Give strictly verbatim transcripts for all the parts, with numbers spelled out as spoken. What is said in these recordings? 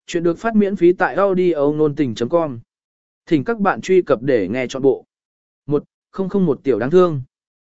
Chuyện được phát miễn phí tại audio nôn tình chấm com. Thỉnh các bạn truy cập để nghe trọn bộ. một không không một tiểu đáng thương.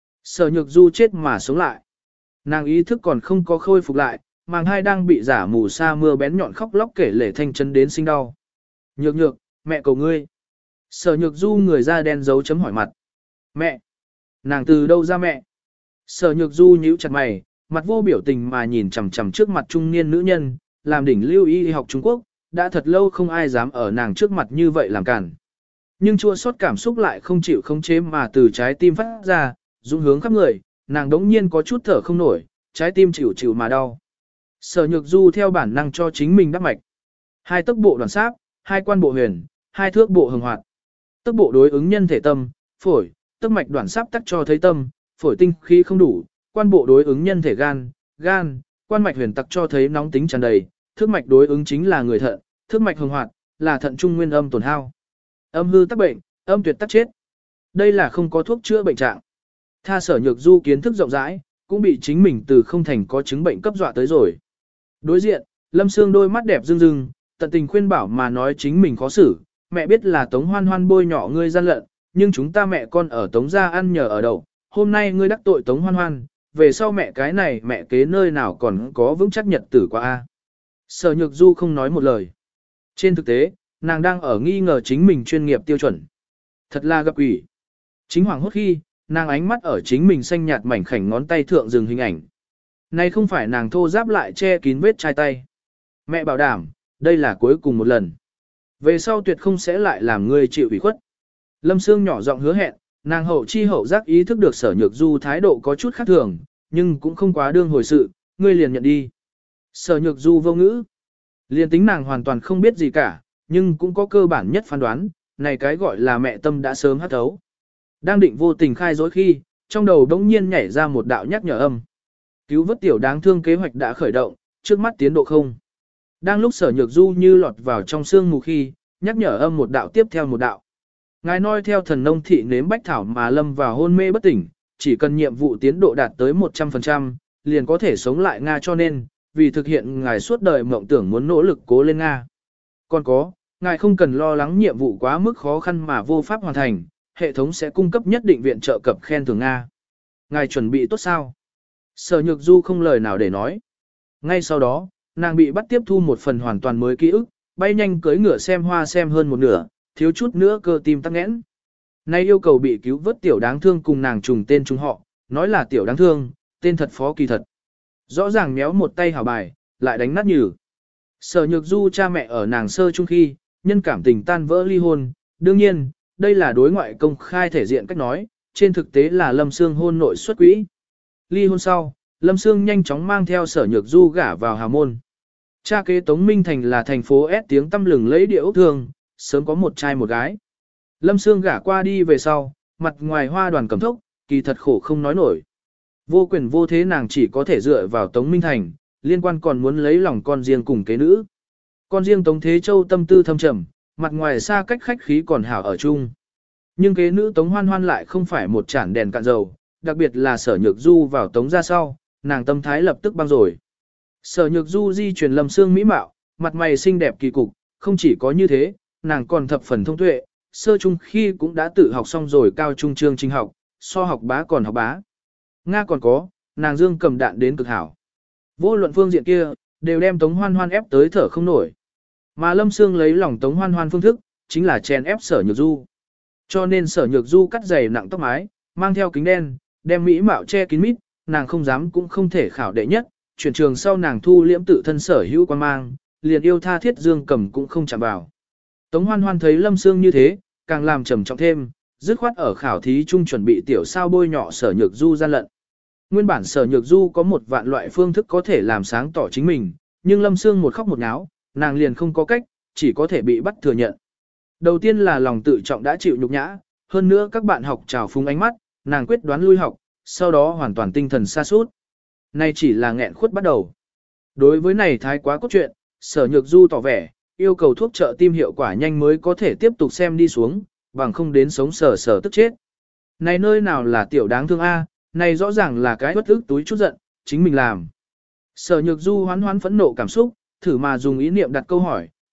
Sở Nhược Du chết mà sống lại. Nàng ý thức còn không có khôi phục lại, màng hai đang bị giả mù sa mưa bén nhọn khóc lóc kể lể thanh chân đến sinh đau. Nhược nhược, mẹ cầu ngươi. Sở Nhược Du người da đen dấu chấm hỏi mặt. Mẹ. Nàng từ đâu ra mẹ? Sở Nhược Du nhíu chặt mày, mặt vô biểu tình mà nhìn chằm chằm trước mặt trung niên nữ nhân, làm đỉnh lưu y học Trung Quốc, đã thật lâu không ai dám ở nàng trước mặt như vậy làm cản. Nhưng chua xót cảm xúc lại không chịu khống chế mà từ trái tim phát ra, dũng hướng khắp người, nàng đống nhiên có chút thở không nổi, trái tim chịu chịu mà đau. Sở Nhược Du theo bản năng cho chính mình đắp mạch. Hai tấc bộ đoàn sáp, hai quan bộ huyền, hai thước bộ hồng hoạt. Tấc bộ đối ứng nhân thể tâm, phổi, tấc mạch đoàn sáp tắc cho thấy tâm, phổi tinh khí không đủ, quan bộ đối ứng nhân thể gan, gan, quan mạch huyền tắc cho thấy nóng tính tràn đầy, thước mạch đối ứng chính là người thận, thước mạch hồng hoạt, là thận trung nguyên âm tổn hao. Âm hư tắc bệnh, âm tuyệt tắc chết. Đây là không có thuốc chữa bệnh trạng. Tha Sở Nhược Du kiến thức rộng rãi, cũng bị chính mình từ không thành có chứng bệnh cấp dọa tới rồi. Đối diện, Lâm Sương đôi mắt đẹp rưng rưng, tận tình khuyên bảo mà nói chính mình khó xử, mẹ biết là Tống Hoan Hoan bôi nhỏ ngươi gian lận, nhưng chúng ta mẹ con ở Tống gia ăn nhờ ở đậu, hôm nay ngươi đắc tội Tống Hoan Hoan, về sau mẹ cái này mẹ kế nơi nào còn có vững chắc nhật tử qua a. Sở Nhược Du không nói một lời. Trên thực tế, nàng đang ở nghi ngờ chính mình chuyên nghiệp tiêu chuẩn. Thật là gặp quỷ. Chính hoàng hốt khi, nàng ánh mắt ở chính mình xanh nhạt mảnh khảnh ngón tay thượng dừng hình ảnh. Này không phải nàng thô giáp lại che kín vết chai tay. Mẹ bảo đảm, đây là cuối cùng một lần. Về sau tuyệt không sẽ lại làm ngươi chịu ủy khuất. Lâm Sương nhỏ giọng hứa hẹn, nàng hậu chi hậu giác ý thức được Sở Nhược Du thái độ có chút khác thường, nhưng cũng không quá đương hồi sự, ngươi liền nhận đi. Sở Nhược Du vô ngữ. Liền tính nàng hoàn toàn không biết gì cả, nhưng cũng có cơ bản nhất phán đoán, này cái gọi là mẹ tâm đã sớm hắt thấu. Đang định vô tình khai dối khi, trong đầu đống nhiên nhảy ra một đạo nhắc nhở âm. Cứu vớt tiểu đáng thương kế hoạch đã khởi động, trước mắt tiến độ không. Đang lúc Sở Nhược Du như lọt vào trong sương mù khi, nhắc nhở âm một đạo tiếp theo một đạo. Ngài noi theo thần nông thị nếm bách thảo mà lâm vào hôn mê bất tỉnh, chỉ cần nhiệm vụ tiến độ đạt tới một trăm phần trăm, liền có thể sống lại Nga, cho nên, vì thực hiện ngài suốt đời mộng tưởng muốn nỗ lực cố lên Nga. Còn có, ngài không cần lo lắng nhiệm vụ quá mức khó khăn mà vô pháp hoàn thành, hệ thống sẽ cung cấp nhất định viện trợ cập khen thưởng Nga. Ngài chuẩn bị tốt sao? Sở Nhược Du không lời nào để nói. Ngay sau đó, nàng bị bắt tiếp thu một phần hoàn toàn mới ký ức, bay nhanh cưỡi ngựa xem hoa xem hơn một nửa, thiếu chút nữa cơ tim tắc nghẽn. Nay yêu cầu bị cứu vớt tiểu đáng thương cùng nàng trùng tên trùng họ, nói là tiểu đáng thương, tên thật phó kỳ thật. Rõ ràng méo một tay hảo bài, lại đánh nát nhừ. Sở Nhược Du cha mẹ ở nàng sơ chung khi, nhân cảm tình tan vỡ ly hôn, đương nhiên, đây là đối ngoại công khai thể diện cách nói, trên thực tế là Lâm Sương hôn nội xuất quỹ. Ly hôn sau, Lâm Sương nhanh chóng mang theo Sở Nhược Du gả vào Hà Môn. Cha kế Tống Minh Thành là thành phố S tiếng tăm lừng lấy địa ốc thường, sớm có một trai một gái. Lâm Sương gả qua đi về sau, mặt ngoài hoa đoàn cầm thốc, kỳ thật khổ không nói nổi. Vô quyền vô thế nàng chỉ có thể dựa vào Tống Minh Thành, liên quan còn muốn lấy lòng con riêng cùng kế nữ. Con riêng Tống Thế Châu tâm tư thâm trầm, mặt ngoài xa cách khách khí còn hảo ở chung. Nhưng kế nữ Tống Hoan Hoan lại không phải một chản đèn cạn dầu, đặc biệt là Sở Nhược Du vào Tống ra sau, nàng tâm thái lập tức băng rồi. Sở Nhược Du di truyền Lâm Sương mỹ mạo, mặt mày xinh đẹp kỳ cục, không chỉ có như thế, nàng còn thập phần thông tuệ, sơ trung khi cũng đã tự học xong rồi cao trung chương trình học, so học bá còn học bá. Nga còn có, nàng dương cầm đạn đến cực hảo. Vô luận phương diện kia, đều đem Tống Hoan Hoan ép tới thở không nổi. Mà Lâm Sương lấy lòng Tống Hoan Hoan phương thức, chính là chèn ép Sở Nhược Du. Cho nên Sở Nhược Du cắt giày nặng tóc mái, mang theo kính đen, đem mỹ mạo che kín mít, nàng không dám cũng không thể khảo đệ nhất, chuyển trường sau nàng thu liễm tự thân sở hữu quan mang, liền yêu tha thiết dương cầm cũng không chạm vào. Tống Hoan Hoan thấy Lâm Sương như thế, càng làm trầm trọng thêm, dứt khoát ở khảo thí chung chuẩn bị tiểu sao bôi nhọ Sở Nhược Du gian lận. Nguyên bản Sở Nhược Du có một vạn loại phương thức có thể làm sáng tỏ chính mình, nhưng Lâm Sương một khóc một náo, nàng liền không có cách, chỉ có thể bị bắt thừa nhận. Đầu tiên là lòng tự trọng đã chịu nhục nhã, hơn nữa các bạn học trào phúng ánh mắt, nàng quyết đoán lui học, sau đó hoàn toàn tinh thần sa sút. Này chỉ là nghẹn khuất bắt đầu. Đối với này thái quá cốt truyện, Sở Nhược Du tỏ vẻ, yêu cầu thuốc trợ tim hiệu quả nhanh mới có thể tiếp tục xem đi xuống, bằng không đến sống sờ sờ tức chết. Này nơi nào là tiểu đáng thương A, này rõ ràng là cái bất ức túi chút giận, chính mình làm. Sở Nhược Du hoán hoán phẫn nộ cảm xúc, thử mà dùng ý niệm đặt câu hỏi,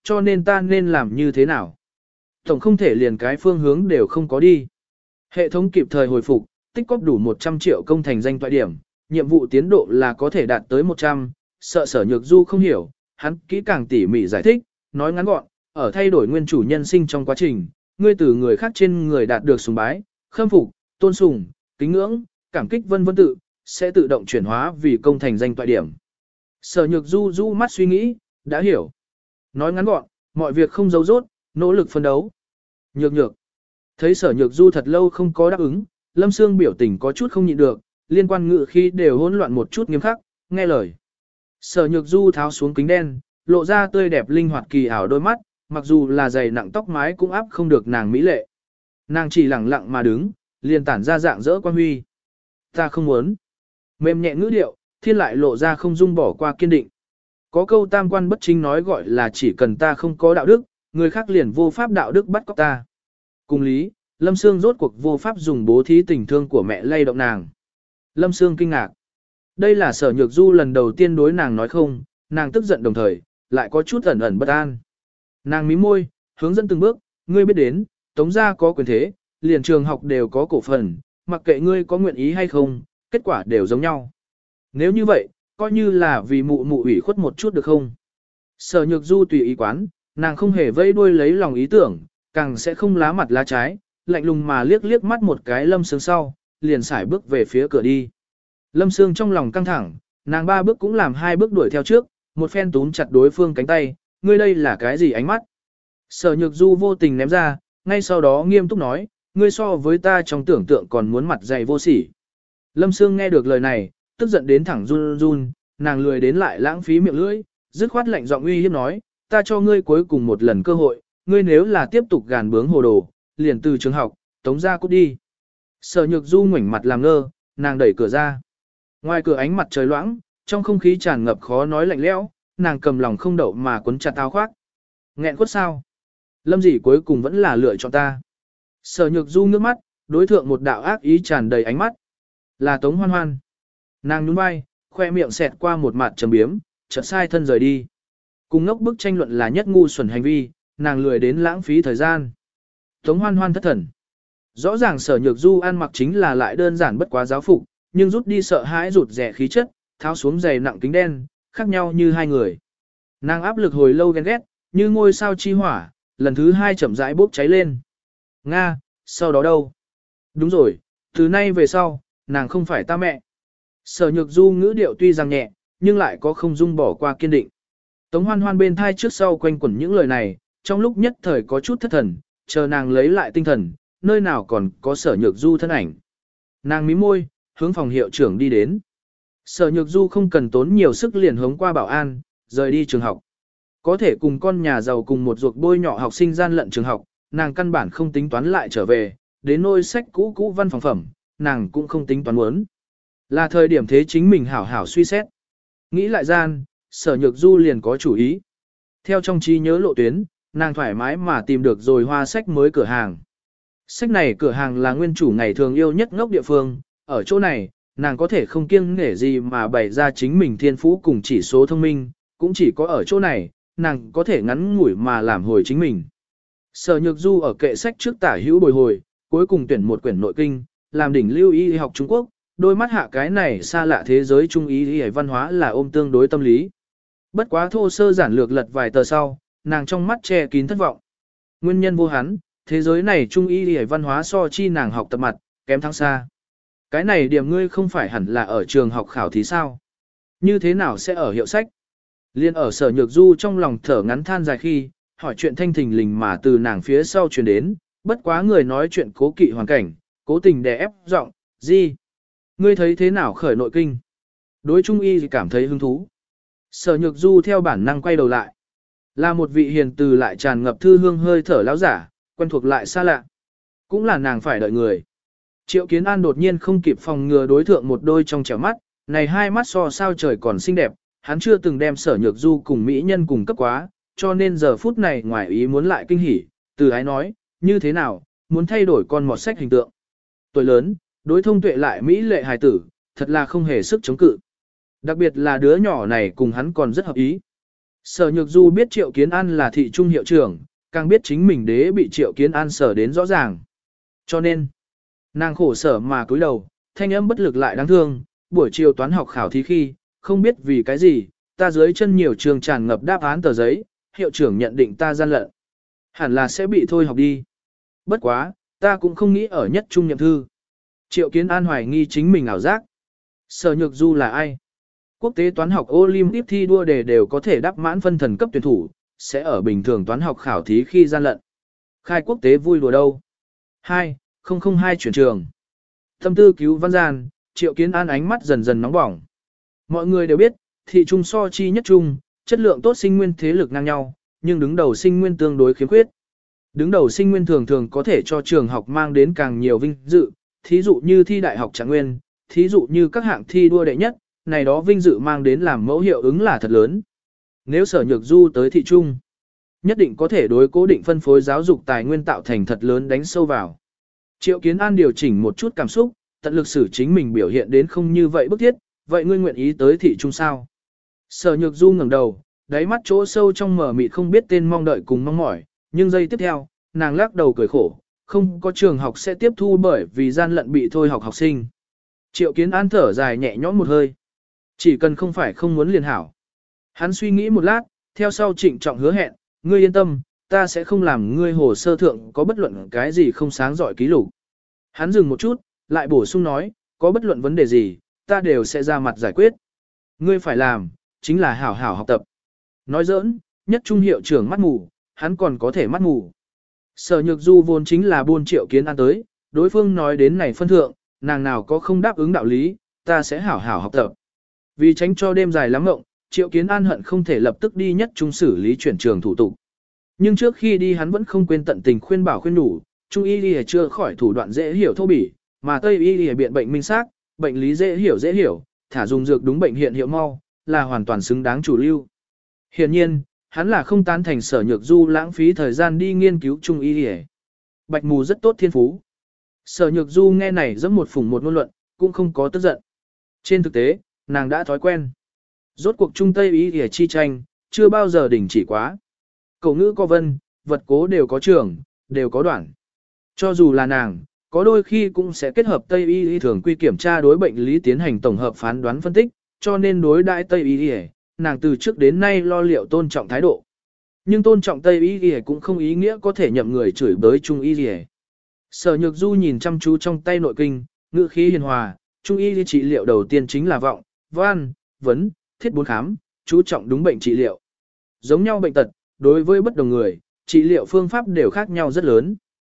cho nên ta nên làm như thế nào? Tổng không thể liền cái phương hướng đều không có đi. Hệ thống kịp thời hồi phục, tích cóp đủ một trăm triệu công thành danh toại điểm, nhiệm vụ tiến độ là có thể đạt tới một trăm, sợ Sở Nhược Du không hiểu, hắn kỹ càng tỉ mỉ giải thích, nói ngắn gọn, ở thay đổi nguyên chủ nhân sinh trong quá trình, ngươi từ người khác trên người đạt được sùng bái, khâm phục, tôn sùng, kính ngưỡng, cảm kích vân vân tự, sẽ tự động chuyển hóa vì công thành danh toại điểm. Sở Nhược Du du mắt suy nghĩ, đã hiểu. Nói ngắn gọn, mọi việc không giấu rốt, nỗ lực phấn đấu. Nhược nhược. Thấy Sở Nhược Du thật lâu không có đáp ứng, Lâm Sương biểu tình có chút không nhịn được, liên quan ngự khi đều hỗn loạn một chút nghiêm khắc, nghe lời. Sở Nhược Du tháo xuống kính đen, lộ ra tươi đẹp linh hoạt kỳ ảo đôi mắt, mặc dù là dày nặng tóc mái cũng áp không được nàng mỹ lệ. Nàng chỉ lặng lặng mà đứng, liền tản ra dạng dỡ quan huy. Ta không muốn. Mềm nhẹ ngữ điệu, thiên lại lộ ra không dung bỏ qua kiên định. Có câu tam quan bất chính nói gọi là chỉ cần ta không có đạo đức, người khác liền vô pháp đạo đức bắt cóc ta. Cùng lý, Lâm Sương rốt cuộc vô pháp dùng bố thí tình thương của mẹ lay động nàng. Lâm Sương kinh ngạc. Đây là Sở Nhược Du lần đầu tiên đối nàng nói không, nàng tức giận đồng thời, lại có chút ẩn ẩn bất an. Nàng mím môi, hướng dẫn từng bước, ngươi biết đến, Tống gia có quyền thế, liền trường học đều có cổ phần, mặc kệ ngươi có nguyện ý hay không, kết quả đều giống nhau. Nếu như vậy, coi như là vì mụ mụ ủy khuất một chút được không? Sở Nhược Du tùy ý quán, nàng không hề vây đuôi lấy lòng ý tưởng, càng sẽ không lá mặt lá trái, lạnh lùng mà liếc liếc mắt một cái Lâm Sương sau, liền xài bước về phía cửa đi. Lâm Sương trong lòng căng thẳng, nàng ba bước cũng làm hai bước đuổi theo trước, một phen túm chặt đối phương cánh tay, ngươi đây là cái gì ánh mắt? Sở Nhược Du vô tình ném ra, ngay sau đó nghiêm túc nói, ngươi so với ta trong tưởng tượng còn muốn mặt dày vô sỉ. Lâm Sương nghe được lời này, tức giận đến thẳng run run, nàng lười đến lại lãng phí miệng lưỡi, dứt khoát lạnh giọng uy hiếp nói, ta cho ngươi cuối cùng một lần cơ hội, ngươi nếu là tiếp tục gàn bướng hồ đồ, liền từ trường học, Tống ra cút đi. Sở Nhược Du ngoảnh mặt làm ngơ, nàng đẩy cửa ra. Ngoài cửa ánh mặt trời loãng, trong không khí tràn ngập khó nói lạnh lẽo, nàng cầm lòng không đậu mà quấn chặt áo khoác. Nghẹn quất sao? Lâm dị cuối cùng vẫn là lựa chọn ta. Sở Nhược Du ngước mắt, đối thượng một đạo ác ý tràn đầy ánh mắt. Là Tống Hoan Hoan. Nàng nhún vai, khoe miệng xẹt qua một mặt trầm biếm, chợt sai thân rời đi. Cùng ngốc bức tranh luận là nhất ngu xuẩn hành vi, nàng lười đến lãng phí thời gian. Tống Hoan Hoan thất thần. Rõ ràng Sở Nhược Du ăn mặc chính là lại đơn giản bất quá giáo phục, nhưng rút đi sợ hãi rụt rẻ khí chất, tháo xuống giày nặng kính đen, khác nhau như hai người. Nàng áp lực hồi lâu ghen ghét, như ngôi sao chi hỏa, lần thứ hai chậm rãi bốc cháy lên. Nga, sau đó đâu? Đúng rồi, từ nay về sau, nàng không phải ta mẹ. Sở Nhược Du ngữ điệu tuy rằng nhẹ, nhưng lại có không dung bỏ qua kiên định. Tống Hoan Hoan bên thai trước sau quanh quẩn những lời này, trong lúc nhất thời có chút thất thần, chờ nàng lấy lại tinh thần, nơi nào còn có Sở Nhược Du thân ảnh. Nàng mím môi, hướng phòng hiệu trưởng đi đến. Sở Nhược Du không cần tốn nhiều sức liền hướng qua bảo an, rời đi trường học. Có thể cùng con nhà giàu cùng một ruột bôi nhỏ học sinh gian lận trường học, nàng căn bản không tính toán lại trở về, đến nôi sách cũ cũ văn phòng phẩm, nàng cũng không tính toán muốn. Là thời điểm thế chính mình hảo hảo suy xét. Nghĩ lại gian, Sở Nhược Du liền có chủ ý. Theo trong trí nhớ lộ tuyến, nàng thoải mái mà tìm được rồi hoa sách mới cửa hàng. Sách này cửa hàng là nguyên chủ ngày thường yêu nhất ngốc địa phương, ở chỗ này, nàng có thể không kiêng nể gì mà bày ra chính mình thiên phú cùng chỉ số thông minh, cũng chỉ có ở chỗ này, nàng có thể ngắn ngủi mà làm hồi chính mình. Sở Nhược Du ở kệ sách trước tả hữu bồi hồi, cuối cùng tuyển một quyển nội kinh, làm đỉnh lưu y học Trung Quốc, đôi mắt hạ cái này xa lạ thế giới trung y y văn hóa là ôm tương đối tâm lý. Bất quá thô sơ giản lược lật vài tờ sau, nàng trong mắt che kín thất vọng. Nguyên nhân vô hắn, thế giới này trung y y văn hóa so chi nàng học tập mặt, kém thắng xa. Cái này điểm ngươi không phải hẳn là ở trường học khảo thí sao? Như thế nào sẽ ở hiệu sách? Liên ở Sở Nhược Du trong lòng thở ngắn than dài khi, hỏi chuyện thanh thình lình mà từ nàng phía sau truyền đến, bất quá người nói chuyện cố kỵ hoàn cảnh, cố tình đè ép giọng, gì? Ngươi thấy thế nào khởi nội kinh? Đối trung y thì cảm thấy hứng thú. Sở Nhược Du theo bản năng quay đầu lại. Là một vị hiền từ lại tràn ngập thư hương hơi thở lão giả, quen thuộc lại xa lạ. Cũng là nàng phải đợi người. Triệu Kiến An đột nhiên không kịp phòng ngừa đối thượng một đôi trong trẻo mắt, này hai mắt so sao trời còn xinh đẹp, hắn chưa từng đem Sở Nhược Du cùng mỹ nhân cùng cấp quá, cho nên giờ phút này ngoài ý muốn lại kinh hỉ, từ ái nói, như thế nào, muốn thay đổi con mọt sách hình tượng. Tuổi lớn, đối thông tuệ lại mỹ lệ hài tử, thật là không hề sức chống cự. Đặc biệt là đứa nhỏ này cùng hắn còn rất hợp ý. Sở Nhược Du biết Triệu Kiến An là thị trung hiệu trưởng, càng biết chính mình đế bị Triệu Kiến An sở đến rõ ràng. Cho nên, nàng khổ sở mà cúi đầu, thanh âm bất lực lại đáng thương, buổi chiều toán học khảo thí khi, không biết vì cái gì, ta dưới chân nhiều trường tràn ngập đáp án tờ giấy, hiệu trưởng nhận định ta gian lận. Hẳn là sẽ bị thôi học đi. Bất quá, ta cũng không nghĩ ở nhất trung nhậm thư. Triệu Kiến An hoài nghi chính mình ảo giác. Sở Nhược Du là ai? Quốc tế toán học Olympic thi đua đề đều có thể đáp mãn phân thần cấp tuyển thủ, sẽ ở bình thường toán học khảo thí khi gian lận. Khai quốc tế vui đùa đâu? hai không không hai chuyển trường. Tâm tư cứu văn gian, Triệu Kiến An ánh mắt dần dần nóng bỏng. Mọi người đều biết, thị trung so chi nhất trung, chất lượng tốt sinh nguyên thế lực ngang nhau, nhưng đứng đầu sinh nguyên tương đối khiếm khuyết. Đứng đầu sinh nguyên thường thường có thể cho trường học mang đến càng nhiều vinh dự, thí dụ như thi đại học trạng nguyên, thí dụ như các hạng thi đua đệ nhất, này đó vinh dự mang đến làm mẫu hiệu ứng là thật lớn. Nếu Sở Nhược Du tới thị trung, nhất định có thể đối cố định phân phối giáo dục tài nguyên tạo thành thật lớn đánh sâu vào. Triệu Kiến An điều chỉnh một chút cảm xúc, tận lực xử chính mình biểu hiện đến không như vậy bức thiết, vậy ngươi nguyện ý tới thị trung sao? Sở Nhược Du ngẩng đầu, đáy mắt chỗ sâu trong mở mịt không biết tên mong đợi cùng mong mỏi, nhưng giây tiếp theo, nàng lắc đầu cười khổ, không có trường học sẽ tiếp thu bởi vì gian lận bị thôi học học sinh. Triệu Kiến An thở dài nhẹ nhõm một hơi. Chỉ cần không phải không muốn liền hảo. Hắn suy nghĩ một lát, theo sau trịnh trọng hứa hẹn, ngươi yên tâm, ta sẽ không làm ngươi hồ sơ thượng có bất luận cái gì không sáng giỏi ký lục. Hắn dừng một chút, lại bổ sung nói, có bất luận vấn đề gì, ta đều sẽ ra mặt giải quyết. Ngươi phải làm, chính là hảo hảo học tập. Nói giỡn, nhất trung hiệu trưởng mắt mù, hắn còn có thể mắt mù. Sở Nhược Du vốn chính là buôn Triệu Kiến An tới, đối phương nói đến này phân thượng, nàng nào có không đáp ứng đạo lý, ta sẽ hảo hảo học tập. Vì tránh cho đêm dài lắm ngộng, Triệu Kiến An hận không thể lập tức đi nhất trung xử lý chuyển trường thủ tục. Nhưng trước khi đi hắn vẫn không quên tận tình khuyên bảo khuyên đủ, trung y y chưa khỏi thủ đoạn dễ hiểu thô bỉ, mà tây y y biện bệnh minh xác, bệnh lý dễ hiểu dễ hiểu, thả dùng dược đúng bệnh hiện hiệu mau, là hoàn toàn xứng đáng chủ lưu. Hiển nhiên, hắn là không tán thành Sở Nhược Du lãng phí thời gian đi nghiên cứu trung y y. Bạch mù rất tốt thiên phú. Sở Nhược Du nghe này dẫm một phủng một ngôn luận, cũng không có tức giận. Trên thực tế, nàng đã thói quen. Rốt cuộc trung tây y y chi tranh, chưa bao giờ đình chỉ quá. Cổ ngữ có vân, vật cố đều có trường, đều có đoạn. Cho dù là nàng, có đôi khi cũng sẽ kết hợp Tây y y thường quy kiểm tra đối bệnh lý tiến hành tổng hợp phán đoán phân tích, cho nên đối đại Tây y y, nàng từ trước đến nay lo liệu tôn trọng thái độ. Nhưng tôn trọng Tây y y cũng không ý nghĩa có thể nhậm người chửi bới Trung y y. Sở Nhược Du nhìn chăm chú trong tay nội kinh, ngữ khí hiền hòa, Trung y trị liệu đầu tiên chính là vọng, văn, vấn, thiết bốn khám, chú trọng đúng bệnh trị liệu. Giống nhau bệnh tật, đối với bất đồng người, trị liệu phương pháp đều khác nhau rất lớn.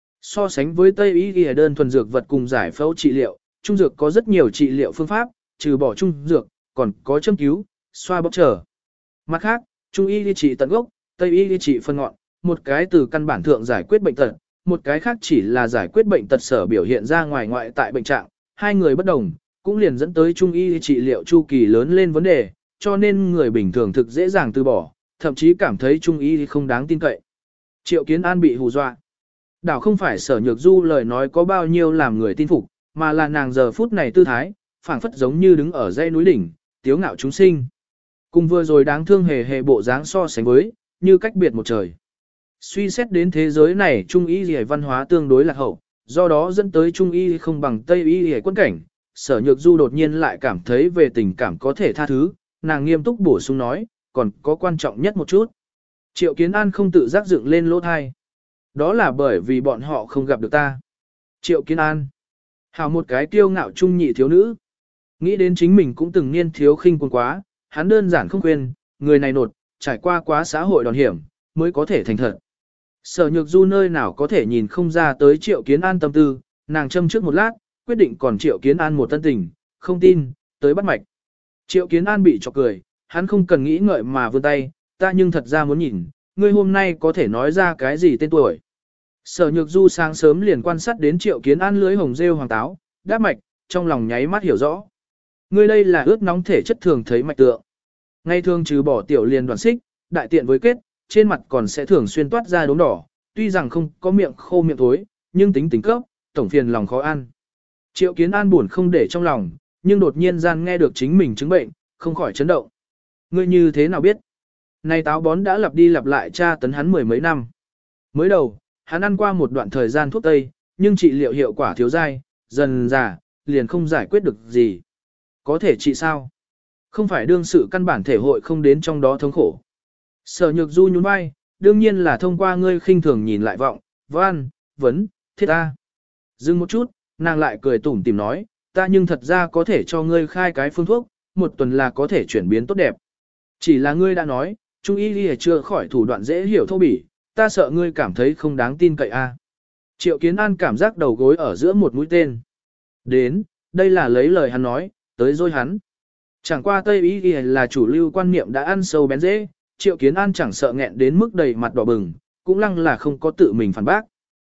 So sánh với Tây y y đơn thuần dược vật cùng giải phẫu trị liệu, trung dược có rất nhiều trị liệu phương pháp, trừ bỏ trung dược, còn có châm cứu, xoa bóp trở. Mặt khác, trung y y trị tận gốc, Tây y y trị phân ngọn, một cái từ căn bản thượng giải quyết bệnh tật, một cái khác chỉ là giải quyết bệnh tật sở biểu hiện ra ngoài ngoại tại bệnh trạng, hai người bất đồng, cũng liền dẫn tới trung y y trị liệu chu kỳ lớn lên vấn đề, cho nên người bình thường thực dễ dàng từ bỏ, thậm chí cảm thấy trung y không đáng tin cậy. Triệu Kiến An bị hù dọa. Đảo không phải Sở Nhược Du lời nói có bao nhiêu làm người tin phục, mà là nàng giờ phút này tư thái, phảng phất giống như đứng ở dãy núi đỉnh, tiếu ngạo chúng sinh. Cùng vừa rồi đáng thương hề hề bộ dáng so sánh với, như cách biệt một trời. Suy xét đến thế giới này trung y y văn hóa tương đối lạc hậu, do đó dẫn tới trung y không bằng tây y y quân cảnh, Sở Nhược Du đột nhiên lại cảm thấy về tình cảm có thể tha thứ, nàng nghiêm túc bổ sung nói, còn có quan trọng nhất một chút. Triệu Kiến An không tự giác dựng lên lỗ thai. Đó là bởi vì bọn họ không gặp được ta. Triệu Kiến An. Hảo một cái kiêu ngạo trung nhị thiếu nữ. Nghĩ đến chính mình cũng từng niên thiếu khinh cuồng quá, hắn đơn giản không quên, người này nột, trải qua quá xã hội đòn hiểm, mới có thể thành thật. Sở Nhược Du nơi nào có thể nhìn không ra tới Triệu Kiến An tâm tư, nàng châm trước một lát, quyết định còn Triệu Kiến An một tân tình, không tin, tới bắt mạch. Triệu Kiến An bị chọc cười, hắn không cần nghĩ ngợi mà vươn tay, ta nhưng thật ra muốn nhìn, ngươi hôm nay có thể nói ra cái gì tên tuổi. Sở Nhược Du sáng sớm liền quan sát đến Triệu Kiến An lưới hồng rêu hoàng táo, đáp mạch, trong lòng nháy mắt hiểu rõ. Ngươi đây là ướt nóng thể chất thường thấy mạch tượng. Ngay thường trừ bỏ tiểu liền đoạn xích, đại tiện với kết, trên mặt còn sẽ thường xuyên toát ra đốm đỏ, tuy rằng không có miệng khô miệng thối, nhưng tính tính cấp, tổng phiền lòng khó ăn. Triệu Kiến An buồn không để trong lòng, nhưng đột nhiên gian nghe được chính mình chứng bệnh, không khỏi chấn động. Ngươi như thế nào biết? Này táo bón đã lặp đi lặp lại tra tấn hắn mười mấy năm. Mới đầu, hắn ăn qua một đoạn thời gian thuốc tây, nhưng trị liệu hiệu quả thiếu dai, dần dà, liền không giải quyết được gì. Có thể trị sao? Không phải đương sự căn bản thể hội không đến trong đó thống khổ. Sở Nhược Du nhún vai, đương nhiên là thông qua ngươi khinh thường nhìn lại vọng, văn, vấn, thiết ta. Dừng một chút, nàng lại cười tủm tìm nói, ta nhưng thật ra có thể cho ngươi khai cái phương thuốc, một tuần là có thể chuyển biến tốt đẹp. Chỉ là ngươi đã nói, trung y đi chưa khỏi thủ đoạn dễ hiểu thô bỉ, ta sợ ngươi cảm thấy không đáng tin cậy a. Triệu Kiến An cảm giác đầu gối ở giữa một mũi tên. Đến, đây là lấy lời hắn nói, tới dối hắn. Chẳng qua Tây y đi là chủ lưu quan niệm đã ăn sâu bén dễ, Triệu Kiến An chẳng sợ nghẹn đến mức đầy mặt đỏ bừng, cũng lăng là không có tự mình phản bác.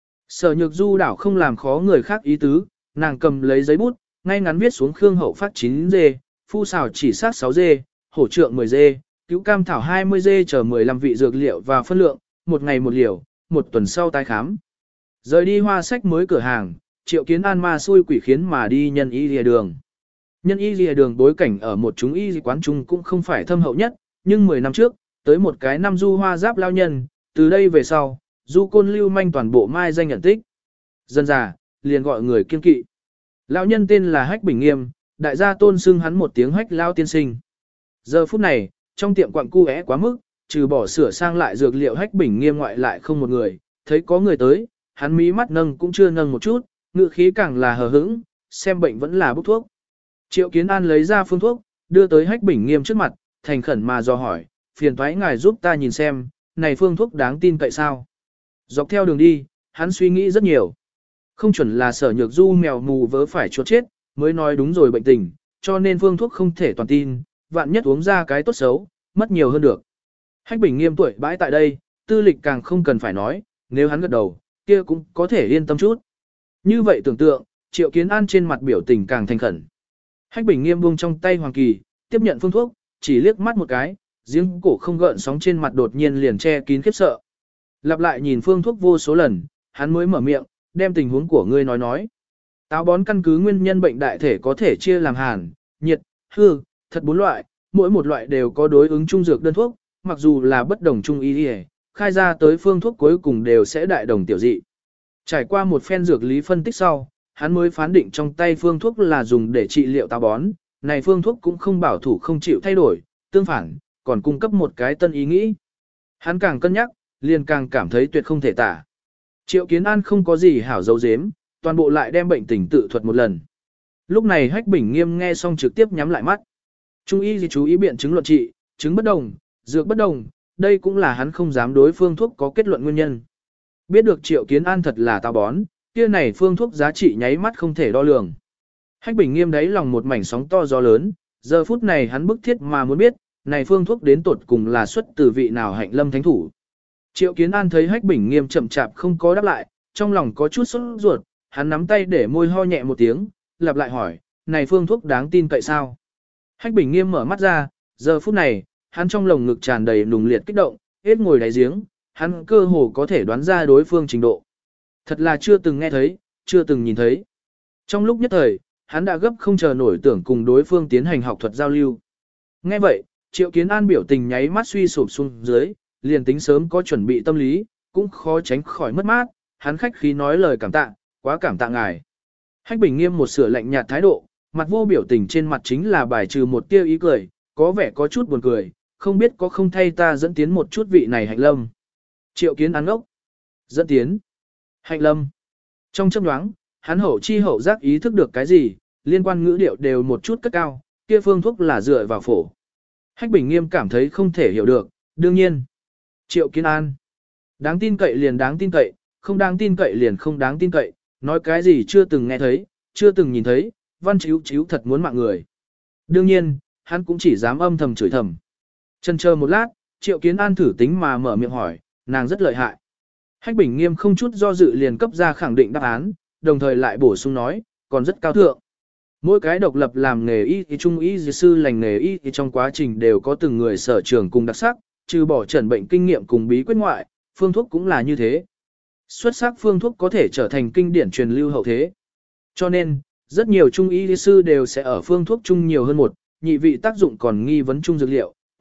Sở Nhược Du đảo không làm khó người khác ý tứ, nàng cầm lấy giấy bút, ngay ngắn viết xuống Khương Hậu phát chín dê, phu xào chỉ sát sáu dê, hổ trượng mười dê, cứu cam thảo hai mươi dê chờ mười lăm vị dược liệu và phân lượng, một ngày một liều, một tuần sau tái khám. Rời đi hoa sách mới cửa hàng, Triệu Kiến An ma xui quỷ khiến mà đi nhân y lìa đường. Nhân y lìa đường bối cảnh ở một chúng y quán trung cũng không phải thâm hậu nhất, nhưng mười năm trước, tới một cái năm du hoa giáp lao nhân, từ đây về sau, du côn lưu manh toàn bộ mai danh nhận tích. Dân già, liền gọi người kiên kỵ. Lão nhân tên là Hách Bình Nghiêm, đại gia tôn xưng hắn một tiếng Hách Lao tiên sinh. Giờ phút này, trong tiệm quặng cu é quá mức, trừ bỏ sửa sang lại dược liệu Hách Bình Nghiêm ngoại lại không một người, thấy có người tới, hắn mí mắt nâng cũng chưa nâng một chút, ngự khí càng là hờ hững, xem bệnh vẫn là bốc thuốc. Triệu Kiến An lấy ra phương thuốc, đưa tới Hách Bình Nghiêm trước mặt, thành khẩn mà dò hỏi, phiền toái ngài giúp ta nhìn xem, này phương thuốc đáng tin cậy sao? Dọc theo đường đi, hắn suy nghĩ rất nhiều. Không chuẩn là Sở Nhược Du mèo mù vớ phải chuột chết, mới nói đúng rồi bệnh tình, cho nên phương thuốc không thể toàn tin, vạn nhất uống ra cái tốt xấu, mất nhiều hơn được. Hách Bình Nghiêm tuổi bãi tại đây, tư lịch càng không cần phải nói, nếu hắn gật đầu, kia cũng có thể yên tâm chút. Như vậy tưởng tượng, Triệu Kiến An trên mặt biểu tình càng thành khẩn. Hách Bình Nghiêm buông trong tay Hoàng Kỳ, tiếp nhận phương thuốc, chỉ liếc mắt một cái, giếng cổ không gợn sóng trên mặt đột nhiên liền che kín khiếp sợ. Lặp lại nhìn phương thuốc vô số lần, hắn mới mở miệng, đem tình huống của ngươi nói nói. Táo bón căn cứ nguyên nhân bệnh đại thể có thể chia làm hàn, nhiệt, hư, thật bốn loại, mỗi một loại đều có đối ứng chung dược đơn thuốc, mặc dù là bất đồng chung y y, khai ra tới phương thuốc cuối cùng đều sẽ đại đồng tiểu dị. Trải qua một phen dược lý phân tích sau, hắn mới phán định trong tay phương thuốc là dùng để trị liệu táo bón, này phương thuốc cũng không bảo thủ không chịu thay đổi, tương phản, còn cung cấp một cái tân ý nghĩ. Hắn càng cân nhắc, liền càng cảm thấy tuyệt không thể tả. Triệu Kiến An không có gì hảo dấu dếm, toàn bộ lại đem bệnh tình tự thuật một lần. Lúc này Hách Bình Nghiêm nghe xong trực tiếp nhắm lại mắt. Trung y gì chú ý biện chứng luận trị, chứng bất đồng, dược bất đồng, đây cũng là hắn không dám đối phương thuốc có kết luận nguyên nhân. Biết được Triệu Kiến An thật là táo bón, kia này phương thuốc giá trị nháy mắt không thể đo lường. Hách Bình Nghiêm đáy lòng một mảnh sóng to gió lớn, giờ phút này hắn bức thiết mà muốn biết, này phương thuốc đến tột cùng là xuất từ vị nào hạnh lâm thánh thủ. Triệu Kiến An thấy Hách Bình Nghiêm chậm chạp không có đáp lại, trong lòng có chút sốt ruột, hắn nắm tay để môi ho nhẹ một tiếng, lặp lại hỏi, này phương thuốc đáng tin cậy sao? Hách Bình Nghiêm mở mắt ra, giờ phút này, hắn trong lồng ngực tràn đầy nùng liệt kích động, hết ngồi đáy giếng, hắn cơ hồ có thể đoán ra đối phương trình độ. Thật là chưa từng nghe thấy, chưa từng nhìn thấy. Trong lúc nhất thời, hắn đã gấp không chờ nổi tưởng cùng đối phương tiến hành học thuật giao lưu. Nghe vậy, Triệu Kiến An biểu tình nháy mắt suy sụp xuống dưới, liền tính sớm có chuẩn bị tâm lý, cũng khó tránh khỏi mất mát, hắn khách khí nói lời cảm tạ, quá cảm tạ ngài. Hách Bình Nghiêm một sửa lạnh nhạt thái độ, mặt vô biểu tình trên mặt chính là bài trừ một tia ý cười, có vẻ có chút buồn cười, không biết có không thay ta dẫn tiến một chút vị này Hạnh Lâm. Triệu Kiến An ngốc. Dẫn tiến. Hạnh Lâm. Trong chớp nhoáng, hắn hậu chi hậu giác ý thức được cái gì, liên quan ngữ điệu đều một chút cất cao, kia phương thuốc là dựa vào phổ. Hách Bình Nghiêm cảm thấy không thể hiểu được, đương nhiên. Triệu Kiến An. Đáng tin cậy liền đáng tin cậy, không đáng tin cậy liền không đáng tin cậy, nói cái gì chưa từng nghe thấy, chưa từng nhìn thấy, văn chíu chíu thật muốn mạng người. Đương nhiên, hắn cũng chỉ dám âm thầm chửi thầm. Chần chờ một lát, Triệu Kiến An thử tính mà mở miệng hỏi, nàng rất lợi hại. Hách Bình Nghiêm không chút do dự liền cấp ra khẳng định đáp án, đồng thời lại bổ sung nói, còn rất cao thượng. Mỗi cái độc lập làm nghề y thì trung y sư lành nghề y thì trong quá trình đều có từng người sở trường cùng đặc sắc, trừ bỏ chẩn bệnh kinh nghiệm cùng bí quyết ngoại, phương thuốc cũng là như thế. Xuất sắc phương thuốc có thể trở thành kinh điển truyền lưu hậu thế. Cho nên, rất nhiều trung y sư đều sẽ ở phương thuốc chung nhiều hơn một, nhị vị tác dụng còn nghi vấn chung dược liệu,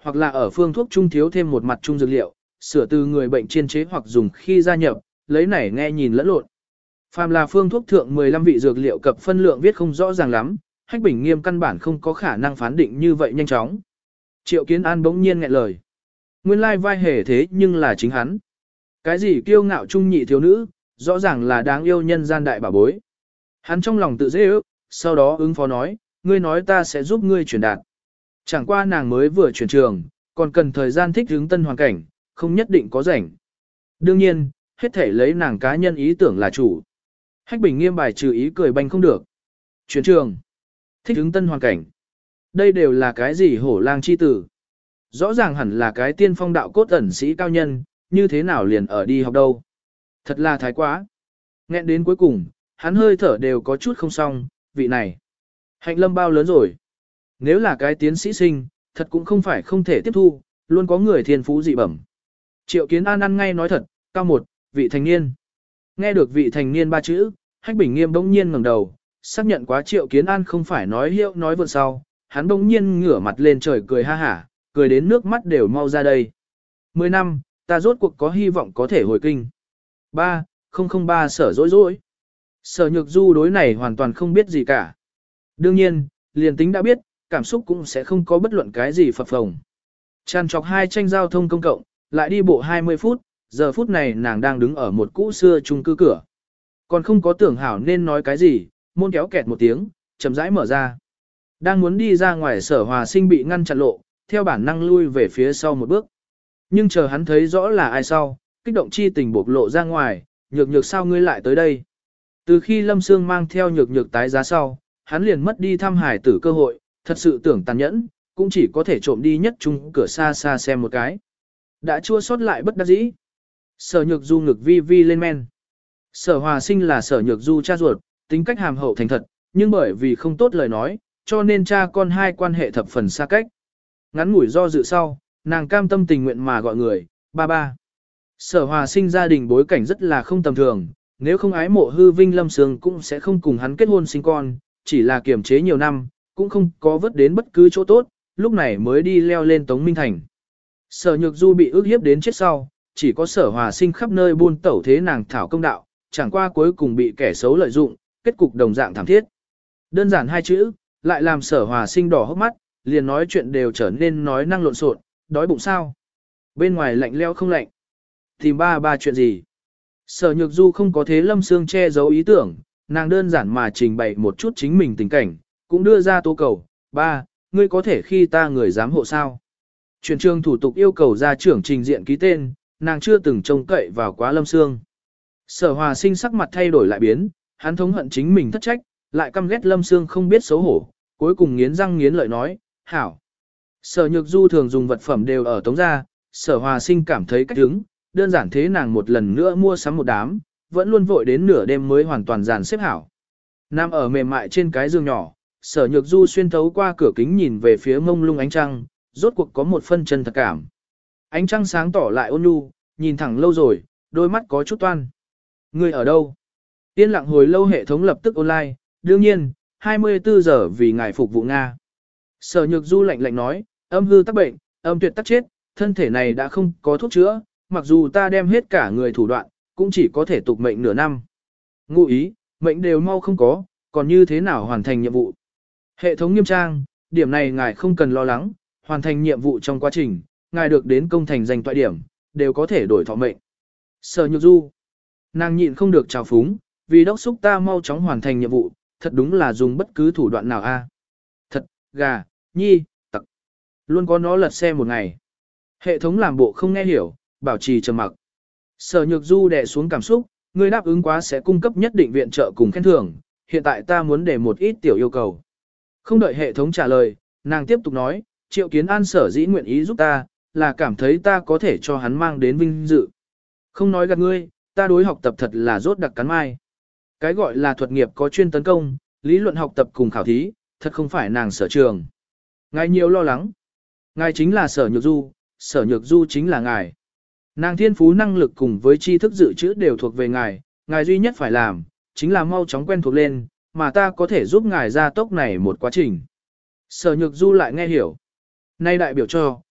hoặc là ở phương thuốc trung thiếu thêm một mặt trung dược liệu, sửa từ người bệnh chiên chế hoặc dùng khi gia nhập, lấy này nghe nhìn lẫn lộn. Phàm là phương thuốc thượng mười lăm vị dược liệu cập phân lượng viết không rõ ràng lắm, Hách Bình Nghiêm căn bản không có khả năng phán định như vậy nhanh chóng. Triệu Kiến An bỗng nhiên nghẹn lời. Nguyên lai vai hề thế nhưng là chính hắn. Cái gì kiêu ngạo trung nhị thiếu nữ, rõ ràng là đáng yêu nhân gian đại bảo bối. Hắn trong lòng tự dễ ước, sau đó ứng phó nói, ngươi nói ta sẽ giúp ngươi chuyển đạt. Chẳng qua nàng mới vừa chuyển trường, còn cần thời gian thích ứng tân hoàn cảnh, không nhất định có rảnh. Đương nhiên, hết thể lấy nàng cá nhân ý tưởng là chủ. Hách Bình Nghiêm bài trừ ý cười banh không được. Chuyển trường, thích ứng tân hoàn cảnh. Đây đều là cái gì hổ lang chi tử. Rõ ràng hẳn là cái tiên phong đạo cốt ẩn sĩ cao nhân, như thế nào liền ở đi học đâu. Thật là thái quá. Nghẹn đến cuối cùng, hắn hơi thở đều có chút không xong, vị này. Hạnh lâm bao lớn rồi. Nếu là cái tiến sĩ sinh, thật cũng không phải không thể tiếp thu, luôn có người thiên phú dị bẩm. Triệu Kiến An ăn ngay nói thật, cao một, vị thành niên. Nghe được vị thành niên ba chữ, Hách Bình Nghiêm bỗng nhiên ngẩng đầu, xác nhận quá Triệu Kiến An không phải nói hiệu nói vượn sau, hắn bỗng nhiên ngửa mặt lên trời cười ha hả, cười đến nước mắt đều mau ra đây. Mười năm, ta rốt cuộc có hy vọng có thể hồi kinh. Ba, không không ba sở dỗi dỗi. Sở Nhược Du đối này hoàn toàn không biết gì cả. Đương nhiên, liền tính đã biết, cảm xúc cũng sẽ không có bất luận cái gì phập phồng. Tràn trọc hai tranh giao thông công cộng, lại đi bộ hai mươi phút, giờ phút này nàng đang đứng ở một cũ xưa chung cư cửa. Còn không có tưởng hảo nên nói cái gì, môn kéo kẹt một tiếng, chậm rãi mở ra. Đang muốn đi ra ngoài Sở Hòa Sinh bị ngăn chặn lộ, theo bản năng lui về phía sau một bước. Nhưng chờ hắn thấy rõ là ai sau, kích động chi tình bộc lộ ra ngoài, nhược nhược sao ngươi lại tới đây. Từ khi Lâm Sương mang theo nhược nhược tái giá sau, hắn liền mất đi thăm hải tử cơ hội, thật sự tưởng tàn nhẫn, cũng chỉ có thể trộm đi nhất chung cửa xa xa xem một cái. Đã chua sót lại bất đắc dĩ. Sở Nhược Du ngực vi vi lên men. Sở Hòa Sinh là Sở Nhược Du cha ruột, tính cách hàm hậu thành thật, nhưng bởi vì không tốt lời nói, cho nên cha con hai quan hệ thập phần xa cách. Ngắn ngủi do dự sau, nàng cam tâm tình nguyện mà gọi người, ba ba. Sở Hòa Sinh gia đình bối cảnh rất là không tầm thường, nếu không ái mộ hư vinh Lâm Sương cũng sẽ không cùng hắn kết hôn sinh con, chỉ là kiềm chế nhiều năm, cũng không có vớt đến bất cứ chỗ tốt, lúc này mới đi leo lên Tống Minh Thành. Sở Nhược Du bị ức hiếp đến chết sau, chỉ có Sở Hòa Sinh khắp nơi buôn tẩu thế nàng thảo công đạo, chẳng qua cuối cùng bị kẻ xấu lợi dụng, kết cục đồng dạng thảm thiết. Đơn giản hai chữ, lại làm Sở Hòa Sinh đỏ hốc mắt, liền nói chuyện đều trở nên nói năng lộn xộn, đói bụng sao? Bên ngoài lạnh leo không lạnh. Tìm ba ba chuyện gì? Sở Nhược Du không có thế Lâm Sương che giấu ý tưởng, nàng đơn giản mà trình bày một chút chính mình tình cảnh, cũng đưa ra tố cầu, ba, ngươi có thể khi ta người giám hộ sao? Chuyển trường thủ tục yêu cầu gia trưởng trình diện ký tên, nàng chưa từng trông cậy vào quá Lâm Sương. Sở Hòa Sinh sắc mặt thay đổi lại biến, hắn thống hận chính mình thất trách, lại căm ghét Lâm Sương không biết xấu hổ, cuối cùng nghiến răng nghiến lợi nói, hảo. Sở Nhược Du thường dùng vật phẩm đều ở tống gia, Sở Hòa Sinh cảm thấy cách hứng, đơn giản thế nàng một lần nữa mua sắm một đám, vẫn luôn vội đến nửa đêm mới hoàn toàn dàn xếp hảo. Nam ở mềm mại trên cái giường nhỏ, Sở Nhược Du xuyên thấu qua cửa kính nhìn về phía mông lung ánh trăng, rốt cuộc có một phân chân thật cảm. Ánh trăng sáng tỏ lại ôn nhu, nhìn thẳng lâu rồi, đôi mắt có chút toan. Người ở đâu? Yên lặng hồi lâu hệ thống lập tức online, đương nhiên, hai mươi bốn giờ vì ngài phục vụ Nga. Sở Nhược Du lạnh lạnh nói, âm hư tắc bệnh, âm tuyệt tắc chết, thân thể này đã không có thuốc chữa, mặc dù ta đem hết cả người thủ đoạn, cũng chỉ có thể tục mệnh nửa năm. Ngụ ý, mệnh đều mau không có, còn như thế nào hoàn thành nhiệm vụ? Hệ thống nghiêm trang, điểm này ngài không cần lo lắng, hoàn thành nhiệm vụ trong quá trình, ngài được đến công thành danh toại điểm, đều có thể đổi thọ mệnh. Sở Nhược Du, nàng nhịn không được trào phúng, vì đốc xúc ta mau chóng hoàn thành nhiệm vụ, thật đúng là dùng bất cứ thủ đoạn nào a. Thật, gà, nhi, tặc. Luôn có nó lật xe một ngày. Hệ thống làm bộ không nghe hiểu, bảo trì trầm mặc. Sở Nhược Du đè xuống cảm xúc, ngươi đáp ứng quá sẽ cung cấp nhất định viện trợ cùng khen thưởng, hiện tại ta muốn để một ít tiểu yêu cầu. Không đợi hệ thống trả lời, nàng tiếp tục nói, Triệu Kiến An sở dĩ nguyện ý giúp ta, là cảm thấy ta có thể cho hắn mang đến vinh dự. Không nói gạt ngươi, ta đối học tập thật là rốt đặc cắn mai. Cái gọi là thuật nghiệp có chuyên tấn công, lý luận học tập cùng khảo thí, thật không phải nàng sở trường. Ngài nhiều lo lắng. Ngài chính là Sở Nhược Du, Sở Nhược Du chính là ngài. Nàng thiên phú năng lực cùng với tri thức dự trữ đều thuộc về ngài, ngài duy nhất phải làm, chính là mau chóng quen thuộc lên, mà ta có thể giúp ngài ra tốc này một quá trình. Sở Nhược Du lại nghe hiểu. Nay đại biểu cho,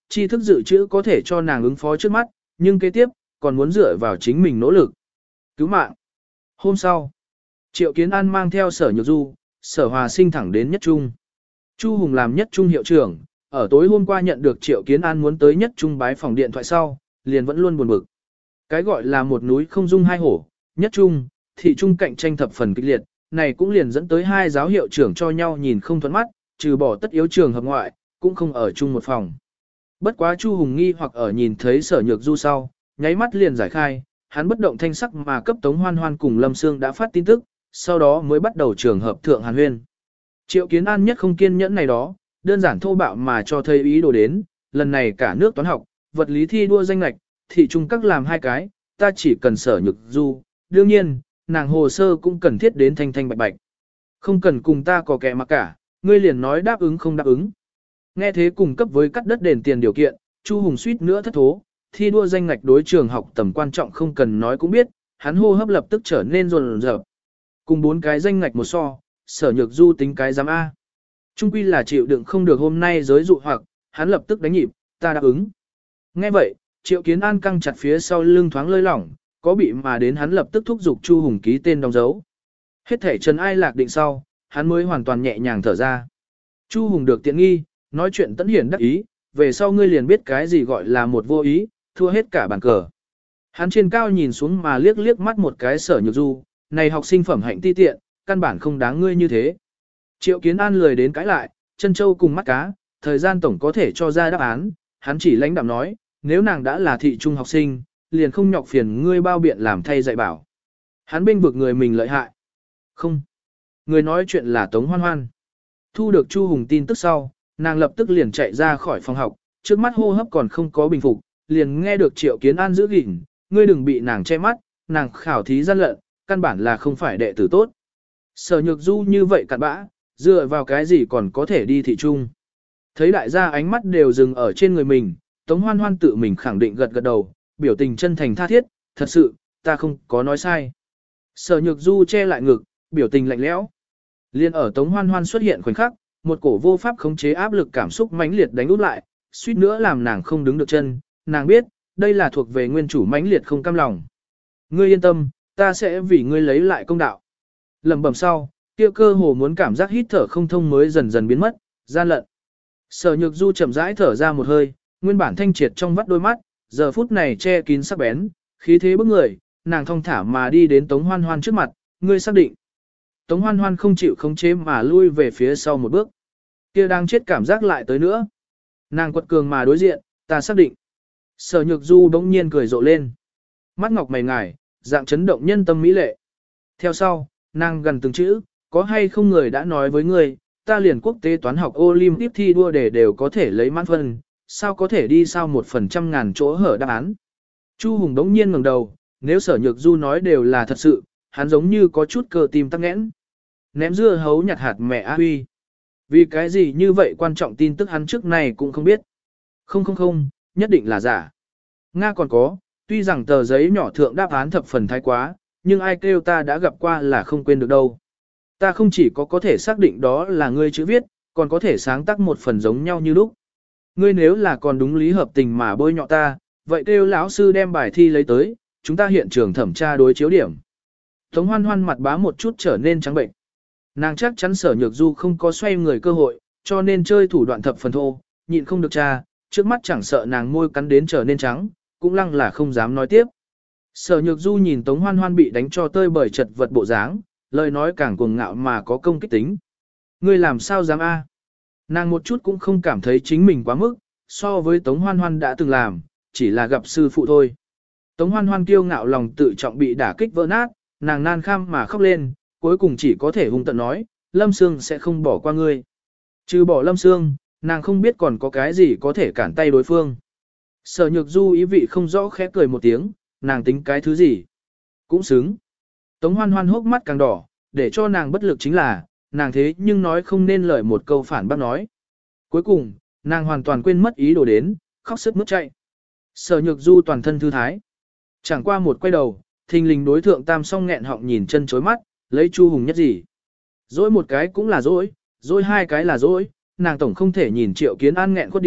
tri thức dự trữ có thể cho nàng ứng phó trước mắt, nhưng kế tiếp, còn muốn dựa vào chính mình nỗ lực. Cứu mạng. Hôm sau, Triệu Kiến An mang theo Sở Nhược Du, Sở Hòa Sinh thẳng đến Nhất Trung. Chu Hùng làm Nhất Trung hiệu trưởng, ở tối hôm qua nhận được Triệu Kiến An muốn tới Nhất Trung bái phòng điện thoại sau, liền vẫn luôn buồn bực. Cái gọi là một núi không dung hai hổ, Nhất Trung, thị trung cạnh tranh thập phần kịch liệt, này cũng liền dẫn tới hai giáo hiệu trưởng cho nhau nhìn không thuận mắt, trừ bỏ tất yếu trường hợp ngoại, cũng không ở chung một phòng. Bất quá Chu Hùng nghi hoặc ở nhìn thấy Sở Nhược Du sau, nháy mắt liền giải khai, hắn bất động thanh sắc mà cấp Tống Hoan Hoan cùng Lâm Sương đã phát tin tức, sau đó mới bắt đầu trường hợp thượng hàn huyên. Triệu Kiến An nhất không kiên nhẫn này đó, đơn giản thô bạo mà cho thấy ý đồ đến, lần này cả nước toán học, vật lý thi đua danh lệch, thị trung các làm hai cái, ta chỉ cần Sở Nhược Du, đương nhiên, nàng hồ sơ cũng cần thiết đến thanh thanh bạch bạch. Không cần cùng ta có kẻ mà cả, ngươi liền nói đáp ứng không đáp ứng. Nghe thế cùng cấp với cắt đất đền tiền điều kiện, Chu Hùng suýt nữa thất thố, thi đua danh ngạch đối trường học tầm quan trọng không cần nói cũng biết, hắn hô hấp lập tức trở nên rồn rợp. Cùng bốn cái danh ngạch một so, Sở Nhược Du tính cái giám A. Trung quy là chịu đựng không được hôm nay giới dụ hoặc, hắn lập tức đánh nhịp, ta đáp ứng. Nghe vậy, Triệu Kiến An căng chặt phía sau lưng thoáng lơi lỏng, có bị mà đến hắn lập tức thúc giục Chu Hùng ký tên đóng dấu. Hết thể Trần Ai Lạc định sau, hắn mới hoàn toàn nhẹ nhàng thở ra. Chu Hùng được tiện nghi, nói chuyện tẫn hiển đắc ý, về sau ngươi liền biết cái gì gọi là một vô ý, thua hết cả bàn cờ. Hắn trên cao nhìn xuống mà liếc liếc mắt một cái Sở Nhược Du, này học sinh phẩm hạnh ti tiện, căn bản không đáng ngươi như thế. Triệu Kiến An lười đến cãi lại, chân châu cùng mắt cá, thời gian tổng có thể cho ra đáp án, hắn chỉ lãnh đạm nói, nếu nàng đã là thị trung học sinh, liền không nhọc phiền ngươi bao biện làm thay dạy bảo. Hắn bênh vực người mình lợi hại. Không. Người nói chuyện là Tống Hoan Hoan. Thu được Chu Hùng tin tức sau, nàng lập tức liền chạy ra khỏi phòng học, trước mắt hô hấp còn không có bình phục, liền nghe được Triệu Kiến An giữ gìn, ngươi đừng bị nàng che mắt, nàng khảo thí gian lận, căn bản là không phải đệ tử tốt. Sở Nhược Du như vậy cặn bã, dựa vào cái gì còn có thể đi thị trung. Thấy đại gia ánh mắt đều dừng ở trên người mình, Tống Hoan Hoan tự mình khẳng định gật gật đầu, biểu tình chân thành tha thiết, thật sự, ta không có nói sai. Sở Nhược Du che lại ngực, biểu tình lạnh lẽo. Liên ở Tống Hoan Hoan xuất hiện khoảnh khắc, một cổ vô pháp khống chế áp lực cảm xúc mãnh liệt đánh úp lại, suýt nữa làm nàng không đứng được chân, nàng biết, đây là thuộc về nguyên chủ mãnh liệt không cam lòng. Ngươi yên tâm, ta sẽ vì ngươi lấy lại công đạo. Lẩm bẩm sau, kia cơ hồ muốn cảm giác hít thở không thông mới dần dần biến mất, gian lận. Sở Nhược Du chậm rãi thở ra một hơi, nguyên bản thanh triệt trong vắt đôi mắt, giờ phút này che kín sắc bén, khí thế bức người, nàng thong thả mà đi đến Tống Hoan Hoan trước mặt, ngươi xác định. Tống Hoan Hoan không chịu khống chế mà lui về phía sau một bước. Kia đang chết cảm giác lại tới nữa. Nàng quật cường mà đối diện, ta xác định. Sở Nhược Du bỗng nhiên cười rộ lên. Mắt ngọc mày ngài, dạng chấn động nhân tâm mỹ lệ. Theo sau, nàng gần từng chữ, có hay không người đã nói với ngươi, ta liền quốc tế toán học Olympic thi đua để đều có thể lấy mãn phân, sao có thể đi sao một phần trăm ngàn chỗ hở đáp án. Chu Hùng bỗng nhiên ngẩng đầu, nếu Sở Nhược Du nói đều là thật sự, hắn giống như có chút cơ tim tắc nghẽn. Ném dưa hấu nhặt hạt mẹ A Huy. Vì cái gì như vậy quan trọng tin tức hắn trước này cũng không biết. Không không không, nhất định là giả. Nga còn có, tuy rằng tờ giấy nhỏ thượng đáp án thập phần thái quá, nhưng ai kêu ta đã gặp qua là không quên được đâu. Ta không chỉ có có thể xác định đó là ngươi chữ viết, còn có thể sáng tác một phần giống nhau như lúc. Ngươi nếu là còn đúng lý hợp tình mà bôi nhọ ta, vậy kêu lão sư đem bài thi lấy tới, chúng ta hiện trường thẩm tra đối chiếu điểm. Tống Hoan Hoan mặt bá một chút trở nên trắng bệnh. Nàng chắc chắn Sở Nhược Du không có xoay người cơ hội, cho nên chơi thủ đoạn thập phần thô, nhịn không được tra, trước mắt chẳng sợ nàng môi cắn đến trở nên trắng, cũng lăng là không dám nói tiếp. Sở Nhược Du nhìn Tống Hoan Hoan bị đánh cho tơi bởi chật vật bộ dáng, lời nói càng cuồng ngạo mà có công kích tính. Ngươi làm sao dám a? Nàng một chút cũng không cảm thấy chính mình quá mức, so với Tống Hoan Hoan đã từng làm, chỉ là gặp sư phụ thôi. Tống Hoan Hoan kiêu ngạo lòng tự trọng bị đả kích vỡ nát, nàng nan kham mà khóc lên, cuối cùng chỉ có thể hung tận nói, Lâm Sương sẽ không bỏ qua ngươi. Trừ bỏ Lâm Sương, nàng không biết còn có cái gì có thể cản tay đối phương. Sở Nhược Du ý vị không rõ khẽ cười một tiếng, nàng tính cái thứ gì. Cũng xứng. Tống Hoan Hoan hốc mắt càng đỏ, để cho nàng bất lực chính là, nàng thế nhưng nói không nên lời một câu phản bác nói. Cuối cùng, nàng hoàn toàn quên mất ý đồ đến, khóc sướt mướt chạy. Sở Nhược Du toàn thân thư thái. Chẳng qua một quay đầu, thình lình đối thượng tam song nghẹn họng nhìn chân chối mắt, lấy Chu Hùng nhất gì. Dỗi một cái cũng là dỗi, dỗi hai cái là dỗi, nàng tổng không thể nhìn Triệu Kiến An nghẹn khuất đi,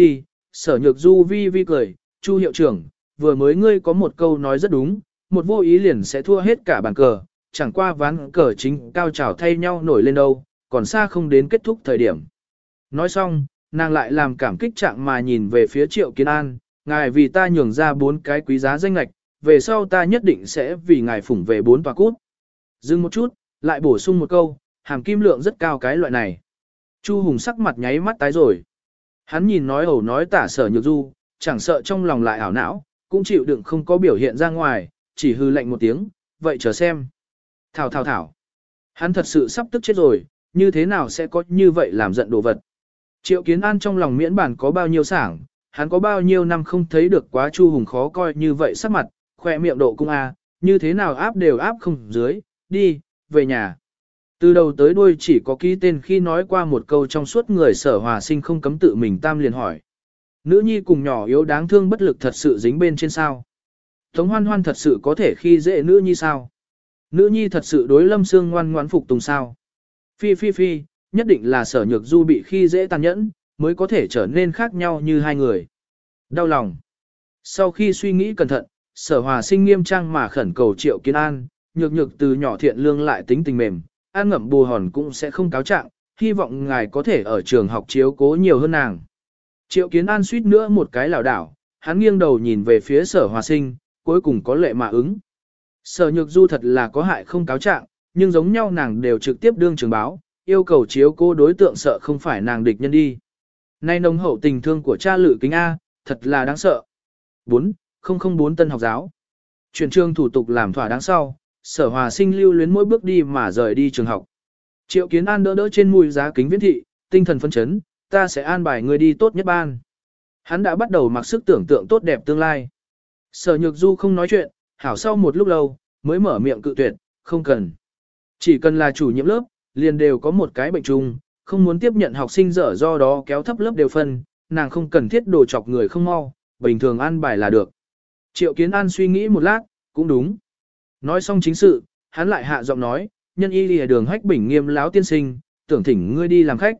Sở Nhược Du vi vi cười, Chu hiệu trưởng, vừa mới ngươi có một câu nói rất đúng, một vô ý liền sẽ thua hết cả bàn cờ, chẳng qua ván cờ chính cao trào thay nhau nổi lên đâu, còn xa không đến kết thúc thời điểm. Nói xong, nàng lại làm cảm kích trạng mà nhìn về phía Triệu Kiến An, ngài vì ta nhường ra bốn cái quý giá danh lạch, về sau ta nhất định sẽ vì ngài phủng về bốn tòa cút. Dừng một chút, lại bổ sung một câu, hàm kim lượng rất cao cái loại này. Chu Hùng sắc mặt nháy mắt tái rồi. Hắn nhìn nói ẩu nói tả Sở Nhược Du, chẳng sợ trong lòng lại ảo não, cũng chịu đựng không có biểu hiện ra ngoài, chỉ hư lạnh một tiếng, vậy chờ xem. Thảo thảo thảo. Hắn thật sự sắp tức chết rồi, như thế nào sẽ có như vậy làm giận đồ vật. Triệu Kiến An trong lòng miễn bản có bao nhiêu sảng, hắn có bao nhiêu năm không thấy được quá Chu Hùng khó coi như vậy sắc mặt, khoe miệng độ cung a, như thế nào áp đều áp không dưới, đi, về nhà. Từ đầu tới đuôi chỉ có ký tên khi nói qua một câu trong suốt người Sở Hòa Sinh không cấm tự mình tam liền hỏi. Nữ nhi cùng nhỏ yếu đáng thương bất lực thật sự dính bên trên sao. Tống Hoan Hoan thật sự có thể khi dễ nữ nhi sao. Nữ nhi thật sự đối Lâm Sương ngoan ngoãn phục tùng sao. Phi phi phi, nhất định là Sở Nhược Du bị khi dễ tàn nhẫn, mới có thể trở nên khác nhau như hai người. Đau lòng. Sau khi suy nghĩ cẩn thận, Sở Hòa Sinh nghiêm trang mà khẩn cầu Triệu Kiến An, nhược nhược từ nhỏ thiện lương lại tính tình mềm, ăn ngậm bù hòn cũng sẽ không cáo trạng, hy vọng ngài có thể ở trường học chiếu cố nhiều hơn nàng. Triệu Kiến An suýt nữa một cái lảo đảo, hắn nghiêng đầu nhìn về phía Sở Hòa Sinh, cuối cùng có lệ mà ứng. Sở Nhược Du thật là có hại không cáo trạng, nhưng giống nhau nàng đều trực tiếp đương trường báo, yêu cầu chiếu cố đối tượng sợ không phải nàng địch nhân đi. Nay nồng hậu tình thương của cha Lự Kính A, thật là đáng sợ. bốn không không bốn Tân học giáo. Chuyển trường thủ tục làm thỏa đáng sau, Sở Hòa Sinh lưu luyến mỗi bước đi mà rời đi trường học. Triệu Kiến An đỡ đỡ trên mùi giá kính viễn thị, tinh thần phấn chấn, ta sẽ an bài người đi tốt nhất ban. Hắn đã bắt đầu mặc sức tưởng tượng tốt đẹp tương lai. Sở Nhược Du không nói chuyện, hảo sau một lúc lâu, mới mở miệng cự tuyệt, không cần. Chỉ cần là chủ nhiệm lớp, liền đều có một cái bệnh chung, không muốn tiếp nhận học sinh dở do đó kéo thấp lớp đều phân, nàng không cần thiết đồ chọc người không mau, bình thường an bài là được. Triệu Kiến An suy nghĩ một lát, cũng đúng. Nói xong chính sự, hắn lại hạ giọng nói, nhân y lìa đường Hách Bình Nghiêm láo tiên sinh, tưởng thỉnh ngươi đi làm khách.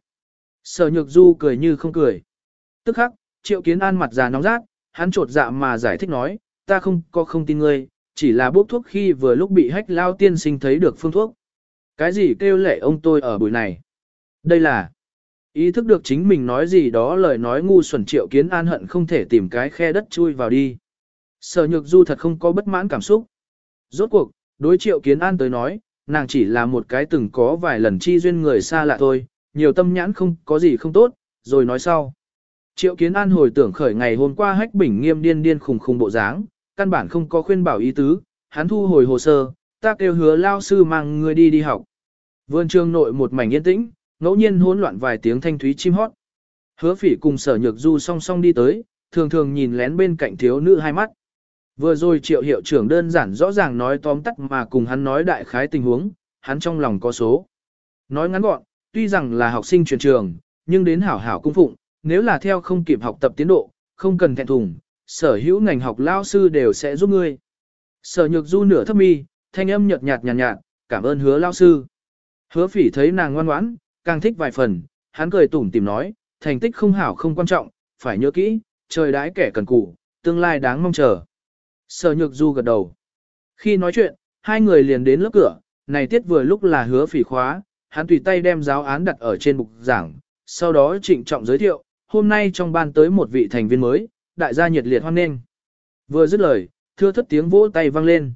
Sở Nhược Du cười như không cười. Tức khắc, Triệu Kiến An mặt già nóng rát, hắn trột dạ mà giải thích nói, ta không có không tin ngươi, chỉ là bốc thuốc khi vừa lúc bị Hách lao tiên sinh thấy được phương thuốc. Cái gì kêu lệ ông tôi ở buổi này? Đây là ý thức được chính mình nói gì đó lời nói ngu xuẩn. Triệu Kiến An hận không thể tìm cái khe đất chui vào đi. Sở Nhược Du thật không có bất mãn cảm xúc. Rốt cuộc, đối Triệu Kiến An tới nói, nàng chỉ là một cái từng có vài lần chi duyên người xa lạ thôi, nhiều tâm nhãn không có gì không tốt, rồi nói sau. Triệu Kiến An hồi tưởng khởi ngày hôm qua Hách Bình Nghiêm điên điên khùng khùng bộ dáng, căn bản không có khuyên bảo ý tứ, hắn thu hồi hồ sơ, ta kêu Hứa lao sư mang người đi đi học. Vườn trường nội một mảnh yên tĩnh, ngẫu nhiên hỗn loạn vài tiếng thanh thúy chim hót. Hứa Phỉ cùng Sở Nhược Du song song đi tới, thường thường nhìn lén bên cạnh thiếu nữ hai mắt. Vừa rồi Triệu hiệu trưởng đơn giản rõ ràng nói tóm tắt mà cùng hắn nói đại khái tình huống, hắn trong lòng có số. Nói ngắn gọn, tuy rằng là học sinh truyền trường, nhưng đến hảo hảo cung phụng, nếu là theo không kịp học tập tiến độ, không cần thẹn thùng, sở hữu ngành học lao sư đều sẽ giúp ngươi. Sở Nhược Du nửa thấp mi, thanh âm nhợt nhạt nhàn nhạt, nhạt, cảm ơn Hứa lao sư. Hứa Phỉ thấy nàng ngoan ngoãn, càng thích vài phần, hắn cười tủm tỉm nói, thành tích không hảo không quan trọng, phải nhớ kỹ, trời đãi kẻ cần cù, tương lai đáng mong chờ. Sở Nhược Du gật đầu. Khi nói chuyện, hai người liền đến lớp cửa, này tiết vừa lúc là Hứa Phỉ khóa, hắn tùy tay đem giáo án đặt ở trên bục giảng, sau đó trịnh trọng giới thiệu, hôm nay trong ban tới một vị thành viên mới, đại gia nhiệt liệt hoan nghênh. Vừa dứt lời, thưa thất tiếng vỗ tay vang lên.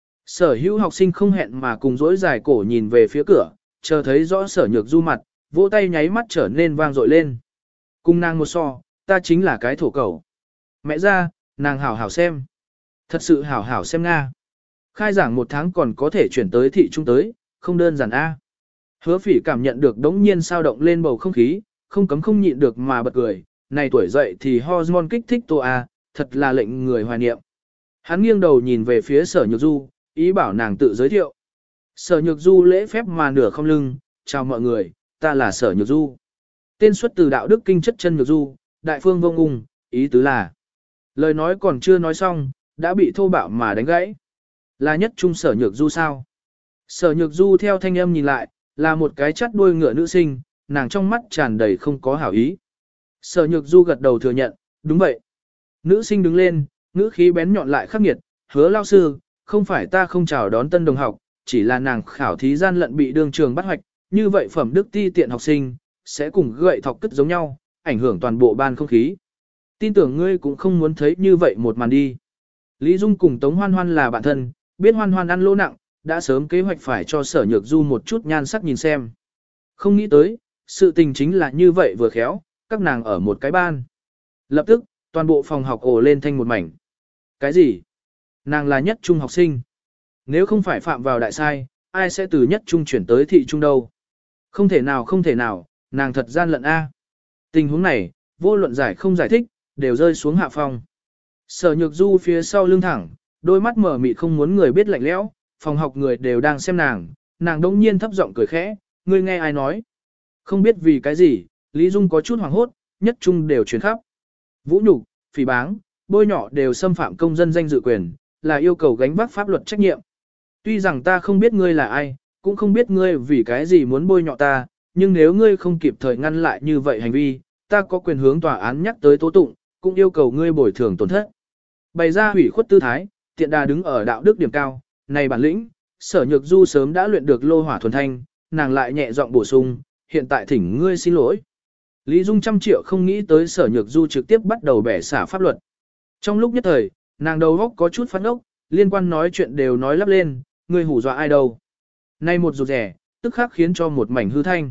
Sở hữu học sinh không hẹn mà cùng dỗi dài cổ nhìn về phía cửa, chờ thấy rõ Sở Nhược Du mặt, vỗ tay nháy mắt trở nên vang dội lên. Cùng nàng một so, ta chính là cái thổ cẩu. Mẹ ra, nàng hảo hảo xem. Thật sự hảo hảo xem Nga. Khai giảng một tháng còn có thể chuyển tới thị trung tới, không đơn giản A. Hứa Phỉ cảm nhận được đống nhiên sao động lên bầu không khí, không cấm không nhịn được mà bật cười. Này tuổi dậy thì hormone kích thích tô A, thật là lệnh người hoài niệm. Hắn nghiêng đầu nhìn về phía Sở Nhược Du, ý bảo nàng tự giới thiệu. Sở Nhược Du lễ phép mà nửa không lưng, chào mọi người, ta là Sở Nhược Du. Tên xuất từ đạo đức kinh chất chân Nhược Du, đại phương vô ung, ý tứ là. Lời nói còn chưa nói xong, đã bị thô bạo mà đánh gãy. Là nhất trung Sở Nhược Du sao? Sở Nhược Du theo thanh âm nhìn lại, là một cái chắt đuôi ngựa nữ sinh, nàng trong mắt tràn đầy không có hảo ý. Sở Nhược Du gật đầu thừa nhận, Đúng vậy. Nữ sinh đứng lên, ngữ khí bén nhọn lại khắc nghiệt, hứa lao sư, không phải ta không chào đón tân đồng học, chỉ là nàng khảo thí gian lận bị đường trường bắt hoạch, như vậy phẩm đức ti tiện học sinh, sẽ cùng gậy thọc cất giống nhau, ảnh hưởng toàn bộ ban không khí. Tin tưởng ngươi cũng không muốn thấy như vậy một màn đi. Lý Dung cùng Tống Hoan Hoan là bạn thân, biết Hoan Hoan ăn lỗ nặng, đã sớm kế hoạch phải cho Sở Nhược Du một chút nhan sắc nhìn xem. Không nghĩ tới, sự tình chính là như vậy vừa khéo, các nàng ở một cái ban. Lập tức, toàn bộ phòng học ồ lên thanh một mảnh. Cái gì? Nàng là nhất trung học sinh. Nếu không phải phạm vào đại sai, ai sẽ từ nhất trung chuyển tới thị trung đâu? Không thể nào không thể nào, nàng thật gian lận A. Tình huống này, vô luận giải không giải thích, đều rơi xuống hạ phong. Sở Nhược Du phía sau lưng thẳng, đôi mắt mở mịt không muốn người biết lạnh lẽo, phòng học người đều đang xem nàng, nàng đông nhiên thấp giọng cười khẽ, ngươi nghe ai nói. Không biết vì cái gì, Lý Dung có chút hoảng hốt, nhất trung đều truyền khắp. Vũ nhục, phỉ báng, bôi nhọ đều xâm phạm công dân danh dự quyền, là yêu cầu gánh vác pháp luật trách nhiệm. Tuy rằng ta không biết ngươi là ai, cũng không biết ngươi vì cái gì muốn bôi nhọ ta, nhưng nếu ngươi không kịp thời ngăn lại như vậy hành vi, ta có quyền hướng tòa án nhắc tới tố tụng, cũng yêu cầu ngươi bồi thường tổn thất. Bày ra hủy khuất tư thái, tiện đà đứng ở đạo đức điểm cao, này bản lĩnh, Sở Nhược Du sớm đã luyện được lô hỏa thuần thanh, nàng lại nhẹ giọng bổ sung, hiện tại thỉnh ngươi xin lỗi. Lý Dung trăm triệu không nghĩ tới Sở Nhược Du trực tiếp bắt đầu bẻ xả pháp luật. Trong lúc nhất thời, nàng đầu óc có chút phát ốc, liên quan nói chuyện đều nói lắp lên, ngươi hù dọa ai đâu. Nay một rụt rẻ, tức khắc khiến cho một mảnh hư thanh.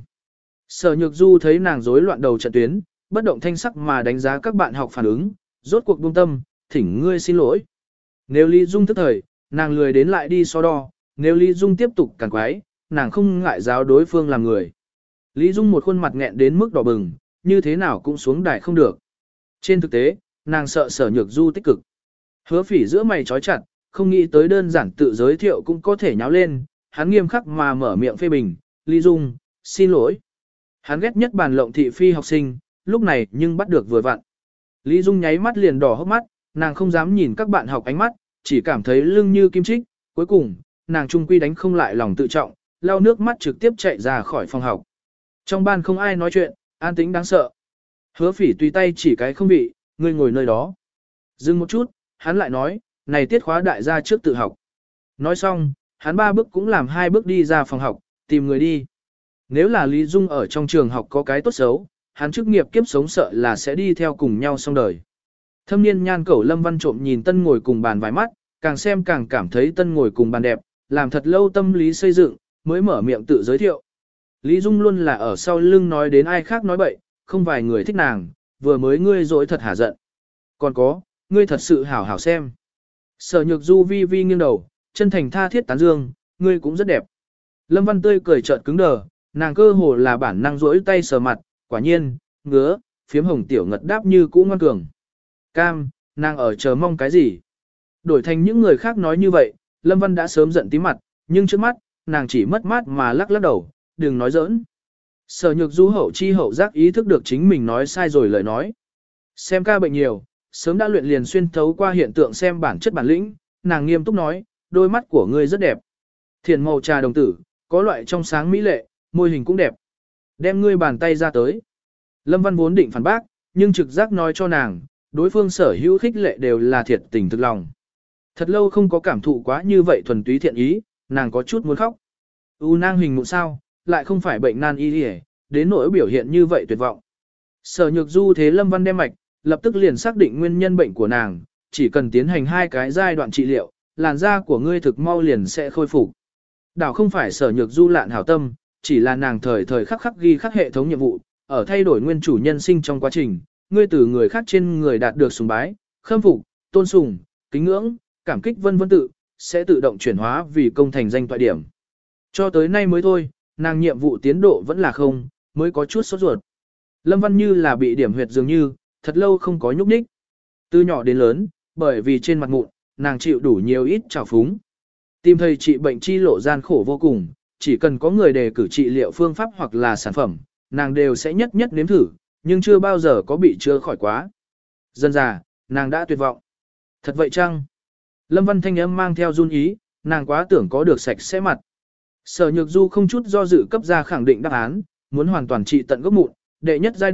Sở Nhược Du thấy nàng rối loạn đầu trận tuyến, bất động thanh sắc mà đánh giá các bạn học phản ứng, rốt cuộc buông tâm, thỉnh ngươi xin lỗi. Nếu Lý Dung thức thời, nàng lười đến lại đi so đo, nếu Lý Dung tiếp tục càn quái, nàng không ngại giáo đối phương làm người. Lý Dung một khuôn mặt nghẹn đến mức đỏ bừng, như thế nào cũng xuống đài không được. Trên thực tế, nàng sợ Sở Nhược Du tích cực. Hứa Phỉ giữa mày trói chặt, không nghĩ tới đơn giản tự giới thiệu cũng có thể nháo lên, hắn nghiêm khắc mà mở miệng phê bình, Lý Dung, xin lỗi. Hắn ghét nhất bàn lộng thị phi học sinh, lúc này nhưng bắt được vừa vặn. Lý Dung nháy mắt liền đỏ hốc mắt, nàng không dám nhìn các bạn học ánh mắt, chỉ cảm thấy lưng như kim chích, cuối cùng, nàng trung quy đánh không lại lòng tự trọng, lau nước mắt trực tiếp chạy ra khỏi phòng học. Trong ban không ai nói chuyện, an tĩnh đáng sợ. Hứa Phỉ tùy tay chỉ cái không bị, ngươi ngồi nơi đó. Dừng một chút, hắn lại nói, này tiết khóa đại gia trước tự học. Nói xong, hắn ba bước cũng làm hai bước đi ra phòng học, tìm người đi. Nếu là Lý Dung ở trong trường học có cái tốt xấu, hắn chức nghiệp kiếp sống sợ là sẽ đi theo cùng nhau xong đời. Thâm niên nhan cẩu Lâm Văn trộm nhìn Tân ngồi cùng bàn vài mắt, càng xem càng cảm thấy Tân ngồi cùng bàn đẹp, làm thật lâu tâm lý xây dựng, mới mở miệng tự giới thiệu. Lý Dung luôn là ở sau lưng nói đến ai khác nói bậy, không vài người thích nàng, vừa mới ngươi dối thật hả giận. Còn có, ngươi thật sự hảo hảo xem. Sở Nhược Du vi vi nghiêng đầu, chân thành tha thiết tán dương, ngươi cũng rất đẹp. Lâm Văn tươi cười chợt cứng đờ, nàng cơ hồ là bản năng rỗi tay sờ mặt, quả nhiên, ngứa, phiếm hồng tiểu ngật đáp như cũ ngoan cường. Cam, nàng ở chờ mong cái gì? Đổi thành những người khác nói như vậy, Lâm Văn đã sớm giận tím mặt, nhưng trước mắt, nàng chỉ mất mát mà lắc lắc đầu, đừng nói giỡn. Sở Nhược Du hậu chi hậu giác ý thức được chính mình nói sai rồi lời nói. Xem ca bệnh nhiều, sớm đã luyện liền xuyên thấu qua hiện tượng xem bản chất bản lĩnh, nàng nghiêm túc nói, đôi mắt của ngươi rất đẹp. Thiền màu trà đồng tử, có loại trong sáng mỹ lệ, môi hình cũng đẹp. Đem ngươi bàn tay ra tới. Lâm Văn vốn định phản bác, nhưng trực giác nói cho nàng, đối phương sở hữu khích lệ đều là thiệt tình thực lòng. Thật lâu không có cảm thụ quá như vậy thuần túy thiện ý, nàng có chút muốn khóc. U nang hình mụn sao, lại không phải bệnh nan y hề, đến nỗi biểu hiện như vậy tuyệt vọng. Sở Nhược Du thế Lâm Văn đem mạch, lập tức liền xác định nguyên nhân bệnh của nàng, chỉ cần tiến hành hai cái giai đoạn trị liệu, làn da của ngươi thực mau liền sẽ khôi phục. Đảo không phải Sở Nhược Du lạn hảo tâm, chỉ là nàng thời thời khắc khắc ghi khắc hệ thống nhiệm vụ, ở thay đổi nguyên chủ nhân sinh trong quá trình, ngươi từ người khác trên người đạt được sùng bái, khâm phục, tôn sùng, kính ngưỡng, cảm kích vân vân tự, sẽ tự động chuyển hóa vì công thành danh toại điểm. Cho tới nay mới thôi, nàng nhiệm vụ tiến độ vẫn là không, mới có chút sốt ruột. Lâm Văn như là bị điểm huyệt dường như, thật lâu không có nhúc nhích. Từ nhỏ đến lớn, bởi vì trên mặt mụn, nàng chịu đủ nhiều ít trào phúng. Tìm thầy trị bệnh chi lộ gian khổ vô cùng, chỉ cần có người đề cử trị liệu phương pháp hoặc là sản phẩm, nàng đều sẽ nhất nhất nếm thử, nhưng chưa bao giờ có bị chữa khỏi quá. Dần già, nàng đã tuyệt vọng. Thật vậy chăng? Lâm Văn thanh âm mang theo run ý, nàng quá tưởng có được sạch sẽ mặt. Sở Nhược Du không chút do dự cấp ra khẳng định đáp án, muốn hoàn toàn trị tận gốc mụn, đệ nhất giai đoạn,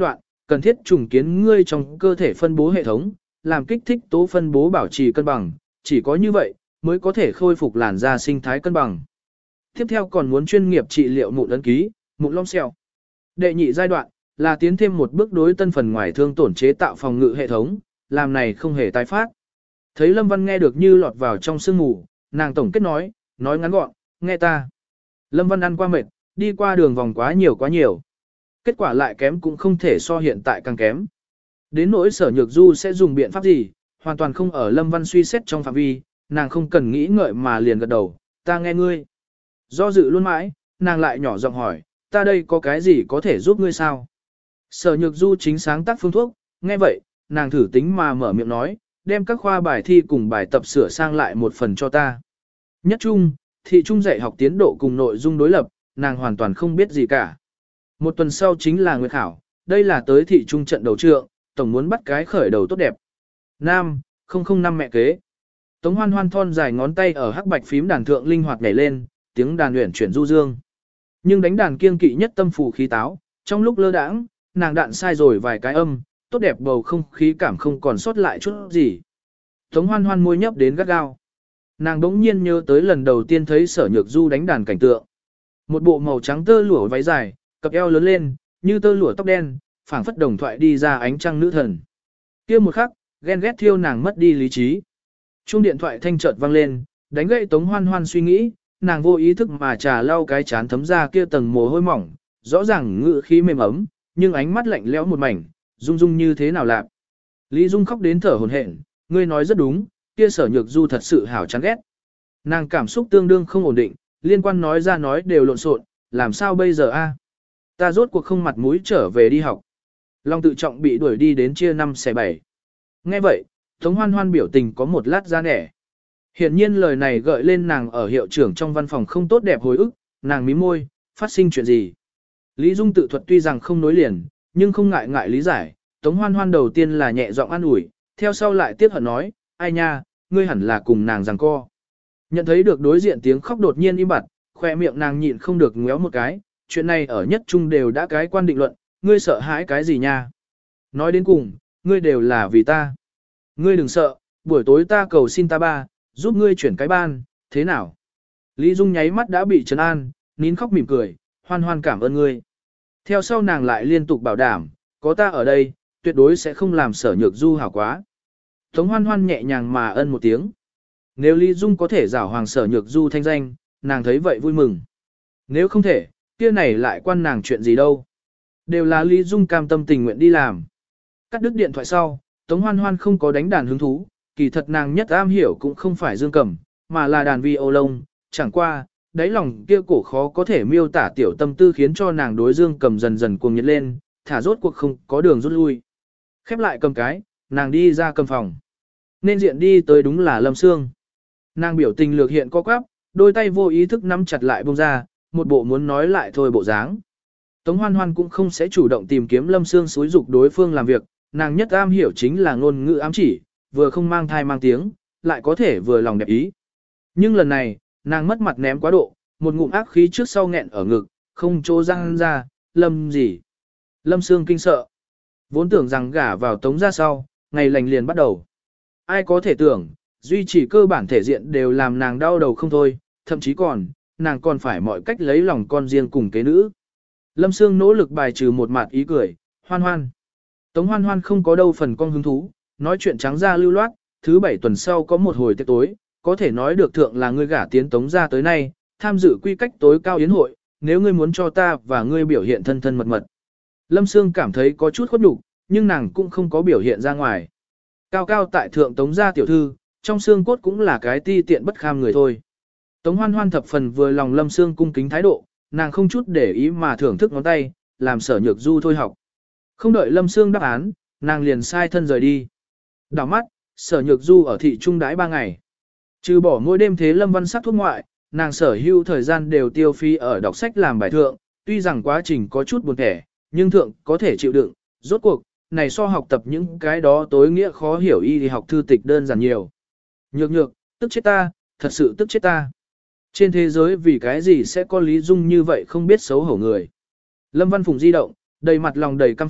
cần thiết trùng kiến ngươi trong cơ thể phân bố hệ thống, làm kích thích tố phân bố bảo trì cân bằng, chỉ có như vậy mới có thể khôi phục làn da sinh thái cân bằng. Tiếp theo còn muốn chuyên nghiệp trị liệu mụn ấn ký, mụn lông xẹo. Đệ nhị giai đoạn là tiến thêm một bước đối tân phần ngoài thương tổn chế tạo phòng ngự hệ thống, làm này không hề tái phát. Thấy Lâm Văn nghe được như lọt vào trong sương mù, nàng tổng kết nói, nói ngắn gọn, nghe ta. Lâm Văn ăn qua mệt, đi qua đường vòng quá nhiều quá nhiều. Kết quả lại kém cũng không thể so hiện tại càng kém. Đến nỗi Sở Nhược Du sẽ dùng biện pháp gì, hoàn toàn không ở Lâm Văn suy xét trong phạm vi, nàng không cần nghĩ ngợi mà liền gật đầu, ta nghe ngươi. Do dự luôn mãi, nàng lại nhỏ giọng hỏi, ta đây có cái gì có thể giúp ngươi sao? Sở Nhược Du chính sáng tác phương thuốc, nghe vậy, nàng thử tính mà mở miệng nói, đem các khoa bài thi cùng bài tập sửa sang lại một phần cho ta. Nhất trung, thị trung dạy học tiến độ cùng nội dung đối lập, nàng hoàn toàn không biết gì cả. Một tuần sau chính là nguyệt khảo, đây là tới thị trung trận đầu trượng, tổng muốn bắt cái khởi đầu tốt đẹp. Nam, không không năm mẹ kế. Tống Hoan Hoan thon dài ngón tay ở hắc bạch phím đàn thượng linh hoạt nhảy lên, tiếng đàn uyển chuyển du dương. Nhưng đánh đàn kiêng kỵ nhất tâm phù khí táo, trong lúc lơ đãng, nàng đạn sai rồi vài cái âm, tốt đẹp bầu không khí cảm không còn sót lại chút gì. Tống Hoan Hoan môi nhấp đến gắt gao. Nàng đống nhiên nhớ tới lần đầu tiên thấy Sở Nhược Du đánh đàn cảnh tượng. Một bộ màu trắng tơ lụa váy dài, cặp eo lớn lên, như tơ lụa tóc đen, phảng phất đồng thoại đi ra ánh trăng nữ thần. Kia một khắc, ghen ghét thiêu nàng mất đi lý trí. Chuông điện thoại thanh chợt vang lên, đánh gậy Tống Hoan Hoan suy nghĩ, nàng vô ý thức mà trà lau cái chán thấm ra kia tầng mồ hôi mỏng, rõ ràng ngự khí mềm ấm, nhưng ánh mắt lạnh lẽo một mảnh, Dung Dung như thế nào lạc. Lý Dung khóc đến thở hổn hển, ngươi nói rất đúng, kia Sở Nhược Du thật sự hảo chán ghét. Nàng cảm xúc tương đương không ổn định, liên quan nói ra nói đều lộn xộn, làm sao bây giờ a? Ta rốt cuộc không mặt mũi trở về đi học. Long tự trọng bị đuổi đi đến chia năm xẻ bảy. Nghe vậy, Tống Hoan Hoan biểu tình có một lát ra nẻ. Hiện nhiên lời này gợi lên nàng ở hiệu trưởng trong văn phòng không tốt đẹp hồi ức, nàng mím môi, phát sinh chuyện gì. Lý Dung tự thuật tuy rằng không nối liền, nhưng không ngại ngại lý giải, Tống Hoan Hoan đầu tiên là nhẹ giọng an ủi, theo sau lại tiếp hận nói, ai nha, ngươi hẳn là cùng nàng giằng co. Nhận thấy được đối diện tiếng khóc đột nhiên im bặt, khoe miệng nàng nhịn không được ngéo một cái, chuyện này ở nhất trung đều đã cái quan định luận, ngươi sợ hãi cái gì nha. Nói đến cùng, ngươi đều là vì ta. Ngươi đừng sợ, buổi tối ta cầu xin ta ba, giúp ngươi chuyển cái ban, thế nào? Lý Dung nháy mắt đã bị trấn an, nín khóc mỉm cười, Hoan Hoan cảm ơn ngươi. Theo sau nàng lại liên tục bảo đảm, có ta ở đây, tuyệt đối sẽ không làm Sở Nhược Du hảo quá. Tống Hoan Hoan nhẹ nhàng mà ân một tiếng. Nếu Lý Dung có thể giảo hoàng Sở Nhược Du thanh danh, nàng thấy vậy vui mừng. Nếu không thể, kia này lại quan nàng chuyện gì đâu. Đều là Lý Dung cam tâm tình nguyện đi làm. Cắt đứt điện thoại sau, Tống Hoan Hoan không có đánh đàn hứng thú, kỳ thật nàng nhất am hiểu cũng không phải dương cầm, mà là đàn vi ô lông, chẳng qua, đáy lòng kia cổ khó có thể miêu tả tiểu tâm tư khiến cho nàng đối dương cầm dần dần cuồng nhiệt lên, thả rốt cuộc không có đường rút lui. Khép lại cầm cái, nàng đi ra cầm phòng. Nên diện đi tới đúng là Lâm Sương. Nàng biểu tình lược hiện co quắp, đôi tay vô ý thức nắm chặt lại bông ra, một bộ muốn nói lại thôi bộ dáng. Tống Hoan Hoan cũng không sẽ chủ động tìm kiếm Lâm Sương xúi dục đối phương làm việc, nàng nhất am hiểu chính là ngôn ngữ ám chỉ, vừa không mang thai mang tiếng, lại có thể vừa lòng đẹp ý. Nhưng lần này, nàng mất mặt ném quá độ, một ngụm ác khí trước sau nghẹn ở ngực, không chỗ răng ra, Lâm gì. Lâm Sương kinh sợ. Vốn tưởng rằng gả vào Tống ra sau, ngày lành liền bắt đầu. Ai có thể tưởng, duy trì cơ bản thể diện đều làm nàng đau đầu không thôi, thậm chí còn, nàng còn phải mọi cách lấy lòng con riêng cùng kế nữ. Lâm Sương nỗ lực bài trừ một mặt ý cười, Hoan Hoan. Tống Hoan Hoan không có đâu phần con hứng thú, nói chuyện trắng ra lưu loát, thứ bảy tuần sau có một hồi tiệc tối, có thể nói được thượng là ngươi gả tiến Tống ra tới nay, tham dự quy cách tối cao yến hội, nếu ngươi muốn cho ta và ngươi biểu hiện thân thân mật mật. Lâm Sương cảm thấy có chút khuất nhục, nhưng nàng cũng không có biểu hiện ra ngoài. Cao cao tại thượng Tống gia tiểu thư, trong xương cốt cũng là cái ti tiện bất kham người thôi. Tống Hoan Hoan thập phần vừa lòng Lâm Sương cung kính thái độ, nàng không chút để ý mà thưởng thức ngón tay, làm Sở Nhược Du thôi học. Không đợi Lâm Sương đáp án, nàng liền sai thân rời đi. Đảo mắt, Sở Nhược Du ở thị trung đãi ba ngày. Trừ bỏ mỗi đêm thế Lâm Văn sắc thuốc ngoại, nàng sở hữu thời gian đều tiêu phí ở đọc sách làm bài thượng, tuy rằng quá trình có chút buồn tẻ, nhưng thượng có thể chịu đựng, rốt cuộc, này so học tập những cái đó tối nghĩa khó hiểu y thì học thư tịch đơn giản nhiều. Nhược nhược, tức chết ta, thật sự tức chết ta. Trên thế giới vì cái gì sẽ có Lý Dung như vậy không biết xấu hổ người. Lâm Văn Phùng di động, đầy mặt lòng đầy căm phẫn,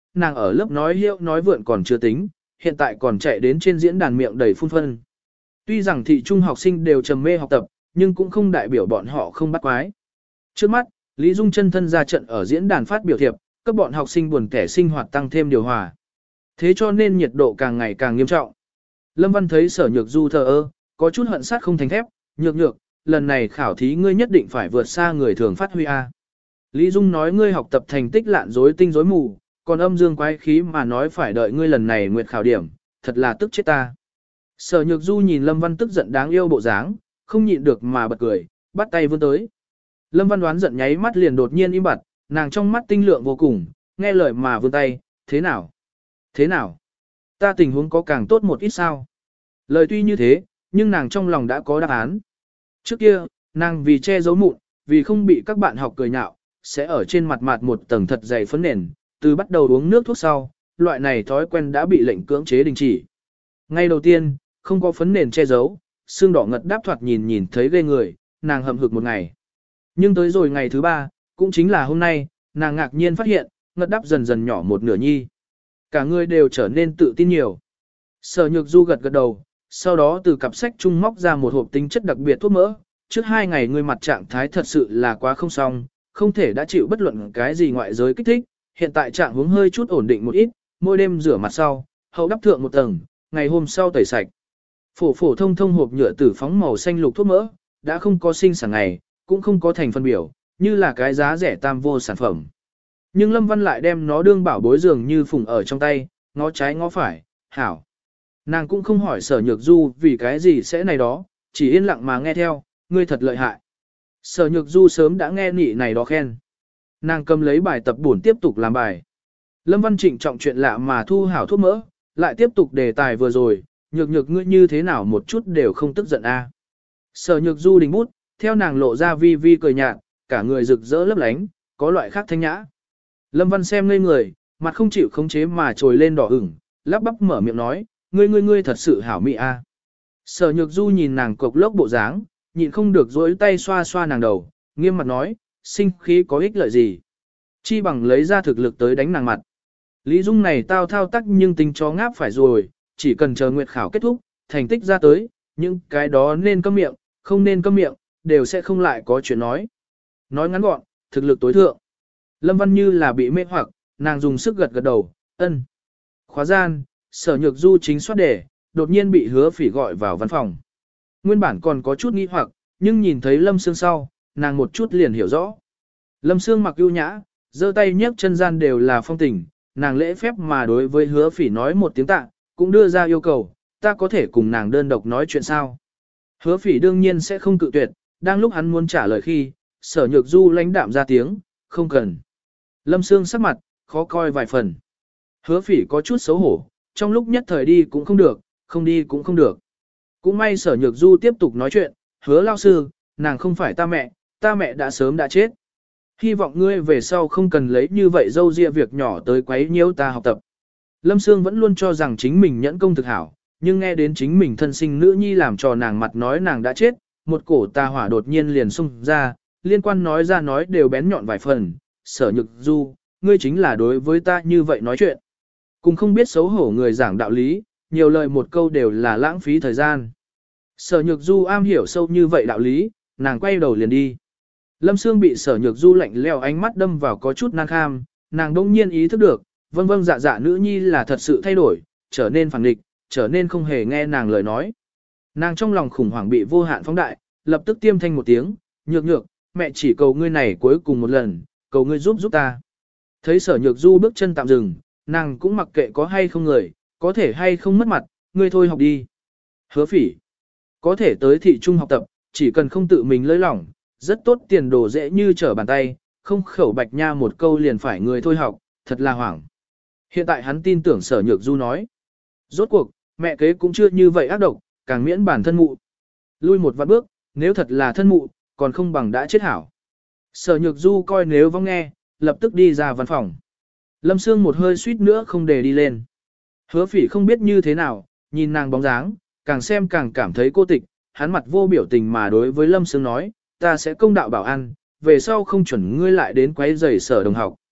nàng ở lớp nói hiệu nói vượn còn chưa tính, hiện tại còn chạy đến trên diễn đàn miệng đầy phun phân. Tuy rằng thị trung học sinh đều trầm mê học tập, nhưng cũng không đại biểu bọn họ không bắt quái. Trước mắt, Lý Dung chân thân ra trận ở diễn đàn phát biểu thiệp, các bọn học sinh buồn kẻ sinh hoạt tăng thêm điều hòa. Thế cho nên nhiệt độ càng ngày càng nghiêm trọng. Lâm Văn thấy Sở Nhược Du thờ ơ, có chút hận sát không thành thép, nhược nhược, lần này khảo thí ngươi nhất định phải vượt xa người thường phát huy a. Lý Dung nói ngươi học tập thành tích lạn rối tinh rối mù, còn âm dương quái khí mà nói phải đợi ngươi lần này nguyệt khảo điểm, thật là tức chết ta. Sở Nhược Du nhìn Lâm Văn tức giận đáng yêu bộ dáng, không nhịn được mà bật cười, bắt tay vươn tới. Lâm Văn đoán giận nháy mắt liền đột nhiên im bặt, nàng trong mắt tinh lượng vô cùng, nghe lời mà vươn tay, thế nào? Thế nào? Ta tình huống có càng tốt một ít sao? Lời tuy như thế, nhưng nàng trong lòng đã có đáp án. Trước kia, nàng vì che giấu mụn, vì không bị các bạn học cười nhạo, sẽ ở trên mặt mặt một tầng thật dày phấn nền, từ bắt đầu uống nước thuốc sau, loại này thói quen đã bị lệnh cưỡng chế đình chỉ. Ngay đầu tiên, không có phấn nền che giấu, xương đỏ ngật đáp thoạt nhìn nhìn thấy ghê người, nàng hậm hực một ngày. Nhưng tới rồi ngày thứ ba, cũng chính là hôm nay, nàng ngạc nhiên phát hiện, ngật đáp dần dần nhỏ một nửa nhi. Cả người đều trở nên tự tin nhiều. Sở Nhược Du gật gật đầu, sau đó từ cặp sách trung móc ra một hộp tính chất đặc biệt thuốc mỡ. Trước hai ngày ngươi mặt trạng thái thật sự là quá không xong, không thể đã chịu bất luận cái gì ngoại giới kích thích, hiện tại trạng huống hơi chút ổn định một ít, mỗi đêm rửa mặt sau, hậu đắp thượng một tầng, ngày hôm sau tẩy sạch. Phổ phổ thông thông hộp nhựa tử phóng màu xanh lục thuốc mỡ, đã không có sinh sản ngày, cũng không có thành phân biểu, như là cái giá rẻ tam vô sản phẩm. Nhưng Lâm Văn lại đem nó đương bảo bối dường như phùng ở trong tay, ngó trái ngó phải, hảo. Nàng cũng không hỏi Sở Nhược Du vì cái gì sẽ này đó, chỉ yên lặng mà nghe theo, ngươi thật lợi hại. Sở Nhược Du sớm đã nghe nị này đó khen. Nàng cầm lấy bài tập buồn tiếp tục làm bài. Lâm Văn trịnh trọng chuyện lạ mà thu hảo thuốc mỡ, lại tiếp tục đề tài vừa rồi, nhược nhược ngươi như thế nào một chút đều không tức giận a. Sở Nhược Du đình bút, theo nàng lộ ra vi vi cười nhạt, cả người rực rỡ lấp lánh, có loại khác thanh nhã. Lâm Văn xem ngây người, mặt không chịu khống chế mà trồi lên đỏ ửng, lắp bắp mở miệng nói, ngươi ngươi ngươi thật sự hảo mỹ a. Sở Nhược Du nhìn nàng cục lốc bộ dáng, nhịn không được dối tay xoa xoa nàng đầu, nghiêm mặt nói, sinh khí có ích lợi gì. Chi bằng lấy ra thực lực tới đánh nàng mặt. Lý Dung này tao thao tác nhưng tính chó ngáp phải rồi, chỉ cần chờ nguyệt khảo kết thúc, thành tích ra tới, những cái đó nên câm miệng, không nên câm miệng, đều sẽ không lại có chuyện nói. Nói ngắn gọn, thực lực tối thượng. Lâm Văn như là bị mê hoặc, nàng dùng sức gật gật đầu, ân. Khóa gian, Sở Nhược Du chính soát đề, đột nhiên bị Hứa Phỉ gọi vào văn phòng. Nguyên bản còn có chút nghi hoặc, nhưng nhìn thấy Lâm Sương sau, nàng một chút liền hiểu rõ. Lâm Sương mặc ưu nhã, giơ tay nhấc chân gian đều là phong tình, nàng lễ phép mà đối với Hứa Phỉ nói một tiếng tạ, cũng đưa ra yêu cầu, ta có thể cùng nàng đơn độc nói chuyện sao. Hứa Phỉ đương nhiên sẽ không cự tuyệt, đang lúc hắn muốn trả lời khi, Sở Nhược Du lãnh đạm ra tiếng, không cần. Lâm Sương sắc mặt, khó coi vài phần. Hứa Phỉ có chút xấu hổ, trong lúc nhất thời đi cũng không được, không đi cũng không được. Cũng may Sở Nhược Du tiếp tục nói chuyện, Hứa lao sư, nàng không phải ta mẹ, ta mẹ đã sớm đã chết. Hy vọng ngươi về sau không cần lấy như vậy dâu ria việc nhỏ tới quấy nhiễu ta học tập. Lâm Sương vẫn luôn cho rằng chính mình nhẫn công thực hảo, nhưng nghe đến chính mình thân sinh nữ nhi làm trò nàng mặt nói nàng đã chết, một cổ tà hỏa đột nhiên liền xung ra, liên quan nói ra nói đều bén nhọn vài phần. Sở Nhược Du, ngươi chính là đối với ta như vậy nói chuyện. Cùng không biết xấu hổ người giảng đạo lý, nhiều lời một câu đều là lãng phí thời gian. Sở Nhược Du am hiểu sâu như vậy đạo lý, nàng quay đầu liền đi. Lâm Sương bị Sở Nhược Du lạnh leo ánh mắt đâm vào có chút nan kham, nàng đông nhiên ý thức được, vâng vâng dạ dạ nữ nhi là thật sự thay đổi, trở nên phản nghịch, trở nên không hề nghe nàng lời nói. Nàng trong lòng khủng hoảng bị vô hạn phóng đại, lập tức tiêm thanh một tiếng, nhược nhược, mẹ chỉ cầu ngươi này cuối cùng một lần, cầu ngươi giúp giúp ta. Thấy Sở Nhược Du bước chân tạm dừng, nàng cũng mặc kệ có hay không người, có thể hay không mất mặt, ngươi thôi học đi. Hứa Phỉ, có thể tới thị trung học tập, chỉ cần không tự mình lơi lỏng, rất tốt tiền đồ dễ như trở bàn tay, không khẩu bạch nha một câu liền phải người thôi học, thật là hoảng. Hiện tại hắn tin tưởng Sở Nhược Du nói. Rốt cuộc, mẹ kế cũng chưa như vậy ác độc, càng miễn bản thân mụ. Lui một vạn bước, nếu thật là thân mụ, còn không bằng đã chết hảo. Sở Nhược Du coi nếu vong nghe, lập tức đi ra văn phòng. Lâm Sương một hơi suýt nữa không để đi lên. Hứa Phỉ không biết như thế nào, nhìn nàng bóng dáng, càng xem càng cảm thấy cô tịch, hắn mặt vô biểu tình mà đối với Lâm Sương nói, ta sẽ công đạo bảo an, về sau không chuẩn ngươi lại đến quấy rầy Sở đồng học.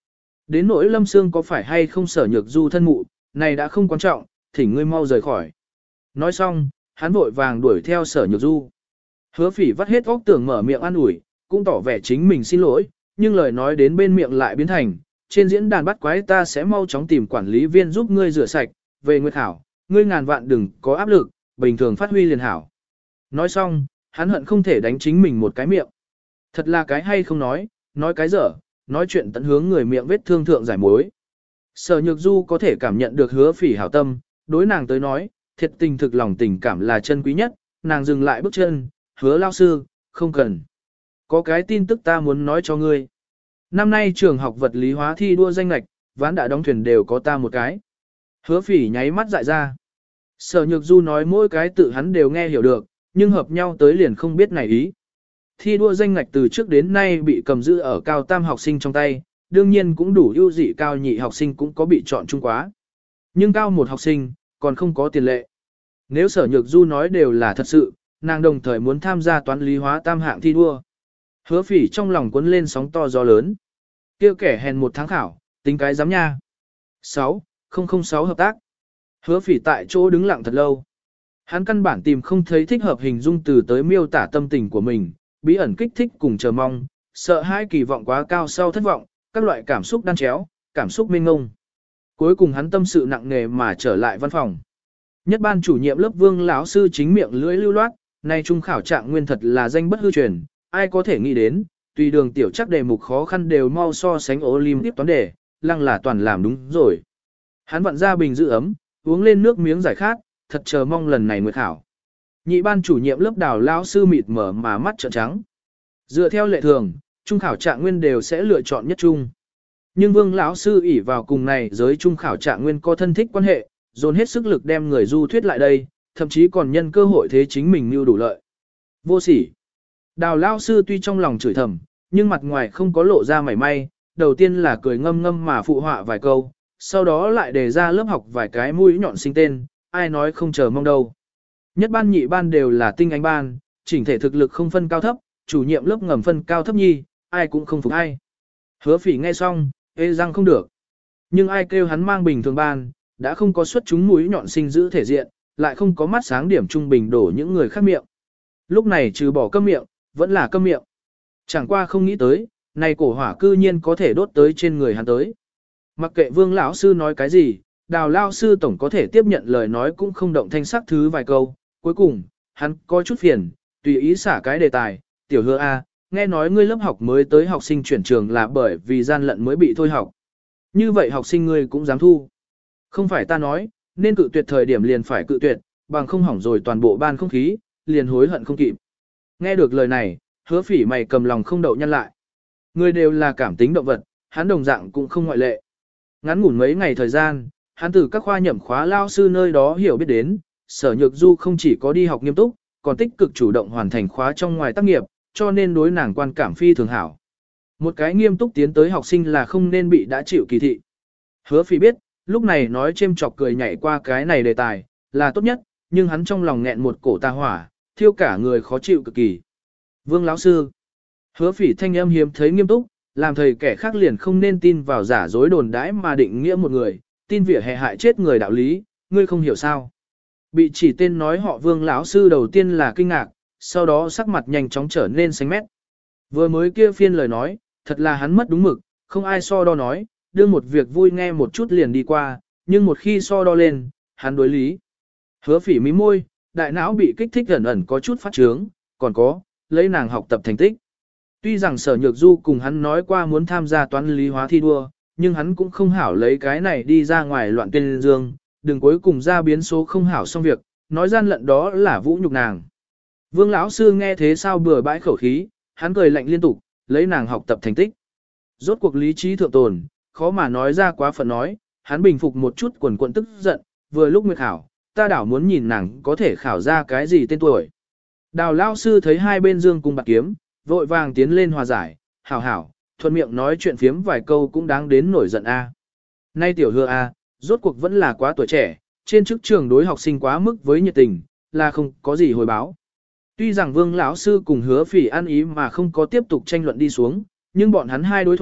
Đến nỗi Lâm Sương có phải hay không Sở Nhược Du thân mụ, này đã không quan trọng, thỉnh ngươi mau rời khỏi. Nói xong, hắn vội vàng đuổi theo Sở Nhược Du. Hứa Phỉ vắt hết óc tưởng mở miệng an ủi, cũng tỏ vẻ chính mình xin lỗi, nhưng lời nói đến bên miệng lại biến thành, trên diễn đàn bắt quái ta sẽ mau chóng tìm quản lý viên giúp ngươi rửa sạch, về Nguyệt Hảo, ngươi ngàn vạn đừng có áp lực, bình thường phát huy liền hảo. Nói xong, hắn hận không thể đánh chính mình một cái miệng. Thật là cái hay không nói, nói cái dở, nói chuyện tận hướng người miệng vết thương thượng giải mối. Sở Nhược Du có thể cảm nhận được Hứa Phỉ hảo tâm, đối nàng tới nói, thiệt tình thực lòng tình cảm là chân quý nhất, nàng dừng lại bước chân, Hứa lao sư, không cần. Có cái tin tức ta muốn nói cho ngươi. Năm nay trường học vật lý hóa thi đua danh lạch, ván đã đóng thuyền đều có ta một cái. Hứa Phỉ nháy mắt dại ra. Sở Nhược Du nói mỗi cái tự hắn đều nghe hiểu được, nhưng hợp nhau tới liền không biết này ý. Thi đua danh ngạch từ trước đến nay bị cầm giữ ở cao tam học sinh trong tay, đương nhiên cũng đủ ưu dị cao nhị học sinh cũng có bị chọn chung quá. Nhưng cao một học sinh, còn không có tiền lệ. Nếu Sở Nhược Du nói đều là thật sự, nàng đồng thời muốn tham gia toán lý hóa tam hạng thi đua. Hứa Phỉ trong lòng cuốn lên sóng to gió lớn. Kêu kẻ hèn một tháng khảo, tính cái giám nha. sáu không không sáu hợp tác. Hứa Phỉ tại chỗ đứng lặng thật lâu. Hắn căn bản tìm không thấy thích hợp hình dung từ tới miêu tả tâm tình của mình, bí ẩn kích thích cùng chờ mong, sợ hãi kỳ vọng quá cao sau thất vọng, các loại cảm xúc đan chéo, cảm xúc mênh ngông. Cuối cùng hắn tâm sự nặng nề mà trở lại văn phòng. Nhất ban chủ nhiệm lớp Vương lão sư chính miệng lưỡi lưu loát, nay trung khảo trạng nguyên thật là danh bất hư truyền, ai có thể nghĩ đến, tùy đường tiểu chắc đề mục khó khăn đều mau so sánh Olympic toán đề, lăng là toàn làm đúng rồi. Hắn vặn ra bình giữ ấm, uống lên nước miếng giải khát, thật chờ mong lần này nguyệt khảo. Nhị ban chủ nhiệm lớp Đào lão sư mịt mở mà mắt trợn trắng. Dựa theo lệ thường, trung khảo trạng nguyên đều sẽ lựa chọn nhất trung. Nhưng Vương lão sư ỷ vào cùng này giới trung khảo trạng nguyên có thân thích quan hệ, dồn hết sức lực đem người du thuyết lại đây, thậm chí còn nhân cơ hội thế chính mình mưu đủ lợi. Vô sỉ. Đào lão sư tuy trong lòng chửi thầm, nhưng mặt ngoài không có lộ ra mảy may, đầu tiên là cười ngâm ngâm mà phụ họa vài câu, sau đó lại đề ra lớp học vài cái mũi nhọn sinh tên, ai nói không chờ mong đâu. Nhất ban nhị ban đều là tinh anh ban, chỉnh thể thực lực không phân cao thấp, chủ nhiệm lớp ngầm phân cao thấp nhi, ai cũng không phục ai. Hứa Phỉ nghe xong, ê răng không được. Nhưng ai kêu hắn mang bình thường ban, đã không có xuất chúng mũi nhọn sinh giữ thể diện, lại không có mắt sáng điểm trung bình đổ những người khác miệng. Lúc này trừ bỏ câm miệng, vẫn là câm miệng. Chẳng qua không nghĩ tới, này cổ hỏa cư nhiên có thể đốt tới trên người hắn tới. Mặc kệ Vương lão sư nói cái gì, Đào lão sư tổng có thể tiếp nhận lời nói cũng không động thanh sắc thứ vài câu. Cuối cùng, hắn có chút phiền, tùy ý xả cái đề tài, tiểu Hứa A, nghe nói ngươi lớp học mới tới học sinh chuyển trường là bởi vì gian lận mới bị thôi học. Như vậy học sinh ngươi cũng dám thu. Không phải ta nói, nên cự tuyệt thời điểm liền phải cự tuyệt, bằng không hỏng rồi toàn bộ ban không khí, liền hối hận không kịp. Nghe được lời này, Hứa Phỉ mày cầm lòng không đậu nhăn lại. Người đều là cảm tính động vật, hắn đồng dạng cũng không ngoại lệ. Ngắn ngủn mấy ngày thời gian, hắn từ các khoa nhậm khóa lao sư nơi đó hiểu biết đến, Sở Nhược Du không chỉ có đi học nghiêm túc, còn tích cực chủ động hoàn thành khóa trong ngoài tác nghiệp, cho nên đối nàng quan cảm phi thường hảo. Một cái nghiêm túc tiến tới học sinh là không nên bị đã chịu kỳ thị. Hứa Phỉ biết, lúc này nói chêm chọc cười nhảy qua cái này đề tài, là tốt nhất, nhưng hắn trong lòng nghẹn một cổ tà hỏa, thiêu cả người khó chịu cực kỳ. Vương lão sư. Hứa Phỉ thanh âm hiếm thấy nghiêm túc, làm thầy kẻ khác liền không nên tin vào giả dối đồn đãi mà định nghĩa một người, tin vỉa hè hại chết người đạo lý, ngươi không hiểu sao. Bị chỉ tên nói họ Vương lão sư đầu tiên là kinh ngạc, sau đó sắc mặt nhanh chóng trở nên xanh mét. Vừa mới kia phiên lời nói, thật là hắn mất đúng mực, không ai so đo nói, đưa một việc vui nghe một chút liền đi qua, nhưng một khi so đo lên, hắn đối lý. Hứa Phỉ mí môi, đại não bị kích thích ẩn ẩn có chút phát trướng, còn có, lấy nàng học tập thành tích. Tuy rằng Sở Nhược Du cùng hắn nói qua muốn tham gia toán lý hóa thi đua, nhưng hắn cũng không hảo lấy cái này đi ra ngoài loạn tên dương, đừng cuối cùng ra biến số không hảo xong việc, nói gian lận đó là vũ nhục nàng. Vương lão sư nghe thế sao bừa bãi khẩu khí, hắn cười lạnh liên tục, lấy nàng học tập thành tích. Rốt cuộc lý trí thượng tồn, khó mà nói ra quá phận nói, hắn bình phục một chút quần quận tức giận, vừa lúc nguyệt khảo, ta đảo muốn nhìn nàng có thể khảo ra cái gì tên tuổi. Đào lão sư thấy hai bên dương cùng bạc kiếm, vội vàng tiến lên hòa giải, hảo hảo, thuận miệng nói chuyện phiếm vài câu cũng đáng đến nổi giận a. Nay tiểu Hứa a, rốt cuộc vẫn là quá tuổi trẻ, trên chức trường đối học sinh quá mức với nhiệt tình, là không có gì hồi báo. Tuy rằng Vương lão sư cùng Hứa Phỉ ăn ý mà không có tiếp tục tranh luận đi xuống, nhưng bọn hắn hai đối thoại,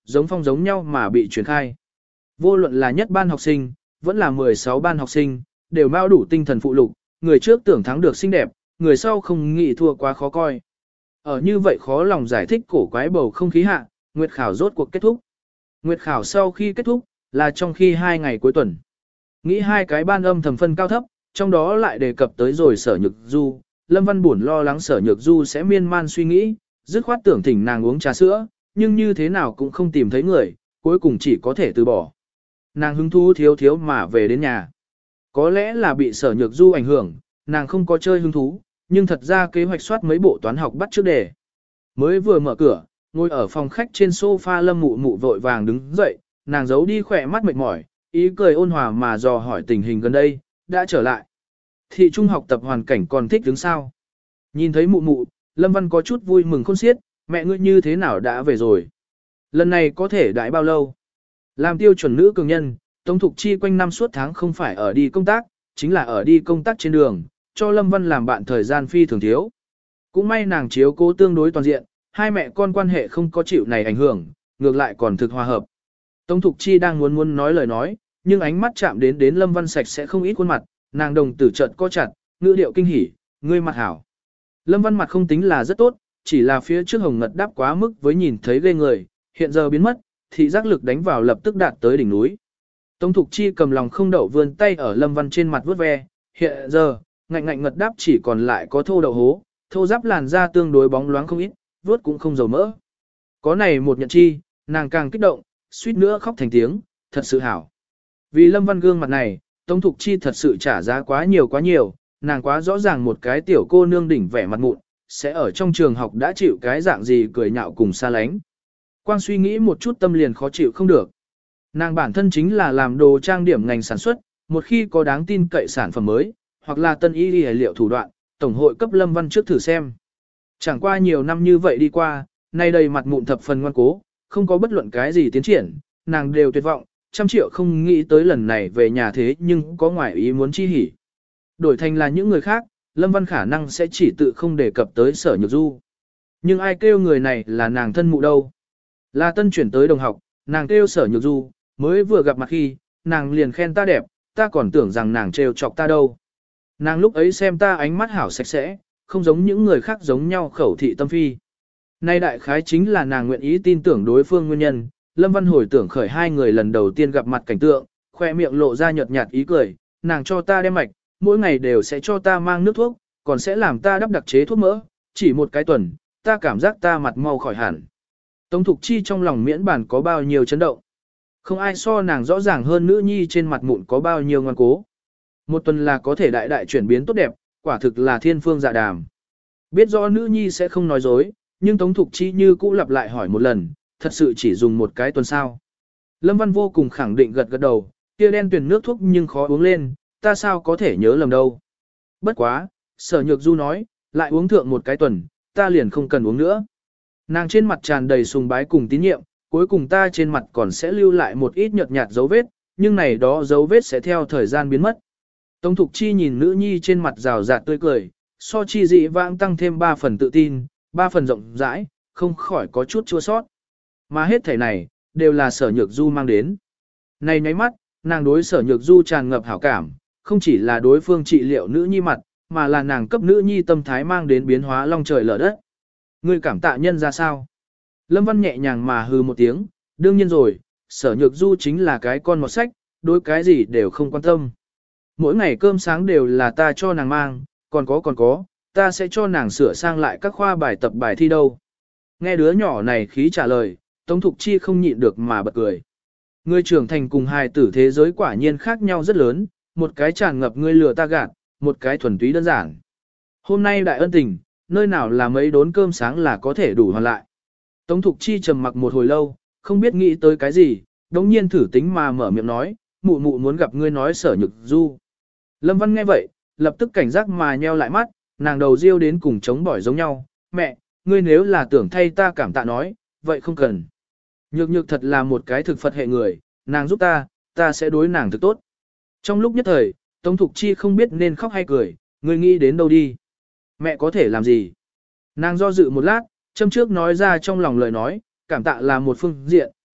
giống phong giống nhau mà bị truyền khai. Vô luận là nhất ban học sinh, vẫn là mười sáu ban học sinh, đều mau đủ tinh thần phụ lục, người trước tưởng thắng được xinh đẹp, người sau không nghĩ thua quá khó coi. Ở như vậy khó lòng giải thích cổ quái bầu không khí hạ, Nguyệt khảo rốt cuộc kết thúc. Nguyệt khảo sau khi kết thúc, là trong khi hai ngày cuối tuần. Nghĩ hai cái ban âm thầm phân cao thấp, trong đó lại đề cập tới rồi Sở Nhược Du, Lâm Văn buồn lo lắng Sở Nhược Du sẽ miên man suy nghĩ, dứt khoát tưởng thỉnh nàng uống trà sữa, nhưng như thế nào cũng không tìm thấy người, cuối cùng chỉ có thể từ bỏ. Nàng hứng thú thiếu thiếu mà về đến nhà. Có lẽ là bị Sở Nhược Du ảnh hưởng, nàng không có chơi hứng thú, nhưng thật ra kế hoạch soát mấy bộ toán học bắt trước đề. Mới vừa mở cửa, ngồi ở phòng khách trên sofa Lâm Mụ Mụ vội vàng đứng dậy, nàng giấu đi khỏe mắt mệt mỏi, ý cười ôn hòa mà dò hỏi tình hình gần đây, đã trở lại. Thị trung học tập hoàn cảnh còn thích đứng sao? Nhìn thấy Mụ Mụ, Lâm Văn có chút vui mừng khôn xiết, mẹ ngươi như thế nào đã về rồi? Lần này có thể đãi bao lâu? Làm tiêu chuẩn nữ cường nhân, Tống Thục Chi quanh năm suốt tháng không phải ở đi công tác, chính là ở đi công tác trên đường, cho Lâm Văn làm bạn thời gian phi thường thiếu. Cũng may nàng chiếu cố tương đối toàn diện, hai mẹ con quan hệ không có chịu này ảnh hưởng, ngược lại còn thực hòa hợp. Tống Thục Chi đang muốn muốn nói lời nói, nhưng ánh mắt chạm đến đến Lâm Văn sạch sẽ không ít khuôn mặt, nàng đồng tử chợt co chặt, ngữ điệu kinh hỉ, ngươi mặt hảo. Lâm Văn mặt không tính là rất tốt, chỉ là phía trước hồng ngật đáp quá mức với nhìn thấy ghê người, hiện giờ biến mất, thị giác lực đánh vào lập tức đạt tới đỉnh núi. Tống Thục Chi cầm lòng không đậu vươn tay ở Lâm Văn trên mặt vuốt ve, hiện giờ, ngạnh ngạnh ngật đáp chỉ còn lại có thô đậu hố, thô giáp làn da tương đối bóng loáng không ít, vuốt cũng không dầu mỡ. Có này một nhận chi, nàng càng kích động, suýt nữa khóc thành tiếng, thật sự hảo. Vì Lâm Văn gương mặt này, Tống Thục Chi thật sự trả giá quá nhiều quá nhiều, nàng quá rõ ràng một cái tiểu cô nương đỉnh vẻ mặt mụn, sẽ ở trong trường học đã chịu cái dạng gì cười nhạo cùng xa lánh. Quang suy nghĩ một chút tâm liền khó chịu không được. Nàng bản thân chính là làm đồ trang điểm ngành sản xuất, một khi có đáng tin cậy sản phẩm mới, hoặc là tân y y liệu thủ đoạn, Tổng hội cấp Lâm Văn trước thử xem. Chẳng qua nhiều năm như vậy đi qua, nay đầy mặt mụn thập phần ngoan cố, không có bất luận cái gì tiến triển, nàng đều tuyệt vọng, trăm triệu không nghĩ tới lần này về nhà thế nhưng có ngoại ý muốn chi hỉ. Đổi thành là những người khác, Lâm Văn khả năng sẽ chỉ tự không đề cập tới Sở Nhược Du. Nhưng ai kêu người này là nàng thân mụ đâu. Là tân chuyển tới đồng học, nàng kêu Sở Nhược Du, mới vừa gặp mặt khi, nàng liền khen ta đẹp, ta còn tưởng rằng nàng trêu chọc ta đâu. Nàng lúc ấy xem ta ánh mắt hảo sạch sẽ, không giống những người khác giống nhau khẩu thị tâm phi. Nay đại khái chính là nàng nguyện ý tin tưởng đối phương nguyên nhân, Lâm Văn hồi tưởng khởi hai người lần đầu tiên gặp mặt cảnh tượng, khoe miệng lộ ra nhợt nhạt ý cười, nàng cho ta đem mạch, mỗi ngày đều sẽ cho ta mang nước thuốc, còn sẽ làm ta đắp đặc chế thuốc mỡ, chỉ một cái tuần, ta cảm giác ta mặt mau khỏi hẳn. Tống Thục Chi trong lòng miễn bản có bao nhiêu chấn động. Không ai so nàng rõ ràng hơn nữ nhi trên mặt mụn có bao nhiêu ngoan cố. Một tuần là có thể đại đại chuyển biến tốt đẹp, quả thực là thiên phương dạ đàm. Biết rõ nữ nhi sẽ không nói dối, nhưng Tống Thục Chi như cũ lặp lại hỏi một lần, thật sự chỉ dùng một cái tuần sao. Lâm Văn vô cùng khẳng định gật gật đầu, kia đen tuyển nước thuốc nhưng khó uống lên, ta sao có thể nhớ lầm đâu. Bất quá, Sở Nhược Du nói, lại uống thượng một cái tuần, ta liền không cần uống nữa. Nàng trên mặt tràn đầy sùng bái cùng tín nhiệm, cuối cùng ta trên mặt còn sẽ lưu lại một ít nhợt nhạt dấu vết, nhưng này đó dấu vết sẽ theo thời gian biến mất. Tống Thục Chi nhìn nữ nhi trên mặt rào rạt tươi cười, so chi dị vãng tăng thêm ba phần tự tin, ba phần rộng rãi, không khỏi có chút chua sót. Mà hết thể này, đều là Sở Nhược Du mang đến. Này nháy mắt, nàng đối Sở Nhược Du tràn ngập hảo cảm, không chỉ là đối phương trị liệu nữ nhi mặt, mà là nàng cấp nữ nhi tâm thái mang đến biến hóa long trời lở đất. Ngươi cảm tạ nhân ra sao? Lâm Văn nhẹ nhàng mà hừ một tiếng, đương nhiên rồi, Sở Nhược Du chính là cái con mọt sách, đối cái gì đều không quan tâm. Mỗi ngày cơm sáng đều là ta cho nàng mang, còn có còn có, ta sẽ cho nàng sửa sang lại các khoa bài tập bài thi đâu. Nghe đứa nhỏ này khí trả lời, Tống Thục Chi không nhịn được mà bật cười. Người trưởng thành cùng hài tử thế giới quả nhiên khác nhau rất lớn, một cái tràn ngập ngươi lừa ta gạt, một cái thuần túy đơn giản. Hôm nay đại ân tình, nơi nào là mấy đốn cơm sáng là có thể đủ hoàn lại. Tống Thục Chi trầm mặc một hồi lâu, không biết nghĩ tới cái gì, đống nhiên thử tính mà mở miệng nói, mụ mụ muốn gặp ngươi nói Sở Nhược Du. Lâm Văn nghe vậy, lập tức cảnh giác mà nheo lại mắt, nàng đầu riêu đến cùng chống bỏi giống nhau, mẹ, ngươi nếu là tưởng thay ta cảm tạ nói, vậy không cần. Nhược nhược thật là một cái thực Phật hệ người, nàng giúp ta, ta sẽ đối nàng thực tốt. Trong lúc nhất thời, Tống Thục Chi không biết nên khóc hay cười, ngươi nghĩ đến đâu đi. Mẹ có thể làm gì? Nàng do dự một lát, châm trước nói ra trong lòng lời nói, cảm tạ là một phương diện,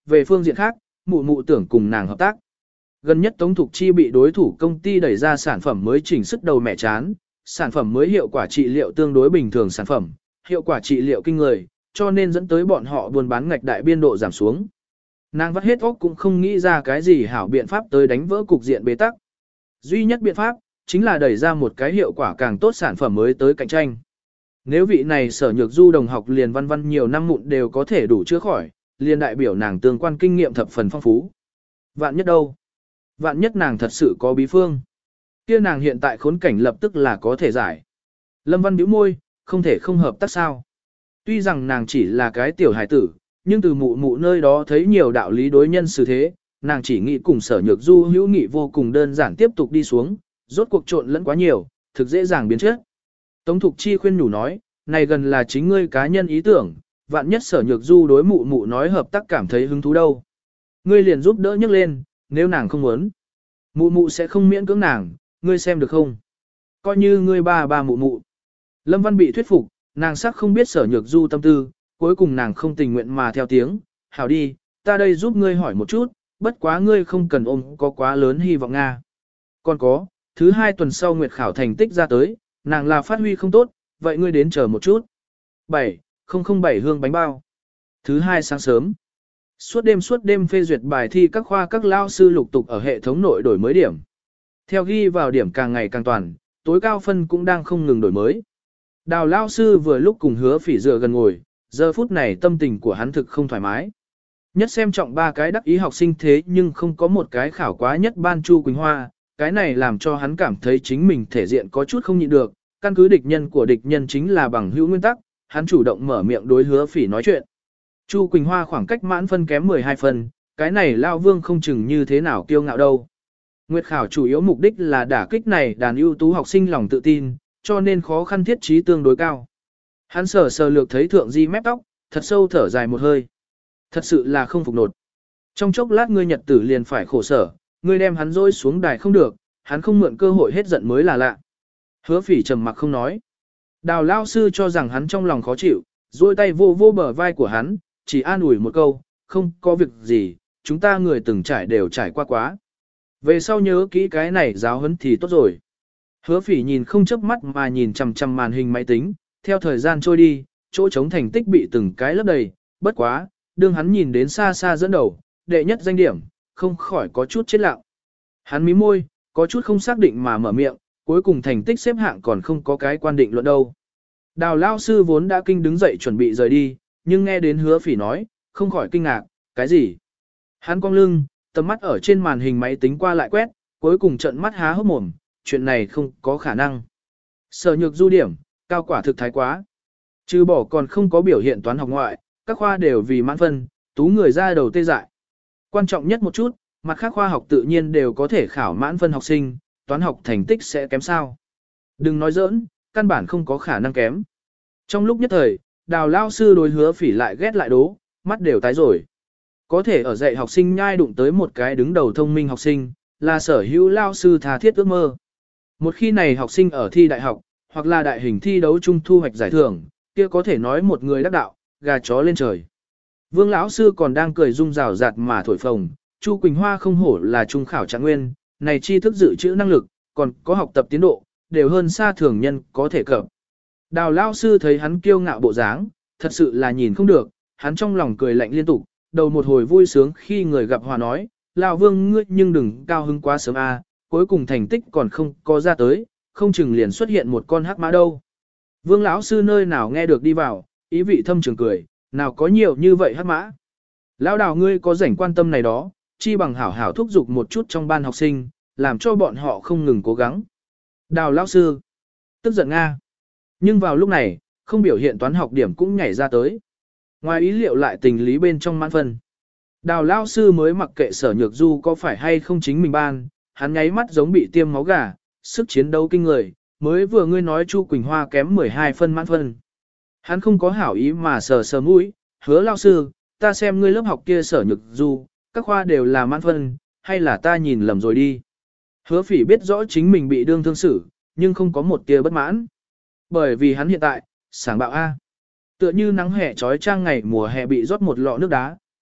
về phương diện khác, mụ mụ tưởng cùng nàng hợp tác. Gần nhất Tống Thục Chi bị đối thủ công ty đẩy ra sản phẩm mới chỉnh sức đầu mẹ chán, sản phẩm mới hiệu quả trị liệu tương đối bình thường sản phẩm, hiệu quả trị liệu kinh người, cho nên dẫn tới bọn họ buôn bán ngạch đại biên độ giảm xuống. Nàng vắt hết óc cũng không nghĩ ra cái gì hảo biện pháp tới đánh vỡ cục diện bế tắc. Duy nhất biện pháp, chính là đẩy ra một cái hiệu quả càng tốt sản phẩm mới tới cạnh tranh. Nếu vị này Sở Nhược Du đồng học liền văn văn nhiều năm mụn đều có thể đủ chữa khỏi, liền đại biểu nàng tương quan kinh nghiệm thập phần phong phú. Vạn nhất đâu? Vạn nhất nàng thật sự có bí phương. Kia nàng hiện tại khốn cảnh lập tức là có thể giải. Lâm Văn bĩu môi, không thể không hợp tác sao. Tuy rằng nàng chỉ là cái tiểu hài tử, nhưng từ mụ mụ nơi đó thấy nhiều đạo lý đối nhân xử thế, nàng chỉ nghĩ cùng Sở Nhược Du hữu nghị vô cùng đơn giản tiếp tục đi xuống, rốt cuộc trộn lẫn quá nhiều, thực dễ dàng biến chất. Tống Thục Chi khuyên nhủ nói, này gần là chính ngươi cá nhân ý tưởng, vạn nhất Sở Nhược Du đối mụ mụ nói hợp tác cảm thấy hứng thú đâu. Ngươi liền giúp đỡ nhấc lên, nếu nàng không muốn. Mụ mụ sẽ không miễn cưỡng nàng, ngươi xem được không? Coi như ngươi ba ba mụ mụ. Lâm Văn bị thuyết phục, nàng sắc không biết Sở Nhược Du tâm tư, cuối cùng nàng không tình nguyện mà theo tiếng, hảo đi, ta đây giúp ngươi hỏi một chút, bất quá ngươi không cần ôm có quá lớn hy vọng Nga. Còn có, thứ hai tuần sau Nguyệt khảo thành tích ra tới, nàng là phát huy không tốt, vậy ngươi đến chờ một chút. bảy không không bảy hương bánh bao. Thứ hai sáng sớm. Suốt đêm suốt đêm phê duyệt bài thi các khoa các lao sư lục tục ở hệ thống nội đổi mới điểm. Theo ghi vào điểm càng ngày càng toàn, tối cao phân cũng đang không ngừng đổi mới. Đào lao sư vừa lúc cùng Hứa Phỉ dựa gần ngồi, giờ phút này tâm tình của hắn thực không thoải mái. Nhất xem trọng ba cái đắc ý học sinh thế nhưng không có một cái khảo quá nhất ban Chu Quỳnh Hoa, cái này làm cho hắn cảm thấy chính mình thể diện có chút không nhịn được, căn cứ địch nhân của địch nhân chính là bằng hữu nguyên tắc, hắn chủ động mở miệng đối Hứa Phỉ nói chuyện. Chu Quỳnh Hoa khoảng cách mãn phân kém mười hai phân, cái này Lao Vương không chừng như thế nào kiêu ngạo đâu. Nguyệt khảo chủ yếu mục đích là đả kích này đàn ưu tú học sinh lòng tự tin, cho nên khó khăn thiết trí tương đối cao. Hắn sờ sờ lược thấy thượng di mép tóc, thật sâu thở dài một hơi. Thật sự là không phục nột. Trong chốc lát ngươi nhật tử liền phải khổ sở, ngươi đem hắn dối xuống đài không được, hắn không mượn cơ hội hết giận mới là lạ. Hứa Phỉ trầm mặc không nói. Đào lao sư cho rằng hắn trong lòng khó chịu, duỗi tay vô vô bờ vai của hắn, chỉ an ủi một câu, không có việc gì, chúng ta người từng trải đều trải qua quá. Về sau nhớ kỹ cái này giáo huấn thì tốt rồi. Hứa Phỉ nhìn không chớp mắt mà nhìn chằm chằm màn hình máy tính, theo thời gian trôi đi, chỗ trống thành tích bị từng cái lấp đầy, bất quá, đương hắn nhìn đến xa xa dẫn đầu, đệ nhất danh điểm, không khỏi có chút chết lặng. Hắn mím môi, có chút không xác định mà mở miệng, cuối cùng thành tích xếp hạng còn không có cái quan định luận đâu. Đào lao sư vốn đã kinh đứng dậy chuẩn bị rời đi, nhưng nghe đến Hứa Phỉ nói, không khỏi kinh ngạc, cái gì? Hắn cong lưng, tầm mắt ở trên màn hình máy tính qua lại quét, cuối cùng trợn mắt há hốc mồm, chuyện này không có khả năng. Sở Nhược Du điểm, cao quả thực thái quá. Trừ bỏ còn không có biểu hiện toán học ngoại, các khoa đều vì mãn phân, tú người ra đầu tê dại. Quan trọng nhất một chút, mặt khác khoa học tự nhiên đều có thể khảo mãn phân học sinh, toán học thành tích sẽ kém sao. Đừng nói giỡn, căn bản không có khả năng kém. Trong lúc nhất thời, Đào lao sư đối Hứa Phỉ lại ghét lại đố, mắt đều tái rồi. Có thể ở dạy học sinh nhai đụng tới một cái đứng đầu thông minh học sinh, là sở hữu lao sư tha thiết ước mơ. Một khi này học sinh ở thi đại học, hoặc là đại hình thi đấu chung thu hoạch giải thưởng, kia có thể nói một người đắc đạo, gà chó lên trời. Vương lão sư còn đang cười rung rào rạt mà thổi phồng, Chu Quỳnh Hoa không hổ là trung khảo trạng nguyên, này tri thức dự trữ năng lực, còn có học tập tiến độ, đều hơn xa thường nhân có thể cập. Đào lão sư thấy hắn kiêu ngạo bộ dáng, thật sự là nhìn không được, hắn trong lòng cười lạnh liên tục, đầu một hồi vui sướng khi người gặp hòa nói, lão Vương ngươi nhưng đừng cao hứng quá sớm a, cuối cùng thành tích còn không có ra tới, không chừng liền xuất hiện một con hắc mã đâu. Vương lão sư nơi nào nghe được đi vào, ý vị thâm trường cười, nào có nhiều như vậy hắc mã. Lão Đào ngươi có rảnh quan tâm này đó, chi bằng hảo hảo thúc giục một chút trong ban học sinh, làm cho bọn họ không ngừng cố gắng. Đào lão sư, tức giận Nga. Nhưng vào lúc này, không biểu hiện toán học điểm cũng nhảy ra tới. Ngoài ý liệu lại tình lý bên trong mãn phân. Đào lão sư mới mặc kệ Sở Nhược Du có phải hay không chính mình ban, hắn nháy mắt giống bị tiêm máu gà, sức chiến đấu kinh người, mới vừa ngươi nói Chu Quỳnh Hoa kém mười hai phân mãn phân. Hắn không có hảo ý mà sờ sờ mũi, Hứa lão sư, ta xem ngươi lớp học kia Sở Nhược Du, các khoa đều là mãn phân, hay là ta nhìn lầm rồi đi. Hứa Phỉ biết rõ chính mình bị đương thương xử, nhưng không có một tia bất mãn. Bởi vì hắn hiện tại, sáng bạo A. Tựa như nắng hè trói trang ngày mùa hè bị rót một lọ nước đá,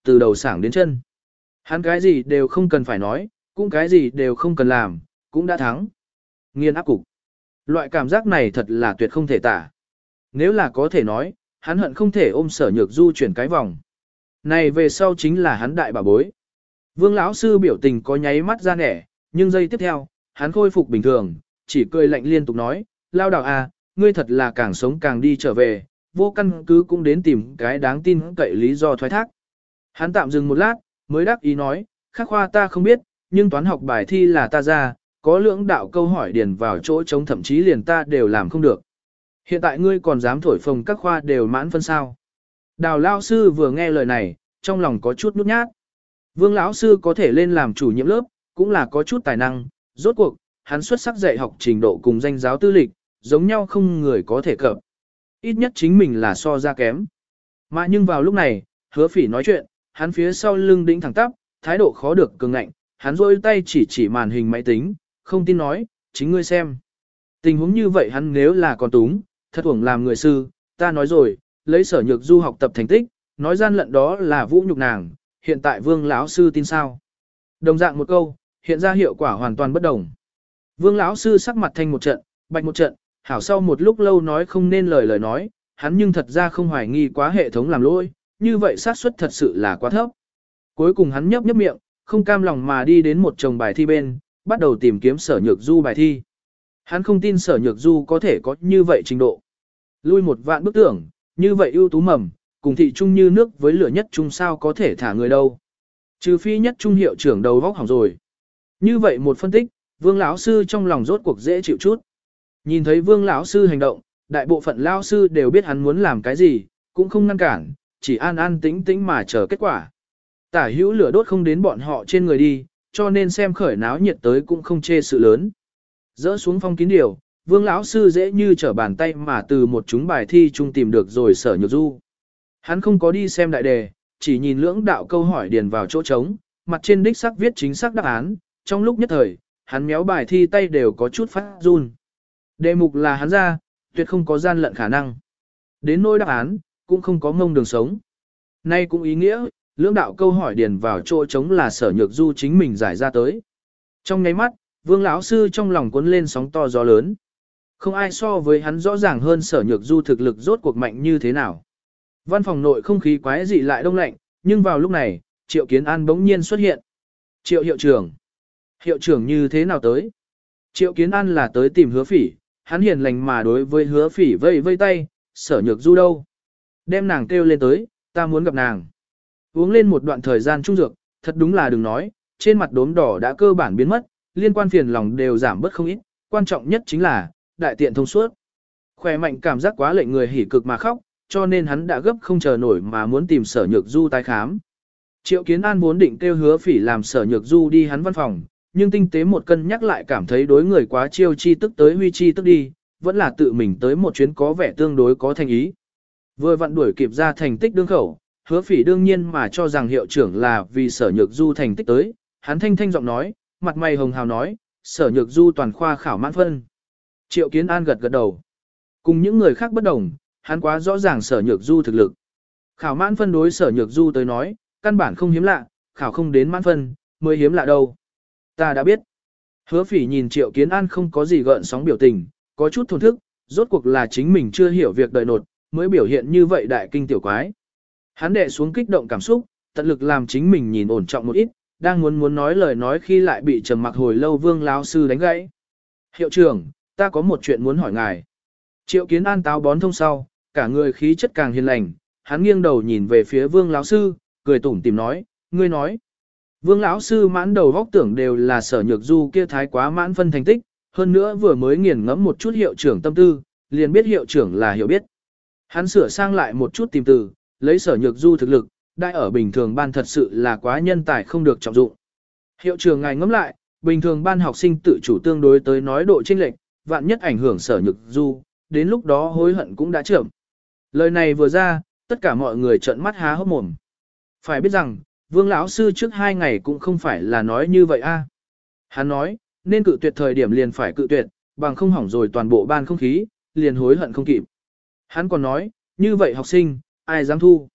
từ đầu sảng đến chân. Hắn cái gì đều không cần phải nói, cũng cái gì đều không cần làm, cũng đã thắng. Nghiên áp cục. Loại cảm giác này thật là tuyệt không thể tả. Nếu là có thể nói, hắn hận không thể ôm Sở Nhược Du chuyển cái vòng. Này về sau chính là hắn đại bà bối. Vương lão sư biểu tình có nháy mắt ra nẻ, nhưng giây tiếp theo, hắn khôi phục bình thường, chỉ cười lạnh liên tục nói, lao đào à, ngươi thật là càng sống càng đi trở về, vô căn cứ cũng đến tìm cái đáng tin cậy lý do thoái thác. Hắn tạm dừng một lát, mới đáp ý nói, khác khoa ta không biết, nhưng toán học bài thi là ta ra, có lưỡng đạo câu hỏi điền vào chỗ trống thậm chí liền ta đều làm không được. Hiện tại ngươi còn dám thổi phồng các khoa đều mãn phân sao. Đào lao sư vừa nghe lời này, trong lòng có chút nhút nhát. Vương lão sư có thể lên làm chủ nhiệm lớp, cũng là có chút tài năng, rốt cuộc, hắn xuất sắc dạy học trình độ cùng danh giáo tư lịch, giống nhau không người có thể cập. Ít nhất chính mình là so ra kém. Mà nhưng vào lúc này, Hứa Phỉ nói chuyện, hắn phía sau lưng đĩnh thẳng tắp, thái độ khó được cường ngạnh, hắn rôi tay chỉ chỉ màn hình máy tính, không tin nói, chính ngươi xem. Tình huống như vậy hắn nếu là còn túng, thật uổng làm người sư, ta nói rồi, lấy Sở Nhược Du học tập thành tích, nói gian lận đó là vũ nhục nàng, hiện tại Vương lão sư tin sao? Đồng dạng một câu, hiện ra hiệu quả hoàn toàn bất đồng. Vương lão sư sắc mặt thanh một trận, bạch một trận, hảo sau một lúc lâu nói không nên lời lời nói, hắn nhưng thật ra không hoài nghi quá hệ thống làm lỗi, như vậy xác suất thật sự là quá thấp. Cuối cùng hắn nhấp nhấp miệng, không cam lòng mà đi đến một chồng bài thi bên, bắt đầu tìm kiếm Sở Nhược Du bài thi. Hắn không tin Sở Nhược Du có thể có như vậy trình độ. Lui một vạn bức tưởng, như vậy ưu tú mầm, cùng thị trung như nước với lửa nhất trung sao có thể thả người đâu. Trừ phi nhất trung hiệu trưởng đầu vóc hỏng rồi. Như vậy một phân tích, Vương lão sư trong lòng rốt cuộc dễ chịu chút. Nhìn thấy Vương lão sư hành động, đại bộ phận lão sư đều biết hắn muốn làm cái gì, cũng không ngăn cản, chỉ an an tĩnh tĩnh mà chờ kết quả. Tả hữu lửa đốt không đến bọn họ trên người đi, cho nên xem khởi náo nhiệt tới cũng không chê sự lớn. Dỡ xuống phong kín điều, Vương lão sư dễ như trở bàn tay mà từ một chúng bài thi chung tìm được rồi Sở Nhược Du. Hắn không có đi xem đại đề, chỉ nhìn lưỡng đạo câu hỏi điền vào chỗ trống, mặt trên đích xác viết chính xác đáp án, trong lúc nhất thời, hắn méo bài thi tay đều có chút phát run. Đề mục là hắn ra, tuyệt không có gian lận khả năng. Đến nỗi đáp án, cũng không có ngông đường sống. Nay cũng ý nghĩa, lưỡng đạo câu hỏi điền vào chỗ trống là Sở Nhược Du chính mình giải ra tới. Trong nháy mắt, Vương lão sư trong lòng cuốn lên sóng to gió lớn. Không ai so với hắn rõ ràng hơn Sở Nhược Du thực lực rốt cuộc mạnh như thế nào. Văn phòng nội không khí quái dị lại đông lạnh, nhưng vào lúc này, Triệu Kiến An bỗng nhiên xuất hiện. Triệu hiệu trưởng. Hiệu trưởng như thế nào tới? Triệu Kiến An là tới tìm Hứa Phỉ, hắn hiền lành mà đối với Hứa Phỉ vây vây tay, Sở Nhược Du đâu? Đem nàng kêu lên tới, ta muốn gặp nàng. Uống lên một đoạn thời gian trung dược, thật đúng là đừng nói, trên mặt đốm đỏ đã cơ bản biến mất, liên quan phiền lòng đều giảm bớt không ít, quan trọng nhất chính là, đại tiện thông suốt. Khỏe mạnh cảm giác quá lệnh người hỉ cực mà khóc, cho nên hắn đã gấp không chờ nổi mà muốn tìm Sở Nhược Du tái khám. Triệu Kiến An vốn định kêu Hứa Phỉ làm Sở Nhược Du đi hắn văn phòng, nhưng tinh tế một cân nhắc lại cảm thấy đối người quá chiêu chi tức tới huy chi tức đi, vẫn là tự mình tới một chuyến có vẻ tương đối có thành ý. Vừa vặn đuổi kịp ra thành tích đương khẩu, Hứa Phỉ đương nhiên mà cho rằng hiệu trưởng là vì Sở Nhược Du thành tích tới, hắn thanh thanh giọng nói, mặt mày hồng hào nói, Sở Nhược Du toàn khoa khảo mãn phân. Triệu Kiến An gật gật đầu. Cùng những người khác bất đồng, hắn quá rõ ràng Sở Nhược Du thực lực. Khảo mãn phân đối Sở Nhược Du tới nói, căn bản không hiếm lạ, khảo không đến mãn phân, mới hiếm lạ đâu. Ta đã biết. Hứa Phỉ nhìn Triệu Kiến An không có gì gợn sóng biểu tình, có chút thổn thức, rốt cuộc là chính mình chưa hiểu việc đời nột, mới biểu hiện như vậy đại kinh tiểu quái. Hắn đệ xuống kích động cảm xúc, tận lực làm chính mình nhìn ổn trọng một ít, đang muốn muốn nói lời nói khi lại bị trầm mặc hồi lâu Vương lão sư đánh gãy. Hiệu trưởng, ta có một chuyện muốn hỏi ngài. Triệu Kiến An táo bón thông sau, cả người khí chất càng hiền lành, hắn nghiêng đầu nhìn về phía Vương lão sư, cười tủm tỉm nói, ngươi nói. Vương lão sư mãn đầu góc tưởng đều là Sở Nhược Du kia thái quá mãn phân thành tích, hơn nữa vừa mới nghiền ngẫm một chút hiệu trưởng tâm tư, liền biết hiệu trưởng là hiểu biết. Hắn sửa sang lại một chút tìm từ, lấy Sở Nhược Du thực lực, đại ở bình thường ban thật sự là quá nhân tài không được trọng dụng. Hiệu trưởng ngài ngẫm lại, bình thường ban học sinh tự chủ tương đối tới nói độ chênh lệch, vạn nhất ảnh hưởng Sở Nhược Du, đến lúc đó hối hận cũng đã chậm. Lời này vừa ra, tất cả mọi người trợn mắt há hốc mồm. Phải biết rằng, Vương lão sư trước hai ngày cũng không phải là nói như vậy a. Hắn nói, nên cự tuyệt thời điểm liền phải cự tuyệt, bằng không hỏng rồi toàn bộ ban không khí, liền hối hận không kịp. Hắn còn nói, như vậy học sinh, ai dám thu.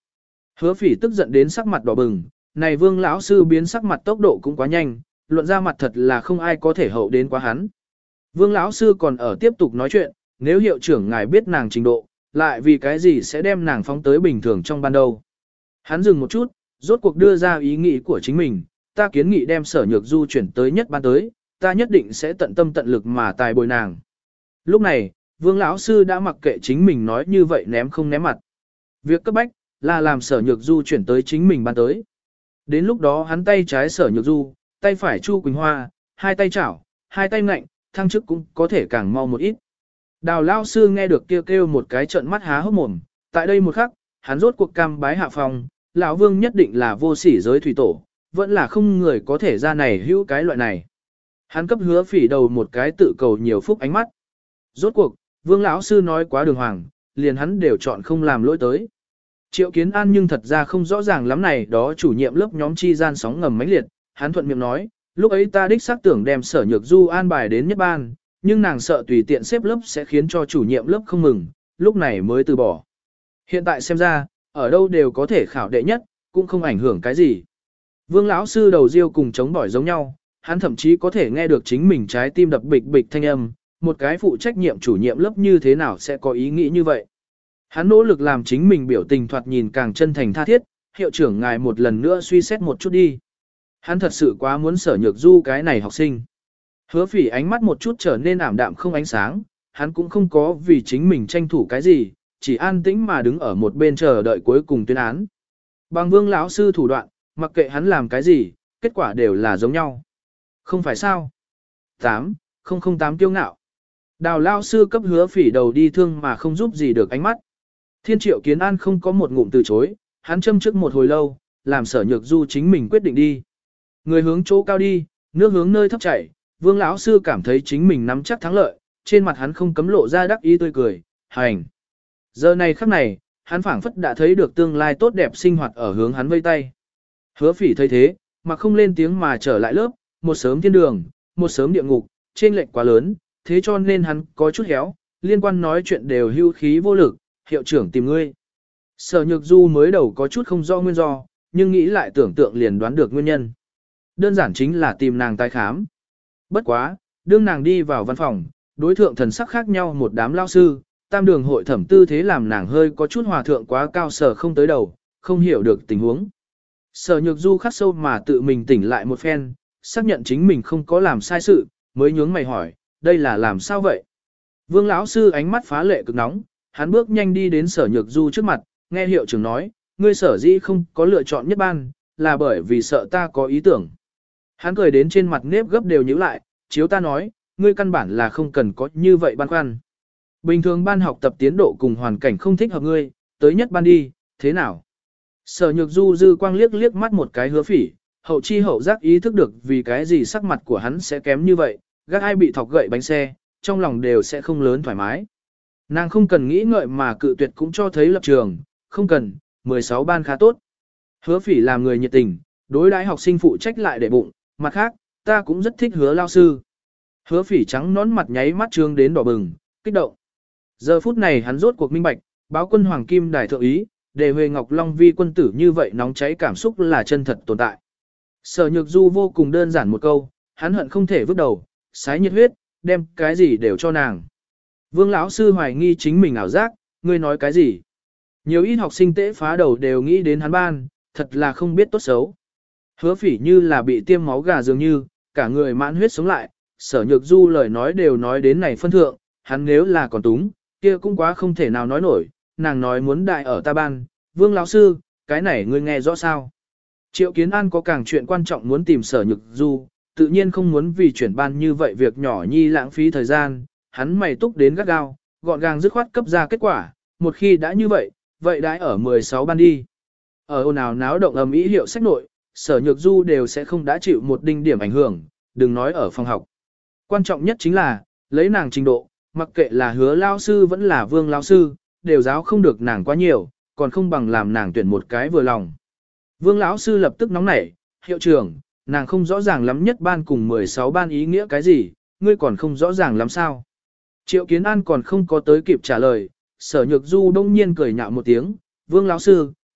Hứa phỉ tức giận đến sắc mặt đỏ bừng, này vương lão sư biến sắc mặt tốc độ cũng quá nhanh, luận ra mặt thật là không ai có thể hậu đến quá hắn. Vương lão sư còn ở tiếp tục nói chuyện, nếu hiệu trưởng ngài biết nàng trình độ, lại vì cái gì sẽ đem nàng phóng tới bình thường trong ban đầu. Hắn dừng một chút, rốt cuộc đưa ra ý nghĩ của chính mình, ta kiến nghị đem sở nhược du chuyển tới nhất ban tới, ta nhất định sẽ tận tâm tận lực mà tài bồi nàng. Lúc này, vương lão sư đã mặc kệ chính mình nói như vậy ném không ném mặt. Việc cấp bách, là làm sở nhược du chuyển tới chính mình ban tới. Đến lúc đó hắn tay trái sở nhược du, tay phải Chu Quỳnh Hoa, hai tay chảo, hai tay ngạnh, thăng chức cũng có thể càng mau một ít. Đào lao sư nghe được kêu kêu một cái trận mắt há hốc mồm, tại đây một khắc, hắn rốt cuộc cam bái hạ phòng, lão vương nhất định là vô sỉ giới thủy tổ, vẫn là không người có thể ra này hữu cái loại này. Hắn cấp hứa phỉ đầu một cái tự cầu nhiều phúc ánh mắt. Rốt cuộc, vương lão sư nói quá đường hoàng, liền hắn đều chọn không làm lỗi tới. Triệu Kiến An nhưng thật ra không rõ ràng lắm này đó chủ nhiệm lớp nhóm chi gian sóng ngầm mãnh liệt, hắn thuận miệng nói, lúc ấy ta đích xác tưởng đem sở nhược du an bài đến nhất ban, nhưng nàng sợ tùy tiện xếp lớp sẽ khiến cho chủ nhiệm lớp không mừng, lúc này mới từ bỏ. Hiện tại xem ra, ở đâu đều có thể khảo đệ nhất, cũng không ảnh hưởng cái gì. Vương lão sư đầu riêu cùng chống bỏi giống nhau, hắn thậm chí có thể nghe được chính mình trái tim đập bịch bịch thanh âm, một cái phụ trách nhiệm chủ nhiệm lớp như thế nào sẽ có ý nghĩ như vậy. Hắn nỗ lực làm chính mình biểu tình thoạt nhìn càng chân thành tha thiết, hiệu trưởng ngài một lần nữa suy xét một chút đi. Hắn thật sự quá muốn sở nhược du cái này học sinh. Hứa phỉ ánh mắt một chút trở nên ảm đạm không ánh sáng, hắn cũng không có vì chính mình tranh thủ cái gì, chỉ an tĩnh mà đứng ở một bên chờ đợi cuối cùng tuyên án. Bằng vương lão sư thủ đoạn, mặc kệ hắn làm cái gì, kết quả đều là giống nhau. Không phải sao? tám, không không tám kiêu ngạo. Đào lao sư cấp hứa phỉ đầu đi thương mà không giúp gì được ánh mắt. Thiên Triệu Kiến An không có một ngụm từ chối, hắn châm trước một hồi lâu, làm sở nhược du chính mình quyết định đi. Người hướng chỗ cao đi, nước hướng nơi thấp chảy, vương lão sư cảm thấy chính mình nắm chắc thắng lợi, trên mặt hắn không cấm lộ ra đắc ý tươi cười, hành. Giờ này khắc này, hắn phảng phất đã thấy được tương lai tốt đẹp sinh hoạt ở hướng hắn vây tay. Hứa phỉ thấy thế, mà không lên tiếng mà trở lại lớp, một sớm thiên đường, một sớm địa ngục, trên lệnh quá lớn, thế cho nên hắn có chút héo, liên quan nói chuyện đều hưu khí vô lực, hiệu trưởng tìm ngươi. Sở Nhược Du mới đầu có chút không rõ nguyên do, nhưng nghĩ lại tưởng tượng liền đoán được nguyên nhân. Đơn giản chính là tìm nàng tái khám. Bất quá, đương nàng đi vào văn phòng, đối thượng thần sắc khác nhau một đám lao sư, tam đường hội thẩm tư thế làm nàng hơi có chút hòa thượng quá cao sở không tới đầu, không hiểu được tình huống. Sở Nhược Du khắc sâu mà tự mình tỉnh lại một phen, xác nhận chính mình không có làm sai sự, mới nhướng mày hỏi, đây là làm sao vậy? Vương lão sư ánh mắt phá lệ cực nóng, hắn bước nhanh đi đến Sở Nhược Du trước mặt, nghe hiệu trưởng nói, ngươi sở dĩ không có lựa chọn nhất ban, là bởi vì sợ ta có ý tưởng. Hắn cười đến trên mặt nếp gấp đều nhíu lại, chiếu ta nói, ngươi căn bản là không cần có như vậy băn khoăn. Bình thường ban học tập tiến độ cùng hoàn cảnh không thích hợp ngươi, tới nhất ban đi, thế nào? Sở Nhược Du dư quang liếc liếc mắt một cái hứa phỉ, hậu chi hậu giác ý thức được vì cái gì sắc mặt của hắn sẽ kém như vậy, gác ai bị thọc gậy bánh xe, trong lòng đều sẽ không lớn thoải mái. Nàng không cần nghĩ ngợi mà cự tuyệt cũng cho thấy lập trường, không cần, mười sáu ban khá tốt. Hứa phỉ làm người nhiệt tình, đối đãi học sinh phụ trách lại để bụng, mặt khác, ta cũng rất thích hứa lao sư. Hứa phỉ trắng nón mặt nháy mắt trương đến đỏ bừng, kích động. Giờ phút này hắn rốt cuộc minh bạch, báo quân Hoàng Kim Đài thượng ý, để Huệ Ngọc Long vi quân tử như vậy nóng cháy cảm xúc là chân thật tồn tại. Sở Nhược Du vô cùng đơn giản một câu, hắn hận không thể vứt đầu, sái nhiệt huyết, đem cái gì đều cho nàng. Vương lão sư hoài nghi chính mình ảo giác, ngươi nói cái gì? Nhiều ít học sinh tễ phá đầu đều nghĩ đến hắn ban, thật là không biết tốt xấu. Hứa phỉ như là bị tiêm máu gà dường như, cả người mãn huyết sống lại, Sở Nhược Du lời nói đều nói đến này phân thượng, hắn nếu là còn túng, kia cũng quá không thể nào nói nổi, nàng nói muốn đại ở ta ban, Vương lão sư, cái này ngươi nghe rõ sao? Triệu Kiến An có càng chuyện quan trọng muốn tìm Sở Nhược Du, tự nhiên không muốn vì chuyển ban như vậy việc nhỏ nhi lãng phí thời gian, hắn mày túc đến gắt gao, gọn gàng dứt khoát cấp ra kết quả, một khi đã như vậy, vậy đãi ở mười sáu ban đi. Ở ồn ào náo động ầm ĩ hiệu sách nội, Sở Nhược Du đều sẽ không đã chịu một đinh điểm ảnh hưởng, đừng nói ở phòng học. Quan trọng nhất chính là, lấy nàng trình độ, mặc kệ là hứa lao sư vẫn là vương lao sư, đều giáo không được nàng quá nhiều, còn không bằng làm nàng tuyển một cái vừa lòng. Vương lão sư lập tức nóng nảy, hiệu trưởng, nàng không rõ ràng lắm nhất ban cùng mười sáu ban ý nghĩa cái gì, ngươi còn không rõ ràng lắm sao. Triệu Kiến An còn không có tới kịp trả lời, Sở Nhược Du đông nhiên cười nhạo một tiếng, Vương lão sư,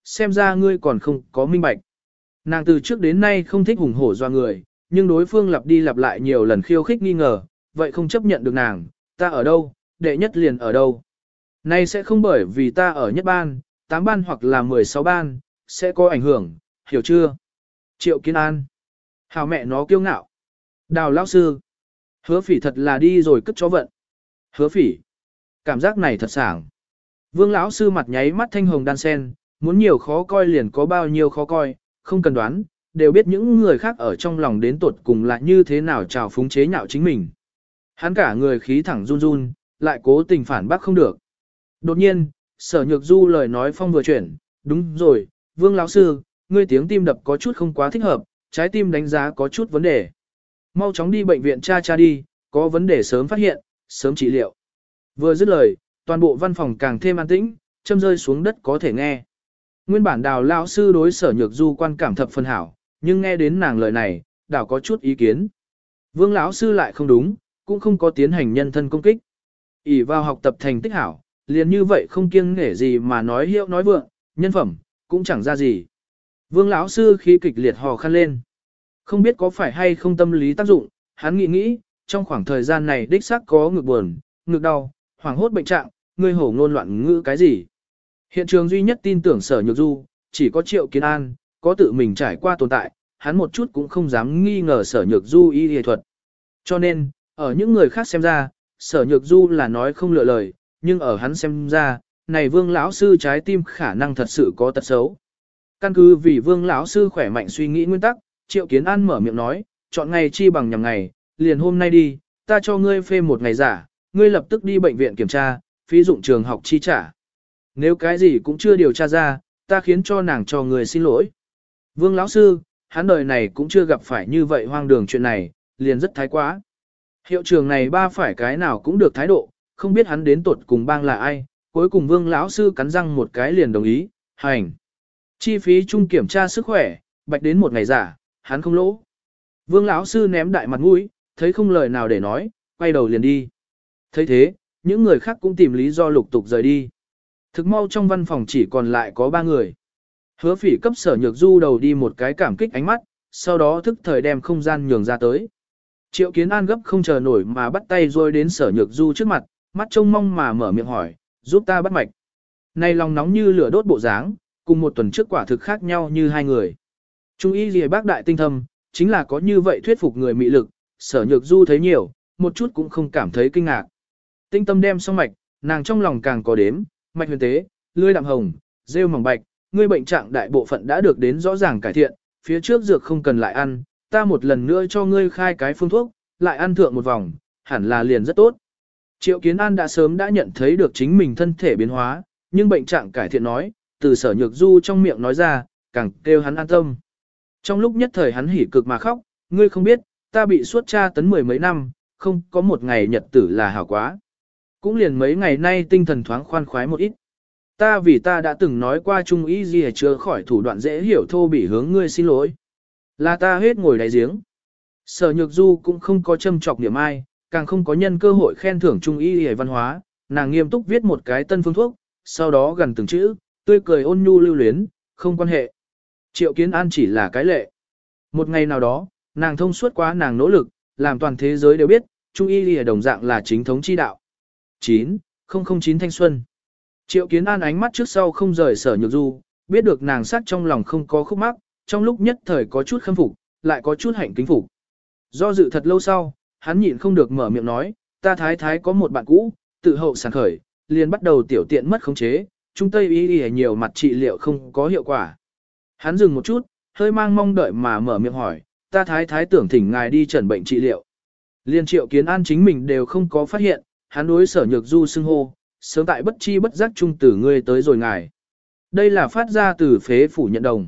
xem ra ngươi còn không có minh bạch. Nàng từ trước đến nay không thích hùng hổ doa người, nhưng đối phương lặp đi lặp lại nhiều lần khiêu khích nghi ngờ, vậy không chấp nhận được nàng, ta ở đâu, đệ nhất liền ở đâu. Nay sẽ không bởi vì ta ở nhất ban, tám ban hoặc là mười sáu ban, sẽ có ảnh hưởng, hiểu chưa? Triệu Kiến An. Hào mẹ nó kiêu ngạo. Đào lão sư. Hứa phỉ thật là đi rồi cất chó vận. Hứa phỉ. Cảm giác này thật sảng. Vương lão sư mặt nháy mắt thanh hồng đan sen, muốn nhiều khó coi liền có bao nhiêu khó coi, không cần đoán, đều biết những người khác ở trong lòng đến tột cùng là như thế nào trào phúng chế nhạo chính mình. Hắn cả người khí thẳng run run, lại cố tình phản bác không được. Đột nhiên, Sở Nhược Du lời nói phong vừa chuyển, đúng rồi, Vương lão sư, ngươi tiếng tim đập có chút không quá thích hợp, trái tim đánh giá có chút vấn đề. Mau chóng đi bệnh viện tra tra đi, có vấn đề sớm phát hiện, sớm trị liệu. Vừa dứt lời, toàn bộ văn phòng càng thêm an tĩnh, châm rơi xuống đất có thể nghe. Nguyên bản Đào lão sư đối Sở Nhược Du quan cảm thập phần hảo, nhưng nghe đến nàng lời này, Đào có chút ý kiến. Vương lão sư lại không đúng, cũng không có tiến hành nhân thân công kích. ỷ vào học tập thành tích hảo, liền như vậy không kiêng nể gì mà nói hiệu nói vượng, nhân phẩm cũng chẳng ra gì. Vương lão sư khí kịch liệt hò khăn lên. Không biết có phải hay không tâm lý tác dụng, hắn nghĩ nghĩ, trong khoảng thời gian này đích xác có ngực buồn, ngực đau, hoảng hốt bệnh trạng, ngươi hổ ngôn loạn ngữ cái gì. Hiện trường duy nhất tin tưởng Sở Nhược Du, chỉ có Triệu Kiến An, có tự mình trải qua tồn tại, hắn một chút cũng không dám nghi ngờ Sở Nhược Du y y thuật. Cho nên, ở những người khác xem ra, Sở Nhược Du là nói không lựa lời, nhưng ở hắn xem ra, này Vương lão sư trái tim khả năng thật sự có tật xấu. Căn cứ vì Vương lão sư khỏe mạnh suy nghĩ nguyên tắc, Triệu Kiến An mở miệng nói, chọn ngày chi bằng nhằm ngày, liền hôm nay đi, ta cho ngươi phê một ngày giả, ngươi lập tức đi bệnh viện kiểm tra, phí dụng trường học chi trả. Nếu cái gì cũng chưa điều tra ra, ta khiến cho nàng cho người xin lỗi. Vương lão sư, hắn đời này cũng chưa gặp phải như vậy hoang đường chuyện này, liền rất thái quá. Hiệu trường này ba phải cái nào cũng được thái độ, không biết hắn đến tuột cùng bang là ai, cuối cùng Vương lão sư cắn răng một cái liền đồng ý, hành. Chi phí chung kiểm tra sức khỏe, bạch đến một ngày giả, hắn không lỗ. Vương lão sư ném đại mặt mũi, thấy không lời nào để nói, quay đầu liền đi. Thấy thế, những người khác cũng tìm lý do lục tục rời đi. Thực mau trong văn phòng chỉ còn lại có ba người. Hứa phỉ cấp Sở Nhược Du đầu đi một cái cảm kích ánh mắt, sau đó thức thời đem không gian nhường ra tới. Triệu Kiến An gấp không chờ nổi mà bắt tay rồi đến Sở Nhược Du trước mặt, mắt trông mong mà mở miệng hỏi, giúp ta bắt mạch. Này lòng nóng như lửa đốt bộ dáng, cùng một tuần trước quả thực khác nhau như hai người. Trung y lìa bác đại tinh thâm, chính là có như vậy thuyết phục người mị lực, Sở Nhược Du thấy nhiều, một chút cũng không cảm thấy kinh ngạc. Tinh tâm đem xong mạch, nàng trong lòng càng có đếm, mạch huyền tế, lưỡi đạm hồng, rêu mỏng bạch, ngươi bệnh trạng đại bộ phận đã được đến rõ ràng cải thiện, phía trước dược không cần lại ăn, ta một lần nữa cho ngươi khai cái phương thuốc, lại ăn thượng một vòng, hẳn là liền rất tốt. Triệu Kiến An đã sớm đã nhận thấy được chính mình thân thể biến hóa, nhưng bệnh trạng cải thiện nói, từ Sở Nhược Du trong miệng nói ra, càng kêu hắn an tâm. Trong lúc nhất thời hắn hỉ cực mà khóc, ngươi không biết, ta bị suốt tra tấn mười mấy năm, không có một ngày nhật tử là hảo quá. Cũng liền mấy ngày nay tinh thần thoáng khoan khoái một ít. Ta vì ta đã từng nói qua trung ý gì chữa khỏi thủ đoạn dễ hiểu thô bỉ hướng ngươi xin lỗi. Là ta hết ngồi đáy giếng. Sở Nhược Du cũng không có châm chọc niệm ai, càng không có nhân cơ hội khen thưởng trung y y văn hóa, nàng nghiêm túc viết một cái tân phương thuốc, sau đó gần từng chữ, tươi cười ôn nhu lưu luyến, không quan hệ. Triệu Kiến An chỉ là cái lệ. Một ngày nào đó, nàng thông suốt quá nàng nỗ lực, làm toàn thế giới đều biết, trung y y đồng dạng là chính thống chi đạo. chín không không chín thanh xuân. Triệu Kiến An ánh mắt trước sau không rời Sở Nhược Du, biết được nàng sắc trong lòng không có khúc mắc, trong lúc nhất thời có chút khâm phục, lại có chút hạnh kính phục. Do dự thật lâu sau, hắn nhịn không được mở miệng nói, ta thái thái có một bạn cũ, tự hậu sản khởi, liền bắt đầu tiểu tiện mất khống chế, trung tây y y nhiều mặt trị liệu không có hiệu quả. Hắn dừng một chút, hơi mang mong đợi mà mở miệng hỏi, ta thái thái tưởng thỉnh ngài đi chẩn bệnh trị liệu. Liên Triệu Kiến An chính mình đều không có phát hiện, hắn đối Sở Nhược Du xưng hô, sớm tại bất chi bất giác trung tử ngươi tới rồi ngài. Đây là phát ra từ phế phủ nhận đồng.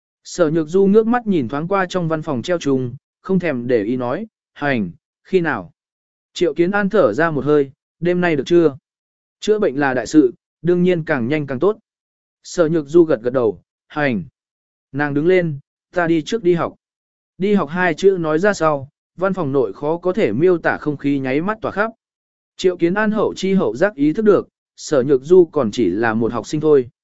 Sở Nhược Du ngước mắt nhìn thoáng qua trong văn phòng treo trùng, không thèm để ý nói, hành, khi nào? Triệu Kiến An thở ra một hơi, đêm nay được chưa? Chữa bệnh là đại sự, đương nhiên càng nhanh càng tốt. Sở Nhược Du gật gật đầu, hành. Nàng đứng lên, ta đi trước đi học. Đi học hai chữ nói ra sau, văn phòng nội khó có thể miêu tả không khí nháy mắt tỏa khắp. Triệu Kiến An hậu chi hậu giác ý thức được, Sở Nhược Du còn chỉ là một học sinh thôi.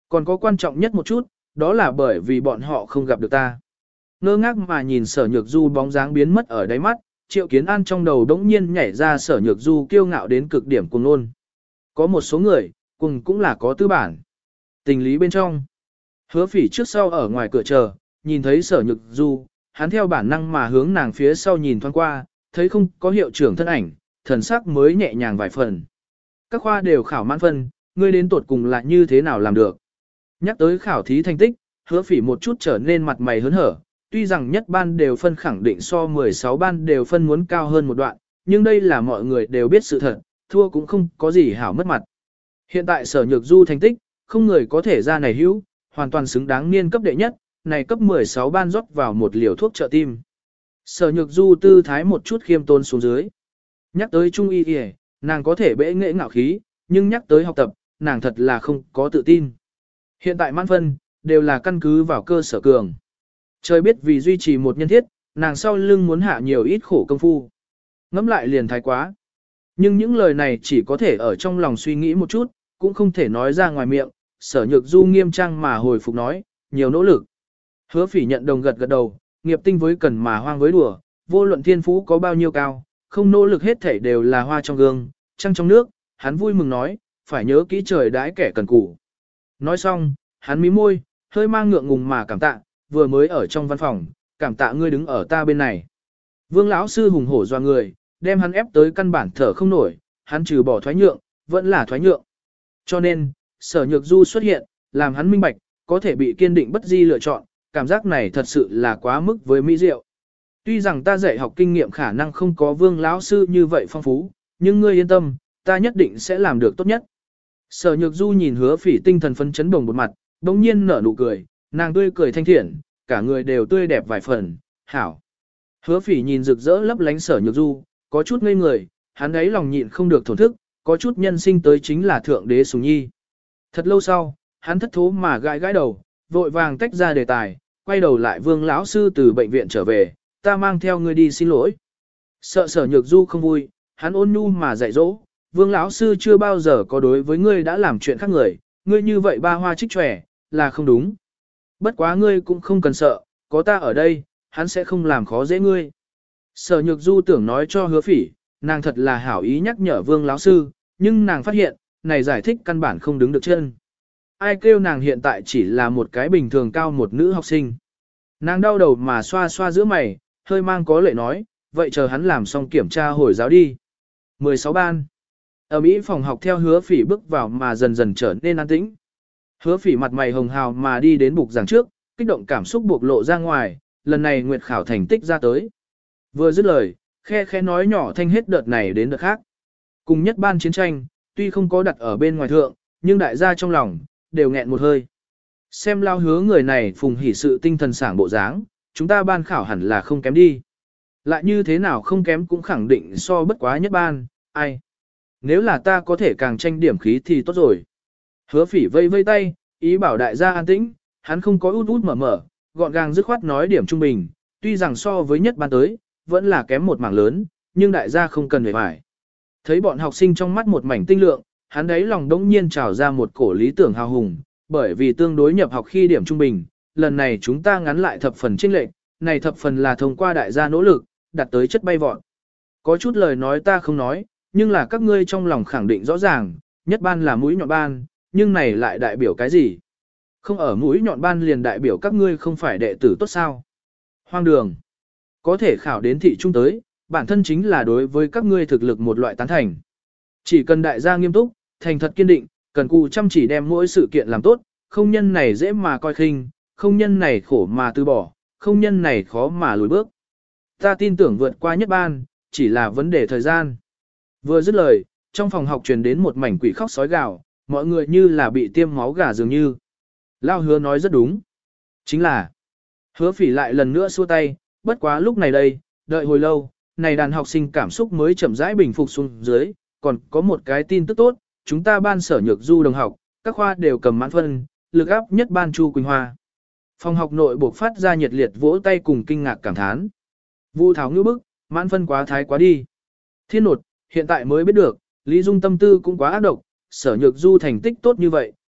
Còn có quan trọng nhất một chút, đó là bởi vì bọn họ không gặp được ta. Ngơ ngác mà nhìn sở nhược du bóng dáng biến mất ở đáy mắt, Triệu Kiến An trong đầu đống nhiên nhảy ra sở nhược du kiêu ngạo đến cực điểm cùng luôn. Có một số người, cùng cũng là có tư bản. Tình lý bên trong. Hứa phỉ trước sau ở ngoài cửa chờ, nhìn thấy sở nhược du, hắn theo bản năng mà hướng nàng phía sau nhìn thoáng qua, thấy không có hiệu trưởng thân ảnh, thần sắc mới nhẹ nhàng vài phần. Các khoa đều khảo mãn phân, ngươi đến tuột cùng là như thế nào làm được. Nhắc tới khảo thí thành tích, hứa phỉ một chút trở nên mặt mày hớn hở, tuy rằng nhất ban đều phân khẳng định so mười sáu ban đều phân muốn cao hơn một đoạn, nhưng đây là mọi người đều biết sự thật, thua cũng không có gì hảo mất mặt. Hiện tại sở nhược du thành tích, không người có thể ra này hữu, hoàn toàn xứng đáng niên cấp đệ nhất, này cấp mười sáu ban rót vào một liều thuốc trợ tim. Sở nhược du tư thái một chút khiêm tôn xuống dưới. Nhắc tới trung y y, nàng có thể bẽ nghệ ngạo khí, nhưng nhắc tới học tập, nàng thật là không có tự tin. Hiện tại mãn phân, đều là căn cứ vào cơ sở cường. Trời biết vì duy trì một nhân thiết, nàng sau lưng muốn hạ nhiều ít khổ công phu. Ngẫm lại liền thái quá. Nhưng những lời này chỉ có thể ở trong lòng suy nghĩ một chút, cũng không thể nói ra ngoài miệng. Sở nhược du nghiêm trang mà hồi phục nói, nhiều nỗ lực. Hứa phỉ nhận đồng gật gật đầu, nghiệp tinh với cần mà hoang với đùa, vô luận thiên phú có bao nhiêu cao, không nỗ lực hết thảy đều là hoa trong gương, trăng trong nước, hắn vui mừng nói, phải nhớ kỹ trời đãi kẻ cần cù. Nói xong, hắn mí môi, hơi mang ngượng ngùng mà cảm tạ, vừa mới ở trong văn phòng, cảm tạ ngươi đứng ở ta bên này. Vương lão sư hùng hổ doa người, đem hắn ép tới căn bản thở không nổi, hắn trừ bỏ thoái nhượng, vẫn là thoái nhượng. Cho nên, sở nhược du xuất hiện, làm hắn minh bạch, có thể bị kiên định bất di lựa chọn, cảm giác này thật sự là quá mức với mỹ diệu. Tuy rằng ta dạy học kinh nghiệm khả năng không có vương lão sư như vậy phong phú, nhưng ngươi yên tâm, ta nhất định sẽ làm được tốt nhất. Sở nhược du nhìn hứa phỉ tinh thần phấn chấn bồng một mặt, đồng nhiên nở nụ cười, nàng tươi cười thanh thiện, cả người đều tươi đẹp vài phần, hảo. Hứa phỉ nhìn rực rỡ lấp lánh sở nhược du, có chút ngây người, hắn ấy lòng nhịn không được thổn thức, có chút nhân sinh tới chính là thượng đế sủng nhi. Thật lâu sau, hắn thất thố mà gãi gãi đầu, vội vàng tách ra đề tài, quay đầu lại vương lão sư từ bệnh viện trở về, ta mang theo ngươi đi xin lỗi. Sợ sở nhược du không vui, hắn ôn nhu mà dạy dỗ, vương lão sư chưa bao giờ có đối với ngươi đã làm chuyện khác người, ngươi như vậy ba hoa trích trẻ, là không đúng. Bất quá ngươi cũng không cần sợ, có ta ở đây, hắn sẽ không làm khó dễ ngươi. Sở nhược du tưởng nói cho hứa phỉ, nàng thật là hảo ý nhắc nhở vương lão sư, nhưng nàng phát hiện, này giải thích căn bản không đứng được chân. Ai kêu nàng hiện tại chỉ là một cái bình thường cao một nữ học sinh. Nàng đau đầu mà xoa xoa giữa mày, hơi mang có lệ nói, vậy chờ hắn làm xong kiểm tra hồi giáo đi. mười sáu ban. Ở Mỹ phòng học theo hứa phỉ bước vào mà dần dần trở nên an tĩnh. Hứa phỉ mặt mày hồng hào mà đi đến bục giảng trước, kích động cảm xúc buộc lộ ra ngoài, lần này nguyệt khảo thành tích ra tới. Vừa dứt lời, khe khe nói nhỏ thanh hết đợt này đến đợt khác. Cùng nhất ban chiến tranh, tuy không có đặt ở bên ngoài thượng, nhưng đại gia trong lòng, đều nghẹn một hơi. Xem lao hứa người này phùng hỉ sự tinh thần sảng bộ dáng, chúng ta ban khảo hẳn là không kém đi. Lại như thế nào không kém cũng khẳng định so bất quá nhất ban, ai. Nếu là ta có thể càng tranh điểm khí thì tốt rồi. Hứa phỉ vây vây tay, ý bảo đại gia an tĩnh, hắn không có út út mở mở, gọn gàng dứt khoát nói điểm trung bình, tuy rằng so với nhất ban tới, vẫn là kém một mảng lớn, nhưng đại gia không cần phải phải. Thấy bọn học sinh trong mắt một mảnh tinh lượng, hắn đấy lòng đống nhiên trào ra một cổ lý tưởng hào hùng, bởi vì tương đối nhập học khi điểm trung bình, lần này chúng ta ngắn lại thập phần chênh lệch, này thập phần là thông qua đại gia nỗ lực, đạt tới chất bay vọt. Có chút lời nói ta không nói, nhưng là các ngươi trong lòng khẳng định rõ ràng, nhất ban là mũi nhọn ban, nhưng này lại đại biểu cái gì? Không ở mũi nhọn ban liền đại biểu các ngươi không phải đệ tử tốt sao? Hoang đường. Có thể khảo đến thị trung tới, bản thân chính là đối với các ngươi thực lực một loại tán thành. Chỉ cần đại gia nghiêm túc, thành thật kiên định, cần cù chăm chỉ đem mỗi sự kiện làm tốt, không nhân này dễ mà coi khinh, không nhân này khổ mà từ bỏ, không nhân này khó mà lùi bước. Ta tin tưởng vượt qua nhất ban, chỉ là vấn đề thời gian. Vừa dứt lời, trong phòng học truyền đến một mảnh quỷ khóc sói gào, mọi người như là bị tiêm máu gà dường như. Lao hứa nói rất đúng. Chính là, hứa phỉ lại lần nữa xua tay, bất quá lúc này đây, đợi hồi lâu, này đàn học sinh cảm xúc mới chậm rãi bình phục xuống dưới, còn có một cái tin tức tốt, chúng ta ban sở nhược du đồng học, các khoa đều cầm mãn phân, lực áp nhất ban Chu Quỳnh Hoa. Phòng học nội buộc phát ra nhiệt liệt vỗ tay cùng kinh ngạc cảm thán. Vu Tháo ngữ bức, mãn phân quá thái quá đi. Thiên nột, hiện tại mới biết được, Lý Dung tâm tư cũng quá ác độc, sở nhược du thành tích tốt như vậy,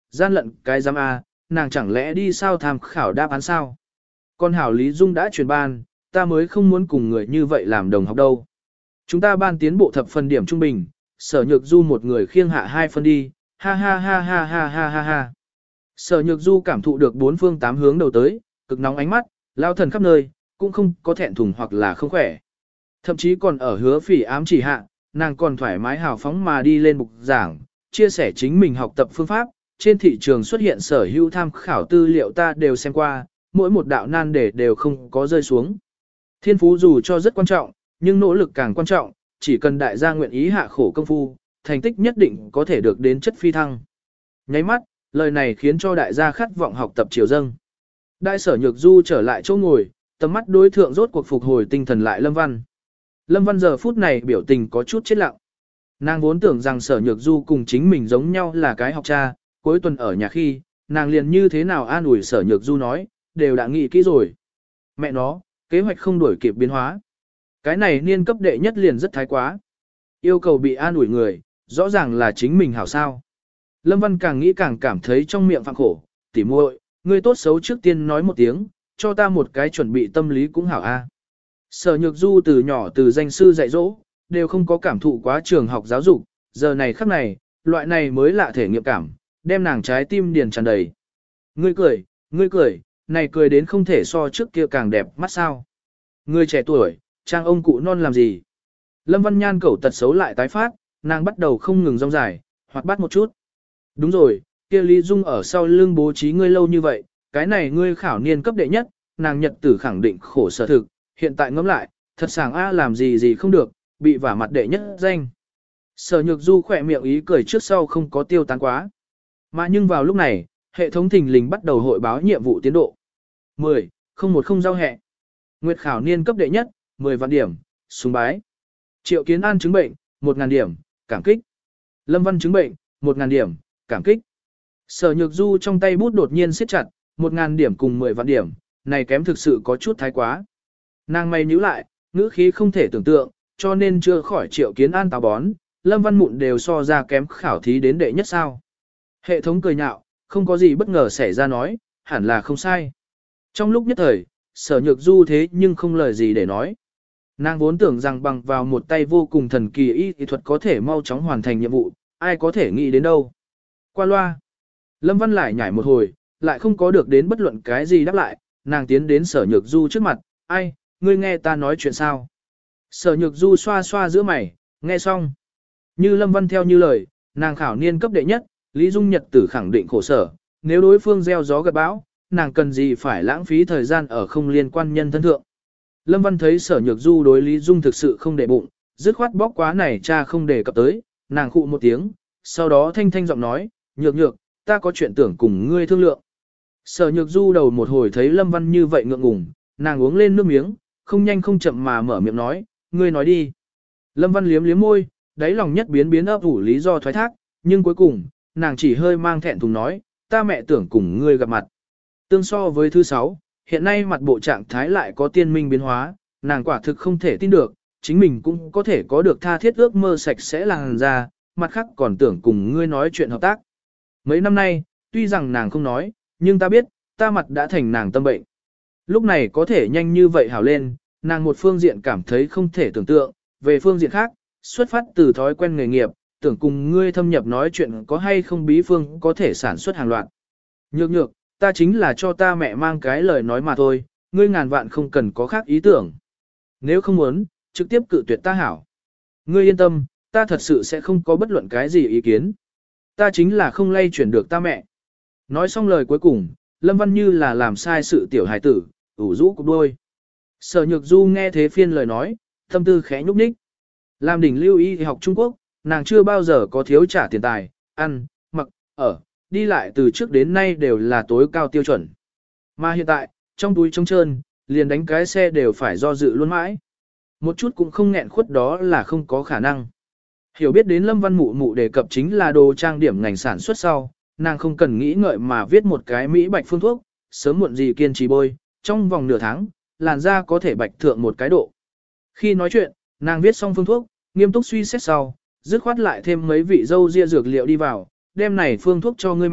gian lận cái giám A, nàng chẳng lẽ đi sao tham khảo đáp án sao? Con hảo Lý Dung đã truyền ban, ta mới không muốn cùng người như vậy làm đồng học đâu. Chúng ta ban tiến bộ thập phần điểm trung bình, sở nhược du một người khiêng hạ hai phân đi, ha ha ha ha ha ha ha ha. Sở nhược du cảm thụ được bốn phương tám hướng đầu tới, cực nóng ánh mắt, lao thần khắp nơi, cũng không có thẹn thùng hoặc là không khỏe. Thậm chí còn ở hứa phỉ ám chỉ hạ, nàng còn thoải mái hào phóng mà đi lên bục giảng, chia sẻ chính mình học tập phương pháp, trên thị trường xuất hiện sở hữu tham khảo tư liệu ta đều xem qua, mỗi một đạo nan đề đều không có rơi xuống. Thiên phú dù cho rất quan trọng, nhưng nỗ lực càng quan trọng, chỉ cần đại gia nguyện ý hạ khổ công phu, thành tích nhất định có thể được đến chất phi thăng. Nháy mắt, lời này khiến cho đại gia khát vọng học tập chiều dâng. Đại sở nhược du trở lại chỗ ngồi, tầm mắt đối thượng rốt cuộc phục hồi tinh thần lại Lâm Văn. Lâm Văn giờ phút này biểu tình có chút chết lặng. Nàng vốn tưởng rằng sở nhược du cùng chính mình giống nhau là cái học cha, cuối tuần ở nhà khi, nàng liền như thế nào an ủi sở nhược du nói, đều đã nghĩ kỹ rồi. Mẹ nó, kế hoạch không đuổi kịp biến hóa. Cái này niên cấp đệ nhất liền rất thái quá. Yêu cầu bị an ủi người, rõ ràng là chính mình hảo sao. Lâm Văn càng nghĩ càng cảm thấy trong miệng phạm khổ, tỉ muội, ngươi tốt xấu trước tiên nói một tiếng, cho ta một cái chuẩn bị tâm lý cũng hảo a. Sở Nhược Du từ nhỏ từ danh sư dạy dỗ, đều không có cảm thụ quá trường học giáo dục, giờ này khắc này, loại này mới lạ thể nghiệm cảm, đem nàng trái tim điền tràn đầy. Ngươi cười, ngươi cười, này cười đến không thể so trước kia càng đẹp mắt sao. Ngươi trẻ tuổi, trang ông cụ non làm gì. Lâm Văn Nhan cẩu tật xấu lại tái phát, nàng bắt đầu không ngừng rong dài, hoặc bắt một chút. Đúng rồi, kia Lý Dung ở sau lưng bố trí ngươi lâu như vậy, cái này ngươi khảo niên cấp đệ nhất, nàng nhật tử khẳng định khổ sở thực, hiện tại ngẫm lại, thật sảng a làm gì gì không được, bị vả mặt đệ nhất danh. Sở Nhược Du khỏe miệng ý cười trước sau không có tiêu tán quá. Mà nhưng vào lúc này, hệ thống thình lình bắt đầu hội báo nhiệm vụ tiến độ. mười, không một không giao hẹ. Nguyệt khảo niên cấp đệ nhất, mười vạn điểm, sùng bái. Triệu Kiến An chứng bệnh, một ngàn điểm, cảm kích. Lâm Văn chứng bệnh, một ngàn điểm, cảm kích. Sở Nhược Du trong tay bút đột nhiên siết chặt, một ngàn điểm cùng mười vạn điểm, này kém thực sự có chút thái quá. Nàng mày nhíu lại, ngữ khí không thể tưởng tượng, cho nên chưa khỏi Triệu Kiến An táo bón, Lâm Văn Mụn đều so ra kém khảo thí đến đệ nhất sao. Hệ thống cười nhạo, không có gì bất ngờ xảy ra nói, hẳn là không sai. Trong lúc nhất thời, Sở Nhược Du thế nhưng không lời gì để nói. Nàng vốn tưởng rằng bằng vào một tay vô cùng thần kỳ y kỹ thuật có thể mau chóng hoàn thành nhiệm vụ, ai có thể nghĩ đến đâu. Qua loa, Lâm Văn lại nhảy một hồi, lại không có được đến bất luận cái gì đáp lại, nàng tiến đến Sở Nhược Du trước mặt, ai, ngươi nghe ta nói chuyện sao? Sở Nhược Du xoa xoa giữa mày, nghe xong. Như Lâm Văn theo như lời, nàng khảo niên cấp đệ nhất, Lý Dung nhật tử khẳng định khổ sở, nếu đối phương gieo gió gặt bão, nàng cần gì phải lãng phí thời gian ở không liên quan nhân thân thượng. Lâm Văn thấy Sở Nhược Du đối Lý Dung thực sự không để bụng, dứt khoát bóc quá này cha không để cập tới, nàng khụ một tiếng, sau đó thanh thanh giọng nói, nhược nhược, ta có chuyện tưởng cùng ngươi thương lượng. Sở Nhược Du đầu một hồi thấy Lâm Văn như vậy ngượng ngùng, nàng uống lên nước miếng, không nhanh không chậm mà mở miệng nói, ngươi nói đi. Lâm Văn liếm liếm môi, đáy lòng nhất biến biến ấp ủ lý do thoái thác, nhưng cuối cùng, nàng chỉ hơi mang thẹn thùng nói, ta mẹ tưởng cùng ngươi gặp mặt. Tương so với thứ sáu, hiện nay mặt bộ trạng thái lại có tiên minh biến hóa, nàng quả thực không thể tin được, chính mình cũng có thể có được tha thiết ước mơ sạch sẽ làn ra, mặt khác còn tưởng cùng ngươi nói chuyện hợp tác. Mấy năm nay, tuy rằng nàng không nói, nhưng ta biết, ta mặt đã thành nàng tâm bệnh. Lúc này có thể nhanh như vậy hảo lên, nàng một phương diện cảm thấy không thể tưởng tượng, về phương diện khác, xuất phát từ thói quen nghề nghiệp, tưởng cùng ngươi thâm nhập nói chuyện có hay không bí phương có thể sản xuất hàng loạt. Nhược nhược, ta chính là cho ta mẹ mang cái lời nói mà thôi, ngươi ngàn vạn không cần có khác ý tưởng. Nếu không muốn, trực tiếp cự tuyệt ta hảo. Ngươi yên tâm, ta thật sự sẽ không có bất luận cái gì ý kiến. Ta chính là không lay chuyển được ta mẹ. Nói xong lời cuối cùng, Lâm Văn như là làm sai sự tiểu hài tử, ủ rũ cục đôi. Sở Nhược Du nghe thế phiên lời nói, tâm tư khẽ nhúc nhích. Làm đỉnh lưu y học Trung Quốc, nàng chưa bao giờ có thiếu trả tiền tài, ăn, mặc, ở, đi lại từ trước đến nay đều là tối cao tiêu chuẩn. Mà hiện tại, trong túi trống trơn, liền đánh cái xe đều phải do dự luôn mãi. Một chút cũng không nghẹn khuất đó là không có khả năng. Hiểu biết đến Lâm Văn Mụ Mụ đề cập chính là đồ trang điểm ngành sản xuất sau, nàng không cần nghĩ ngợi mà viết một cái mỹ bạch phương thuốc, sớm muộn gì kiên trì bôi, trong vòng nửa tháng, làn da có thể bạch thượng một cái độ. Khi nói chuyện, nàng viết xong phương thuốc, nghiêm túc suy xét sau, dứt khoát lại thêm mấy vị dâu ria dược liệu đi vào, đem này phương thuốc cho ngươi mẹ,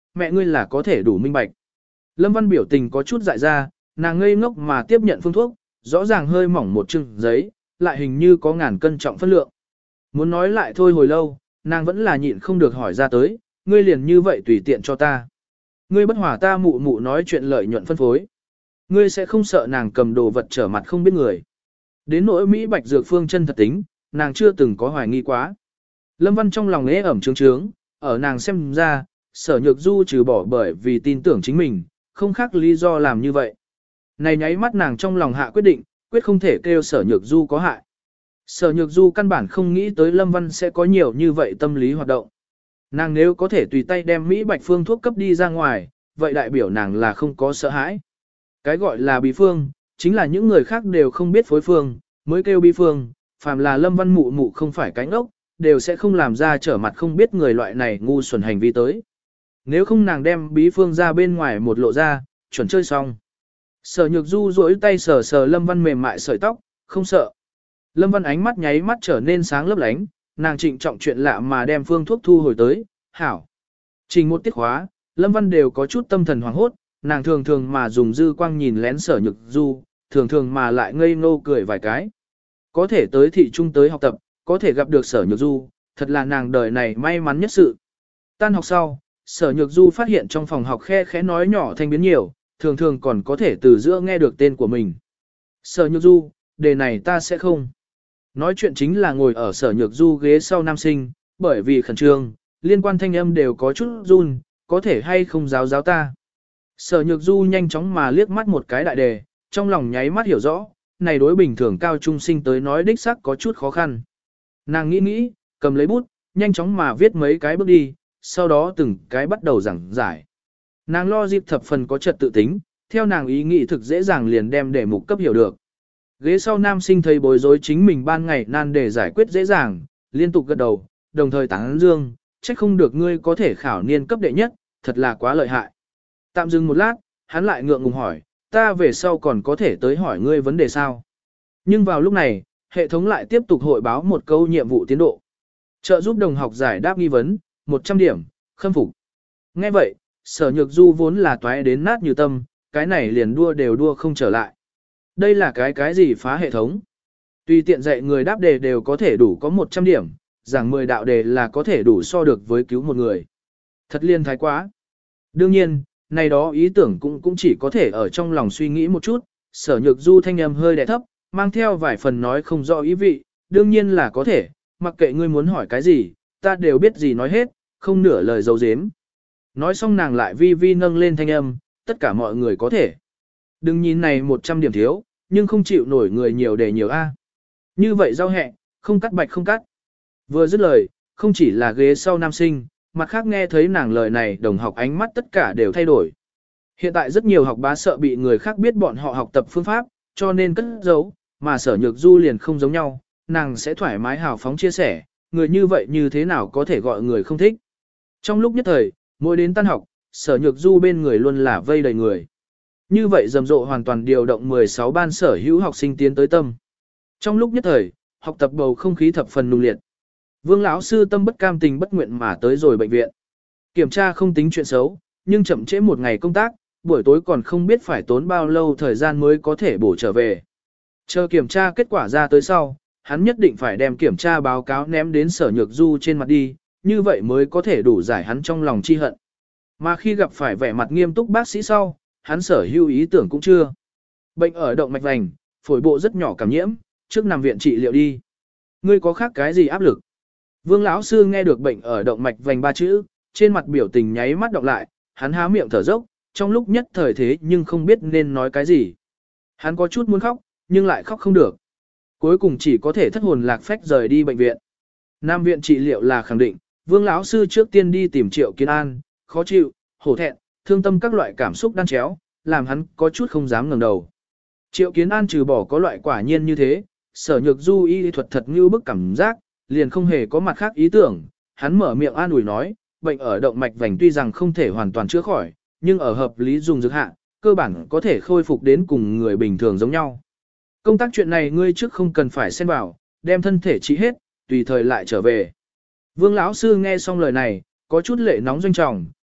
mẹ ngươi là có thể đủ minh bạch. Lâm Văn biểu tình có chút dại ra, nàng ngây ngốc mà tiếp nhận phương thuốc, rõ ràng hơi mỏng một chừng giấy, lại hình như có ngàn cân trọng phân lượng. Muốn nói lại thôi hồi lâu, nàng vẫn là nhịn không được hỏi ra tới, ngươi liền như vậy tùy tiện cho ta. Ngươi bất hòa ta mụ mụ nói chuyện lợi nhuận phân phối. Ngươi sẽ không sợ nàng cầm đồ vật trở mặt không biết người. Đến nỗi Mỹ Bạch Dược Phương chân thật tính, nàng chưa từng có hoài nghi quá. Lâm Văn trong lòng ế ẩm trướng trướng, ở nàng xem ra, Sở Nhược Du trừ bỏ bởi vì tin tưởng chính mình, không khác lý do làm như vậy. Này nháy mắt nàng trong lòng hạ quyết định, quyết không thể kêu Sở Nhược Du có hại. Sở Nhược Du căn bản không nghĩ tới Lâm Văn sẽ có nhiều như vậy tâm lý hoạt động. Nàng nếu có thể tùy tay đem Mỹ Bạch Phương thuốc cấp đi ra ngoài, vậy đại biểu nàng là không có sợ hãi. Cái gọi là bí phương, chính là những người khác đều không biết phối phương, mới kêu bí phương, phàm là Lâm Văn mụ mụ không phải cánh ốc, đều sẽ không làm ra trở mặt không biết người loại này ngu xuẩn hành vi tới. Nếu không nàng đem bí phương ra bên ngoài một lộ ra, chuẩn chơi xong. Sở Nhược Du duỗi tay sờ sờ Lâm Văn mềm mại sợi tóc, không sợ. Lâm Văn ánh mắt nháy mắt trở nên sáng lấp lánh, nàng trịnh trọng chuyện lạ mà đem phương thuốc thu hồi tới, hảo. Trình một tiết khóa, Lâm Văn đều có chút tâm thần hoảng hốt, nàng thường thường mà dùng dư quang nhìn lén Sở Nhược Du, thường thường mà lại ngây ngô cười vài cái. Có thể tới thị trung tới học tập, có thể gặp được Sở Nhược Du, thật là nàng đời này may mắn nhất sự. Tan học sau, Sở Nhược Du phát hiện trong phòng học khe khẽ nói nhỏ thanh biến nhiều, thường thường còn có thể từ giữa nghe được tên của mình. Sở Nhược Du, đề này ta sẽ không. Nói chuyện chính là ngồi ở Sở Nhược Du ghế sau nam sinh, bởi vì khẩn trương, liên quan thanh âm đều có chút run, có thể hay không giáo giáo ta. Sở Nhược Du nhanh chóng mà liếc mắt một cái đại đề, trong lòng nháy mắt hiểu rõ, này đối bình thường cao trung sinh tới nói đích xác có chút khó khăn. Nàng nghĩ nghĩ, cầm lấy bút, nhanh chóng mà viết mấy cái bước đi, sau đó từng cái bắt đầu giảng giải. Nàng lo dịp thập phần có trật tự tính, theo nàng ý nghĩ thực dễ dàng liền đem đề mục cấp hiểu được. Ghế sau nam sinh thấy bối rối chính mình ban ngày nan để giải quyết dễ dàng, liên tục gật đầu, đồng thời tán dương, trách không được ngươi có thể khảo niên cấp đệ nhất, thật là quá lợi hại. Tạm dừng một lát, hắn lại ngượng ngùng hỏi, ta về sau còn có thể tới hỏi ngươi vấn đề sao? Nhưng vào lúc này, hệ thống lại tiếp tục hội báo một câu nhiệm vụ tiến độ. Trợ giúp đồng học giải đáp nghi vấn, một trăm điểm, khâm phục. Nghe vậy, Sở Nhược Du vốn là toái đến nát như tâm, cái này liền đua đều đua không trở lại. Đây là cái cái gì phá hệ thống? Tùy tiện dạy người đáp đề đều có thể đủ có một trăm điểm, giảng mười đạo đề là có thể đủ so được với cứu một người. Thật liên thái quá. Đương nhiên, này đó ý tưởng cũng cũng chỉ có thể ở trong lòng suy nghĩ một chút, Sở Nhược Du thanh âm hơi đè thấp, mang theo vài phần nói không rõ ý vị, đương nhiên là có thể, mặc kệ ngươi muốn hỏi cái gì, ta đều biết gì nói hết, không nửa lời giấu giếm. Nói xong nàng lại vi vi nâng lên thanh âm, tất cả mọi người có thể. Đừng nhìn này một trăm điểm thiếu, nhưng không chịu nổi người nhiều để nhiều A. Như vậy giao hẹ, không cắt bạch không cắt. Vừa dứt lời, không chỉ là ghế sau nam sinh, mặt khác nghe thấy nàng lời này đồng học ánh mắt tất cả đều thay đổi. Hiện tại rất nhiều học bá sợ bị người khác biết bọn họ học tập phương pháp, cho nên cất giấu, mà Sở Nhược Du liền không giống nhau, nàng sẽ thoải mái hào phóng chia sẻ, người như vậy như thế nào có thể gọi người không thích. Trong lúc nhất thời, mỗi đến tan học, Sở Nhược Du bên người luôn là vây đầy người. Như vậy rầm rộ hoàn toàn điều động mười sáu ban sở hữu học sinh tiến tới tâm. Trong lúc nhất thời, học tập bầu không khí thập phần nung liệt. Vương lão sư tâm bất cam tình bất nguyện mà tới rồi bệnh viện. Kiểm tra không tính chuyện xấu, nhưng chậm trễ một ngày công tác, buổi tối còn không biết phải tốn bao lâu thời gian mới có thể bổ trở về. Chờ kiểm tra kết quả ra tới sau, hắn nhất định phải đem kiểm tra báo cáo ném đến Sở Nhược Du trên mặt đi, như vậy mới có thể đủ giải hắn trong lòng chi hận. Mà khi gặp phải vẻ mặt nghiêm túc bác sĩ sau, hắn sở hữu ý tưởng cũng chưa. Bệnh ở động mạch vành, phổi bộ rất nhỏ cảm nhiễm, trước nằm viện trị liệu đi. Ngươi có khác cái gì áp lực? Vương lão sư nghe được bệnh ở động mạch vành ba chữ, trên mặt biểu tình nháy mắt đọc lại, hắn há miệng thở dốc, trong lúc nhất thời thế nhưng không biết nên nói cái gì. Hắn có chút muốn khóc, nhưng lại khóc không được. Cuối cùng chỉ có thể thất hồn lạc phách rời đi bệnh viện. Nam viện trị liệu là khẳng định, Vương lão sư trước tiên đi tìm Triệu Kiến An, khó chịu, hổ thẹn, thương tâm các loại cảm xúc đan chéo, làm hắn có chút không dám ngẩng đầu. Triệu Kiến An trừ bỏ có loại quả nhiên như thế, Sở Nhược Du y thuật thật như bức cảm giác, liền không hề có mặt khác ý tưởng, hắn mở miệng an ủi nói, bệnh ở động mạch vành tuy rằng không thể hoàn toàn chữa khỏi, nhưng ở hợp lý dùng dược hạ, cơ bản có thể khôi phục đến cùng người bình thường giống nhau. Công tác chuyện này ngươi trước không cần phải xen vào, đem thân thể trị hết, tùy thời lại trở về. Vương lão sư nghe xong lời này, có chút lệ nóng doanh trọng,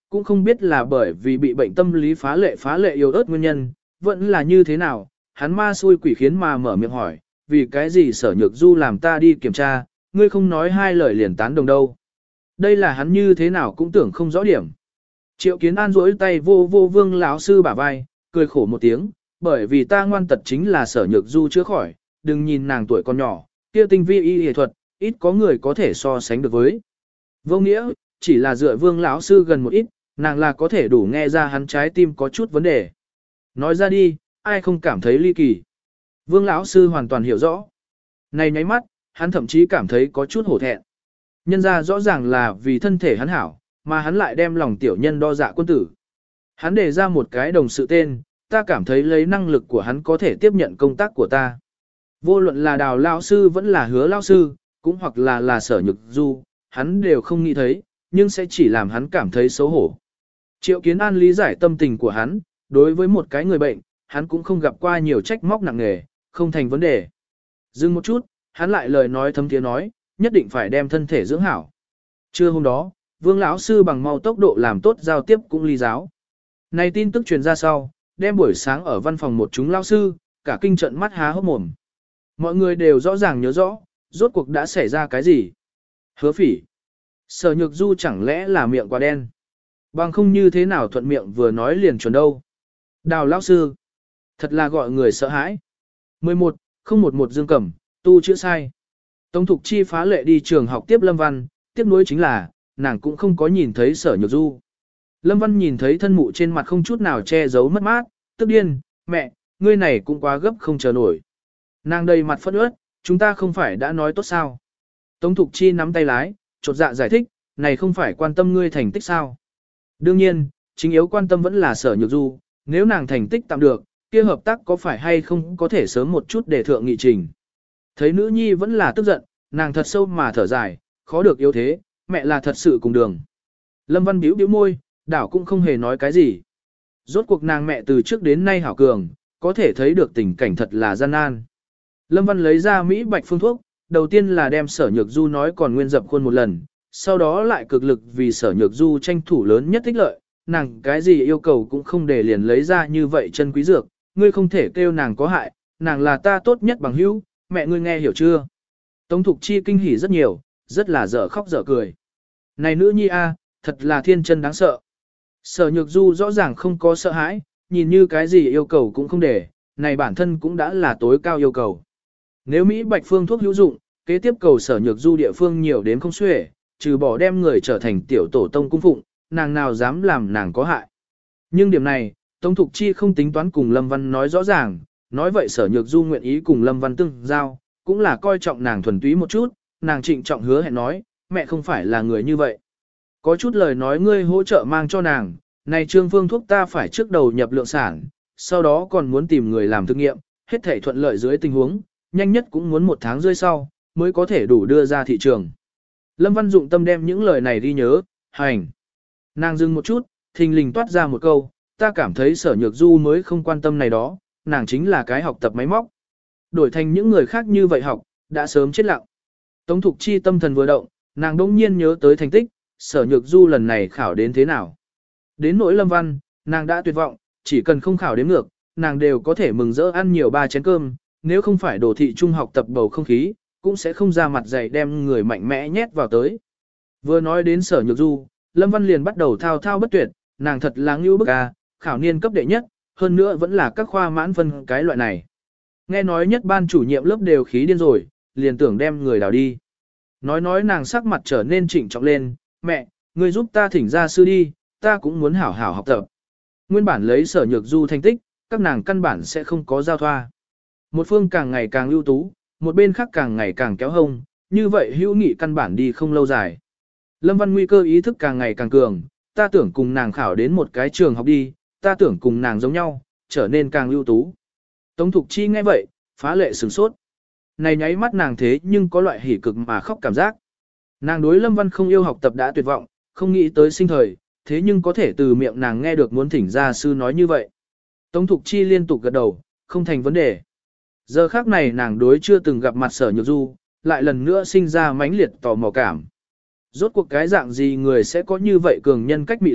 cũng không biết là bởi vì bị bệnh tâm lý phá lệ phá lệ yếu ớt nguyên nhân, vẫn là như thế nào, hắn ma xui quỷ khiến mà mở miệng hỏi, vì cái gì Sở Nhược Du làm ta đi kiểm tra, ngươi không nói hai lời liền tán đồng đâu. Đây là hắn như thế nào cũng tưởng không rõ điểm. Triệu Kiến An duỗi tay vô vô Vương lão sư bả vai, cười khổ một tiếng, bởi vì ta ngoan tật chính là Sở Nhược Du chữa khỏi, đừng nhìn nàng tuổi còn nhỏ, kia tinh vi y y thuật, ít có người có thể so sánh được với. Vô nghĩa, chỉ là dựa Vương lão sư gần một ít, nàng là có thể đủ nghe ra hắn trái tim có chút vấn đề. Nói ra đi, ai không cảm thấy ly kỳ. Vương lão sư hoàn toàn hiểu rõ. Này nháy mắt, hắn thậm chí cảm thấy có chút hổ thẹn. Nhân ra rõ ràng là vì thân thể hắn hảo, mà hắn lại đem lòng tiểu nhân đo dạ quân tử. Hắn đề ra một cái đồng sự tên, ta cảm thấy lấy năng lực của hắn có thể tiếp nhận công tác của ta. Vô luận là Đào lão sư vẫn là Hứa lão sư, cũng hoặc là là Sở Nhược Du, hắn đều không nghĩ thấy, nhưng sẽ chỉ làm hắn cảm thấy xấu hổ. Triệu Kiến An lý giải tâm tình của hắn, đối với một cái người bệnh, hắn cũng không gặp qua nhiều trách móc nặng nề, không thành vấn đề. Dừng một chút, hắn lại lời nói thấm thiế nói, nhất định phải đem thân thể dưỡng hảo. Trưa hôm đó, Vương lão sư bằng mau tốc độ làm tốt giao tiếp cũng ly giáo. Này tin tức truyền ra sau, đem buổi sáng ở văn phòng một chúng lão sư, cả kinh trận mắt há hốc mồm. Mọi người đều rõ ràng nhớ rõ, rốt cuộc đã xảy ra cái gì. Hứa Phỉ, Sở Nhược Du chẳng lẽ là miệng quá đen. Bằng không như thế nào thuận miệng vừa nói liền chuẩn đâu. Đào lão sư, thật là gọi người sợ hãi. mười một, không một một Dương Cẩm, tu chữa sai. Tống Thục Chi phá lệ đi trường học tiếp Lâm Văn, tiếp nối chính là, nàng cũng không có nhìn thấy Sở Nhược Du. Lâm Văn nhìn thấy thân mụ trên mặt không chút nào che giấu mất mát, tức điên, mẹ, ngươi này cũng quá gấp không chờ nổi. Nàng đầy mặt phẫn ướt, chúng ta không phải đã nói tốt sao. Tống Thục Chi nắm tay lái, chột dạ giải thích, này không phải quan tâm ngươi thành tích sao. Đương nhiên, chính yếu quan tâm vẫn là Sở Nhược Du, nếu nàng thành tích tạm được, kia hợp tác có phải hay không có thể sớm một chút để thượng nghị trình. Thấy nữ nhi vẫn là tức giận, nàng thật sâu mà thở dài, khó được yếu thế, mẹ là thật sự cùng đường. Lâm Văn bĩu bĩu môi, đảo cũng không hề nói cái gì. Rốt cuộc nàng mẹ từ trước đến nay hảo cường, có thể thấy được tình cảnh thật là gian nan. Lâm Văn lấy ra Mỹ Bạch phương thuốc, đầu tiên là đem Sở Nhược Du nói còn nguyên dập khuôn một lần, sau đó lại cực lực vì Sở Nhược Du tranh thủ lớn nhất thích lợi, nàng cái gì yêu cầu cũng không để liền lấy ra như vậy chân quý dược, ngươi không thể kêu nàng có hại, nàng là ta tốt nhất bằng hữu, mẹ ngươi nghe hiểu chưa? Tống Thục Chi kinh hỉ rất nhiều, rất là dở khóc dở cười. Này nữ nhi a, thật là thiên chân đáng sợ. Sở Nhược Du rõ ràng không có sợ hãi, nhìn như cái gì yêu cầu cũng không để, này bản thân cũng đã là tối cao yêu cầu. Nếu Mỹ Bạch phương thuốc hữu dụng, kế tiếp cầu Sở Nhược Du địa phương nhiều đến không xuể, trừ bỏ đem người trở thành tiểu tổ tông cung phụng, nàng nào dám làm nàng có hại. Nhưng điểm này, Tống Thục Chi không tính toán cùng Lâm Văn nói rõ ràng, nói vậy Sở Nhược Du nguyện ý cùng Lâm Văn tương giao, cũng là coi trọng nàng thuần túy một chút, nàng trịnh trọng hứa hẹn nói, mẹ không phải là người như vậy. Có chút lời nói ngươi hỗ trợ mang cho nàng, này trương phương thuốc ta phải trước đầu nhập lượng sản, sau đó còn muốn tìm người làm thực nghiệm, hết thể thuận lợi dưới tình huống, nhanh nhất cũng muốn một tháng rơi sau, mới có thể đủ đưa ra thị trường. Lâm Văn dụng tâm đem những lời này đi nhớ, hành. Nàng dừng một chút, thình lình toát ra một câu, ta cảm thấy Sở Nhược Du mới không quan tâm này đó, nàng chính là cái học tập máy móc. Đổi thành những người khác như vậy học, đã sớm chết lặng. Tống Thục Chi tâm thần vừa động, nàng đông nhiên nhớ tới thành tích, Sở Nhược Du lần này khảo đến thế nào. Đến nỗi Lâm Văn, nàng đã tuyệt vọng, chỉ cần không khảo đến ngược, nàng đều có thể mừng rỡ ăn nhiều ba chén cơm, nếu không phải đồ thị trung học tập bầu không khí, cũng sẽ không ra mặt dày đem người mạnh mẽ nhét vào tới. Vừa nói đến Sở Nhược Du, Lâm Văn liền bắt đầu thao thao bất tuyệt, nàng thật là ngưu bức à, khảo niên cấp đệ nhất, hơn nữa vẫn là các khoa mãn phân cái loại này. Nghe nói nhất ban chủ nhiệm lớp đều khí điên rồi, liền tưởng đem người đào đi. Nói nói nàng sắc mặt trở nên trịnh trọng lên, mẹ, người giúp ta thỉnh gia sư đi, ta cũng muốn hảo hảo học tập. Nguyên bản lấy Sở Nhược Du thành tích, các nàng căn bản sẽ không có giao thoa. Một phương càng ngày càng ưu tú, một bên khác càng ngày càng kéo hông, như vậy hữu nghị căn bản đi không lâu dài. Lâm Văn nguy cơ ý thức càng ngày càng cường, ta tưởng cùng nàng khảo đến một cái trường học đi, ta tưởng cùng nàng giống nhau, trở nên càng ưu tú. Tống Thục Chi nghe vậy, phá lệ sửng sốt. Này nháy mắt nàng thế nhưng có loại hỉ cực mà khóc cảm giác. Nàng đối Lâm Văn không yêu học tập đã tuyệt vọng, không nghĩ tới sinh thời, thế nhưng có thể từ miệng nàng nghe được muốn thỉnh gia sư nói như vậy. Tống Thục Chi liên tục gật đầu, không thành vấn đề. Giờ khác này nàng đối chưa từng gặp mặt Sở Nhược Du, lại lần nữa sinh ra mãnh liệt tò mò cảm. Rốt cuộc cái dạng gì người sẽ có như vậy cường nhân cách mị lực,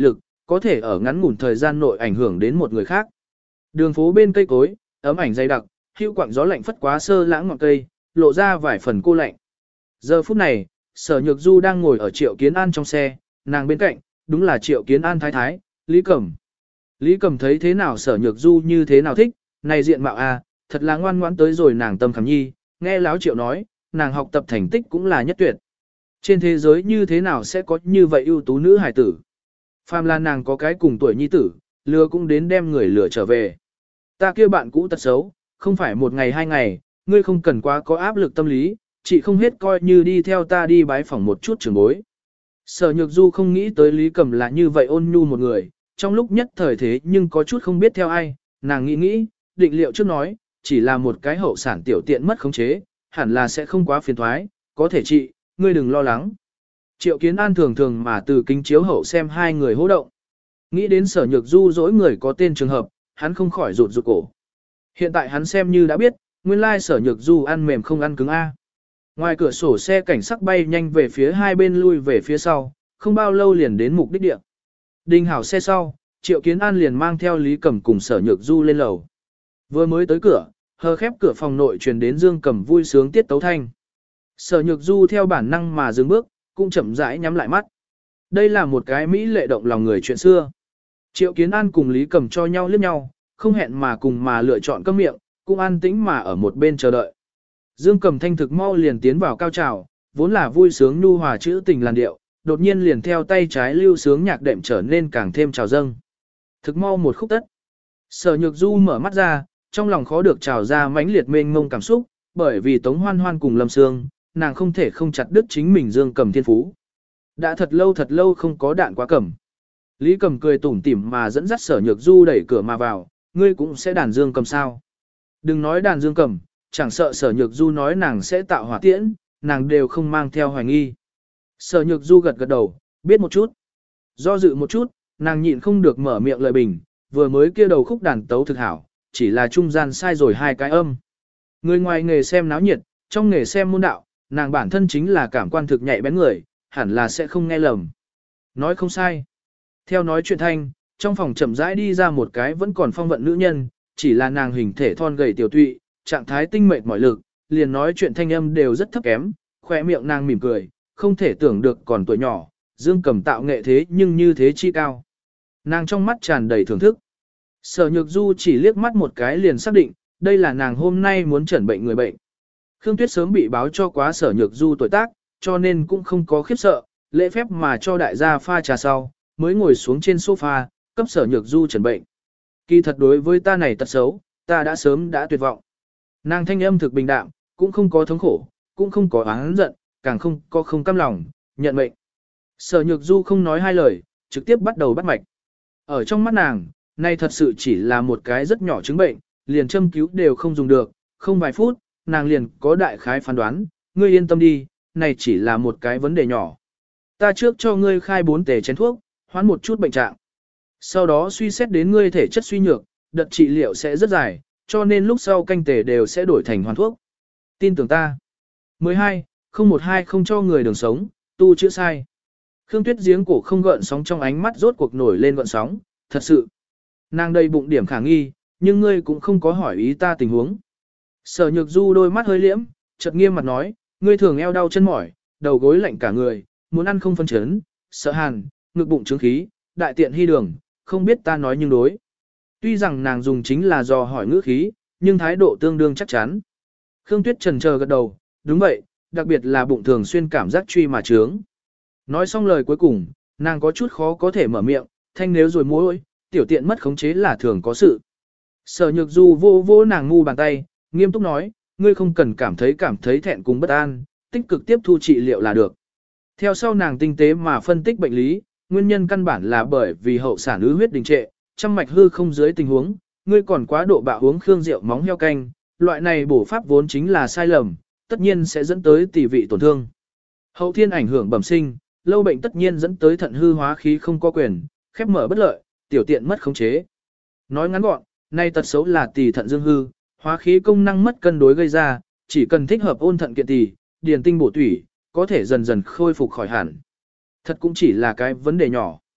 có thể ở ngắn ngủn thời gian nội ảnh hưởng đến một người khác. Đường phố bên cây cối, ấm ảnh dày đặc, hưu quặng gió lạnh phất quá sơ lãng ngọn cây, lộ ra vài phần cô lạnh. Giờ phút này, Sở Nhược Du đang ngồi ở Triệu Kiến An trong xe, nàng bên cạnh, đúng là Triệu Kiến An thái thái, Lý Cẩm. Lý Cẩm thấy thế nào Sở Nhược Du như thế nào thích, này diện mạo à, thật là ngoan ngoãn tới rồi nàng tâm khảm nhi, nghe láo Triệu nói, nàng học tập thành tích cũng là nhất tuyệt. Trên thế giới như thế nào sẽ có như vậy ưu tú nữ hài tử. Phàm là nàng có cái cùng tuổi nhi tử, lừa cũng đến đem người lừa trở về. Ta kia bạn cũ tật xấu, không phải một ngày hai ngày, ngươi không cần quá có áp lực tâm lý, chị không hết coi như đi theo ta đi bái phỏng một chút trưởng bối. Sở Nhược Du không nghĩ tới Lý Cẩm là như vậy ôn nhu một người, trong lúc nhất thời thế nhưng có chút không biết theo ai, nàng nghĩ nghĩ, định liệu trước nói, chỉ là một cái hậu sản tiểu tiện mất khống chế, hẳn là sẽ không quá phiền thoái, có thể trị, ngươi đừng lo lắng. Triệu Kiến An thường thường mà từ kính chiếu hậu xem hai người hô động. Nghĩ đến Sở Nhược Du dỗi người có tên trường hợp, hắn không khỏi rụt rụt cổ. Hiện tại hắn xem như đã biết, nguyên lai Sở Nhược Du ăn mềm không ăn cứng A. Ngoài cửa sổ xe cảnh sắc bay nhanh về phía hai bên lui về phía sau, không bao lâu liền đến mục đích địa. Đình hảo xe sau, Triệu Kiến An liền mang theo Lý Cẩm cùng Sở Nhược Du lên lầu. Vừa mới tới cửa, hờ khép cửa phòng nội truyền đến Dương Cẩm vui sướng tiết tấu thanh. Sở Nhược Du theo bản năng mà dừng bước, cũng chậm rãi nhắm lại mắt. Đây là một cái mỹ lệ động lòng người chuyện xưa. Triệu Kiến An cùng Lý Cẩm cho nhau liếc nhau, không hẹn mà cùng mà lựa chọn câm miệng, cũng an tĩnh mà ở một bên chờ đợi. Dương Cẩm thanh thực mau liền tiến vào cao trào, vốn là vui sướng nhu hòa chữ tình làn điệu, đột nhiên liền theo tay trái lưu sướng nhạc đệm trở nên càng thêm trào dâng. Thực mau một khúc tất. Sở Nhược Du mở mắt ra, trong lòng khó được trào ra mãnh liệt mênh mông cảm xúc, bởi vì Tống Hoan Hoan cùng Lâm Sương, nàng không thể không chặt đứt chính mình Dương Cẩm thiên phú. Đã thật lâu thật lâu không có đạn quá cẩm. Lý Cẩm cười tủm tỉm mà dẫn dắt Sở Nhược Du đẩy cửa mà vào, ngươi cũng sẽ đàn Dương Cẩm sao? Đừng nói đàn Dương Cẩm, chẳng sợ Sở Nhược Du nói nàng sẽ tạo hỏa tiễn, nàng đều không mang theo hoài nghi. Sở Nhược Du gật gật đầu, biết một chút. Do dự một chút, nàng nhịn không được mở miệng lời bình, vừa mới kia đầu khúc đàn tấu thực hảo, chỉ là trung gian sai rồi hai cái âm. Người ngoài nghề xem náo nhiệt, trong nghề xem môn đạo, nàng bản thân chính là cảm quan thực nhạy bén người, hẳn là sẽ không nghe lầm. Nói không sai. Theo nói chuyện thanh, trong phòng chậm rãi đi ra một cái vẫn còn phong vận nữ nhân, chỉ là nàng hình thể thon gầy tiểu tụy, trạng thái tinh mệt mỏi lực, liền nói chuyện thanh âm đều rất thấp kém, khỏe miệng nàng mỉm cười, không thể tưởng được còn tuổi nhỏ, Dương Cẩm tạo nghệ thế nhưng như thế chi cao. Nàng trong mắt tràn đầy thưởng thức. Sở Nhược Du chỉ liếc mắt một cái liền xác định, đây là nàng hôm nay muốn chẩn bệnh người bệnh. Khương Tuyết sớm bị báo cho quá Sở Nhược Du tuổi tác, cho nên cũng không có khiếp sợ, lễ phép mà cho đại gia pha trà sau, mới ngồi xuống trên sofa, cấp Sở Nhược Du chẩn bệnh. Kỳ thật đối với ta này tật xấu, ta đã sớm đã tuyệt vọng. Nàng thanh âm thực bình đạm, cũng không có thống khổ, cũng không có oán giận, càng không có không cam lòng, nhận mệnh. Sở Nhược Du không nói hai lời, trực tiếp bắt đầu bắt mạch. Ở trong mắt nàng, nay thật sự chỉ là một cái rất nhỏ chứng bệnh, liền châm cứu đều không dùng được, không vài phút, nàng liền có đại khái phán đoán, ngươi yên tâm đi, này chỉ là một cái vấn đề nhỏ. Ta trước cho ngươi khai bốn tề chén thuốc, hoán một chút bệnh trạng. Sau đó suy xét đến ngươi thể chất suy nhược, đợt trị liệu sẽ rất dài, cho nên lúc sau canh tề đều sẽ đổi thành hoàn thuốc. Tin tưởng ta. mười hai, không một hai không cho người đường sống, tu chữa sai. Khương Tuyết giếng cổ không gợn sóng trong ánh mắt rốt cuộc nổi lên gợn sóng, thật sự. Nàng đầy bụng điểm khả nghi, nhưng ngươi cũng không có hỏi ý ta tình huống. Sở Nhược Du đôi mắt hơi liễm, chợt nghiêm mặt nói, ngươi thường eo đau chân mỏi, đầu gối lạnh cả người, muốn ăn không phân chấn, sợ hàn, ngực bụng trướng khí, đại tiện hy đường, không biết ta nói nhưng đối. Tuy rằng nàng dùng chính là do hỏi ngữ khí, nhưng thái độ tương đương chắc chắn. Khương Tuyết trần chờ gật đầu, đúng vậy, đặc biệt là bụng thường xuyên cảm giác truy mà trướng. Nói xong lời cuối cùng, nàng có chút khó có thể mở miệng, thanh nếu rồi mối, tiểu tiện mất khống chế là thường có sự. Sở Nhược Du vô vô nàng ngu bàn tay, nghiêm túc nói, ngươi không cần cảm thấy cảm thấy thẹn cùng bất an, tích cực tiếp thu trị liệu là được. Theo sau nàng tinh tế mà phân tích bệnh lý, nguyên nhân căn bản là bởi vì hậu sản ứ huyết đình trệ, trăm mạch hư không dưới tình huống, ngươi còn quá độ bạo uống khương rượu móng heo canh, loại này bổ pháp vốn chính là sai lầm, tất nhiên sẽ dẫn tới tỷ vị tổn thương. Hậu thiên ảnh hưởng bẩm sinh, lâu bệnh tất nhiên dẫn tới thận hư hóa khí không có quyền, khép mở bất lợi, tiểu tiện mất khống chế. Nói ngắn gọn, nay tật xấu là tỷ thận dương hư, hóa khí công năng mất cân đối gây ra, chỉ cần thích hợp ôn thận kiện tỷ, điền tinh bổ tủy, có thể dần dần khôi phục khỏi hẳn. Thật cũng chỉ là cái vấn đề nhỏ.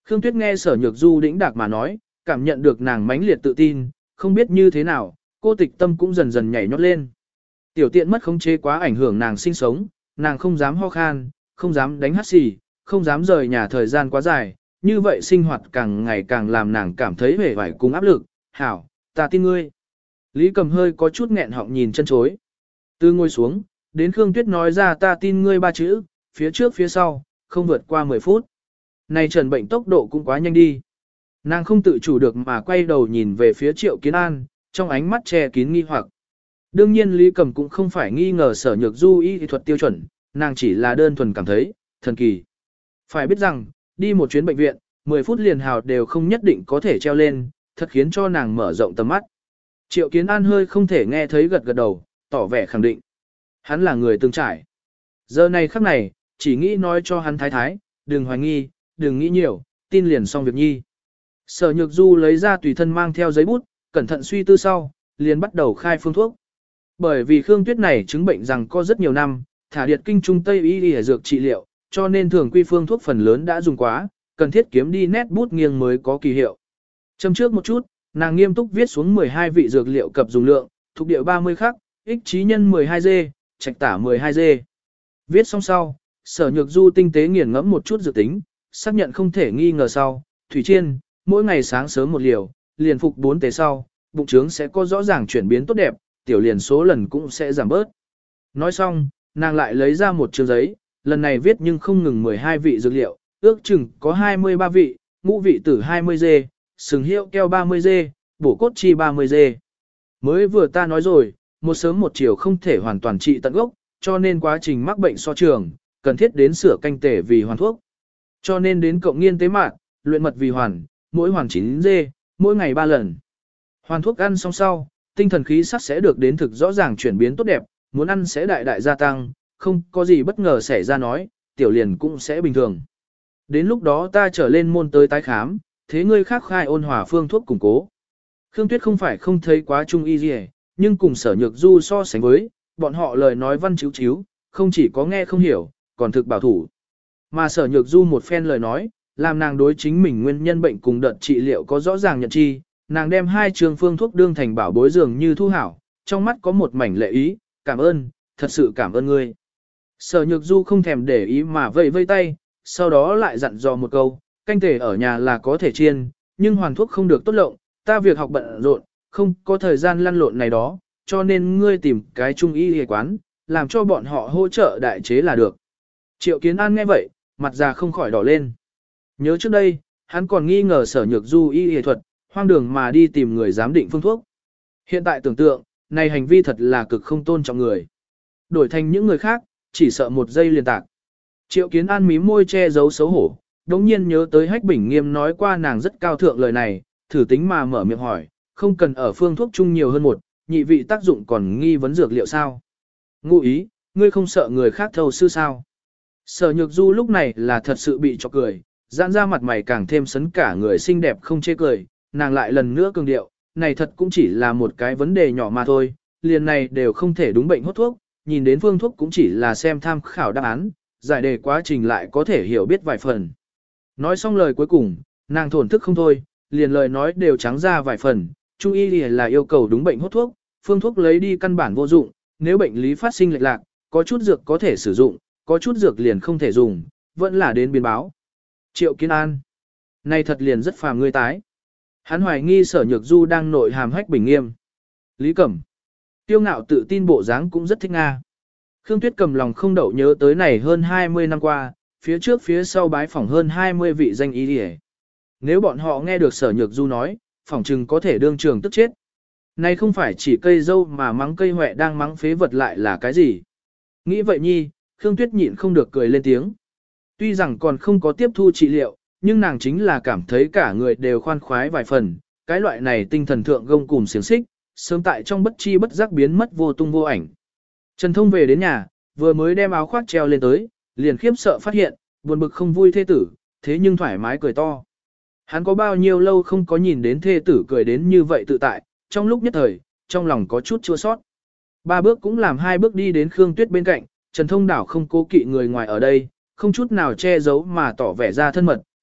Khương Tuyết nghe Sở Nhược Du đĩnh đạc mà nói, cảm nhận được nàng mãnh liệt tự tin, không biết như thế nào, cô tịch tâm cũng dần dần nhảy nhót lên. Tiểu tiện mất khống chế quá ảnh hưởng nàng sinh sống, nàng không dám ho khan, không dám đánh hắt xì, không dám rời nhà thời gian quá dài, như vậy sinh hoạt càng ngày càng làm nàng cảm thấy vẻ vải cùng áp lực. Hảo, ta tin ngươi. Lý Cầm hơi có chút nghẹn họng nhìn chân chối. Từ ngồi xuống, đến Khương Tuyết nói ra ta tin ngươi ba chữ, phía trước phía sau, không vượt qua mười phút. Này trần bệnh tốc độ cũng quá nhanh đi. Nàng không tự chủ được mà quay đầu nhìn về phía Triệu Kiến An, trong ánh mắt che kín nghi hoặc. Đương nhiên Lý Cầm cũng không phải nghi ngờ Sở Nhược Du y thuật tiêu chuẩn, nàng chỉ là đơn thuần cảm thấy, thần kỳ. Phải biết rằng, đi một chuyến bệnh viện, mười phút liền hào đều không nhất định có thể treo lên, thật khiến cho nàng mở rộng tầm mắt. Triệu Kiến An hơi không thể nghe thấy gật gật đầu, tỏ vẻ khẳng định. Hắn là người từng trải. Giờ này khắc này, chỉ nghĩ nói cho hắn thái thái, đừng hoài nghi, đừng nghĩ nhiều, tin liền xong việc nhi. Sở Nhược Du lấy ra tùy thân mang theo giấy bút, cẩn thận suy tư sau, liền bắt đầu khai phương thuốc. Bởi vì Khương Tuyết này chứng bệnh rằng có rất nhiều năm, thả điệt kinh trung Tây y y dược trị liệu, cho nên thường quy phương thuốc phần lớn đã dùng quá, cần thiết kiếm đi nét bút nghiêng mới có kỳ hiệu. Châm trước một chút, nàng nghiêm túc viết xuống mười hai vị dược liệu cập dùng lượng, thuộc điệu ba mươi khắc, ích trí nhân mười hai dê, trạch tả mười hai dê. Viết xong sau, Sở Nhược Du tinh tế nghiền ngẫm một chút dự tính, xác nhận không thể nghi ngờ sau, thủy chiên, mỗi ngày sáng sớm một liều, liền phục bốn tế sau, bụng trướng sẽ có rõ ràng chuyển biến tốt đẹp, tiểu liền số lần cũng sẽ giảm bớt. Nói xong, nàng lại lấy ra một chương giấy, lần này viết nhưng không ngừng mười hai vị dược liệu, ước chừng có hai mươi ba vị, ngũ vị tử hai mươi dê, sừng hiệu keo ba mươi dê, bổ cốt chi ba mươi dê. Mới vừa ta nói rồi, một sớm một chiều không thể hoàn toàn trị tận gốc, cho nên quá trình mắc bệnh so trường, cần thiết đến sửa canh tể vì hoàn thuốc. Cho nên đến cộng nghiên tế mạn, luyện mật vì hoàn, mỗi hoàn chín dê, mỗi ngày ba lần. Hoàn thuốc ăn xong sau, tinh thần khí sắc sẽ được đến thực rõ ràng chuyển biến tốt đẹp, muốn ăn sẽ đại đại gia tăng, không có gì bất ngờ xảy ra nói, tiểu liền cũng sẽ bình thường. Đến lúc đó ta trở lên môn tới tái khám, thế ngươi khác khai ôn hòa phương thuốc củng cố. Khương Tuyết không phải không thấy quá trung y gì, nhưng cùng Sở Nhược Du so sánh với, bọn họ lời nói văn chiếu chiếu, không chỉ có nghe không hiểu, còn thực bảo thủ. Mà Sở Nhược Du một phen lời nói, làm nàng đối chính mình nguyên nhân bệnh cùng đợt trị liệu có rõ ràng nhận chi, nàng đem hai trường phương thuốc đương thành bảo bối dường như thu hảo, trong mắt có một mảnh lệ ý, cảm ơn, thật sự cảm ơn ngươi. Sở Nhược Du không thèm để ý mà vẫy vây tay, sau đó lại dặn dò một câu, canh tể ở nhà là có thể chiên, nhưng hoàn thuốc không được tốt lộng, ta việc học bận rộn, không có thời gian lăn lộn này đó, cho nên ngươi tìm cái trung y y quán, làm cho bọn họ hỗ trợ đại chế là được. Triệu Kiến An nghe vậy, mặt già không khỏi đỏ lên. Nhớ trước đây, hắn còn nghi ngờ Sở Nhược Du y y thuật, hoang đường mà đi tìm người giám định phương thuốc. Hiện tại tưởng tượng, này hành vi thật là cực không tôn trọng người. Đổi thành những người khác, chỉ sợ một giây liền tạc. Triệu Kiến An mím môi che giấu xấu hổ, đống nhiên nhớ tới Hách Bình Nghiêm nói qua nàng rất cao thượng lời này, thử tính mà mở miệng hỏi, không cần ở phương thuốc chung nhiều hơn một, nhị vị tác dụng còn nghi vấn dược liệu sao? Ngụ ý, ngươi không sợ người khác thâu sư sao? Sở Nhược Du lúc này là thật sự bị chọc cười, giãn ra mặt mày càng thêm sấn cả người xinh đẹp không chê cười, nàng lại lần nữa cường điệu, này thật cũng chỉ là một cái vấn đề nhỏ mà thôi, liền này đều không thể đúng bệnh hốt thuốc, nhìn đến phương thuốc cũng chỉ là xem tham khảo đáp án, giải đề quá trình lại có thể hiểu biết vài phần. Nói xong lời cuối cùng, nàng thổn thức không thôi, liền lời nói đều trắng ra vài phần, trung y là yêu cầu đúng bệnh hốt thuốc, phương thuốc lấy đi căn bản vô dụng, nếu bệnh lý phát sinh lệch lạc, có chút dược có thể sử dụng, có chút dược liền không thể dùng, vẫn là đến biến báo. Triệu Kiến An, này thật liền rất phàm ngươi tái. Hắn hoài nghi Sở Nhược Du đang nội hàm Hách Bình Nghiêm. Lý Cẩm, tiêu ngạo tự tin bộ dáng cũng rất thích Nga. Khương Tuyết cầm lòng không đậu nhớ tới này hơn hai mươi năm qua, phía trước phía sau bái phỏng hơn hai mươi vị danh y đi. Nếu bọn họ nghe được Sở Nhược Du nói, phỏng chừng có thể đương trường tức chết. Này không phải chỉ cây dâu mà mắng cây hoẹ đang mắng phế vật lại là cái gì. Nghĩ vậy nhi, Khương Tuyết nhịn không được cười lên tiếng. Tuy rằng còn không có tiếp thu trị liệu, nhưng nàng chính là cảm thấy cả người đều khoan khoái vài phần, cái loại này tinh thần thượng gông cùm xiềng xích, sớm tại trong bất chi bất giác biến mất vô tung vô ảnh. Trần Thông về đến nhà, vừa mới đem áo khoác treo lên tới, liền khiếp sợ phát hiện, buồn bực không vui thê tử, thế nhưng thoải mái cười to. Hắn có bao nhiêu lâu không có nhìn đến thê tử cười đến như vậy tự tại, trong lúc nhất thời, trong lòng có chút chua sót. Ba bước cũng làm hai bước đi đến Khương Tuyết bên cạnh, Trần Thông đảo không cố kỵ người ngoài ở đây, không chút nào che giấu mà tỏ vẻ ra thân mật,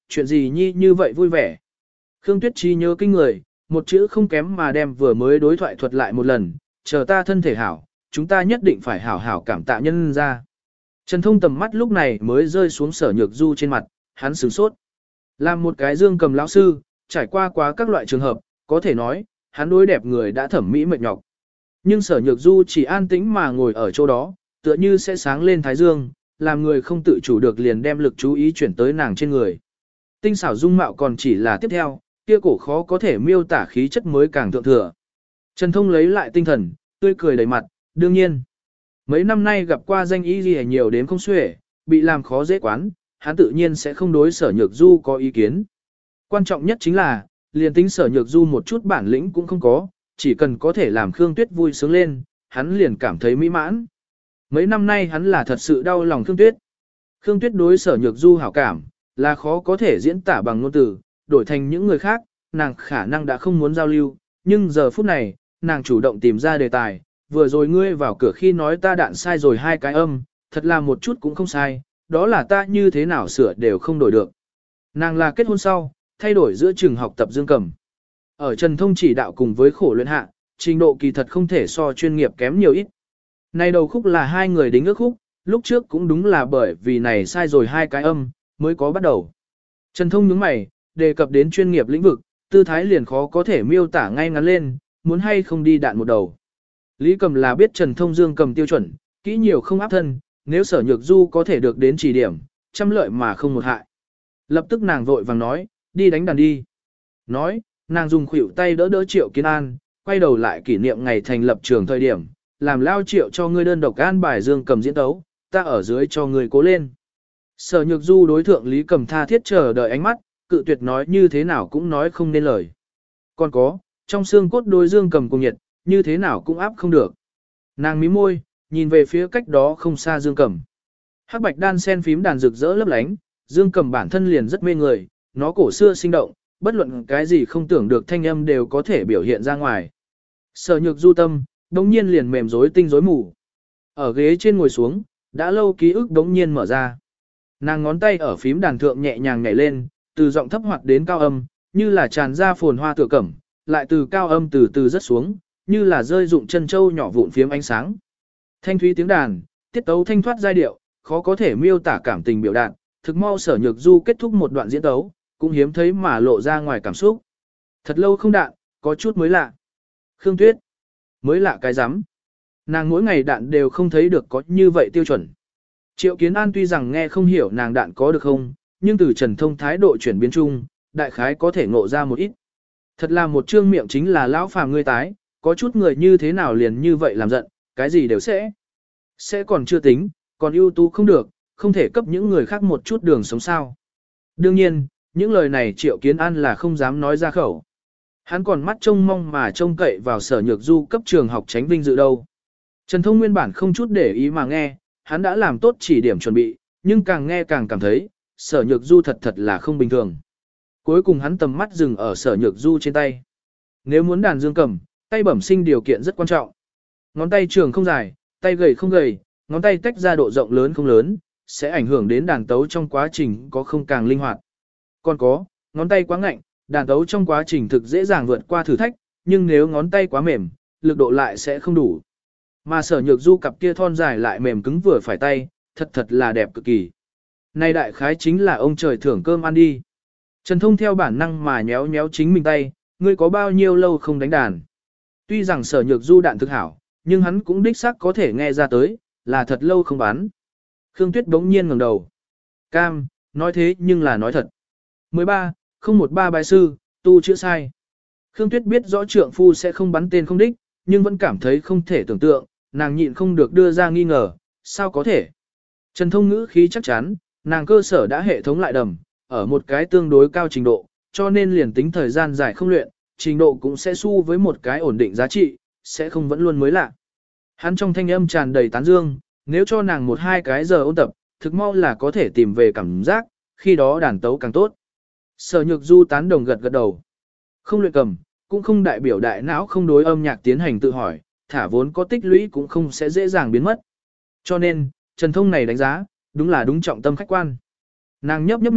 chuyện gì nhi như vậy vui vẻ. Khương Tuyết Chi nhớ kinh người, một chữ không kém mà đem vừa mới đối thoại thuật lại một lần, chờ ta thân thể hảo, chúng ta nhất định phải hảo hảo cảm tạ nhân ra. Trần Thông tầm mắt lúc này mới rơi xuống Sở Nhược Du trên mặt, hắn sửng sốt. Làm một cái dương cầm lão sư, trải qua quá các loại trường hợp, có thể nói, hắn đối đẹp người đã thẩm mỹ mệt nhọc. Nhưng Sở Nhược Du chỉ an tĩnh mà ngồi ở chỗ đó, tựa như sẽ sáng lên thái dương, làm người không tự chủ được liền đem lực chú ý chuyển tới nàng trên người. Tinh xảo dung mạo còn chỉ là tiếp theo, kia cổ khó có thể miêu tả khí chất mới càng thượng thừa. Trần Thông lấy lại tinh thần, tươi cười đầy mặt, đương nhiên. Mấy năm nay gặp qua danh ý gì nhiều đến không xuể, bị làm khó dễ quán, hắn tự nhiên sẽ không đối Sở Nhược Du có ý kiến. Quan trọng nhất chính là, liền tính Sở Nhược Du một chút bản lĩnh cũng không có, chỉ cần có thể làm Khương Tuyết vui sướng lên, hắn liền cảm thấy mỹ mãn. Mấy năm nay hắn là thật sự đau lòng Khương Tuyết. Khương Tuyết đối Sở Nhược Du hảo cảm, là khó có thể diễn tả bằng ngôn từ, đổi thành những người khác, nàng khả năng đã không muốn giao lưu, nhưng giờ phút này, nàng chủ động tìm ra đề tài, vừa rồi ngươi vào cửa khi nói ta đạn sai rồi hai cái âm, thật là một chút cũng không sai, đó là ta như thế nào sửa đều không đổi được. Nàng là kết hôn sau, thay đổi giữa trường học tập dương cầm. Ở Trần Thông chỉ đạo cùng với khổ luyện hạ, trình độ kỳ thật không thể so chuyên nghiệp kém nhiều ít. Này đầu khúc là hai người đính ước khúc, lúc trước cũng đúng là bởi vì này sai rồi hai cái âm, mới có bắt đầu. Trần Thông nhướng mày, đề cập đến chuyên nghiệp lĩnh vực, tư thái liền khó có thể miêu tả ngay ngắn lên, muốn hay không đi đạn một đầu. Lý Cầm là biết Trần Thông dương cầm tiêu chuẩn, kỹ nhiều không áp thân, nếu Sở Nhược Du có thể được đến chỉ điểm, trăm lợi mà không một hại. Lập tức nàng vội vàng nói, đi đánh đàn đi. Nói, nàng dùng khuỷu tay đỡ đỡ Triệu Kiến An, quay đầu lại kỷ niệm ngày thành lập trường thời điểm, làm lao Triệu cho ngươi đơn độc an bài dương cầm diễn tấu, ta ở dưới cho ngươi cố lên. Sở Nhược Du đối thượng Lý Cầm tha thiết chờ đợi ánh mắt, cự tuyệt nói như thế nào cũng nói không nên lời. Còn có, trong xương cốt đối dương cầm cùng nhiệt, như thế nào cũng áp không được. Nàng mím môi, nhìn về phía cách đó không xa dương cầm. Hắc bạch đan sen phím đàn rực rỡ lấp lánh, dương cầm bản thân liền rất mê người, nó cổ xưa sinh động, bất luận cái gì không tưởng được thanh âm đều có thể biểu hiện ra ngoài. Sở Nhược Du tâm, đống nhiên liền mềm rối tinh rối mù. Ở ghế trên ngồi xuống, đã lâu ký ức đống nhiên mở ra. Nàng ngón tay ở phím đàn thượng nhẹ nhàng nhảy lên, từ giọng thấp hoạt đến cao âm, như là tràn ra phồn hoa tựa cẩm, lại từ cao âm từ từ rất xuống, như là rơi dụng chân châu nhỏ vụn phiếm ánh sáng. Thanh thúy tiếng đàn, tiết tấu thanh thoát giai điệu, khó có thể miêu tả cảm tình biểu đạt, thực mau Sở Nhược Du kết thúc một đoạn diễn tấu, cũng hiếm thấy mà lộ ra ngoài cảm xúc. Thật lâu không đạn, có chút mới lạ. Khương Tuyết, mới lạ cái rắm. Nàng mỗi ngày đạn đều không thấy được có như vậy tiêu chuẩn. Triệu Kiến An tuy rằng nghe không hiểu nàng đạn có được không, nhưng từ Trần Thông thái độ chuyển biến chung, đại khái có thể ngộ ra một ít. Thật là một trương miệng chính là lão phàm ngươi tái, có chút người như thế nào liền như vậy làm giận, cái gì đều sẽ. Sẽ còn chưa tính, còn ưu tú không được, không thể cấp những người khác một chút đường sống sao. Đương nhiên, những lời này Triệu Kiến An là không dám nói ra khẩu. Hắn còn mắt trông mong mà trông cậy vào Sở Nhược Du cấp trường học tránh vinh dự đâu. Trần Thông nguyên bản không chút để ý mà nghe, hắn đã làm tốt chỉ điểm chuẩn bị, nhưng càng nghe càng cảm thấy, Sở Nhược Du thật thật là không bình thường. Cuối cùng hắn tầm mắt dừng ở Sở Nhược Du trên tay. Nếu muốn đàn dương cầm, tay bẩm sinh điều kiện rất quan trọng. Ngón tay trường không dài, tay gầy không gầy, ngón tay tách ra độ rộng lớn không lớn, sẽ ảnh hưởng đến đàn tấu trong quá trình có không càng linh hoạt. Còn có, ngón tay quá ngạnh, đàn tấu trong quá trình thực dễ dàng vượt qua thử thách, nhưng nếu ngón tay quá mềm, lực độ lại sẽ không đủ. Mà Sở Nhược Du cặp kia thon dài lại mềm cứng vừa phải tay, thật thật là đẹp cực kỳ. Này đại khái chính là ông trời thưởng cơm ăn đi. Trần Thông theo bản năng mà nhéo nhéo chính mình tay, ngươi có bao nhiêu lâu không đánh đàn. Tuy rằng Sở Nhược Du đạn thực hảo, nhưng hắn cũng đích xác có thể nghe ra tới, là thật lâu không bán. Khương Tuyết bỗng nhiên ngẩng đầu. Cam, nói thế nhưng là nói thật. mười ba, không một ba bài sư, tu chữa sai. Khương Tuyết biết rõ trượng phu sẽ không bắn tên không đích, nhưng vẫn cảm thấy không thể tưởng tượng, nàng nhịn không được đưa ra nghi ngờ, sao có thể. Trần Thông ngữ khí chắc chắn, nàng cơ sở đã hệ thống lại đầm, ở một cái tương đối cao trình độ, cho nên liền tính thời gian dài không luyện, trình độ cũng sẽ xu với một cái ổn định giá trị, sẽ không vẫn luôn mới lạ. Hắn trong thanh âm tràn đầy tán dương, nếu cho nàng một hai cái giờ ôn tập, thực mau là có thể tìm về cảm giác, khi đó đàn tấu càng tốt. Sở Nhược Du tán đồng gật gật đầu. Không luyện cầm, cũng không đại biểu đại não không đối âm nhạc tiến hành tự hỏi, thả vốn có tích lũy cũng không sẽ dễ dàng biến mất. Cho nên, Trần Thông này đánh giá, đúng là đúng trọng tâm khách quan. Nàng nhấp nhấp miệng,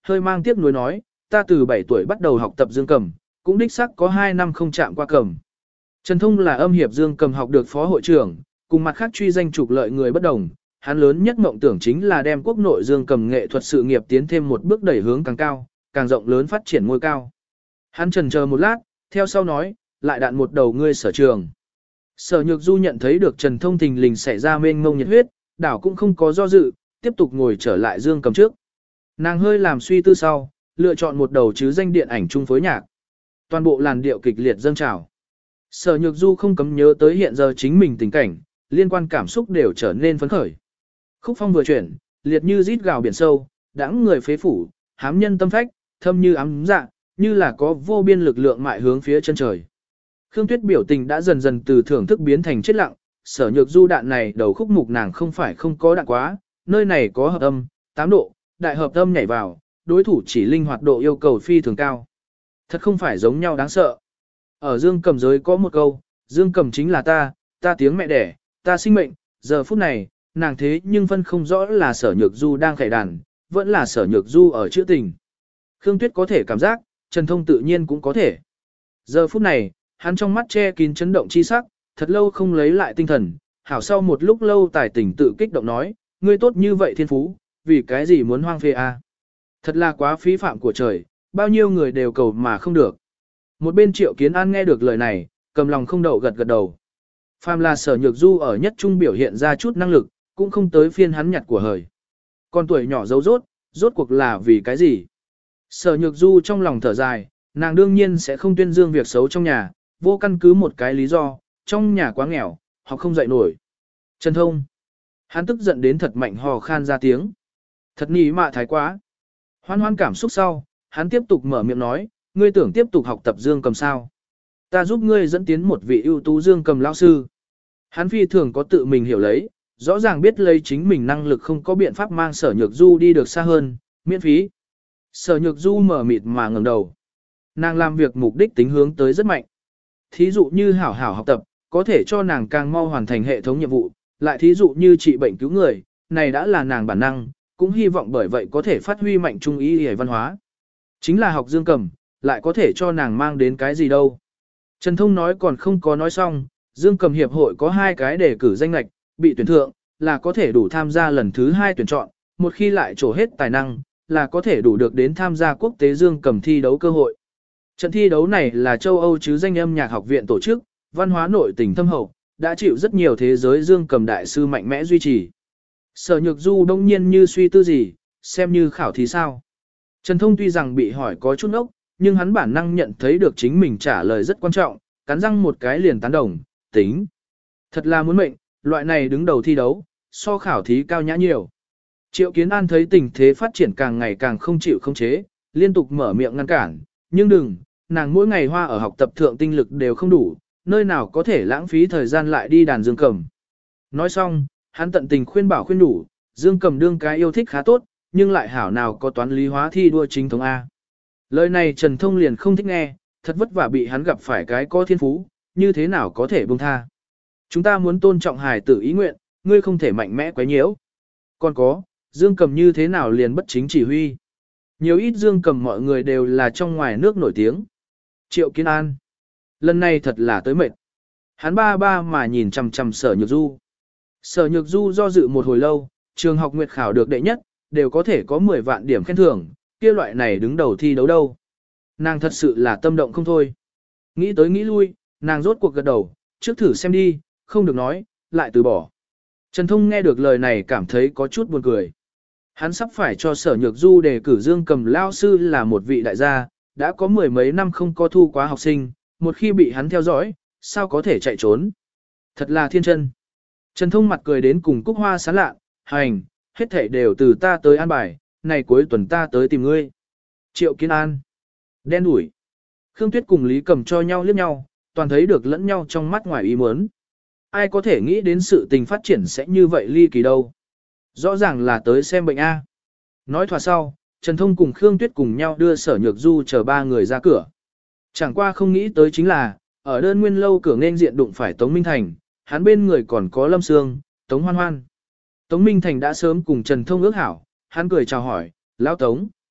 hơi mang tiếc nuối nói, ta từ bảy tuổi bắt đầu học tập dương cầm, cũng đích xác có hai năm không chạm qua cầm. Trần Thông là âm hiệp dương cầm học được phó hội trưởng, cùng mặt khác truy danh trục lợi người bất đồng, hắn lớn nhất mộng tưởng chính là đem quốc nội dương cầm nghệ thuật sự nghiệp tiến thêm một bước đẩy hướng càng cao, càng rộng lớn phát triển ngôi cao. Hắn chần chờ một lát, theo sau nói, lại đạn một đầu ngươi sở trường. Sở Nhược Du nhận thấy được Trần Thông thình lình xảy ra mênh mông nhiệt huyết, đảo cũng không có do dự, tiếp tục ngồi trở lại dương cầm trước. Nàng hơi làm suy tư sau, lựa chọn một đầu chứ danh điện ảnh chung phối nhạc. Toàn bộ làn điệu kịch liệt dâng trào. Sở Nhược Du không cấm nhớ tới hiện giờ chính mình tình cảnh, liên quan cảm xúc đều trở nên phấn khởi. Khúc phong vừa chuyển, liệt như rít gào biển sâu, đãng người phế phủ, hám nhân tâm phách, thâm như ám dạ, như là có vô biên lực lượng mại hướng phía chân trời. Khương Tuyết biểu tình đã dần dần từ thưởng thức biến thành chết lặng, Sở Nhược Du đạn này đầu khúc mục nàng không phải không có đạn quá, nơi này có hợp âm, tám độ, đại hợp âm nhảy vào, đối thủ chỉ linh hoạt độ yêu cầu phi thường cao. Thật không phải giống nhau đáng sợ. Ở dương cầm giới có một câu, dương cầm chính là ta, ta tiếng mẹ đẻ, ta sinh mệnh, giờ phút này, nàng thế nhưng phân không rõ là Sở Nhược Du đang khải đàn, vẫn là Sở Nhược Du ở chữ tình. Khương Tuyết có thể cảm giác, Trần Thông tự nhiên cũng có thể. Giờ phút này, hắn trong mắt che kín chấn động chi sắc, thật lâu không lấy lại tinh thần, hảo sau một lúc lâu tài tỉnh tự kích động nói, ngươi tốt như vậy thiên phú, vì cái gì muốn hoang phê a? Thật là quá phí phạm của trời, bao nhiêu người đều cầu mà không được. Một bên Triệu Kiến An nghe được lời này, cầm lòng không đậu gật gật đầu. Phàm là Sở Nhược Du ở nhất trung biểu hiện ra chút năng lực, cũng không tới phiên hắn nhặt của hời. Con tuổi nhỏ giấu rốt, rốt cuộc là vì cái gì? Sở Nhược Du trong lòng thở dài, nàng đương nhiên sẽ không tuyên dương việc xấu trong nhà, vô căn cứ một cái lý do, trong nhà quá nghèo, họ không dậy nổi. Trần Thông. Hắn tức giận đến thật mạnh hò khan ra tiếng. Thật nhỉ mạ thái quá. Hoan hoan cảm xúc sau, hắn tiếp tục mở miệng nói, ngươi tưởng tiếp tục học tập dương cầm sao. Ta giúp ngươi dẫn tiến một vị ưu tú dương cầm lão sư. Hắn phi thường có tự mình hiểu lấy, rõ ràng biết lấy chính mình năng lực không có biện pháp mang Sở Nhược Du đi được xa hơn, miễn phí. Sở Nhược Du mở mịt mà ngẩng đầu. Nàng làm việc mục đích tính hướng tới rất mạnh. Thí dụ như hảo hảo học tập, có thể cho nàng càng mau hoàn thành hệ thống nhiệm vụ, lại thí dụ như trị bệnh cứu người, này đã là nàng bản năng, cũng hy vọng bởi vậy có thể phát huy mạnh trung ý hề văn hóa. Chính là học dương cầm, lại có thể cho nàng mang đến cái gì đâu. Trần Thông nói còn không có nói xong, dương cầm hiệp hội có hai cái đề cử danh lệch, bị tuyển thượng, là có thể đủ tham gia lần thứ hai tuyển chọn, một khi lại trổ hết tài năng, là có thể đủ được đến tham gia quốc tế dương cầm thi đấu cơ hội. Trận thi đấu này là châu Âu chứ danh âm nhạc học viện tổ chức, văn hóa nội tình thâm hậu, đã chịu rất nhiều thế giới dương cầm đại sư mạnh mẽ duy trì. Sở Nhược Du đông nhiên như suy tư gì, xem như khảo thí sao. Trần Thông tuy rằng bị hỏi có chút ốc, nhưng hắn bản năng nhận thấy được chính mình trả lời rất quan trọng, cắn răng một cái liền tán đồng, tính. Thật là muốn mệnh, loại này đứng đầu thi đấu, so khảo thí cao nhã nhiều. Triệu Kiến An thấy tình thế phát triển càng ngày càng không chịu không chế, liên tục mở miệng ngăn cản, nhưng đừng, nàng mỗi ngày hoa ở học tập thượng tinh lực đều không đủ, nơi nào có thể lãng phí thời gian lại đi đàn dương cầm. Nói xong, hắn tận tình khuyên bảo khuyên đủ, dương cầm đương cái yêu thích khá tốt, nhưng lại hảo nào có toán lý hóa thi đua chính thống A. Lời này Trần Thông liền không thích nghe, thật vất vả bị hắn gặp phải cái có thiên phú, như thế nào có thể buông tha. Chúng ta muốn tôn trọng hài tử ý nguyện, ngươi không thể mạnh mẽ quấy nhiễu. Còn có, dương cầm như thế nào liền bất chính chỉ huy. Nhiều ít dương cầm mọi người đều là trong ngoài nước nổi tiếng. Triệu Kiến An. Lần này thật là tới mệt. Hắn ba ba mà nhìn chằm chằm Sở Nhược Du. Sở Nhược Du do dự một hồi lâu, trường học nguyệt khảo được đệ nhất, đều có thể có mười vạn điểm khen thưởng, kia loại này đứng đầu thi đấu đâu. Nàng thật sự là tâm động không thôi. Nghĩ tới nghĩ lui, nàng rốt cuộc gật đầu, trước thử xem đi, không được nói, lại từ bỏ. Trần Thông nghe được lời này cảm thấy có chút buồn cười. Hắn sắp phải cho Sở Nhược Du đề cử dương cầm lao sư là một vị đại gia, đã có mười mấy năm không có thu quá học sinh, một khi bị hắn theo dõi, sao có thể chạy trốn. Thật là thiên chân. Trần Thông mặt cười đến cùng cúc hoa sán lạ, hành, hết thảy đều từ ta tới an bài, này cuối tuần ta tới tìm ngươi. Triệu Kiến An. Đen đủi. Khương Tuyết cùng Lý Cầm cho nhau liếc nhau, toàn thấy được lẫn nhau trong mắt ngoài ý muốn. Ai có thể nghĩ đến sự tình phát triển sẽ như vậy ly kỳ đâu. Rõ ràng là tới xem bệnh A. Nói thỏa sau, Trần Thông cùng Khương Tuyết cùng nhau đưa Sở Nhược Du chờ ba người ra cửa. Chẳng qua không nghĩ tới chính là, ở đơn nguyên lâu cửa nên diện đụng phải Tống Minh Thành, hắn bên người còn có Lâm Sương, Tống Hoan Hoan. Tống Minh Thành đã sớm cùng Trần Thông ước hảo, hắn cười chào hỏi, Lão Tống.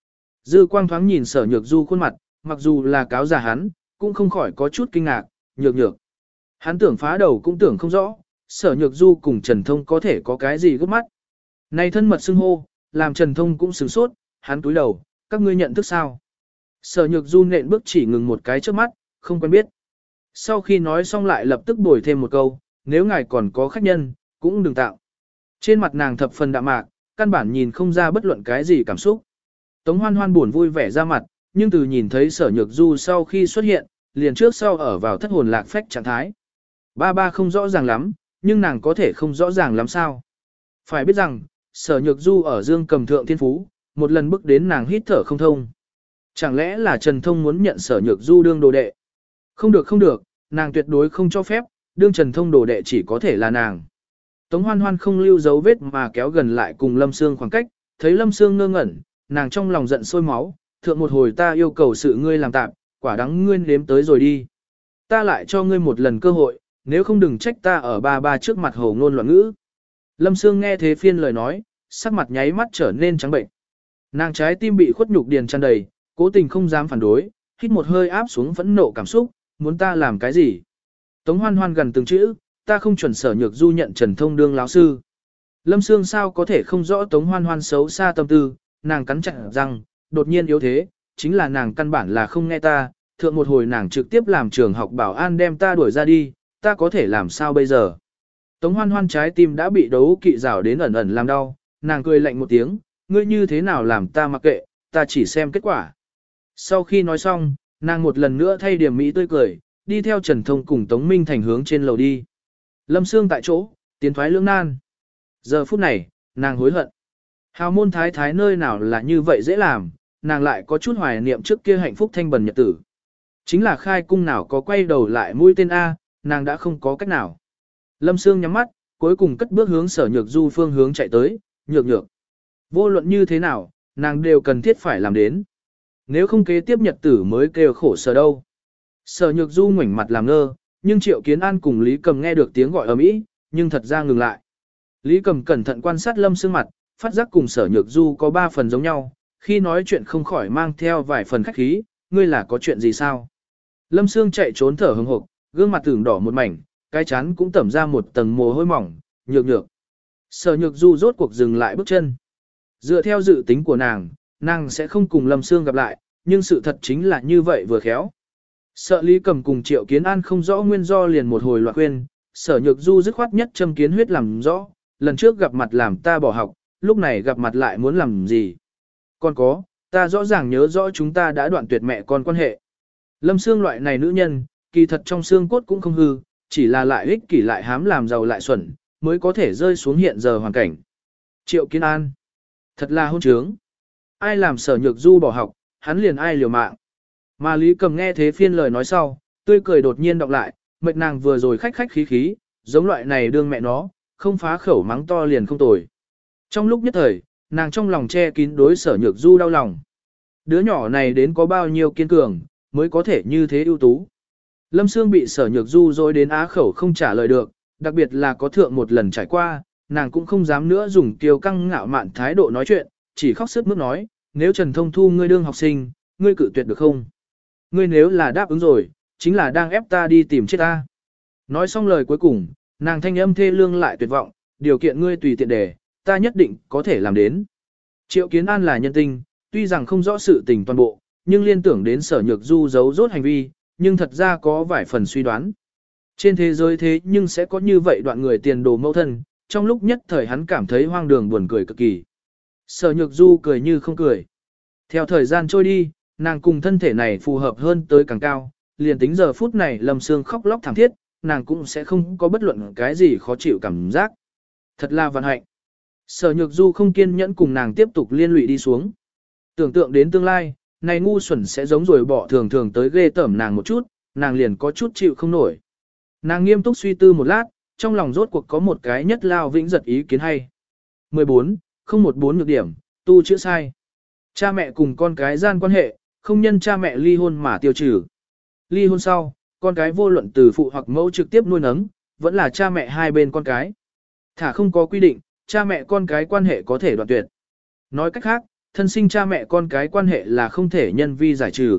Dư quang thoáng nhìn sở nhược du khuôn mặt, mặc dù là cáo già hắn, cũng không khỏi có chút kinh ngạc, nhược nhược. Hắn tưởng phá đầu cũng tưởng không rõ, sở nhược du cùng Trần Thông có thể có cái gì gấp mắt. Này thân mật xưng hô, làm Trần Thông cũng sửng sốt, hắn túi đầu, các ngươi nhận thức sao? Sở nhược du nện bước chỉ ngừng một cái trước mắt, không quen biết. Sau khi nói xong lại lập tức bồi thêm một câu, nếu ngài còn có khách nhân, cũng đừng tạo. Trên mặt nàng thập phần đạm mạc, căn bản nhìn không ra bất luận cái gì cảm xúc. Tống Hoan Hoan buồn vui vẻ ra mặt, nhưng từ nhìn thấy sở nhược du sau khi xuất hiện, liền trước sau ở vào thất hồn lạc phách trạng thái. Ba ba không rõ ràng lắm, nhưng nàng có thể không rõ ràng lắm sao. Phải biết rằng, sở nhược du ở dương cầm thượng thiên phú, một lần bước đến nàng hít thở không thông. Chẳng lẽ là Trần Thông muốn nhận sở nhược du đương đồ đệ? Không được không được, nàng tuyệt đối không cho phép, đương Trần Thông đồ đệ chỉ có thể là nàng. Tống Hoan Hoan không lưu dấu vết mà kéo gần lại cùng Lâm Sương khoảng cách, thấy Lâm Sương ngơ ngẩn, nàng trong lòng giận sôi máu, thượng một hồi ta yêu cầu sự ngươi làm tạm, quả đắng ngươi nếm tới rồi đi. Ta lại cho ngươi một lần cơ hội, nếu không đừng trách ta ở ba ba trước mặt hồ ngôn loạn ngữ. Lâm Sương nghe thế phiên lời nói, sắc mặt nháy mắt trở nên trắng bệnh. Nàng trái tim bị khuất nhục điền tràn đầy, cố tình không dám phản đối, hít một hơi áp xuống phẫn nộ cảm xúc, muốn ta làm cái gì? Tống Hoan Hoan gần từng chữ, ta không chuẩn sở nhược du nhận Trần Thông đương lão sư. Lâm Sương sao có thể không rõ Tống Hoan Hoan xấu xa tâm tư, nàng cắn chặt răng, đột nhiên yếu thế, chính là nàng căn bản là không nghe ta, thượng một hồi nàng trực tiếp làm trường học bảo an đem ta đuổi ra đi, ta có thể làm sao bây giờ? Tống Hoan Hoan trái tim đã bị đấu kỵ rào đến ẩn ẩn làm đau, nàng cười lạnh một tiếng, ngươi như thế nào làm ta mặc kệ, ta chỉ xem kết quả. Sau khi nói xong, nàng một lần nữa thay điểm mỹ tươi cười, đi theo Trần Thông cùng Tống Minh Thành hướng trên lầu đi. Lâm Sương tại chỗ, tiến thoái lưỡng nan. Giờ phút này, nàng hối hận. Hào môn thái thái nơi nào là như vậy dễ làm, nàng lại có chút hoài niệm trước kia hạnh phúc thanh bần nhật tử. Chính là khai cung nào có quay đầu lại mũi tên A, nàng đã không có cách nào. Lâm Sương nhắm mắt, cuối cùng cất bước hướng sở nhược du phương hướng chạy tới, nhược nhược. Vô luận như thế nào, nàng đều cần thiết phải làm đến. Nếu không kế tiếp nhật tử mới kêu khổ sở đâu. Sở nhược du ngoảnh mặt làm ngơ, nhưng Triệu Kiến An cùng Lý Cầm nghe được tiếng gọi ầm ĩ, nhưng thật ra ngừng lại. Lý Cầm cẩn thận quan sát Lâm Sương mặt, phát giác cùng sở nhược du có ba phần giống nhau, khi nói chuyện không khỏi mang theo vài phần khách khí, ngươi là có chuyện gì sao? Lâm Sương chạy trốn thở hừng hực, gương mặt tưởng đỏ một mảnh, cái chán cũng tẩm ra một tầng mồ hôi mỏng, nhược nhược. Sở nhược du rốt cuộc dừng lại bước chân. Dựa theo dự tính của nàng, nàng sẽ không cùng Lâm Sương gặp lại, nhưng sự thật chính là như vậy vừa khéo. Sợ Lý Cầm cùng Triệu Kiến An không rõ nguyên do liền một hồi loạn khuyên, sở nhược du dứt khoát nhất châm kiến huyết làm rõ, lần trước gặp mặt làm ta bỏ học, lúc này gặp mặt lại muốn làm gì. Còn có, ta rõ ràng nhớ rõ chúng ta đã đoạn tuyệt mẹ con quan hệ. Lâm Sương loại này nữ nhân, kỳ thật trong xương cốt cũng không hư, chỉ là lại ích kỷ lại hám làm giàu lại xuẩn, mới có thể rơi xuống hiện giờ hoàn cảnh. Triệu Kiến An, thật là hôn trướng. Ai làm sở nhược du bỏ học, hắn liền ai liều mạng. Mà Lý Cầm nghe thế phiên lời nói sau, tươi cười đột nhiên đọc lại, mệt nàng vừa rồi khách khách khí khí, giống loại này đương mẹ nó, không phá khẩu mắng to liền không tồi. Trong lúc nhất thời, nàng trong lòng che kín đối sở nhược du đau lòng. Đứa nhỏ này đến có bao nhiêu kiên cường, mới có thể như thế ưu tú. Lâm Sương bị sở nhược du dối đến á khẩu không trả lời được, đặc biệt là có thượng một lần trải qua, nàng cũng không dám nữa dùng kiêu căng ngạo mạn thái độ nói chuyện, chỉ khóc sướt mướt nói, nếu Trần Thông thu ngươi đương học sinh, ngươi cự tuyệt được không? Ngươi nếu là đáp ứng rồi, chính là đang ép ta đi tìm chết ta. Nói xong lời cuối cùng, nàng thanh âm thê lương lại tuyệt vọng, điều kiện ngươi tùy tiện để, ta nhất định có thể làm đến. Triệu Kiến An là nhân tinh, tuy rằng không rõ sự tình toàn bộ, nhưng liên tưởng đến sở nhược du giấu rốt hành vi, nhưng thật ra có vài phần suy đoán. Trên thế giới thế nhưng sẽ có như vậy đoạn người tiền đồ mẫu thân, trong lúc nhất thời hắn cảm thấy hoang đường buồn cười cực kỳ. Sở nhược du cười như không cười. Theo thời gian trôi đi, nàng cùng thân thể này phù hợp hơn tới càng cao, liền tính giờ phút này Lâm Sương khóc lóc thảm thiết, nàng cũng sẽ không có bất luận cái gì khó chịu cảm giác. Thật là vận hạnh. Sở nhược du không kiên nhẫn cùng nàng tiếp tục liên lụy đi xuống. Tưởng tượng đến tương lai, này ngu xuẩn sẽ giống rồi bỏ thường thường tới ghê tởm nàng một chút, nàng liền có chút chịu không nổi. Nàng nghiêm túc suy tư một lát, trong lòng rốt cuộc có một cái nhất lao vĩnh giật ý kiến hay. mười bốn, không một bốn nhược điểm, tu chữa sai. Cha mẹ cùng con cái gian quan hệ, không nhân cha mẹ ly hôn mà tiêu trừ. Ly hôn sau, con cái vô luận từ phụ hoặc mẫu trực tiếp nuôi nấng, vẫn là cha mẹ hai bên con cái. Thả không có quy định, cha mẹ con cái quan hệ có thể đoạn tuyệt. Nói cách khác, thân sinh cha mẹ con cái quan hệ là không thể nhân vi giải trừ.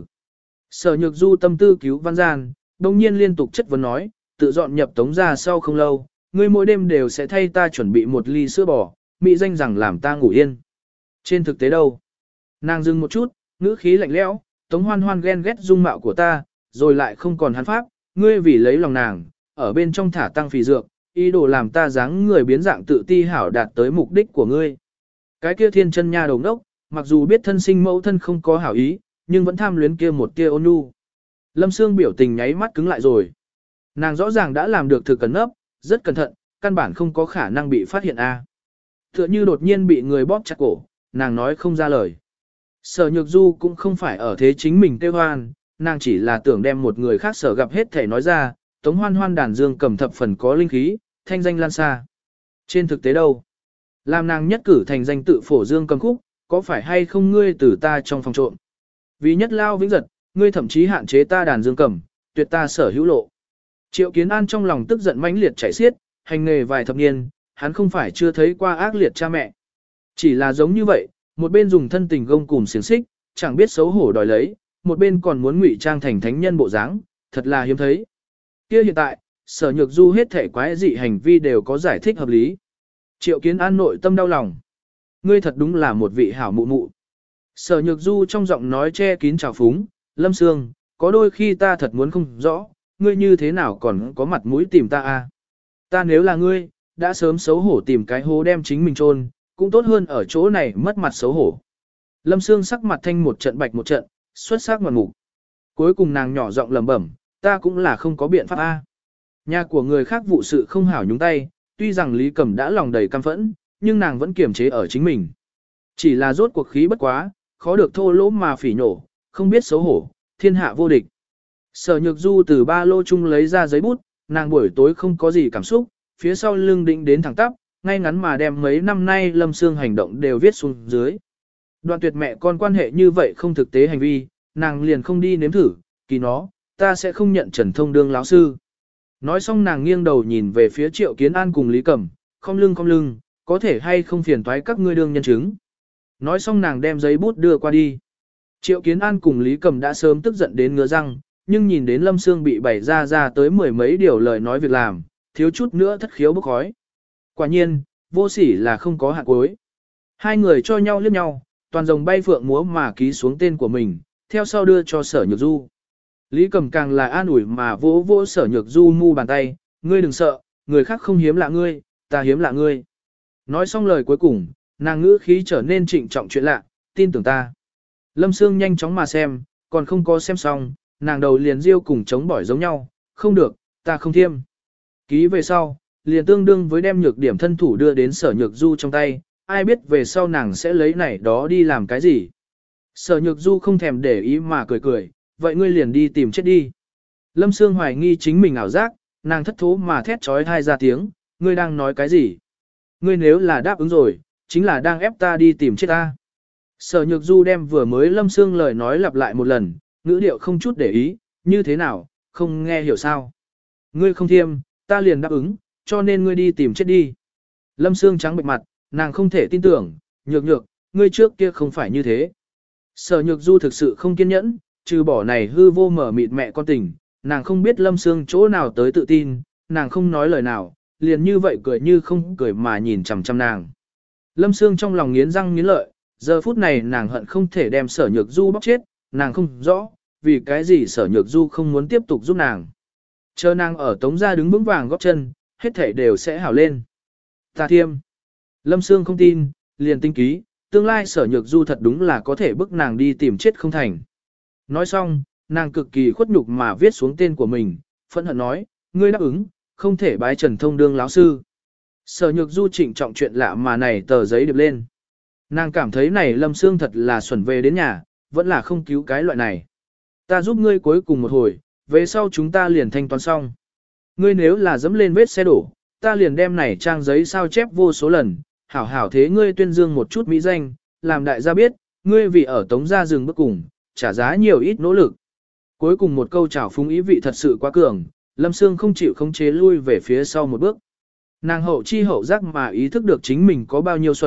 Sở Nhược Du tâm tư cứu văn gian, đồng nhiên liên tục chất vấn nói, tự dọn nhập Tống gia sau không lâu, ngươi mỗi đêm đều sẽ thay ta chuẩn bị một ly sữa bò, mỹ danh rằng làm ta ngủ yên. Trên thực tế đâu? Nàng dừng một chút, ngữ khí lạnh lẽo, Tống Hoan Hoan ghen ghét dung mạo của ta, rồi lại không còn hắn pháp, ngươi vì lấy lòng nàng, ở bên trong thả tăng phì dược, ý đồ làm ta dáng người biến dạng tự ti hảo đạt tới mục đích của ngươi. Cái kia thiên chân nha đầu đốc, mặc dù biết thân sinh mẫu thân không có hảo ý, nhưng vẫn tham luyến kia một tia ôn nhu. Lâm Sương biểu tình nháy mắt cứng lại rồi. Nàng rõ ràng đã làm được thực cẩn nấp, rất cẩn thận, căn bản không có khả năng bị phát hiện a. Tựa như đột nhiên bị người bóp chặt cổ, nàng nói không ra lời. Sở Nhược Du cũng không phải ở thế chính mình kêu hoan, nàng chỉ là tưởng đem một người khác sở gặp hết thể nói ra, Tống Hoan Hoan đàn dương cầm thập phần có linh khí, thanh danh lan xa. Trên thực tế đâu? Làm nàng nhất cử thành danh tự phổ dương cầm khúc, có phải hay không ngươi từ ta trong phòng trộm? Vì nhất lao vĩnh giật, ngươi thậm chí hạn chế ta đàn dương cầm, tuyệt ta sở hữu lộ. Triệu Kiến An trong lòng tức giận mãnh liệt chảy xiết, hành nghề vài thập niên, hắn không phải chưa thấy qua ác liệt cha mẹ. Chỉ là giống như vậy, một bên dùng thân tình gông cùm xiềng xích, chẳng biết xấu hổ đòi lấy, một bên còn muốn ngụy trang thành thánh nhân bộ dáng, thật là hiếm thấy. Kia hiện tại, Sở Nhược Du hết thể quái dị hành vi đều có giải thích hợp lý. Triệu Kiến An nội tâm đau lòng. Ngươi thật đúng là một vị hảo mụ mụ. Sở Nhược Du trong giọng nói che kín trào phúng, Lâm Sương, có đôi khi ta thật muốn không rõ, ngươi như thế nào còn có mặt mũi tìm ta a? Ta nếu là ngươi, đã sớm xấu hổ tìm cái hố đem chính mình chôn, cũng tốt hơn ở chỗ này mất mặt xấu hổ. Lâm Sương sắc mặt thanh một trận bạch một trận, xuất sắc ngoạn mục. Cuối cùng nàng nhỏ giọng lẩm bẩm, ta cũng là không có biện pháp a. Nhà của người khác vụ sự không hảo nhúng tay, tuy rằng Lý Cẩm đã lòng đầy căm phẫn, nhưng nàng vẫn kiềm chế ở chính mình. Chỉ là rốt cuộc khí bất quá, khó được thô lỗ mà phỉ nhổ, không biết xấu hổ, thiên hạ vô địch. Sở Nhược Du từ ba lô chung lấy ra giấy bút, nàng buổi tối không có gì cảm xúc, phía sau lưng định đến thẳng tắp, ngay ngắn mà đem mấy năm nay Lâm Sương hành động đều viết xuống dưới. Đoạn tuyệt mẹ con quan hệ như vậy không thực tế hành vi, nàng liền không đi nếm thử, kỳ nó, ta sẽ không nhận Trần Thông đương lão sư. Nói xong nàng nghiêng đầu nhìn về phía Triệu Kiến An cùng Lý Cẩm, không lưng không lưng, có thể hay không phiền toái các ngươi đương nhân chứng. Nói xong nàng đem giấy bút đưa qua đi. Triệu Kiến An cùng Lý Cẩm đã sớm tức giận đến ngứa răng, nhưng nhìn đến Lâm Sương bị bày ra ra tới mười mấy điều lời nói việc làm, thiếu chút nữa thất khiếu bốc khói. Quả nhiên, vô sỉ là không có hạn cuối. Hai người cho nhau liếc nhau, toàn rồng bay phượng múa mà ký xuống tên của mình, theo sau đưa cho Sở Nhược Du. Lý Cẩm càng là an ủi mà vỗ vỗ Sở Nhược Du mu bàn tay, ngươi đừng sợ, người khác không hiếm lạ ngươi, ta hiếm lạ ngươi. Nói xong lời cuối cùng, nàng ngữ khí trở nên trịnh trọng chuyện lạ, tin tưởng ta. Lâm Sương nhanh chóng mà xem, còn không có xem xong, nàng đầu liền riêu cùng chống bỏi giống nhau, không được, ta không thiêm. Ký về sau, liền tương đương với đem nhược điểm thân thủ đưa đến Sở Nhược Du trong tay, ai biết về sau nàng sẽ lấy này đó đi làm cái gì. Sở Nhược Du không thèm để ý mà cười cười, vậy ngươi liền đi tìm chết đi. Lâm Sương hoài nghi chính mình ảo giác, nàng thất thố mà thét trói thai ra tiếng, ngươi đang nói cái gì? Ngươi nếu là đáp ứng rồi, chính là đang ép ta đi tìm chết ta. Sở Nhược Du đem vừa mới Lâm Sương lời nói lặp lại một lần, ngữ điệu không chút để ý, như thế nào, không nghe hiểu sao? Ngươi không thiêm, ta liền đáp ứng, cho nên ngươi đi tìm chết đi. Lâm Sương trắng bệch mặt, nàng không thể tin tưởng, nhược nhược, ngươi trước kia không phải như thế. Sở Nhược Du thực sự không kiên nhẫn, trừ bỏ này hư vô mở mịt mẹ con tình, nàng không biết Lâm Sương chỗ nào tới tự tin, nàng không nói lời nào, liền như vậy cười như không cười mà nhìn chằm chằm nàng. Lâm Sương trong lòng nghiến răng nghiến lợi, giờ phút này nàng hận không thể đem Sở Nhược Du bóc chết, nàng không rõ, vì cái gì Sở Nhược Du không muốn tiếp tục giúp nàng. Chờ nàng ở Tống gia đứng vững vàng góp chân, hết thảy đều sẽ hảo lên. Ta thiêm. Lâm Sương không tin, liền tinh ký, tương lai Sở Nhược Du thật đúng là có thể bức nàng đi tìm chết không thành. Nói xong, nàng cực kỳ khuất nhục mà viết xuống tên của mình, phẫn hận nói, ngươi đáp ứng, không thể bái Trần Thông đương lão sư. Sở Nhược Du trịnh trọng chuyện lạ mà này tờ giấy điệp lên. Nàng cảm thấy này Lâm Sương thật là xuẩn về đến nhà, vẫn là không cứu cái loại này. Ta giúp ngươi cuối cùng một hồi, về sau chúng ta liền thanh toán xong. Ngươi nếu là dẫm lên vết xe đổ, ta liền đem này trang giấy sao chép vô số lần, hảo hảo thế ngươi tuyên dương một chút mỹ danh, làm đại gia biết, ngươi vì ở Tống gia dừng bước cùng, trả giá nhiều ít nỗ lực. Cuối cùng một câu trào phúng ý vị thật sự quá cường, Lâm Sương không chịu khống chế lui về phía sau một bước. Nàng hậu chi hậu giác mà ý thức được chính mình có bao nhiêu xuẩn,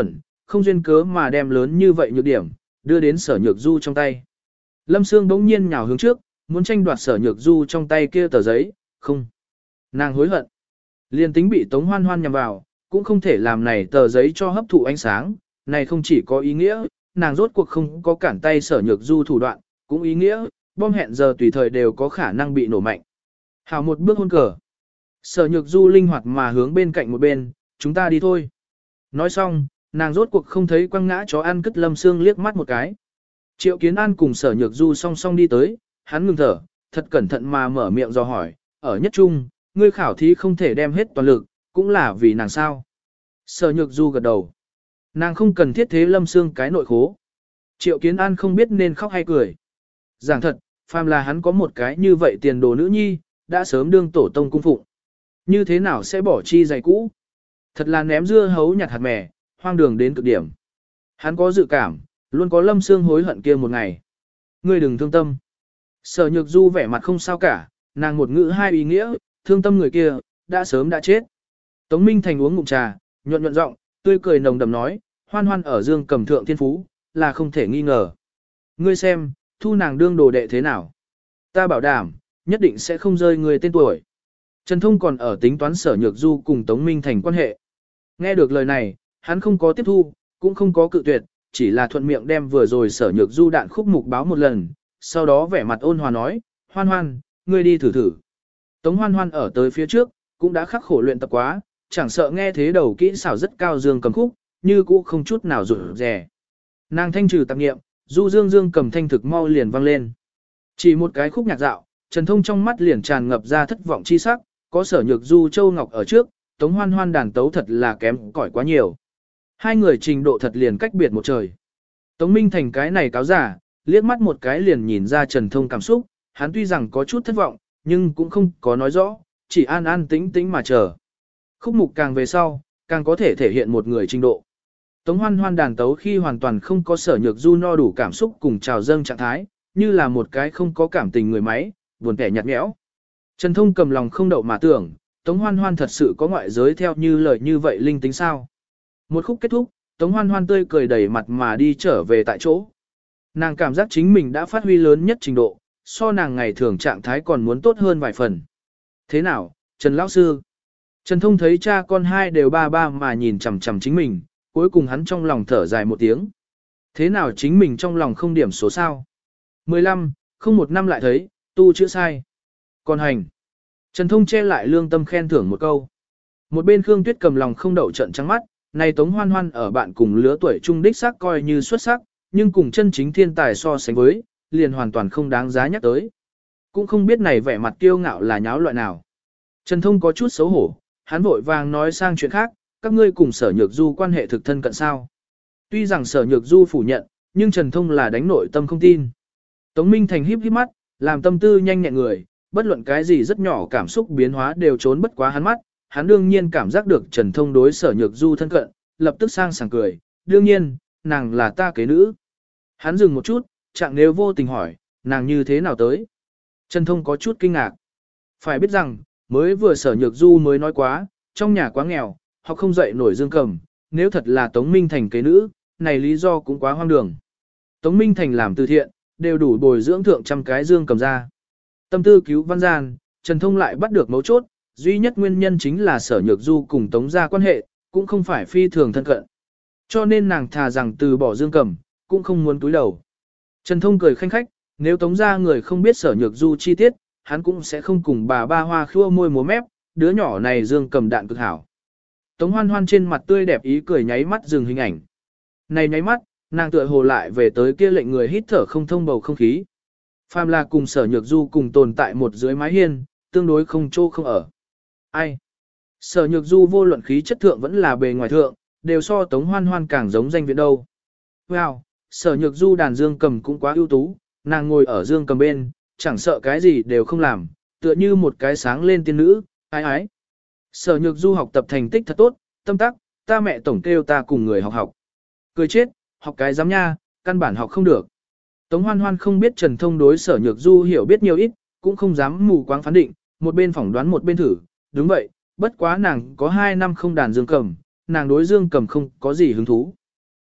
không duyên cớ mà đem lớn như vậy nhược điểm, đưa đến sở nhược du trong tay. Lâm Sương bỗng nhiên nhào hướng trước, muốn tranh đoạt sở nhược du trong tay kia tờ giấy, không. Nàng hối hận. Liên tính bị Tống Hoan Hoan nhằm vào, cũng không thể làm này tờ giấy cho hấp thụ ánh sáng, này không chỉ có ý nghĩa, nàng rốt cuộc không có cản tay sở nhược du thủ đoạn, cũng ý nghĩa, bom hẹn giờ tùy thời đều có khả năng bị nổ mạnh. Hào một bước hôn cờ. Sở nhược du linh hoạt mà hướng bên cạnh một bên, chúng ta đi thôi. Nói xong, nàng rốt cuộc không thấy quăng ngã chó ăn cất Lâm Sương liếc mắt một cái. Triệu Kiến An cùng sở nhược du song song đi tới, hắn ngừng thở, thật cẩn thận mà mở miệng do hỏi, ở nhất trung, ngươi khảo thí không thể đem hết toàn lực, cũng là vì nàng sao. Sở nhược du gật đầu. Nàng không cần thiết thế Lâm Sương cái nội khố. Triệu Kiến An không biết nên khóc hay cười. Giảng thật, phàm là hắn có một cái như vậy tiền đồ nữ nhi, đã sớm đương tổ tông cung phụng. Như thế nào sẽ bỏ chi giày cũ? Thật là ném dưa hấu nhặt hạt mè, hoang đường đến cực điểm. Hắn có dự cảm, luôn có Lâm Sương hối hận kia một ngày. Ngươi đừng thương tâm. Sở nhược du vẻ mặt không sao cả, nàng một ngữ hai ý nghĩa, thương tâm người kia, đã sớm đã chết. Tống Minh Thành uống ngụm trà, nhuận nhuận giọng, tươi cười nồng đậm nói, Hoan Hoan ở Dương Cầm thượng thiên phú, là không thể nghi ngờ. Ngươi xem, thu nàng đương đồ đệ thế nào? Ta bảo đảm, nhất định sẽ không rơi người tên tuổi. Trần Thông còn ở tính toán sở nhược du cùng Tống Minh Thành quan hệ. Nghe được lời này, hắn không có tiếp thu, cũng không có cự tuyệt, chỉ là thuận miệng đem vừa rồi sở nhược du đạn khúc mục báo một lần, sau đó vẻ mặt ôn hòa nói, Hoan Hoan, ngươi đi thử thử. Tống Hoan Hoan ở tới phía trước, cũng đã khắc khổ luyện tập quá, chẳng sợ nghe thế đầu kỹ xảo rất cao dương cầm khúc, như cũ không chút nào rụt rè. Nàng thanh trừ tạp nghiệm, du dương dương cầm thanh thực mau liền vang lên. Chỉ một cái khúc nhạc dạo, Trần Thông trong mắt liền tràn ngập ra thất vọng chi sắc, có sở nhược du châu ngọc ở trước, Tống Hoan Hoan đàn tấu thật là kém cỏi quá nhiều. Hai người trình độ thật liền cách biệt một trời. Tống Minh Thành cái này cáo giả, liếc mắt một cái liền nhìn ra Trần Thông cảm xúc, hắn tuy rằng có chút thất vọng, nhưng cũng không có nói rõ, chỉ an an tĩnh tĩnh mà chờ. Khúc mục càng về sau, càng có thể thể hiện một người trình độ. Tống Hoan Hoan đàn tấu khi hoàn toàn không có sở nhược du no đủ cảm xúc cùng trào dâng trạng thái, như là một cái không có cảm tình người máy, buồn kẻ nhạt nhẽo. Trần Thông cầm lòng không đậu mà tưởng, Tống Hoan Hoan thật sự có ngoại giới theo như lời như vậy linh tính sao. Một khúc kết thúc, Tống Hoan Hoan tươi cười đầy mặt mà đi trở về tại chỗ. Nàng cảm giác chính mình đã phát huy lớn nhất trình độ, so nàng ngày thường trạng thái còn muốn tốt hơn vài phần. Thế nào, Trần Lão Sư? Trần Thông thấy cha con hai đều ba ba mà nhìn chằm chằm chính mình, cuối cùng hắn trong lòng thở dài một tiếng. Thế nào chính mình trong lòng không điểm số sao? mười lăm, không một năm lại thấy, tu chữa sai. Còn hành. Trần Thông che lại lương tâm khen thưởng một câu. Một bên Khương Tuyết cầm lòng không đậu trận trắng mắt, này Tống Hoan Hoan ở bạn cùng lứa tuổi trung đích sắc coi như xuất sắc, nhưng cùng chân chính thiên tài so sánh với, liền hoàn toàn không đáng giá nhắc tới. Cũng không biết này vẻ mặt kiêu ngạo là nháo loại nào. Trần Thông có chút xấu hổ, hắn vội vàng nói sang chuyện khác, các ngươi cùng sở nhược du quan hệ thực thân cận sao. Tuy rằng sở nhược du phủ nhận, nhưng Trần Thông là đánh nội tâm không tin. Tống Minh Thành híp híp mắt, làm tâm tư nhanh nhẹn người, bất luận cái gì rất nhỏ cảm xúc biến hóa đều trốn bất quá hắn mắt, hắn đương nhiên cảm giác được Trần Thông đối sở nhược du thân cận, lập tức sang sảng cười, đương nhiên, nàng là ta kế nữ. Hắn dừng một chút, chẳng nếu vô tình hỏi, nàng như thế nào tới. Trần Thông có chút kinh ngạc. Phải biết rằng, mới vừa sở nhược du mới nói quá, trong nhà quá nghèo, họ không dậy nổi dương cầm, nếu thật là Tống Minh Thành kế nữ, này lý do cũng quá hoang đường. Tống Minh Thành làm từ thiện, đều đủ bồi dưỡng thượng trăm cái dương cầm ra. Tâm tư cứu văn gian, Trần Thông lại bắt được mấu chốt, duy nhất nguyên nhân chính là sở nhược du cùng Tống gia quan hệ, cũng không phải phi thường thân cận. Cho nên nàng thà rằng từ bỏ dương cầm, cũng không muốn túi đầu. Trần Thông cười khanh khách, nếu Tống gia người không biết sở nhược du chi tiết, hắn cũng sẽ không cùng bà ba hoa khua môi múa mép, đứa nhỏ này dương cầm đạn cực hảo. Tống Hoan Hoan trên mặt tươi đẹp ý cười nháy mắt dừng hình ảnh. Này nháy mắt, nàng tựa hồ lại về tới kia lệnh người hít thở không thông bầu không khí. Phàm là cùng sở nhược du cùng tồn tại một dưới mái hiên, tương đối không chỗ không ở. Ai? Sở nhược du vô luận khí chất thượng vẫn là bề ngoài thượng, đều so Tống Hoan Hoan càng giống danh viện đâu. Wow, sở nhược du đàn dương cầm cũng quá ưu tú, nàng ngồi ở dương cầm bên, chẳng sợ cái gì đều không làm, tựa như một cái sáng lên tiên nữ, ái ái. Sở nhược du học tập thành tích thật tốt, tâm tắc, ta mẹ tổng kêu ta cùng người học học. Cười chết, học cái giám nha, căn bản học không được. Tống Hoan Hoan không biết Trần Thông đối sở nhược du hiểu biết nhiều ít, cũng không dám mù quáng phán định, một bên phỏng đoán một bên thử, đúng vậy, bất quá nàng có hai năm không đàn dương cầm, nàng đối dương cầm không có gì hứng thú.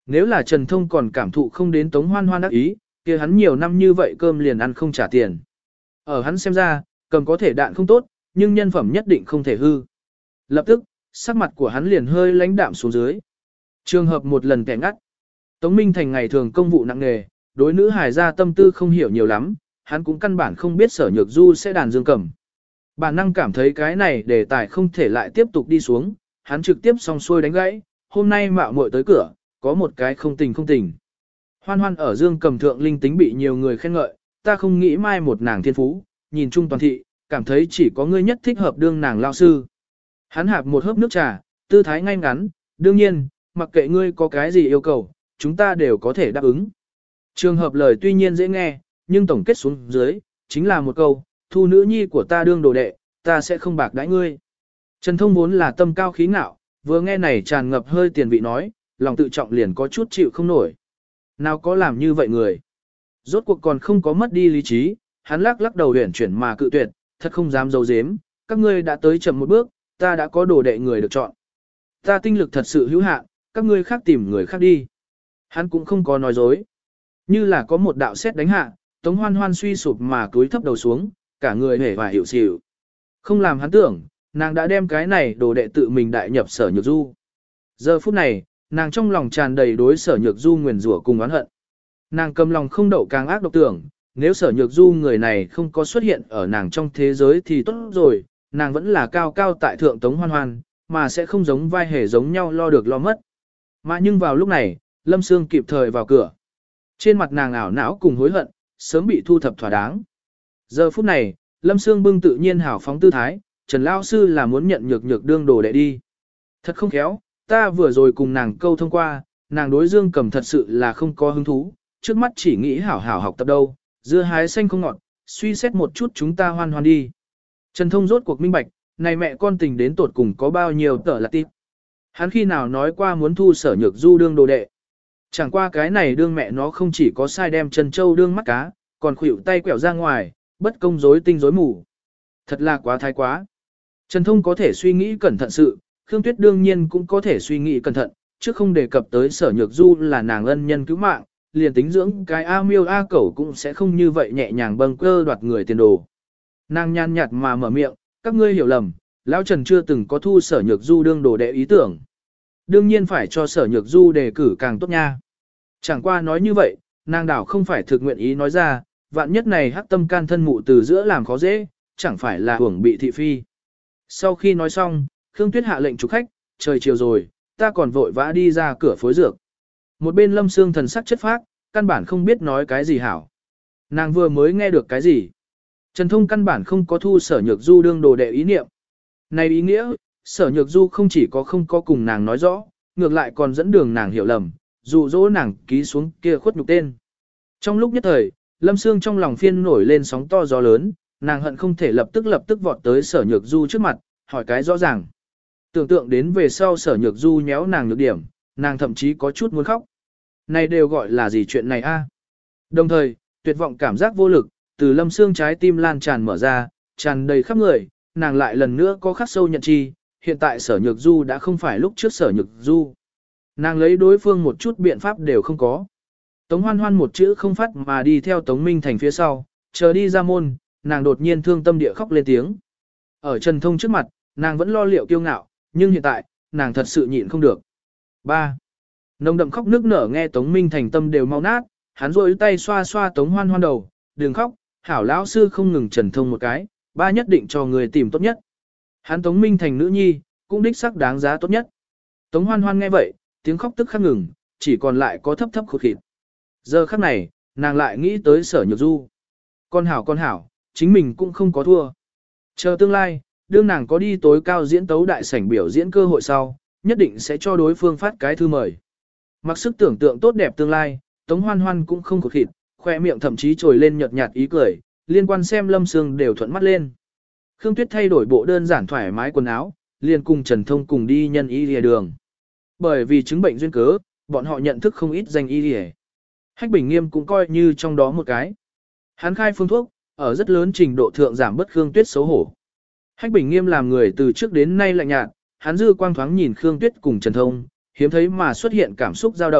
Nếu là Trần Thông còn cảm thụ không đến Tống Hoan Hoan đắc ý, kia hắn nhiều năm như vậy cơm liền ăn không trả tiền. Ở hắn xem ra, cầm có thể đạn không tốt, nhưng nhân phẩm nhất định không thể hư. Lập tức, sắc mặt của hắn liền hơi lãnh đạm xuống dưới. Trường hợp một lần kẻ ngắt. Tống Minh Thành ngày thường công vụ nặng nề, đối nữ hài gia tâm tư không hiểu nhiều lắm, hắn cũng căn bản không biết Sở Nhược Du sẽ đàn dương cầm. Bản năng cảm thấy cái này đề tài không thể lại tiếp tục đi xuống, hắn trực tiếp song xuôi đánh gãy, hôm nay mạo muội tới cửa, có một cái không tình không tình. Hoan Hoan ở dương cầm thượng linh tính bị nhiều người khen ngợi, ta không nghĩ mai một nàng thiên phú, nhìn chung toàn thị, cảm thấy chỉ có ngươi nhất thích hợp đương nàng lao sư. Hắn hạp một hớp nước trà, tư thái ngay ngắn, đương nhiên, mặc kệ ngươi có cái gì yêu cầu, chúng ta đều có thể đáp ứng. Trường hợp lời tuy nhiên dễ nghe, nhưng tổng kết xuống dưới, chính là một câu, thu nữ nhi của ta đương đồ đệ, ta sẽ không bạc đãi ngươi. Trần Thông vốn là tâm cao khí ngạo, vừa nghe này tràn ngập hơi tiền vị nói, lòng tự trọng liền có chút chịu không nổi. Nào có làm như vậy người. Rốt cuộc còn không có mất đi lý trí, hắn lắc lắc đầu huyển chuyển mà cự tuyệt, thật không dám giấu giếm, các ngươi đã tới chậm một bước, ta đã có đồ đệ người được chọn. Ta tinh lực thật sự hữu hạn, các ngươi khác tìm người khác đi. Hắn cũng không có nói dối. Như là có một đạo xét đánh hạ, Tống Hoan Hoan suy sụp mà cúi thấp đầu xuống, cả người hề và hiểu xỉu. Không làm hắn tưởng, nàng đã đem cái này đồ đệ tự mình đại nhập Sở Nhược Du. Giờ phút này, nàng trong lòng tràn đầy đối Sở Nhược Du nguyền rủa cùng oán hận. Nàng cầm lòng không đậu càng ác độc tưởng, nếu Sở Nhược Du người này không có xuất hiện ở nàng trong thế giới thì tốt rồi, nàng vẫn là cao cao tại thượng Tống Hoan Hoan, mà sẽ không giống vai hề giống nhau lo được lo mất. Mà nhưng vào lúc này, Lâm Sương kịp thời vào cửa. Trên mặt nàng ảo não cùng hối hận, sớm bị thu thập thỏa đáng. Giờ phút này, Lâm Sương bưng tự nhiên hảo phóng tư thái, Trần Lão Sư là muốn nhận nhược nhược đương đồ đệ đi. Thật không khéo, ta vừa rồi cùng nàng câu thông qua, nàng đối dương cầm thật sự là không có hứng thú, trước mắt chỉ nghĩ hảo hảo học tập đâu, dưa hái xanh không ngọt, suy xét một chút chúng ta hoan hoan đi. Trần Thông rốt cuộc minh bạch, này mẹ con tình đến tột cùng có bao nhiêu tở là tiếp. Hắn khi nào nói qua muốn thu Sở Nhược Du đương đồ đệ. Chẳng qua cái này đương mẹ nó không chỉ có sai đem Trần Châu đương mắt cá, còn khuỷu tay quẹo ra ngoài, bất công rối tinh rối mù. Thật là quá thái quá. Trần Thông có thể suy nghĩ cẩn thận sự, Khương Tuyết đương nhiên cũng có thể suy nghĩ cẩn thận, chứ không đề cập tới Sở Nhược Du là nàng ân nhân cứu mạng, liền tính dưỡng cái A miêu A cẩu cũng sẽ không như vậy nhẹ nhàng bâng cơ đoạt người tiền đồ. Nàng nhàn nhạt mà mở miệng, các ngươi hiểu lầm, Lão Trần chưa từng có thu Sở Nhược Du đương đồ đệ ý tưởng. Đương nhiên phải cho Sở Nhược Du đề cử càng tốt nha. Chẳng qua nói như vậy, nàng đảo không phải thực nguyện ý nói ra, vạn nhất này hắc tâm can thân mụ từ giữa làm khó dễ, chẳng phải là hưởng bị thị phi. Sau khi nói xong, Khương Tuyết hạ lệnh chúc khách, trời chiều rồi, ta còn vội vã đi ra cửa phối dược. Một bên Lâm Sương thần sắc chất phác, căn bản không biết nói cái gì hảo. Nàng vừa mới nghe được cái gì. Trần Thông căn bản không có thu Sở Nhược Du đương đồ đệ ý niệm. Này ý nghĩa, Sở Nhược Du không chỉ có không có cùng nàng nói rõ, ngược lại còn dẫn đường nàng hiểu lầm, dụ dỗ nàng ký xuống kia khuất nhục tên. Trong lúc nhất thời, Lâm Sương trong lòng phiên nổi lên sóng to gió lớn, nàng hận không thể lập tức lập tức vọt tới Sở Nhược Du trước mặt, hỏi cái rõ ràng. Tưởng tượng đến về sau Sở Nhược Du nhéo nàng nhược điểm, nàng thậm chí có chút muốn khóc. Này đều gọi là gì chuyện này a? Đồng thời, tuyệt vọng cảm giác vô lực, từ Lâm Sương trái tim lan tràn mở ra, tràn đầy khắp người, nàng lại lần nữa có khắc sâu nhận chi, hiện tại Sở Nhược Du đã không phải lúc trước Sở Nhược Du. Nàng lấy đối phương một chút biện pháp đều không có. Tống Hoan Hoan một chữ không phát mà đi theo Tống Minh Thành phía sau, chờ đi ra môn, nàng đột nhiên thương tâm địa khóc lên tiếng. Ở Trần Thông trước mặt, nàng vẫn lo liệu kiêu ngạo, nhưng hiện tại, nàng thật sự nhịn không được. ba. Nồng đậm khóc nước nở nghe Tống Minh Thành tâm đều mau nát, hắn rôi tay xoa xoa Tống Hoan Hoan đầu, đừng khóc, hảo lão sư không ngừng Trần Thông một cái, ba nhất định cho người tìm tốt nhất. Hắn Tống Minh Thành nữ nhi, cũng đích sắc đáng giá tốt nhất. Tống Hoan Hoan nghe vậy, tiếng khóc tức khắc ngừng, chỉ còn lại có thấp thấp khụt khịt. Giờ khắc này, nàng lại nghĩ tới Sở Nhược Du. Con hảo con hảo, chính mình cũng không có thua. Chờ tương lai, đương nàng có đi tối cao diễn tấu đại sảnh biểu diễn cơ hội sau, nhất định sẽ cho đối phương phát cái thư mời. Mặc sức tưởng tượng tốt đẹp tương lai, Tống Hoan Hoan cũng không khụt khịt, khoe miệng thậm chí trồi lên nhợt nhạt ý cười, liên quan xem Lâm Sương đều thuận mắt lên. Khương Tuyết thay đổi bộ đơn giản thoải mái quần áo, liền cùng Trần Thông cùng đi nhân y lìa đường. Bởi vì chứng bệnh duyên cớ, bọn họ nhận thức không ít danh y lìa. Hách Bình Nghiêm cũng coi như trong đó một cái. Hắn khai phương thuốc, ở rất lớn trình độ thượng giảm bất Khương Tuyết xấu hổ. Hách Bình Nghiêm làm người từ trước đến nay lạnh nhạt, hắn dư quang thoáng nhìn Khương Tuyết cùng Trần Thông, hiếm thấy mà xuất hiện cảm xúc dao động,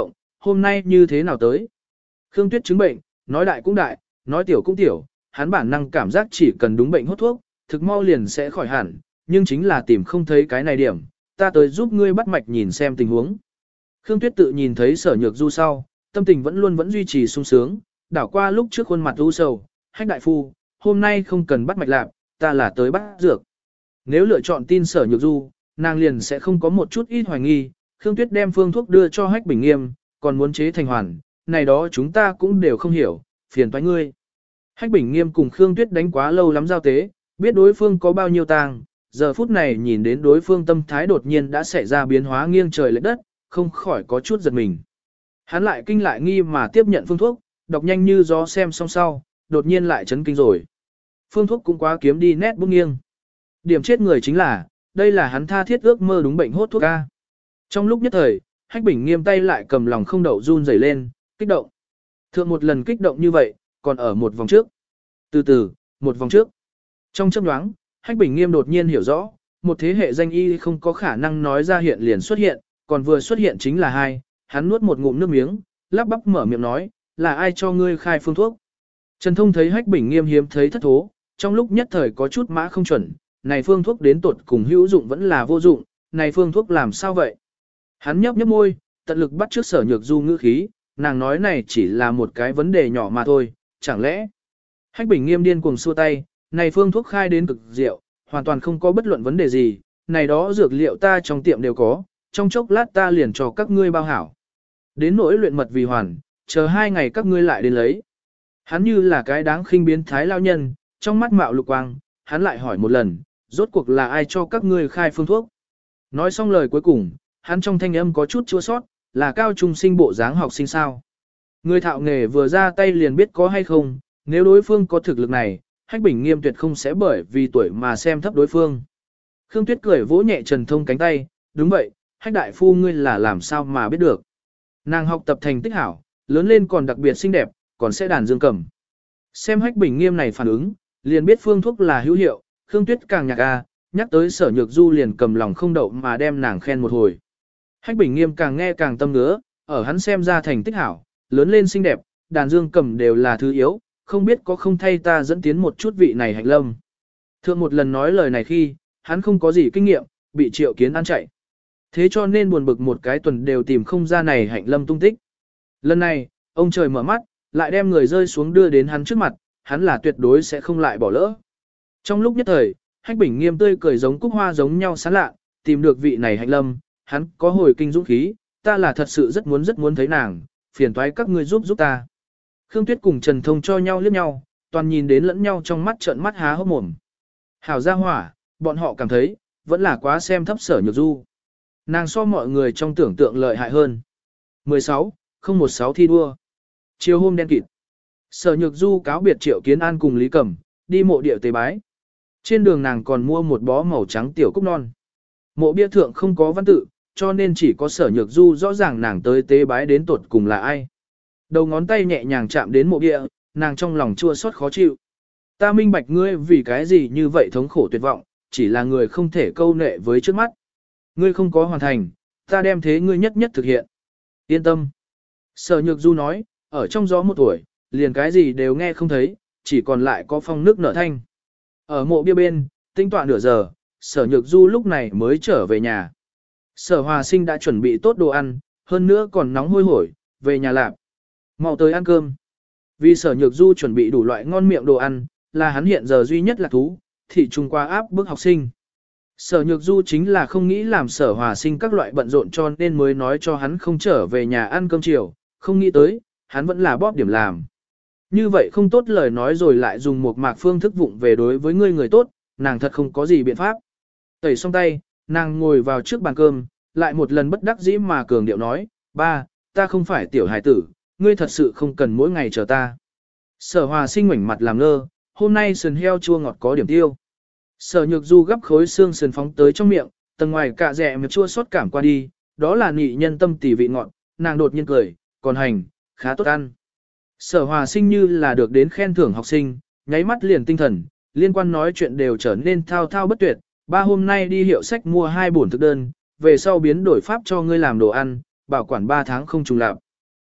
hôm nay như thế nào tới? Khương Tuyết chứng bệnh, nói đại cũng đại, nói tiểu cũng tiểu, hắn bản năng cảm giác chỉ cần đúng bệnh hốt thuốc, thực mau liền sẽ khỏi hẳn, nhưng chính là tìm không thấy cái này điểm, ta tới giúp ngươi bắt mạch nhìn xem tình huống. Khương Tuyết tự nhìn thấy Sở Nhược Du sau, tâm tình vẫn luôn vẫn duy trì sung sướng, đảo qua lúc trước khuôn mặt u sầu, Hách đại phu, hôm nay không cần bắt mạch lạc, ta là tới bắt dược. Nếu lựa chọn tin Sở Nhược Du, nàng liền sẽ không có một chút ít hoài nghi, Khương Tuyết đem phương thuốc đưa cho Hách Bình Nghiêm, còn muốn chế thành hoàn, này đó chúng ta cũng đều không hiểu, phiền toái ngươi. Hách Bình Nghiêm cùng Khương Tuyết đánh quá lâu lắm giao tế, biết đối phương có bao nhiêu tang, giờ phút này nhìn đến đối phương tâm thái đột nhiên đã xảy ra biến hóa nghiêng trời lệch đất, không khỏi có chút giật mình. Hắn lại kinh lại nghi mà tiếp nhận phương thuốc, đọc nhanh như gió xem xong sau, đột nhiên lại chấn kinh rồi. Phương thuốc cũng quá kiếm đi nét bút nghiêng. Điểm chết người chính là, đây là hắn tha thiết ước mơ đúng bệnh hốt thuốc A. Trong lúc nhất thời, Hách Bình Nghiêm tay lại cầm lòng không đậu run rẩy lên, kích động. Thượng một lần kích động như vậy, còn ở một vòng trước. Từ từ, một vòng trước. Trong chớp nhoáng, Hách Bình Nghiêm đột nhiên hiểu rõ, một thế hệ danh y không có khả năng nói ra hiện liền xuất hiện, còn vừa xuất hiện chính là hai, hắn nuốt một ngụm nước miếng, lắp bắp mở miệng nói, là ai cho ngươi khai phương thuốc. Trần Thông thấy Hách Bình Nghiêm hiếm thấy thất thố, trong lúc nhất thời có chút mã không chuẩn, này phương thuốc đến tột cùng hữu dụng vẫn là vô dụng, này phương thuốc làm sao vậy? Hắn nhấp nhấp môi, tận lực bắt trước Sở Nhược Du ngữ khí, nàng nói này chỉ là một cái vấn đề nhỏ mà thôi, chẳng lẽ? Hách Bình Nghiêm điên cuồng xua tay, này phương thuốc khai đến cực diệu, hoàn toàn không có bất luận vấn đề gì, này đó dược liệu ta trong tiệm đều có, trong chốc lát ta liền cho các ngươi bao hảo. Đến nỗi luyện mật vì hoàn, chờ hai ngày các ngươi lại đến lấy. Hắn như là cái đáng khinh biến thái lao nhân, trong mắt mạo lục quang, hắn lại hỏi một lần, rốt cuộc là ai cho các ngươi khai phương thuốc. Nói xong lời cuối cùng, hắn trong thanh âm có chút chua sót, là cao trung sinh bộ dáng học sinh sao. Người thạo nghề vừa ra tay liền biết có hay không, nếu đối phương có thực lực này, Hách Bình Nghiêm tuyệt không sẽ bởi vì tuổi mà xem thấp đối phương. Khương Tuyết cười vỗ nhẹ Trần Thông cánh tay, đúng vậy, Hách đại phu ngươi là làm sao mà biết được. Nàng học tập thành tích hảo, lớn lên còn đặc biệt xinh đẹp, còn sẽ đàn dương cầm. Xem Hách Bình Nghiêm này phản ứng, liền biết phương thuốc là hữu hiệu, Khương Tuyết càng nhạc a, nhắc tới Sở Nhược Du liền cầm lòng không đậu mà đem nàng khen một hồi. Hách Bình Nghiêm càng nghe càng tâm ngứa, ở hắn xem ra thành tích hảo, lớn lên xinh đẹp, đàn dương cầm đều là thứ yếu, không biết có không thay ta dẫn tiến một chút vị này Hạnh Lâm. Thượng một lần nói lời này khi, hắn không có gì kinh nghiệm, bị Triệu Kiến ăn chạy. Thế cho nên buồn bực một cái tuần đều tìm không ra này Hạnh Lâm tung tích. Lần này, ông trời mở mắt, lại đem người rơi xuống đưa đến hắn trước mặt, hắn là tuyệt đối sẽ không lại bỏ lỡ. Trong lúc nhất thời, Hách Bình Nghiêm tươi cười giống cúc hoa giống nhau sáng lạ, tìm được vị này Hạnh Lâm, hắn có hồi kinh dũng khí, ta là thật sự rất muốn rất muốn thấy nàng, phiền toái các ngươi giúp giúp ta. Khương Tuyết cùng Trần Thông cho nhau liếc nhau, toàn nhìn đến lẫn nhau trong mắt trợn mắt há hốc mồm. Hảo gia hỏa, bọn họ cảm thấy, vẫn là quá xem thấp Sở Nhược Du. Nàng so mọi người trong tưởng tượng lợi hại hơn. mười sáu, không một sáu thi đua. Chiều hôm đen kịt. Sở Nhược Du cáo biệt Triệu Kiến An cùng Lý Cẩm, đi mộ địa tế bái. Trên đường nàng còn mua một bó màu trắng tiểu cúc non. Mộ bia thượng không có văn tự, cho nên chỉ có Sở Nhược Du rõ ràng nàng tới tế bái đến tuột cùng là ai. Đầu ngón tay nhẹ nhàng chạm đến mộ bia, nàng trong lòng chua xót khó chịu. Ta minh bạch ngươi vì cái gì như vậy thống khổ tuyệt vọng, chỉ là người không thể câu nệ với trước mắt. Ngươi không có hoàn thành, ta đem thế ngươi nhất nhất thực hiện. Yên tâm. Sở Nhược Du nói, ở trong gió một tuổi, liền cái gì đều nghe không thấy, chỉ còn lại có phong nước nở thanh. Ở mộ bia bên, tinh tọa nửa giờ, Sở Nhược Du lúc này mới trở về nhà. Sở Hòa Sinh đã chuẩn bị tốt đồ ăn, hơn nữa còn nóng hôi hổi, về nhà lạp. Mau tới ăn cơm. Vì Sở Nhược Du chuẩn bị đủ loại ngon miệng đồ ăn, là hắn hiện giờ duy nhất là thú, thị trung qua áp bức học sinh. Sở Nhược Du chính là không nghĩ làm Sở Hòa Sinh các loại bận rộn cho nên mới nói cho hắn không trở về nhà ăn cơm chiều, không nghĩ tới, hắn vẫn là bóp điểm làm. Như vậy không tốt lời nói rồi lại dùng một mạc phương thức vụng về đối với ngươi người tốt, nàng thật không có gì biện pháp. Tẩy xong tay, nàng ngồi vào trước bàn cơm, lại một lần bất đắc dĩ mà cường điệu nói, ba, ta không phải tiểu hài tử, ngươi thật sự không cần mỗi ngày chờ ta. Sở Hòa Sinh ngoảnh mặt làm ngơ, hôm nay sườn heo chua ngọt có điểm tiêu. Sở Nhược Du gấp khối xương sườn phóng tới trong miệng, tầng ngoài cạ rẻ mệt chua xót cảm qua đi, đó là nị nhân tâm tỉ vị ngọt, nàng đột nhiên cười, còn hành, khá tốt ăn. Sở Hòa Sinh như là được đến khen thưởng học sinh, nháy mắt liền tinh thần, liên quan nói chuyện đều trở nên thao thao bất tuyệt, ba hôm nay đi hiệu sách mua hai bổn thực đơn, về sau biến đổi pháp cho ngươi làm đồ ăn, bảo quản ba tháng không trùng lặp.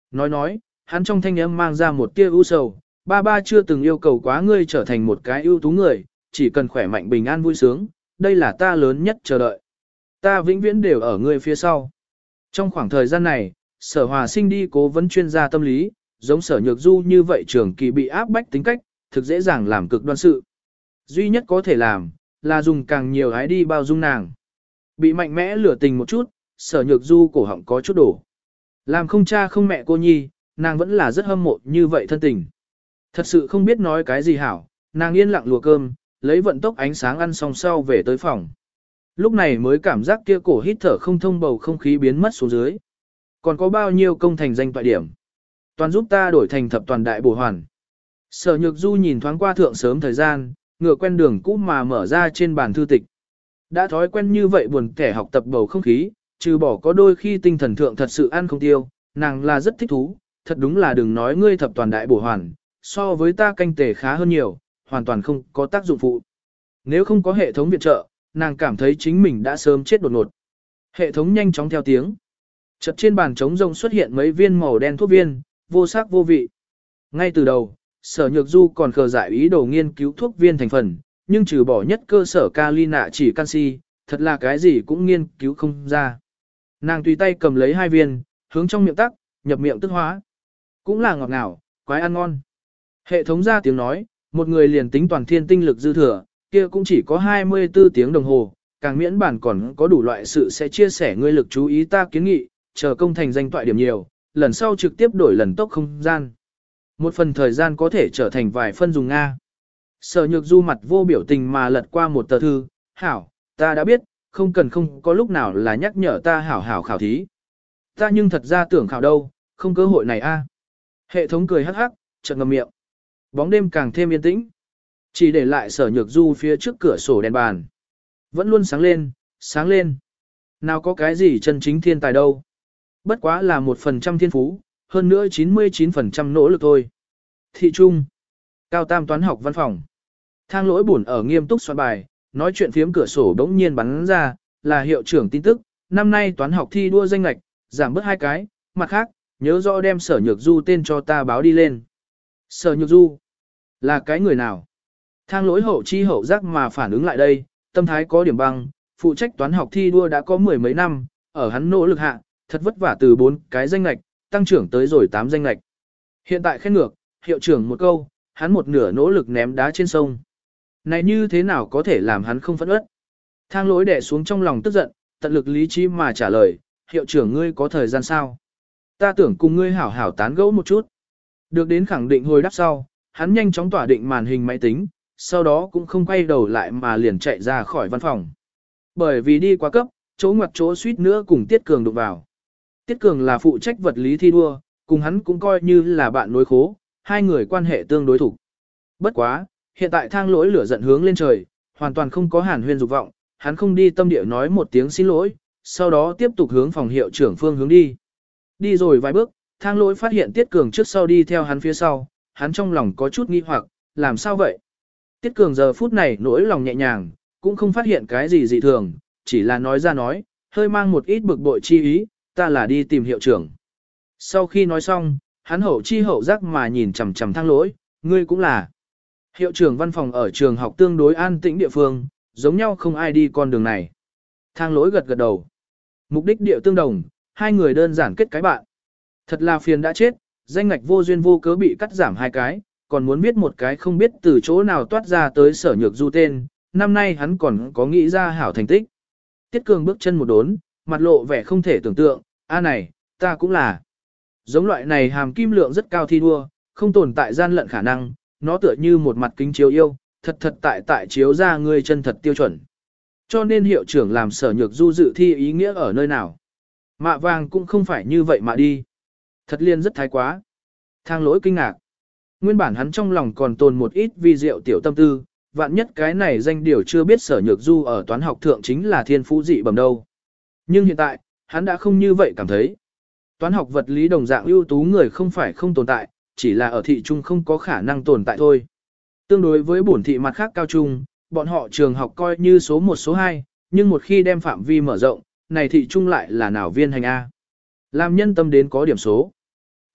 Nói nói, hắn trong thanh âm mang ra một tia ưu sầu, ba ba chưa từng yêu cầu quá ngươi trở thành một cái ưu tú người, chỉ cần khỏe mạnh bình an vui sướng, đây là ta lớn nhất chờ đợi. Ta vĩnh viễn đều ở ngươi phía sau. Trong khoảng thời gian này, Sở Hòa Sinh đi cố vấn chuyên gia tâm lý, giống Sở Nhược Du như vậy trường kỳ bị áp bách tính cách, thực dễ dàng làm cực đoan sự. Duy nhất có thể làm, là dùng càng nhiều ái đi bao dung nàng. Bị mạnh mẽ lửa tình một chút, Sở Nhược Du cổ họng có chút đổ. Làm không cha không mẹ cô nhi, nàng vẫn là rất hâm mộ như vậy thân tình. Thật sự không biết nói cái gì hảo, nàng yên lặng lùa cơm, lấy vận tốc ánh sáng ăn xong sau về tới phòng. Lúc này mới cảm giác kia cổ hít thở không thông bầu không khí biến mất xuống dưới. Còn có bao nhiêu công thành danh toại điểm. Toàn giúp ta đổi thành thập toàn đại bổ hoàn. Sở Nhược Du nhìn thoáng qua thượng sớm thời gian, ngựa quen đường cũ mà mở ra trên bàn thư tịch. Đã thói quen như vậy buồn kẻ học tập bầu không khí, trừ bỏ có đôi khi tinh thần thượng thật sự ăn không tiêu, nàng là rất thích thú, thật đúng là đừng nói ngươi thập toàn đại bổ hoàn, so với ta canh tể khá hơn nhiều, hoàn toàn không có tác dụng phụ. Nếu không có hệ thống viện trợ, nàng cảm thấy chính mình đã sớm chết đột ngột. Hệ thống nhanh chóng theo tiếng. Chợt trên bàn trống rông xuất hiện mấy viên màu đen thuốc viên, vô sắc vô vị. Ngay từ đầu, Sở Nhược Du còn khờ dại ý đồ nghiên cứu thuốc viên thành phần, nhưng trừ bỏ nhất cơ sở kali nạ chỉ canxi, thật là cái gì cũng nghiên cứu không ra. Nàng tùy tay cầm lấy hai viên, hướng trong miệng tắc, nhập miệng tức hóa. Cũng là ngọt ngào, quái ăn ngon. Hệ thống ra tiếng nói, một người liền tính toàn thiên tinh lực dư thừa, kia cũng chỉ có hai mươi tư tiếng đồng hồ, càng miễn bản còn có đủ loại sự sẽ chia sẻ ngươi lực chú ý ta kiến nghị, chờ công thành danh toại điểm nhiều, lần sau trực tiếp đổi lần tốc không gian. Một phần thời gian có thể trở thành vài phân dùng Nga. Sở Nhược Du mặt vô biểu tình mà lật qua một tờ thư, hảo, ta đã biết, không cần không có lúc nào là nhắc nhở ta hảo hảo khảo thí. Ta nhưng thật ra tưởng khảo đâu, không cơ hội này a. Hệ thống cười hắc hắc, chợt ngậm miệng. Bóng đêm càng thêm yên tĩnh. Chỉ để lại Sở Nhược Du phía trước cửa sổ đèn bàn. Vẫn luôn sáng lên, sáng lên. Nào có cái gì chân chính thiên tài đâu. Bất quá là một phần trăm thiên phú, hơn nữa chín mươi chín phần trăm nỗ lực thôi. Thị trung. Cao tam toán học văn phòng. Thang lỗi buồn ở nghiêm túc soạn bài, nói chuyện phiếm cửa sổ đống nhiên bắn ra, là hiệu trưởng tin tức, năm nay toán học thi đua danh lệch, giảm bớt hai cái, mặt khác, nhớ rõ đem Sở Nhược Du tên cho ta báo đi lên. Sở Nhược Du, là cái người nào? Thang lỗi hậu chi hậu giác mà phản ứng lại đây, tâm thái có điểm băng, phụ trách toán học thi đua đã có mười mấy năm, ở hắn nỗ lực hạ, thật vất vả từ bốn cái danh lệch, tăng trưởng tới rồi tám danh lệch. Hiện tại khen ngược, hiệu trưởng một câu, hắn một nửa nỗ lực ném đá trên sông. Này như thế nào có thể làm hắn không phẫn uất? Thang lỗi đè xuống trong lòng tức giận, tận lực lý trí mà trả lời, hiệu trưởng ngươi có thời gian sao? Ta tưởng cùng ngươi hảo hảo tán gẫu một chút. Được đến khẳng định hồi đáp sau, hắn nhanh chóng tỏa định màn hình máy tính, sau đó cũng không quay đầu lại mà liền chạy ra khỏi văn phòng. Bởi vì đi quá cấp, chỗ ngoặt chỗ suýt nữa cùng Tiết Cường đụng vào. Tiết Cường là phụ trách vật lý thi đua, cùng hắn cũng coi như là bạn nối khố, hai người quan hệ tương đối thủ. Bất quá, hiện tại thang lỗi lửa giận hướng lên trời, hoàn toàn không có hàn huyên dục vọng, hắn không đi tâm địa nói một tiếng xin lỗi, sau đó tiếp tục hướng phòng hiệu trưởng phương hướng đi. Đi rồi vài bước, thang lỗi phát hiện Tiết Cường trước sau đi theo hắn phía sau, hắn trong lòng có chút nghi hoặc, làm sao vậy? Tiết Cường giờ phút này nỗi lòng nhẹ nhàng, cũng không phát hiện cái gì dị thường, chỉ là nói ra nói, hơi mang một ít bực bội chi ý, ta là đi tìm hiệu trưởng. Sau khi nói xong, hắn hậu chi hậu giác mà nhìn chằm chằm thang lỗi, ngươi cũng là. Hiệu trưởng văn phòng ở trường học tương đối an tĩnh địa phương, giống nhau không ai đi con đường này. Thang lỗi gật gật đầu. Mục đích địa tương đồng, hai người đơn giản kết cái bạn. Thật là phiền đã chết, danh ngạch vô duyên vô cớ bị cắt giảm hai cái, còn muốn viết một cái không biết từ chỗ nào toát ra tới Sở Nhược Du tên, năm nay hắn còn có nghĩ ra hảo thành tích. Tiết Cường bước chân một đốn, mặt lộ vẻ không thể tưởng tượng, a này, ta cũng là. Giống loại này hàm kim lượng rất cao thi đua, không tồn tại gian lận khả năng, nó tựa như một mặt kính chiếu yêu, thật thật tại tại chiếu ra người chân thật tiêu chuẩn. Cho nên hiệu trưởng làm Sở Nhược Du dự thi ý nghĩa ở nơi nào. Mạ vàng cũng không phải như vậy mà đi. Thật liên rất thái quá. Thang lỗi kinh ngạc. Nguyên bản hắn trong lòng còn tồn một ít vi diệu tiểu tâm tư, vạn nhất cái này danh điều chưa biết Sở Nhược Du ở toán học thượng chính là thiên phú dị bẩm đâu. Nhưng hiện tại, hắn đã không như vậy cảm thấy. Toán học vật lý đồng dạng ưu tú người không phải không tồn tại, chỉ là ở thị trung không có khả năng tồn tại thôi. Tương đối với bổn thị mặt khác cao trung, bọn họ trường học coi như số một số hai, nhưng một khi đem phạm vi mở rộng, này thị trung lại là nào viên hành A. Làm nhân tâm đến có điểm số.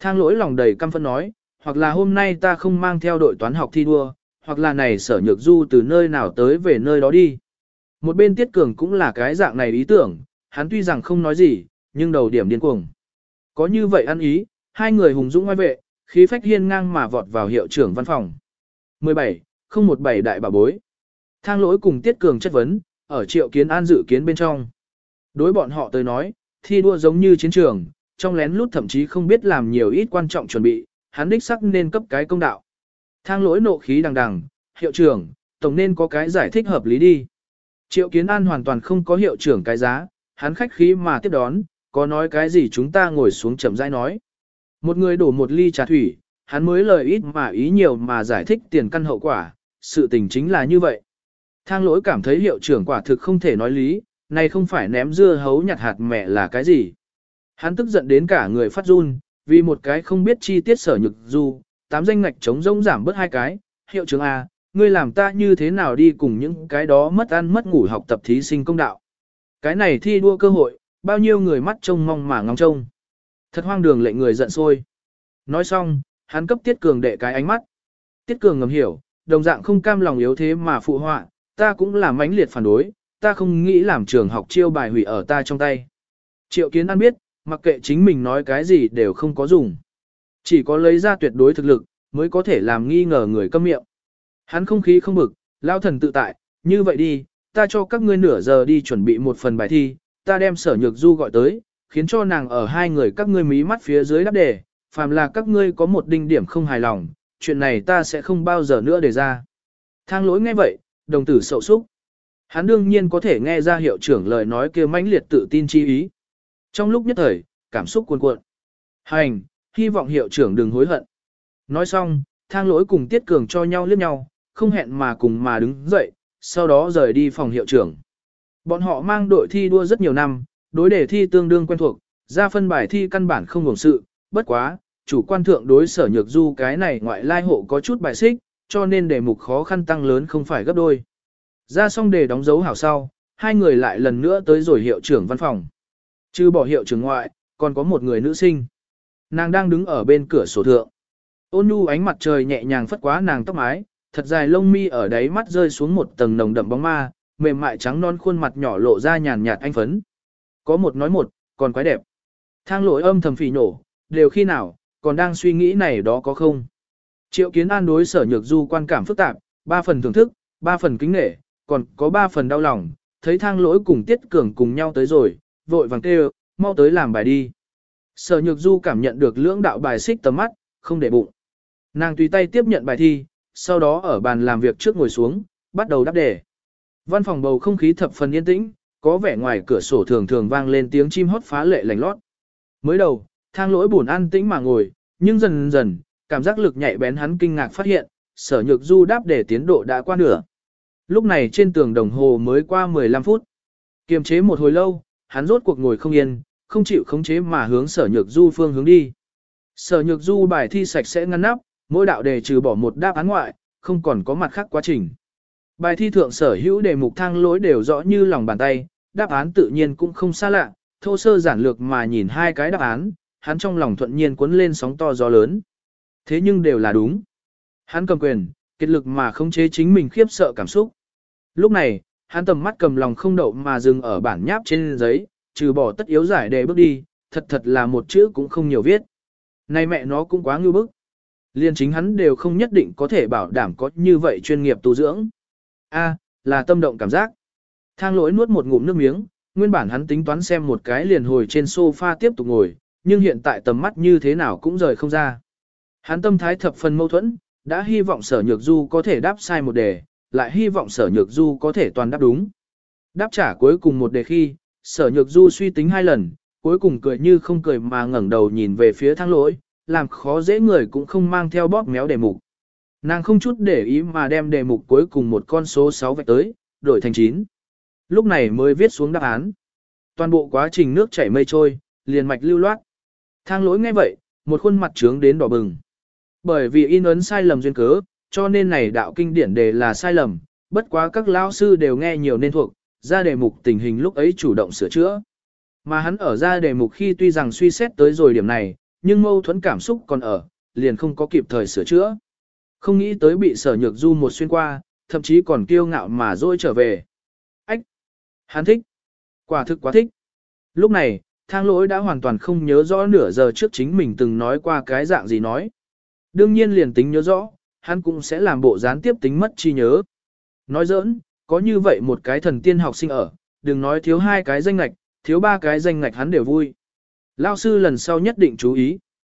Thang lỗi lòng đầy căm phẫn nói, hoặc là hôm nay ta không mang theo đội toán học thi đua, hoặc là này Sở Nhược Du từ nơi nào tới về nơi đó đi. Một bên Tiết Cường cũng là cái dạng này ý tưởng, hắn tuy rằng không nói gì, nhưng đầu điểm điên cuồng. Có như vậy ăn ý, hai người hùng dũng ngoài vệ, khí phách hiên ngang mà vọt vào hiệu trưởng văn phòng. mười bảy, không một bảy đại bà bối. Thang lỗi cùng Tiết Cường chất vấn, ở Triệu Kiến An dự kiến bên trong. Đối bọn họ tới nói, thi đua giống như chiến trường, trong lén lút thậm chí không biết làm nhiều ít quan trọng chuẩn bị, hắn đích sắc nên cấp cái công đạo. Thang lỗi nộ khí đằng đằng, hiệu trưởng, tổng nên có cái giải thích hợp lý đi. Triệu Kiến An hoàn toàn không có hiệu trưởng cái giá, hắn khách khí mà tiếp đón, có nói cái gì chúng ta ngồi xuống chậm rãi nói. Một người đổ một ly trà thủy, hắn mới lời ít mà ý nhiều mà giải thích tiền căn hậu quả, sự tình chính là như vậy. Thang lỗi cảm thấy hiệu trưởng quả thực không thể nói lý, này không phải ném dưa hấu nhặt hạt mẹ là cái gì. Hắn tức giận đến cả người phát run, vì một cái không biết chi tiết Sở Nhược Du, tám danh ngạch trống rỗng giảm bớt hai cái, hiệu trưởng A, ngươi làm ta như thế nào đi cùng những cái đó mất ăn mất ngủ học tập thí sinh công đạo. Cái này thi đua cơ hội, bao nhiêu người mắt trông mong mà ngóng trông. Thật hoang đường lệnh người giận sôi. Nói xong, hắn cấp Tiết Cường đệ cái ánh mắt. Tiết Cường ngầm hiểu, đồng dạng không cam lòng yếu thế mà phụ họa, ta cũng là mãnh liệt phản đối, ta không nghĩ làm trường học chiêu bài hủy ở ta trong tay. Triệu Kiến An biết, mặc kệ chính mình nói cái gì đều không có dùng. Chỉ có lấy ra tuyệt đối thực lực, mới có thể làm nghi ngờ người câm miệng. Hắn không khí không bực, lao thần tự tại, như vậy đi, ta cho các ngươi nửa giờ đi chuẩn bị một phần bài thi, ta đem Sở Nhược Du gọi tới, khiến cho nàng ở hai người các ngươi mí mắt phía dưới đáp đề, phàm là các ngươi có một đinh điểm không hài lòng, chuyện này ta sẽ không bao giờ nữa đề ra. Thang lỗi nghe vậy, đồng tử sậu súc. Hắn đương nhiên có thể nghe ra hiệu trưởng lời nói kia mãnh liệt tự tin chi ý. Trong lúc nhất thời, cảm xúc cuồn cuộn. Hành, hy vọng hiệu trưởng đừng hối hận. Nói xong, thang lỗi cùng Tiết Cường cho nhau liếc nhau, không hẹn mà cùng mà đứng dậy, sau đó rời đi phòng hiệu trưởng. Bọn họ mang đội thi đua rất nhiều năm, đối đề thi tương đương quen thuộc, ra phân bài thi căn bản không hưởng sự, bất quá, chủ quan thượng đối Sở Nhược Du cái này ngoại lai hộ có chút bài xích, cho nên đề mục khó khăn tăng lớn không phải gấp đôi. Ra xong đề đóng dấu hảo sau, hai người lại lần nữa tới rồi hiệu trưởng văn phòng. Trừ bỏ hiệu trưởng ngoại, còn có một người nữ sinh. Nàng đang đứng ở bên cửa sổ thượng. Ôn nhu ánh mặt trời nhẹ nhàng phất quá nàng tóc mái, thật dài lông mi ở đáy mắt rơi xuống một tầng nồng đậm bóng ma, mềm mại trắng non khuôn mặt nhỏ lộ ra nhàn nhạt anh phấn. Có một nói một, còn quái đẹp. Thang lỗi âm thầm phỉ nổ, đều khi nào, còn đang suy nghĩ này đó có không. Triệu Kiến An đối Sở Nhược Du quan cảm phức tạp, ba phần thưởng thức, ba phần kính nể, còn có ba phần đau lòng, thấy thang lỗi cùng Tiết Cường cùng nhau tới rồi, vội vàng kêu, mau tới làm bài đi. Sở Nhược Du cảm nhận được lưỡng đạo bài xích tầm mắt, không để bụng. Nàng tùy tay tiếp nhận bài thi, sau đó ở bàn làm việc trước ngồi xuống, bắt đầu đáp đề. Văn phòng bầu không khí thập phần yên tĩnh, có vẻ ngoài cửa sổ thường thường vang lên tiếng chim hót phá lệ lành lót. Mới đầu, thang lỗi buồn an tĩnh mà ngồi, nhưng dần dần, cảm giác lực nhạy bén hắn kinh ngạc phát hiện, Sở Nhược Du đáp đề tiến độ đã qua nửa. Lúc này trên tường đồng hồ mới qua mười lăm phút. Kiềm chế một hồi lâu, hắn rốt cuộc ngồi không yên, không chịu khống chế mà hướng Sở Nhược Du phương hướng đi. Sở Nhược Du bài thi sạch sẽ ngăn nắp, mỗi đạo đề trừ bỏ một đáp án ngoại, không còn có mặt khác quá trình. Bài thi thượng sở hữu đề mục thang lỗi đều rõ như lòng bàn tay, đáp án tự nhiên cũng không xa lạ, thô sơ giản lược mà nhìn hai cái đáp án, hắn trong lòng thuận nhiên cuốn lên sóng to gió lớn. Thế nhưng đều là đúng. Hắn cầm quyền, kết lực mà khống chế chính mình khiếp sợ cảm xúc. Lúc này, hắn tầm mắt cầm lòng không đậu mà dừng ở bản nháp trên giấy, trừ bỏ tất yếu giải đề bước đi, thật thật là một chữ cũng không nhiều viết. Này mẹ nó cũng quá ngưu bức. Liên chính hắn đều không nhất định có thể bảo đảm có như vậy chuyên nghiệp tu dưỡng. A, là tâm động cảm giác. Thang lỗi nuốt một ngụm nước miếng, nguyên bản hắn tính toán xem một cái liền hồi trên sofa tiếp tục ngồi, nhưng hiện tại tầm mắt như thế nào cũng rời không ra. Hắn tâm thái thập phần mâu thuẫn, đã hy vọng Sở Nhược Du có thể đáp sai một đề, lại hy vọng Sở Nhược Du có thể toàn đáp đúng. Đáp trả cuối cùng một đề khi, Sở Nhược Du suy tính hai lần, cuối cùng cười như không cười mà ngẩng đầu nhìn về phía thang lỗi, làm khó dễ người cũng không mang theo bóp méo đề mục. Nàng không chút để ý mà đem đề mục cuối cùng một con số sáu vạch tới, đổi thành chín. Lúc này mới viết xuống đáp án. Toàn bộ quá trình nước chảy mây trôi, liền mạch lưu loát. Thang lỗi nghe vậy, một khuôn mặt trướng đến đỏ bừng. Bởi vì in ấn sai lầm duyên cớ, cho nên này đạo kinh điển đề là sai lầm, bất quá các lão sư đều nghe nhiều nên thuộc, ra đề mục tình hình lúc ấy chủ động sửa chữa. Mà hắn ở ra đề mục khi tuy rằng suy xét tới rồi điểm này, nhưng mâu thuẫn cảm xúc còn ở, liền không có kịp thời sửa chữa. Không nghĩ tới bị sở nhược du một xuyên qua, thậm chí còn kiêu ngạo mà dỗi trở về. Ách! Hắn thích! Quả thực quá thích! Lúc này, thang lỗi đã hoàn toàn không nhớ rõ nửa giờ trước chính mình từng nói qua cái dạng gì nói. Đương nhiên liền tính nhớ rõ, hắn cũng sẽ làm bộ gián tiếp tính mất trí nhớ. Nói giỡn, có như vậy một cái thần tiên học sinh ở, đừng nói thiếu hai cái danh ngạch, thiếu ba cái danh ngạch hắn đều vui. Lao sư lần sau nhất định chú ý.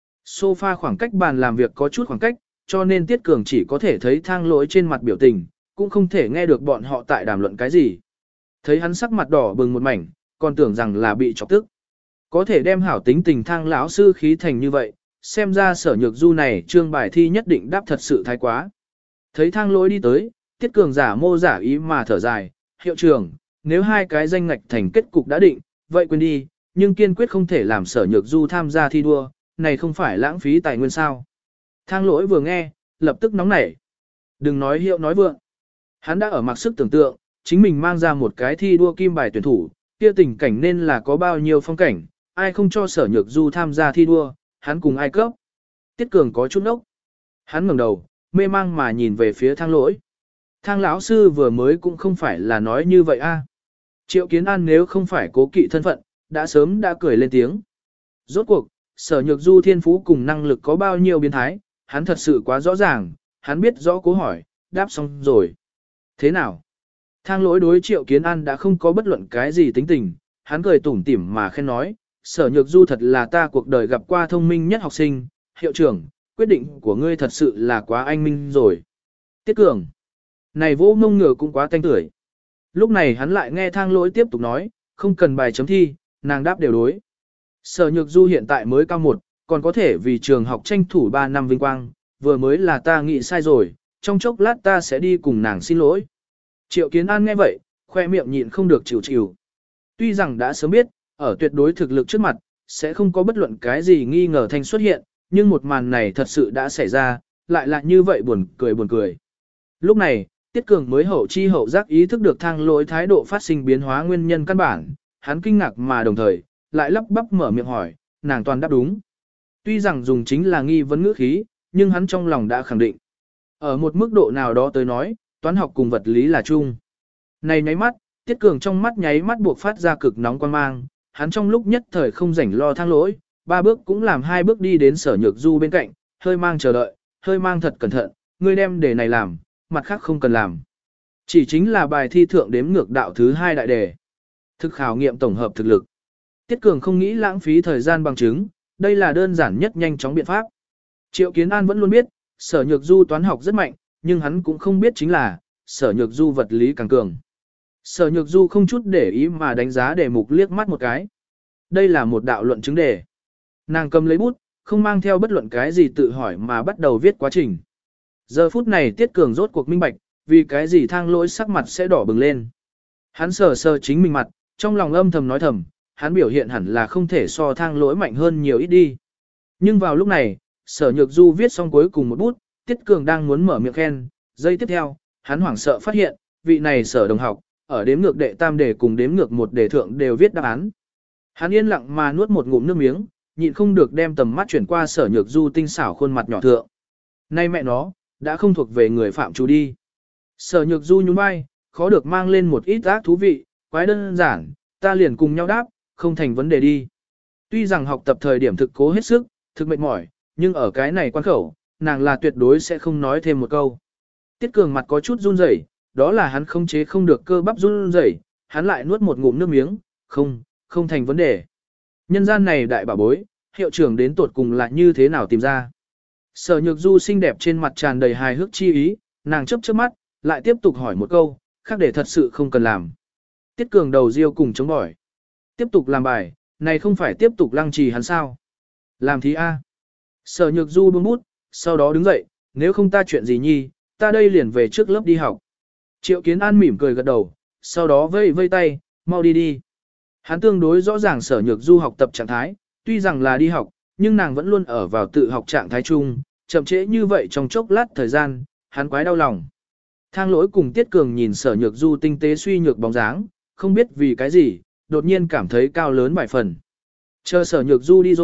Sofa khoảng cách bàn làm việc có chút khoảng cách, cho nên Tiết Cường chỉ có thể thấy thang lỗi trên mặt biểu tình, cũng không thể nghe được bọn họ tại đàm luận cái gì. Thấy hắn sắc mặt đỏ bừng một mảnh, còn tưởng rằng là bị chọc tức. Có thể đem hảo tính tình thang lão sư khí thành như vậy, xem ra sở nhược du này trương bài thi nhất định đáp thật sự thái quá. Thấy thang lỗi đi tới, Tiết Cường giả mô giả ý mà thở dài, hiệu trưởng, nếu hai cái danh ngạch thành kết cục đã định, vậy quên đi, nhưng kiên quyết không thể làm sở nhược du tham gia thi đua, này không phải lãng phí tài nguyên sao. Thang lỗi vừa nghe, lập tức nóng nảy. Đừng nói hiệu nói vượng. Hắn đã ở mặc sức tưởng tượng, chính mình mang ra một cái thi đua kim bài tuyển thủ, kia tình cảnh nên là có bao nhiêu phong cảnh, ai không cho sở nhược du tham gia thi đua, hắn cùng ai cấp. Tiết Cường có chút ốc. Hắn ngẩng đầu, mê mang mà nhìn về phía thang lỗi. Thang lão sư vừa mới cũng không phải là nói như vậy a. Triệu Kiến An nếu không phải cố kỵ thân phận, đã sớm đã cười lên tiếng. Rốt cuộc, sở nhược du thiên phú cùng năng lực có bao nhiêu biến thái, hắn thật sự quá rõ ràng, hắn biết rõ cố hỏi, đáp xong rồi. Thế nào? Thang lỗi đối Triệu Kiến An đã không có bất luận cái gì tính tình, hắn cười tủm tỉm mà khen nói, sở nhược du thật là ta cuộc đời gặp qua thông minh nhất học sinh, hiệu trưởng, quyết định của ngươi thật sự là quá anh minh rồi. Tiết Cường, này vô ngông ngựa cũng quá tanh tưởi. Lúc này hắn lại nghe thang lỗi tiếp tục nói, không cần bài chấm thi, nàng đáp đều đối. Sở nhược du hiện tại mới cao một, còn có thể vì trường học tranh thủ ba năm vinh quang, vừa mới là ta nghĩ sai rồi, trong chốc lát ta sẽ đi cùng nàng xin lỗi. Triệu Kiến An nghe vậy, khoe miệng nhịn không được chịu chịu. Tuy rằng đã sớm biết, ở tuyệt đối thực lực trước mặt, sẽ không có bất luận cái gì nghi ngờ thanh xuất hiện, nhưng một màn này thật sự đã xảy ra, lại là như vậy buồn cười buồn cười. Lúc này, Tiết Cường mới hậu chi hậu giác ý thức được thang lỗi thái độ phát sinh biến hóa nguyên nhân căn bản, hắn kinh ngạc mà đồng thời, lại lắp bắp mở miệng hỏi, nàng toàn đáp đúng. Tuy rằng dùng chính là nghi vấn ngữ khí, nhưng hắn trong lòng đã khẳng định. Ở một mức độ nào đó tới nói, toán học cùng vật lý là chung. Này nháy mắt, Tiết Cường trong mắt nháy mắt buộc phát ra cực nóng quan mang, hắn trong lúc nhất thời không rảnh lo thang lỗi, ba bước cũng làm hai bước đi đến sở nhược du bên cạnh, hơi mang chờ đợi, hơi mang thật cẩn thận, ngươi đem đề này làm, mặt khác không cần làm. Chỉ chính là bài thi thượng đếm ngược đạo thứ hai đại đề. Thực khảo nghiệm tổng hợp thực lực. Tiết Cường không nghĩ lãng phí thời gian bằng chứng, đây là đơn giản nhất nhanh chóng biện pháp. Triệu Kiến An vẫn luôn biết, sở nhược du toán học rất mạnh, nhưng hắn cũng không biết chính là, sở nhược du vật lý càng cường. Sở nhược du không chút để ý mà đánh giá đề mục liếc mắt một cái. Đây là một đạo luận chứng đề. Nàng cầm lấy bút, không mang theo bất luận cái gì tự hỏi mà bắt đầu viết quá trình. Giờ phút này Tiết Cường rốt cuộc minh bạch, vì cái gì thang lỗi sắc mặt sẽ đỏ bừng lên. Hắn sờ sờ chính mình mặt, trong lòng âm thầm nói thầm, hắn biểu hiện hẳn là không thể so thang lỗi mạnh hơn nhiều ít đi. Nhưng vào lúc này, sở nhược du viết xong cuối cùng một bút, Tiết Cường đang muốn mở miệng khen, giây tiếp theo, hắn hoảng sợ phát hiện, vị này sở đồng học, ở đếm ngược đệ tam đề cùng đếm ngược một đề thượng đều viết đáp án. Hắn yên lặng mà nuốt một ngụm nước miếng, nhịn không được đem tầm mắt chuyển qua sở nhược du tinh xảo khuôn mặt nhỏ thượng. Nay mẹ nó, đã không thuộc về người phạm chú đi. Sở nhược du nhún vai, khó được mang lên một ít ác thú vị, quái đơn giản, ta liền cùng nhau đáp, không thành vấn đề đi. Tuy rằng học tập thời điểm thực cố hết sức, thực mệt mỏi, nhưng ở cái này quan khẩu, nàng là tuyệt đối sẽ không nói thêm một câu. Tiết Cường mặt có chút run rẩy, đó là hắn không chế không được cơ bắp run rẩy, hắn lại nuốt một ngụm nước miếng, không, không thành vấn đề. Nhân gian này đại bảo bối, hiệu trưởng đến tột cùng là như thế nào tìm ra. Sở nhược du xinh đẹp trên mặt tràn đầy hài hước chi ý, nàng chấp chớp mắt, lại tiếp tục hỏi một câu, khác để thật sự không cần làm. Tiết Cường đầu riêu cùng chống bỏi. Tiếp tục làm bài, này không phải tiếp tục lăng trì hắn sao. Làm thí A. Sở nhược du buông bút, sau đó đứng dậy, nếu không ta chuyện gì nhi, ta đây liền về trước lớp đi học. Triệu Kiến An mỉm cười gật đầu, sau đó vây vây tay, mau đi đi. Hắn tương đối rõ ràng sở nhược du học tập trạng thái, tuy rằng là đi học, nhưng nàng vẫn luôn ở vào tự học trạng thái chung, chậm trễ như vậy trong chốc lát thời gian, hắn quái đau lòng. Thang lỗi cùng Tiết Cường nhìn sở nhược du tinh tế suy nhược bóng dáng, không biết vì cái gì, đột nhiên cảm thấy cao lớn vài phần. Chờ sở nhược du đi rồi,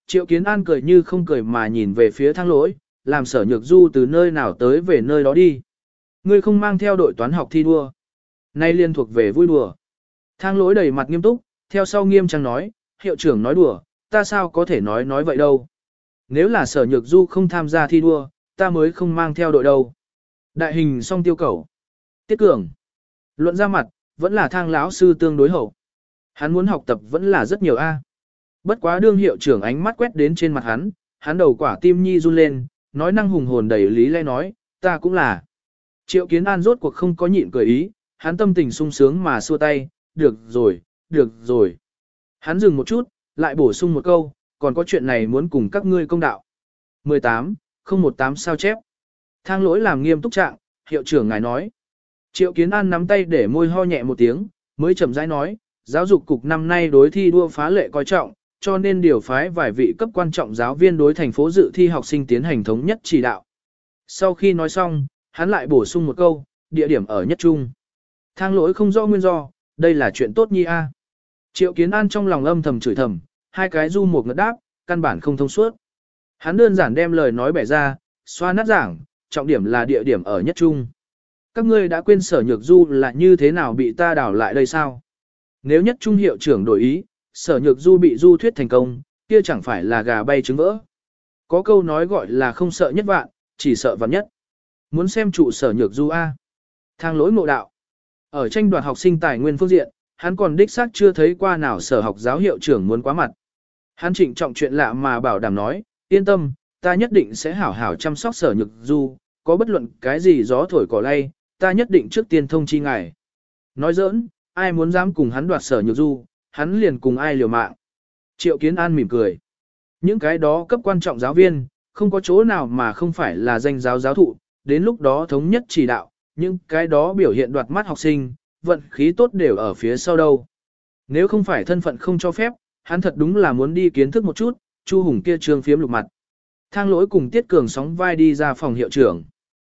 Triệu Kiến An cười như không cười mà nhìn về phía Thang Lỗi, làm Sở Nhược Du từ nơi nào tới về nơi đó đi. Ngươi không mang theo đội toán học thi đua. Nay liên thuộc về vui đùa. Thang Lỗi đầy mặt nghiêm túc, theo sau nghiêm trang nói, hiệu trưởng nói đùa, ta sao có thể nói nói vậy đâu. Nếu là Sở Nhược Du không tham gia thi đua, ta mới không mang theo đội đâu. Đại hình song tiêu cẩu. Tiết Cường. Luận ra mặt, vẫn là Thang lão sư tương đối hậu. Hắn muốn học tập vẫn là rất nhiều A. Bất quá đương hiệu trưởng ánh mắt quét đến trên mặt hắn, hắn đầu quả tim nhi run lên, nói năng hùng hồn đầy lý lẽ nói, ta cũng là. Triệu Kiến An rốt cuộc không có nhịn cười ý, hắn tâm tình sung sướng mà xua tay, được rồi, được rồi. Hắn dừng một chút, lại bổ sung một câu, còn có chuyện này muốn cùng các ngươi công đạo. mười tám, không một tám sao chép. Thang Lỗi làm nghiêm túc trạng, hiệu trưởng ngài nói. Triệu Kiến An nắm tay để môi ho nhẹ một tiếng, mới chậm rãi nói, giáo dục cục năm nay đối thi đua phá lệ coi trọng, cho nên điều phái vài vị cấp quan trọng giáo viên đối thành phố dự thi học sinh tiến hành thống nhất chỉ đạo. Sau khi nói xong, hắn lại bổ sung một câu, địa điểm ở nhất trung. Thang Lỗi không rõ nguyên do, đây là chuyện tốt nhi a. Triệu Kiến An trong lòng âm thầm chửi thầm, hai cái du một ngất đáp, căn bản không thông suốt. Hắn đơn giản đem lời nói bẻ ra, xoa nát giảng, trọng điểm là địa điểm ở nhất trung. Các ngươi đã quên Sở Nhược Du là như thế nào bị ta đảo lại đây sao? Nếu nhất trung hiệu trưởng đổi ý, Sở Nhược Du bị du thuyết thành công, kia chẳng phải là gà bay trứng vỡ. Có câu nói gọi là không sợ nhất vạn, chỉ sợ vạn nhất. Muốn xem trụ Sở Nhược Du A. Thang Lỗi ngộ đạo. Ở tranh đoạt học sinh tài nguyên phương diện, hắn còn đích xác chưa thấy qua nào sở học giáo hiệu trưởng muốn quá mặt. Hắn trịnh trọng chuyện lạ mà bảo đảm nói, yên tâm, ta nhất định sẽ hảo hảo chăm sóc Sở Nhược Du, có bất luận cái gì gió thổi cỏ lay, ta nhất định trước tiên thông chi ngài. Nói giỡn, ai muốn dám cùng hắn đoạt Sở Nhược Du, hắn liền cùng ai liều mạng. Triệu Kiến An mỉm cười. Những cái đó cấp quan trọng giáo viên, không có chỗ nào mà không phải là danh giáo giáo thụ, đến lúc đó thống nhất chỉ đạo, những cái đó biểu hiện đoạt mắt học sinh, vận khí tốt đều ở phía sau đâu. Nếu không phải thân phận không cho phép, hắn thật đúng là muốn đi kiến thức một chút, Chu Hùng kia trương phiếm lục mặt. Thang Lỗi cùng Tiết Cường sóng vai đi ra phòng hiệu trưởng.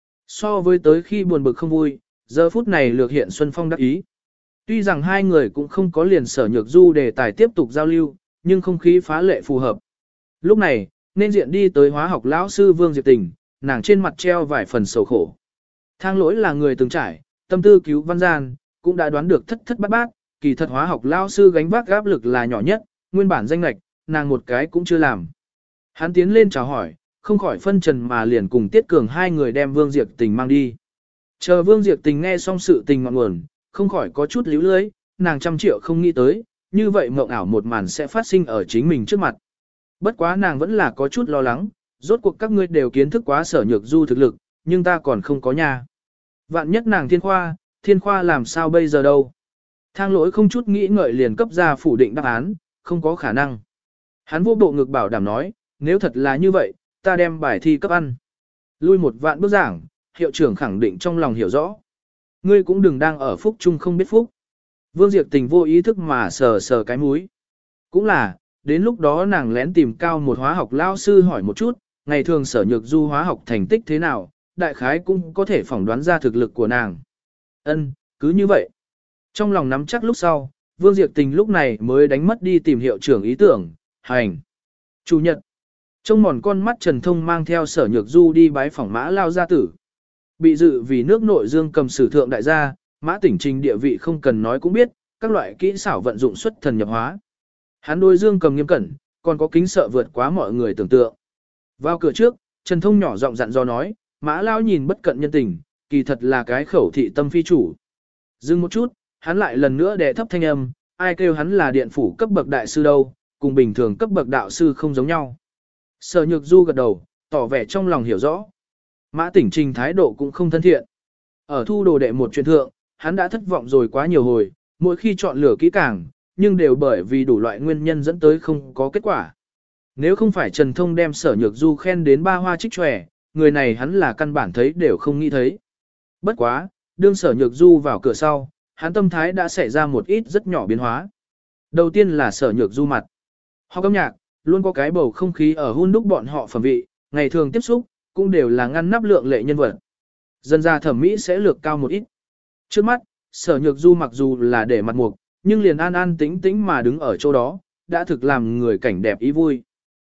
So với tới khi buồn bực không vui, giờ phút này lược hiện Xuân Phong đắc ý. Tuy rằng hai người cũng không có liền Sở Nhược Du đề tài tiếp tục giao lưu, nhưng không khí phá lệ phù hợp. Lúc này, nên diện đi tới hóa học lão sư Vương Diệp Tình, nàng trên mặt treo vài phần sầu khổ. Thang Lỗi là người từng trải, tâm tư cứu văn gian, cũng đã đoán được thất thất bát bát, kỳ thật hóa học lão sư gánh vác áp lực là nhỏ nhất, nguyên bản danh lệch, nàng một cái cũng chưa làm. Hắn tiến lên chào hỏi, không khỏi phân trần mà liền cùng Tiết Cường hai người đem Vương Diệp Tình mang đi. Chờ Vương Diệp Tình nghe xong sự tình ngọn nguồn, không khỏi có chút líu lưới, nàng trăm triệu không nghĩ tới, như vậy mộng ảo một màn sẽ phát sinh ở chính mình trước mặt. Bất quá nàng vẫn là có chút lo lắng, rốt cuộc các ngươi đều kiến thức quá Sở Nhược Du thực lực, nhưng ta còn không có nhà. Vạn nhất nàng thiên khoa, thiên khoa làm sao bây giờ đâu. Thang Lỗi không chút nghĩ ngợi liền cấp ra phủ định đáp án, không có khả năng. Hắn vô bộ ngực bảo đảm nói, nếu thật là như vậy, ta đem bài thi cấp ăn. Lui một vạn bước giảng, hiệu trưởng khẳng định trong lòng hiểu rõ. Ngươi cũng đừng đang ở phúc chung không biết phúc. Vương Diệp Tình vô ý thức mà sờ sờ cái mũi. Cũng là, đến lúc đó nàng lén tìm cao một hóa học lao sư hỏi một chút, ngày thường Sở Nhược Du hóa học thành tích thế nào, đại khái cũng có thể phỏng đoán ra thực lực của nàng. Ân, cứ như vậy. Trong lòng nắm chắc lúc sau, Vương Diệp Tình lúc này mới đánh mất đi tìm hiệu trưởng ý tưởng, hành. Chủ nhật, trong mòn con mắt Trần Thông mang theo Sở Nhược Du đi bái phỏng Mã Lao gia tử. Bị dự vì nước nội dương cầm sử thượng đại gia, Mã Tỉnh Trình địa vị không cần nói cũng biết, các loại kỹ xảo vận dụng xuất thần nhập hóa. Hắn đôi dương cầm nghiêm cẩn, còn có kính sợ vượt quá mọi người tưởng tượng. Vào cửa trước, Trần Thông nhỏ giọng dặn dò nói, Mã Lao nhìn bất cận nhân tình, kỳ thật là cái khẩu thị tâm phi chủ. Dừng một chút, hắn lại lần nữa đè thấp thanh âm, ai kêu hắn là điện phủ cấp bậc đại sư đâu, cùng bình thường cấp bậc đạo sư không giống nhau. Sở Nhược Du gật đầu, tỏ vẻ trong lòng hiểu rõ. Mã Tỉnh Trình thái độ cũng không thân thiện. Ở thu đồ đệ một chuyện thượng, hắn đã thất vọng rồi quá nhiều hồi, mỗi khi chọn lựa kỹ càng, nhưng đều bởi vì đủ loại nguyên nhân dẫn tới không có kết quả. Nếu không phải Trần Thông đem Sở Nhược Du khen đến ba hoa trích tròe, người này hắn là căn bản thấy đều không nghĩ thấy. Bất quá, đương Sở Nhược Du vào cửa sau, hắn tâm thái đã xảy ra một ít rất nhỏ biến hóa. Đầu tiên là Sở Nhược Du mặt. Học âm nhạc, luôn có cái bầu không khí ở hun đúc bọn họ phẩm vị, ngày thường tiếp xúc, cũng đều là ngăn nắp lượng lệ nhân vật. Dân ra thẩm mỹ sẽ lược cao một ít. Trước mắt, Sở Nhược Du mặc dù là để mặt mục, nhưng liền an an tĩnh tĩnh mà đứng ở chỗ đó, đã thực làm người cảnh đẹp ý vui.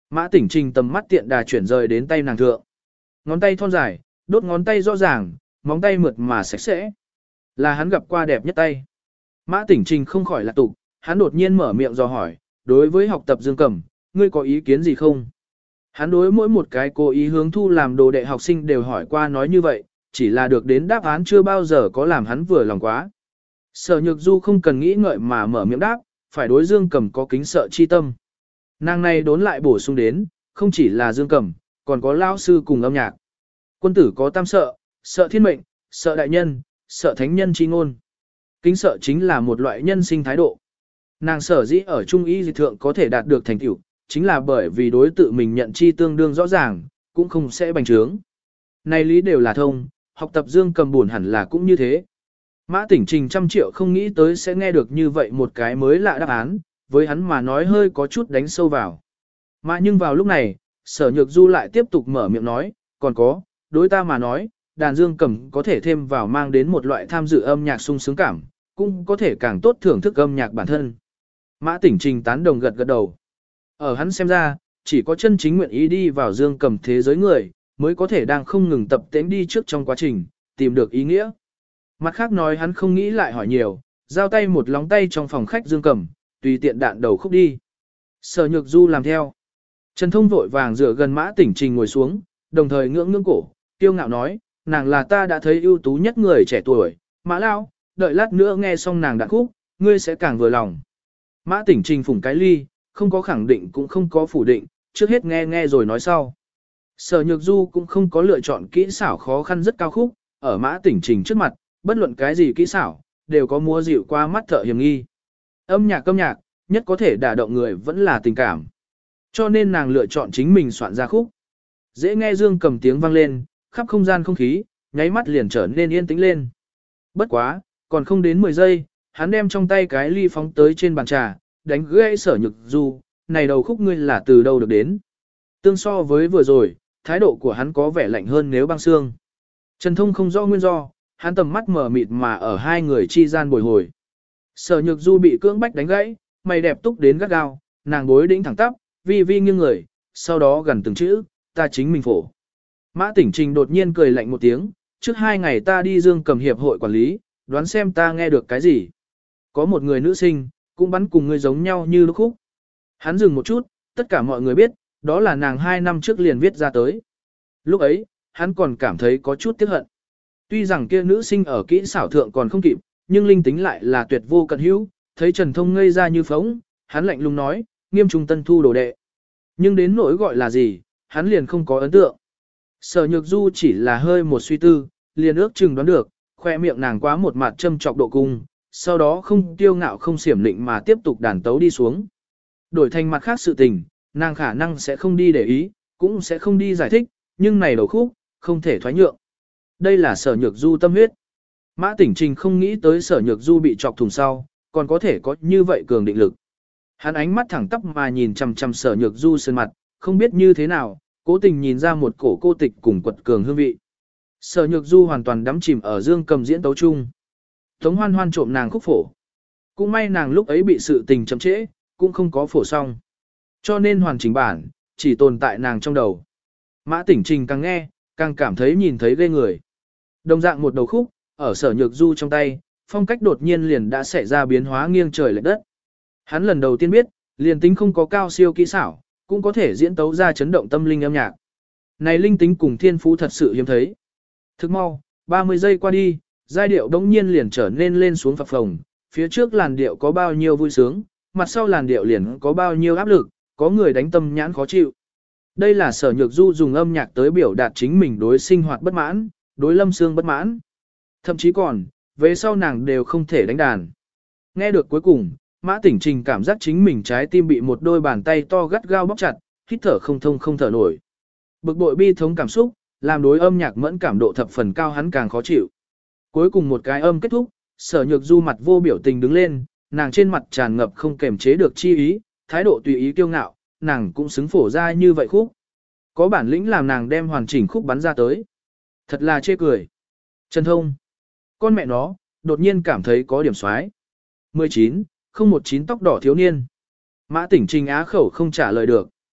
Mã Tỉnh Trình tầm mắt tiện đà chuyển rời đến tay nàng thượng. Ngón tay thon dài, đốt ngón tay rõ ràng, móng tay mượt mà sạch sẽ. Là hắn gặp qua đẹp nhất tay. Mã Tỉnh Trình không khỏi lạc tục, hắn đột nhiên mở miệng dò hỏi, đối với học tập dương cầm, ngươi có ý kiến gì không? Hắn đối mỗi một cái cố ý hướng thu làm đồ đệ học sinh đều hỏi qua nói như vậy, chỉ là được đến đáp án chưa bao giờ có làm hắn vừa lòng quá. Sở Nhược Du không cần nghĩ ngợi mà mở miệng đáp, phải đối dương cầm có kính sợ chi tâm. Nàng này đốn lại bổ sung đến, không chỉ là dương cầm, còn có lao sư cùng âm nhạc. Quân tử có tam sợ, sợ thiên mệnh, sợ đại nhân, sợ thánh nhân chi ngôn. Kính sợ chính là một loại nhân sinh thái độ. Nàng sở dĩ ở trung y dị thượng có thể đạt được thành tựu, chính là bởi vì đối tự mình nhận chi tương đương rõ ràng, cũng không sẽ bành trướng. Này lý đều là thông, học tập dương cầm buồn hẳn là cũng như thế. Mã Tỉnh Trình trăm triệu không nghĩ tới sẽ nghe được như vậy một cái mới lạ đáp án, với hắn mà nói hơi có chút đánh sâu vào. Mà nhưng vào lúc này, Sở Nhược Du lại tiếp tục mở miệng nói, còn có, đối ta mà nói, đàn dương cầm có thể thêm vào mang đến một loại tham dự âm nhạc sung sướng cảm, cũng có thể càng tốt thưởng thức âm nhạc bản thân. Mã Tỉnh Trình tán đồng gật gật đầu. Ở hắn xem ra, chỉ có chân chính nguyện ý đi vào dương cầm thế giới người, mới có thể đang không ngừng tập tễnh đi trước trong quá trình, tìm được ý nghĩa. Mặt khác nói hắn không nghĩ lại hỏi nhiều, giao tay một lóng tay trong phòng khách dương cầm, tùy tiện đạn đầu khúc đi. Sở Nhược Du làm theo. Trần Thông vội vàng dựa gần Mã Tỉnh Trình ngồi xuống, đồng thời ngưỡng ngưỡng cổ, kiêu ngạo nói, nàng là ta đã thấy ưu tú nhất người trẻ tuổi, Mã Lao, đợi lát nữa nghe xong nàng đạn khúc, ngươi sẽ càng vừa lòng. Mã Tỉnh Trình phủng cái ly, không có khẳng định cũng không có phủ định, trước hết nghe nghe rồi nói sau. Sở Nhược Du cũng không có lựa chọn kỹ xảo khó khăn rất cao khúc, ở Mã Tỉnh Trình trước mặt, bất luận cái gì kỹ xảo, đều có múa dịu qua mắt thợ hiểm nghi. Âm nhạc âm nhạc, nhất có thể đả động người vẫn là tình cảm. Cho nên nàng lựa chọn chính mình soạn ra khúc. Dễ nghe dương cầm tiếng vang lên, khắp không gian không khí, nháy mắt liền trở nên yên tĩnh lên. Bất quá, còn không đến mười giây, hắn đem trong tay cái ly phóng tới trên bàn trà, đánh gãy Sở Nhược Du, này đầu khúc ngươi là từ đâu được đến. Tương so với vừa rồi, thái độ của hắn có vẻ lạnh hơn nếu băng xương. Trần Thông không rõ nguyên do, hắn tầm mắt mở mịt mà ở hai người chi gian bồi hồi. Sở Nhược Du bị cưỡng bách đánh gãy, mày đẹp túc đến gắt gao, nàng bối đĩnh thẳng tắp, vi vi nghiêng người, sau đó gần từng chữ, ta chính mình phổ. Mã Tỉnh Trình đột nhiên cười lạnh một tiếng, trước hai ngày ta đi dương cầm hiệp hội quản lý, đoán xem ta nghe được cái gì. Có một người nữ sinh, cũng bắn cùng người giống nhau như lúc khúc. Hắn dừng một chút, tất cả mọi người biết, đó là nàng hai năm trước liền viết ra tới. Lúc ấy, hắn còn cảm thấy có chút tiếc hận. Tuy rằng kia nữ sinh ở kỹ xảo thượng còn không kịp, nhưng linh tính lại là tuyệt vô cận hữu, thấy Trần Thông ngây ra như phóng, hắn lạnh lùng nói, nghiêm trung tân thu đồ đệ. Nhưng đến nỗi gọi là gì, hắn liền không có ấn tượng. Sở Nhược Du chỉ là hơi một suy tư, liền ước chừng đoán được, khoe miệng nàng quá một mặt châm trọc độ cung, sau đó không tiêu ngạo không xiểm lịnh mà tiếp tục đàn tấu đi xuống. Đổi thành mặt khác sự tình, nàng khả năng sẽ không đi để ý, cũng sẽ không đi giải thích, nhưng này đầu khúc, không thể thoái nhượng. Đây là Sở Nhược Du tâm huyết. Mã Tỉnh Trình không nghĩ tới Sở Nhược Du bị chọc thùng sau, còn có thể có như vậy cường định lực. Hắn ánh mắt thẳng tắp mà nhìn chằm chằm Sở Nhược Du sơn mặt, không biết như thế nào, cố tình nhìn ra một cổ cô tịch cùng quật cường hương vị. Sở Nhược Du hoàn toàn đắm chìm ở dương cầm diễn tấu chung. Tống Hoan Hoan trộm nàng khúc phổ. Cũng may nàng lúc ấy bị sự tình chậm trễ, cũng không có phổ xong. Cho nên hoàn chỉnh bản, chỉ tồn tại nàng trong đầu. Mã Tỉnh Trình càng nghe, càng cảm thấy nhìn thấy ghê người. Đồng dạng một đầu khúc, ở Sở Nhược Du trong tay, phong cách đột nhiên liền đã xảy ra biến hóa nghiêng trời lệch đất. Hắn lần đầu tiên biết, liền tính không có cao siêu kỹ xảo, cũng có thể diễn tấu ra chấn động tâm linh âm nhạc. Này linh tính cùng thiên phú thật sự hiếm thấy. Thức mau, ba mươi giây qua đi, giai điệu đống nhiên liền trở nên lên xuống phập phồng, phía trước làn điệu có bao nhiêu vui sướng, mặt sau làn điệu liền có bao nhiêu áp lực, có người đánh tâm nhãn khó chịu. Đây là Sở Nhược Du dùng âm nhạc tới biểu đạt chính mình đối sinh hoạt bất mãn, đối Lâm Sương bất mãn. Thậm chí còn, về sau nàng đều không thể đánh đàn. Nghe được cuối cùng, Mã Tỉnh Trình cảm giác chính mình trái tim bị một đôi bàn tay to gắt gao bóp chặt, hít thở không thông không thở nổi. Bực bội bi thống cảm xúc, làm đối âm nhạc mẫn cảm độ thập phần cao hắn càng khó chịu. Cuối cùng một cái âm kết thúc, Sở Nhược Du mặt vô biểu tình đứng lên, nàng trên mặt tràn ngập không kềm chế được chi ý, thái độ tùy ý kiêu ngạo, nàng cũng xứng phổ ra như vậy khúc. Có bản lĩnh làm nàng đem hoàn chỉnh khúc bắn ra tới. Thật là chê cười. Trần Thông. Con mẹ nó, đột nhiên cảm thấy có điểm xoái. mười chín, không một chín tóc đỏ thiếu niên. Mã Tỉnh Trình á khẩu không trả lời được.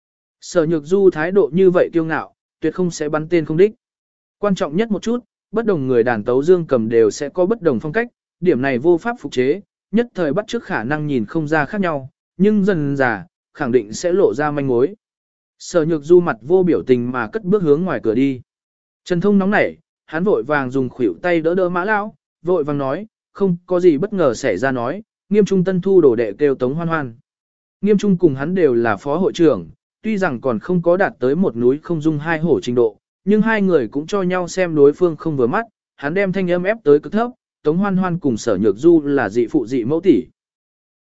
Sở Nhược Du thái độ như vậy kiêu ngạo, tuyệt không sẽ bắn tên không đích. Quan trọng nhất một chút, bất đồng người đàn tấu dương cầm đều sẽ có bất đồng phong cách, điểm này vô pháp phục chế, nhất thời bắt chước khả năng nhìn không ra khác nhau, nhưng dần dà, khẳng định sẽ lộ ra manh mối. Sở Nhược Du mặt vô biểu tình mà cất bước hướng ngoài cửa đi. Trần Thông nóng nảy, hắn vội vàng dùng khuỷu tay đỡ đỡ Mã lão, vội vàng nói, không có gì bất ngờ xảy ra nói, Nghiêm Trung tân thu đồ đệ kêu Tống Hoan Hoan. Nghiêm Trung cùng hắn đều là phó hội trưởng, tuy rằng còn không có đạt tới một núi không dung hai hổ trình độ, nhưng hai người cũng cho nhau xem đối phương không vừa mắt, hắn đem thanh âm ép tới cực thấp, Tống Hoan Hoan cùng Sở Nhược Du là dị phụ dị mẫu tỷ,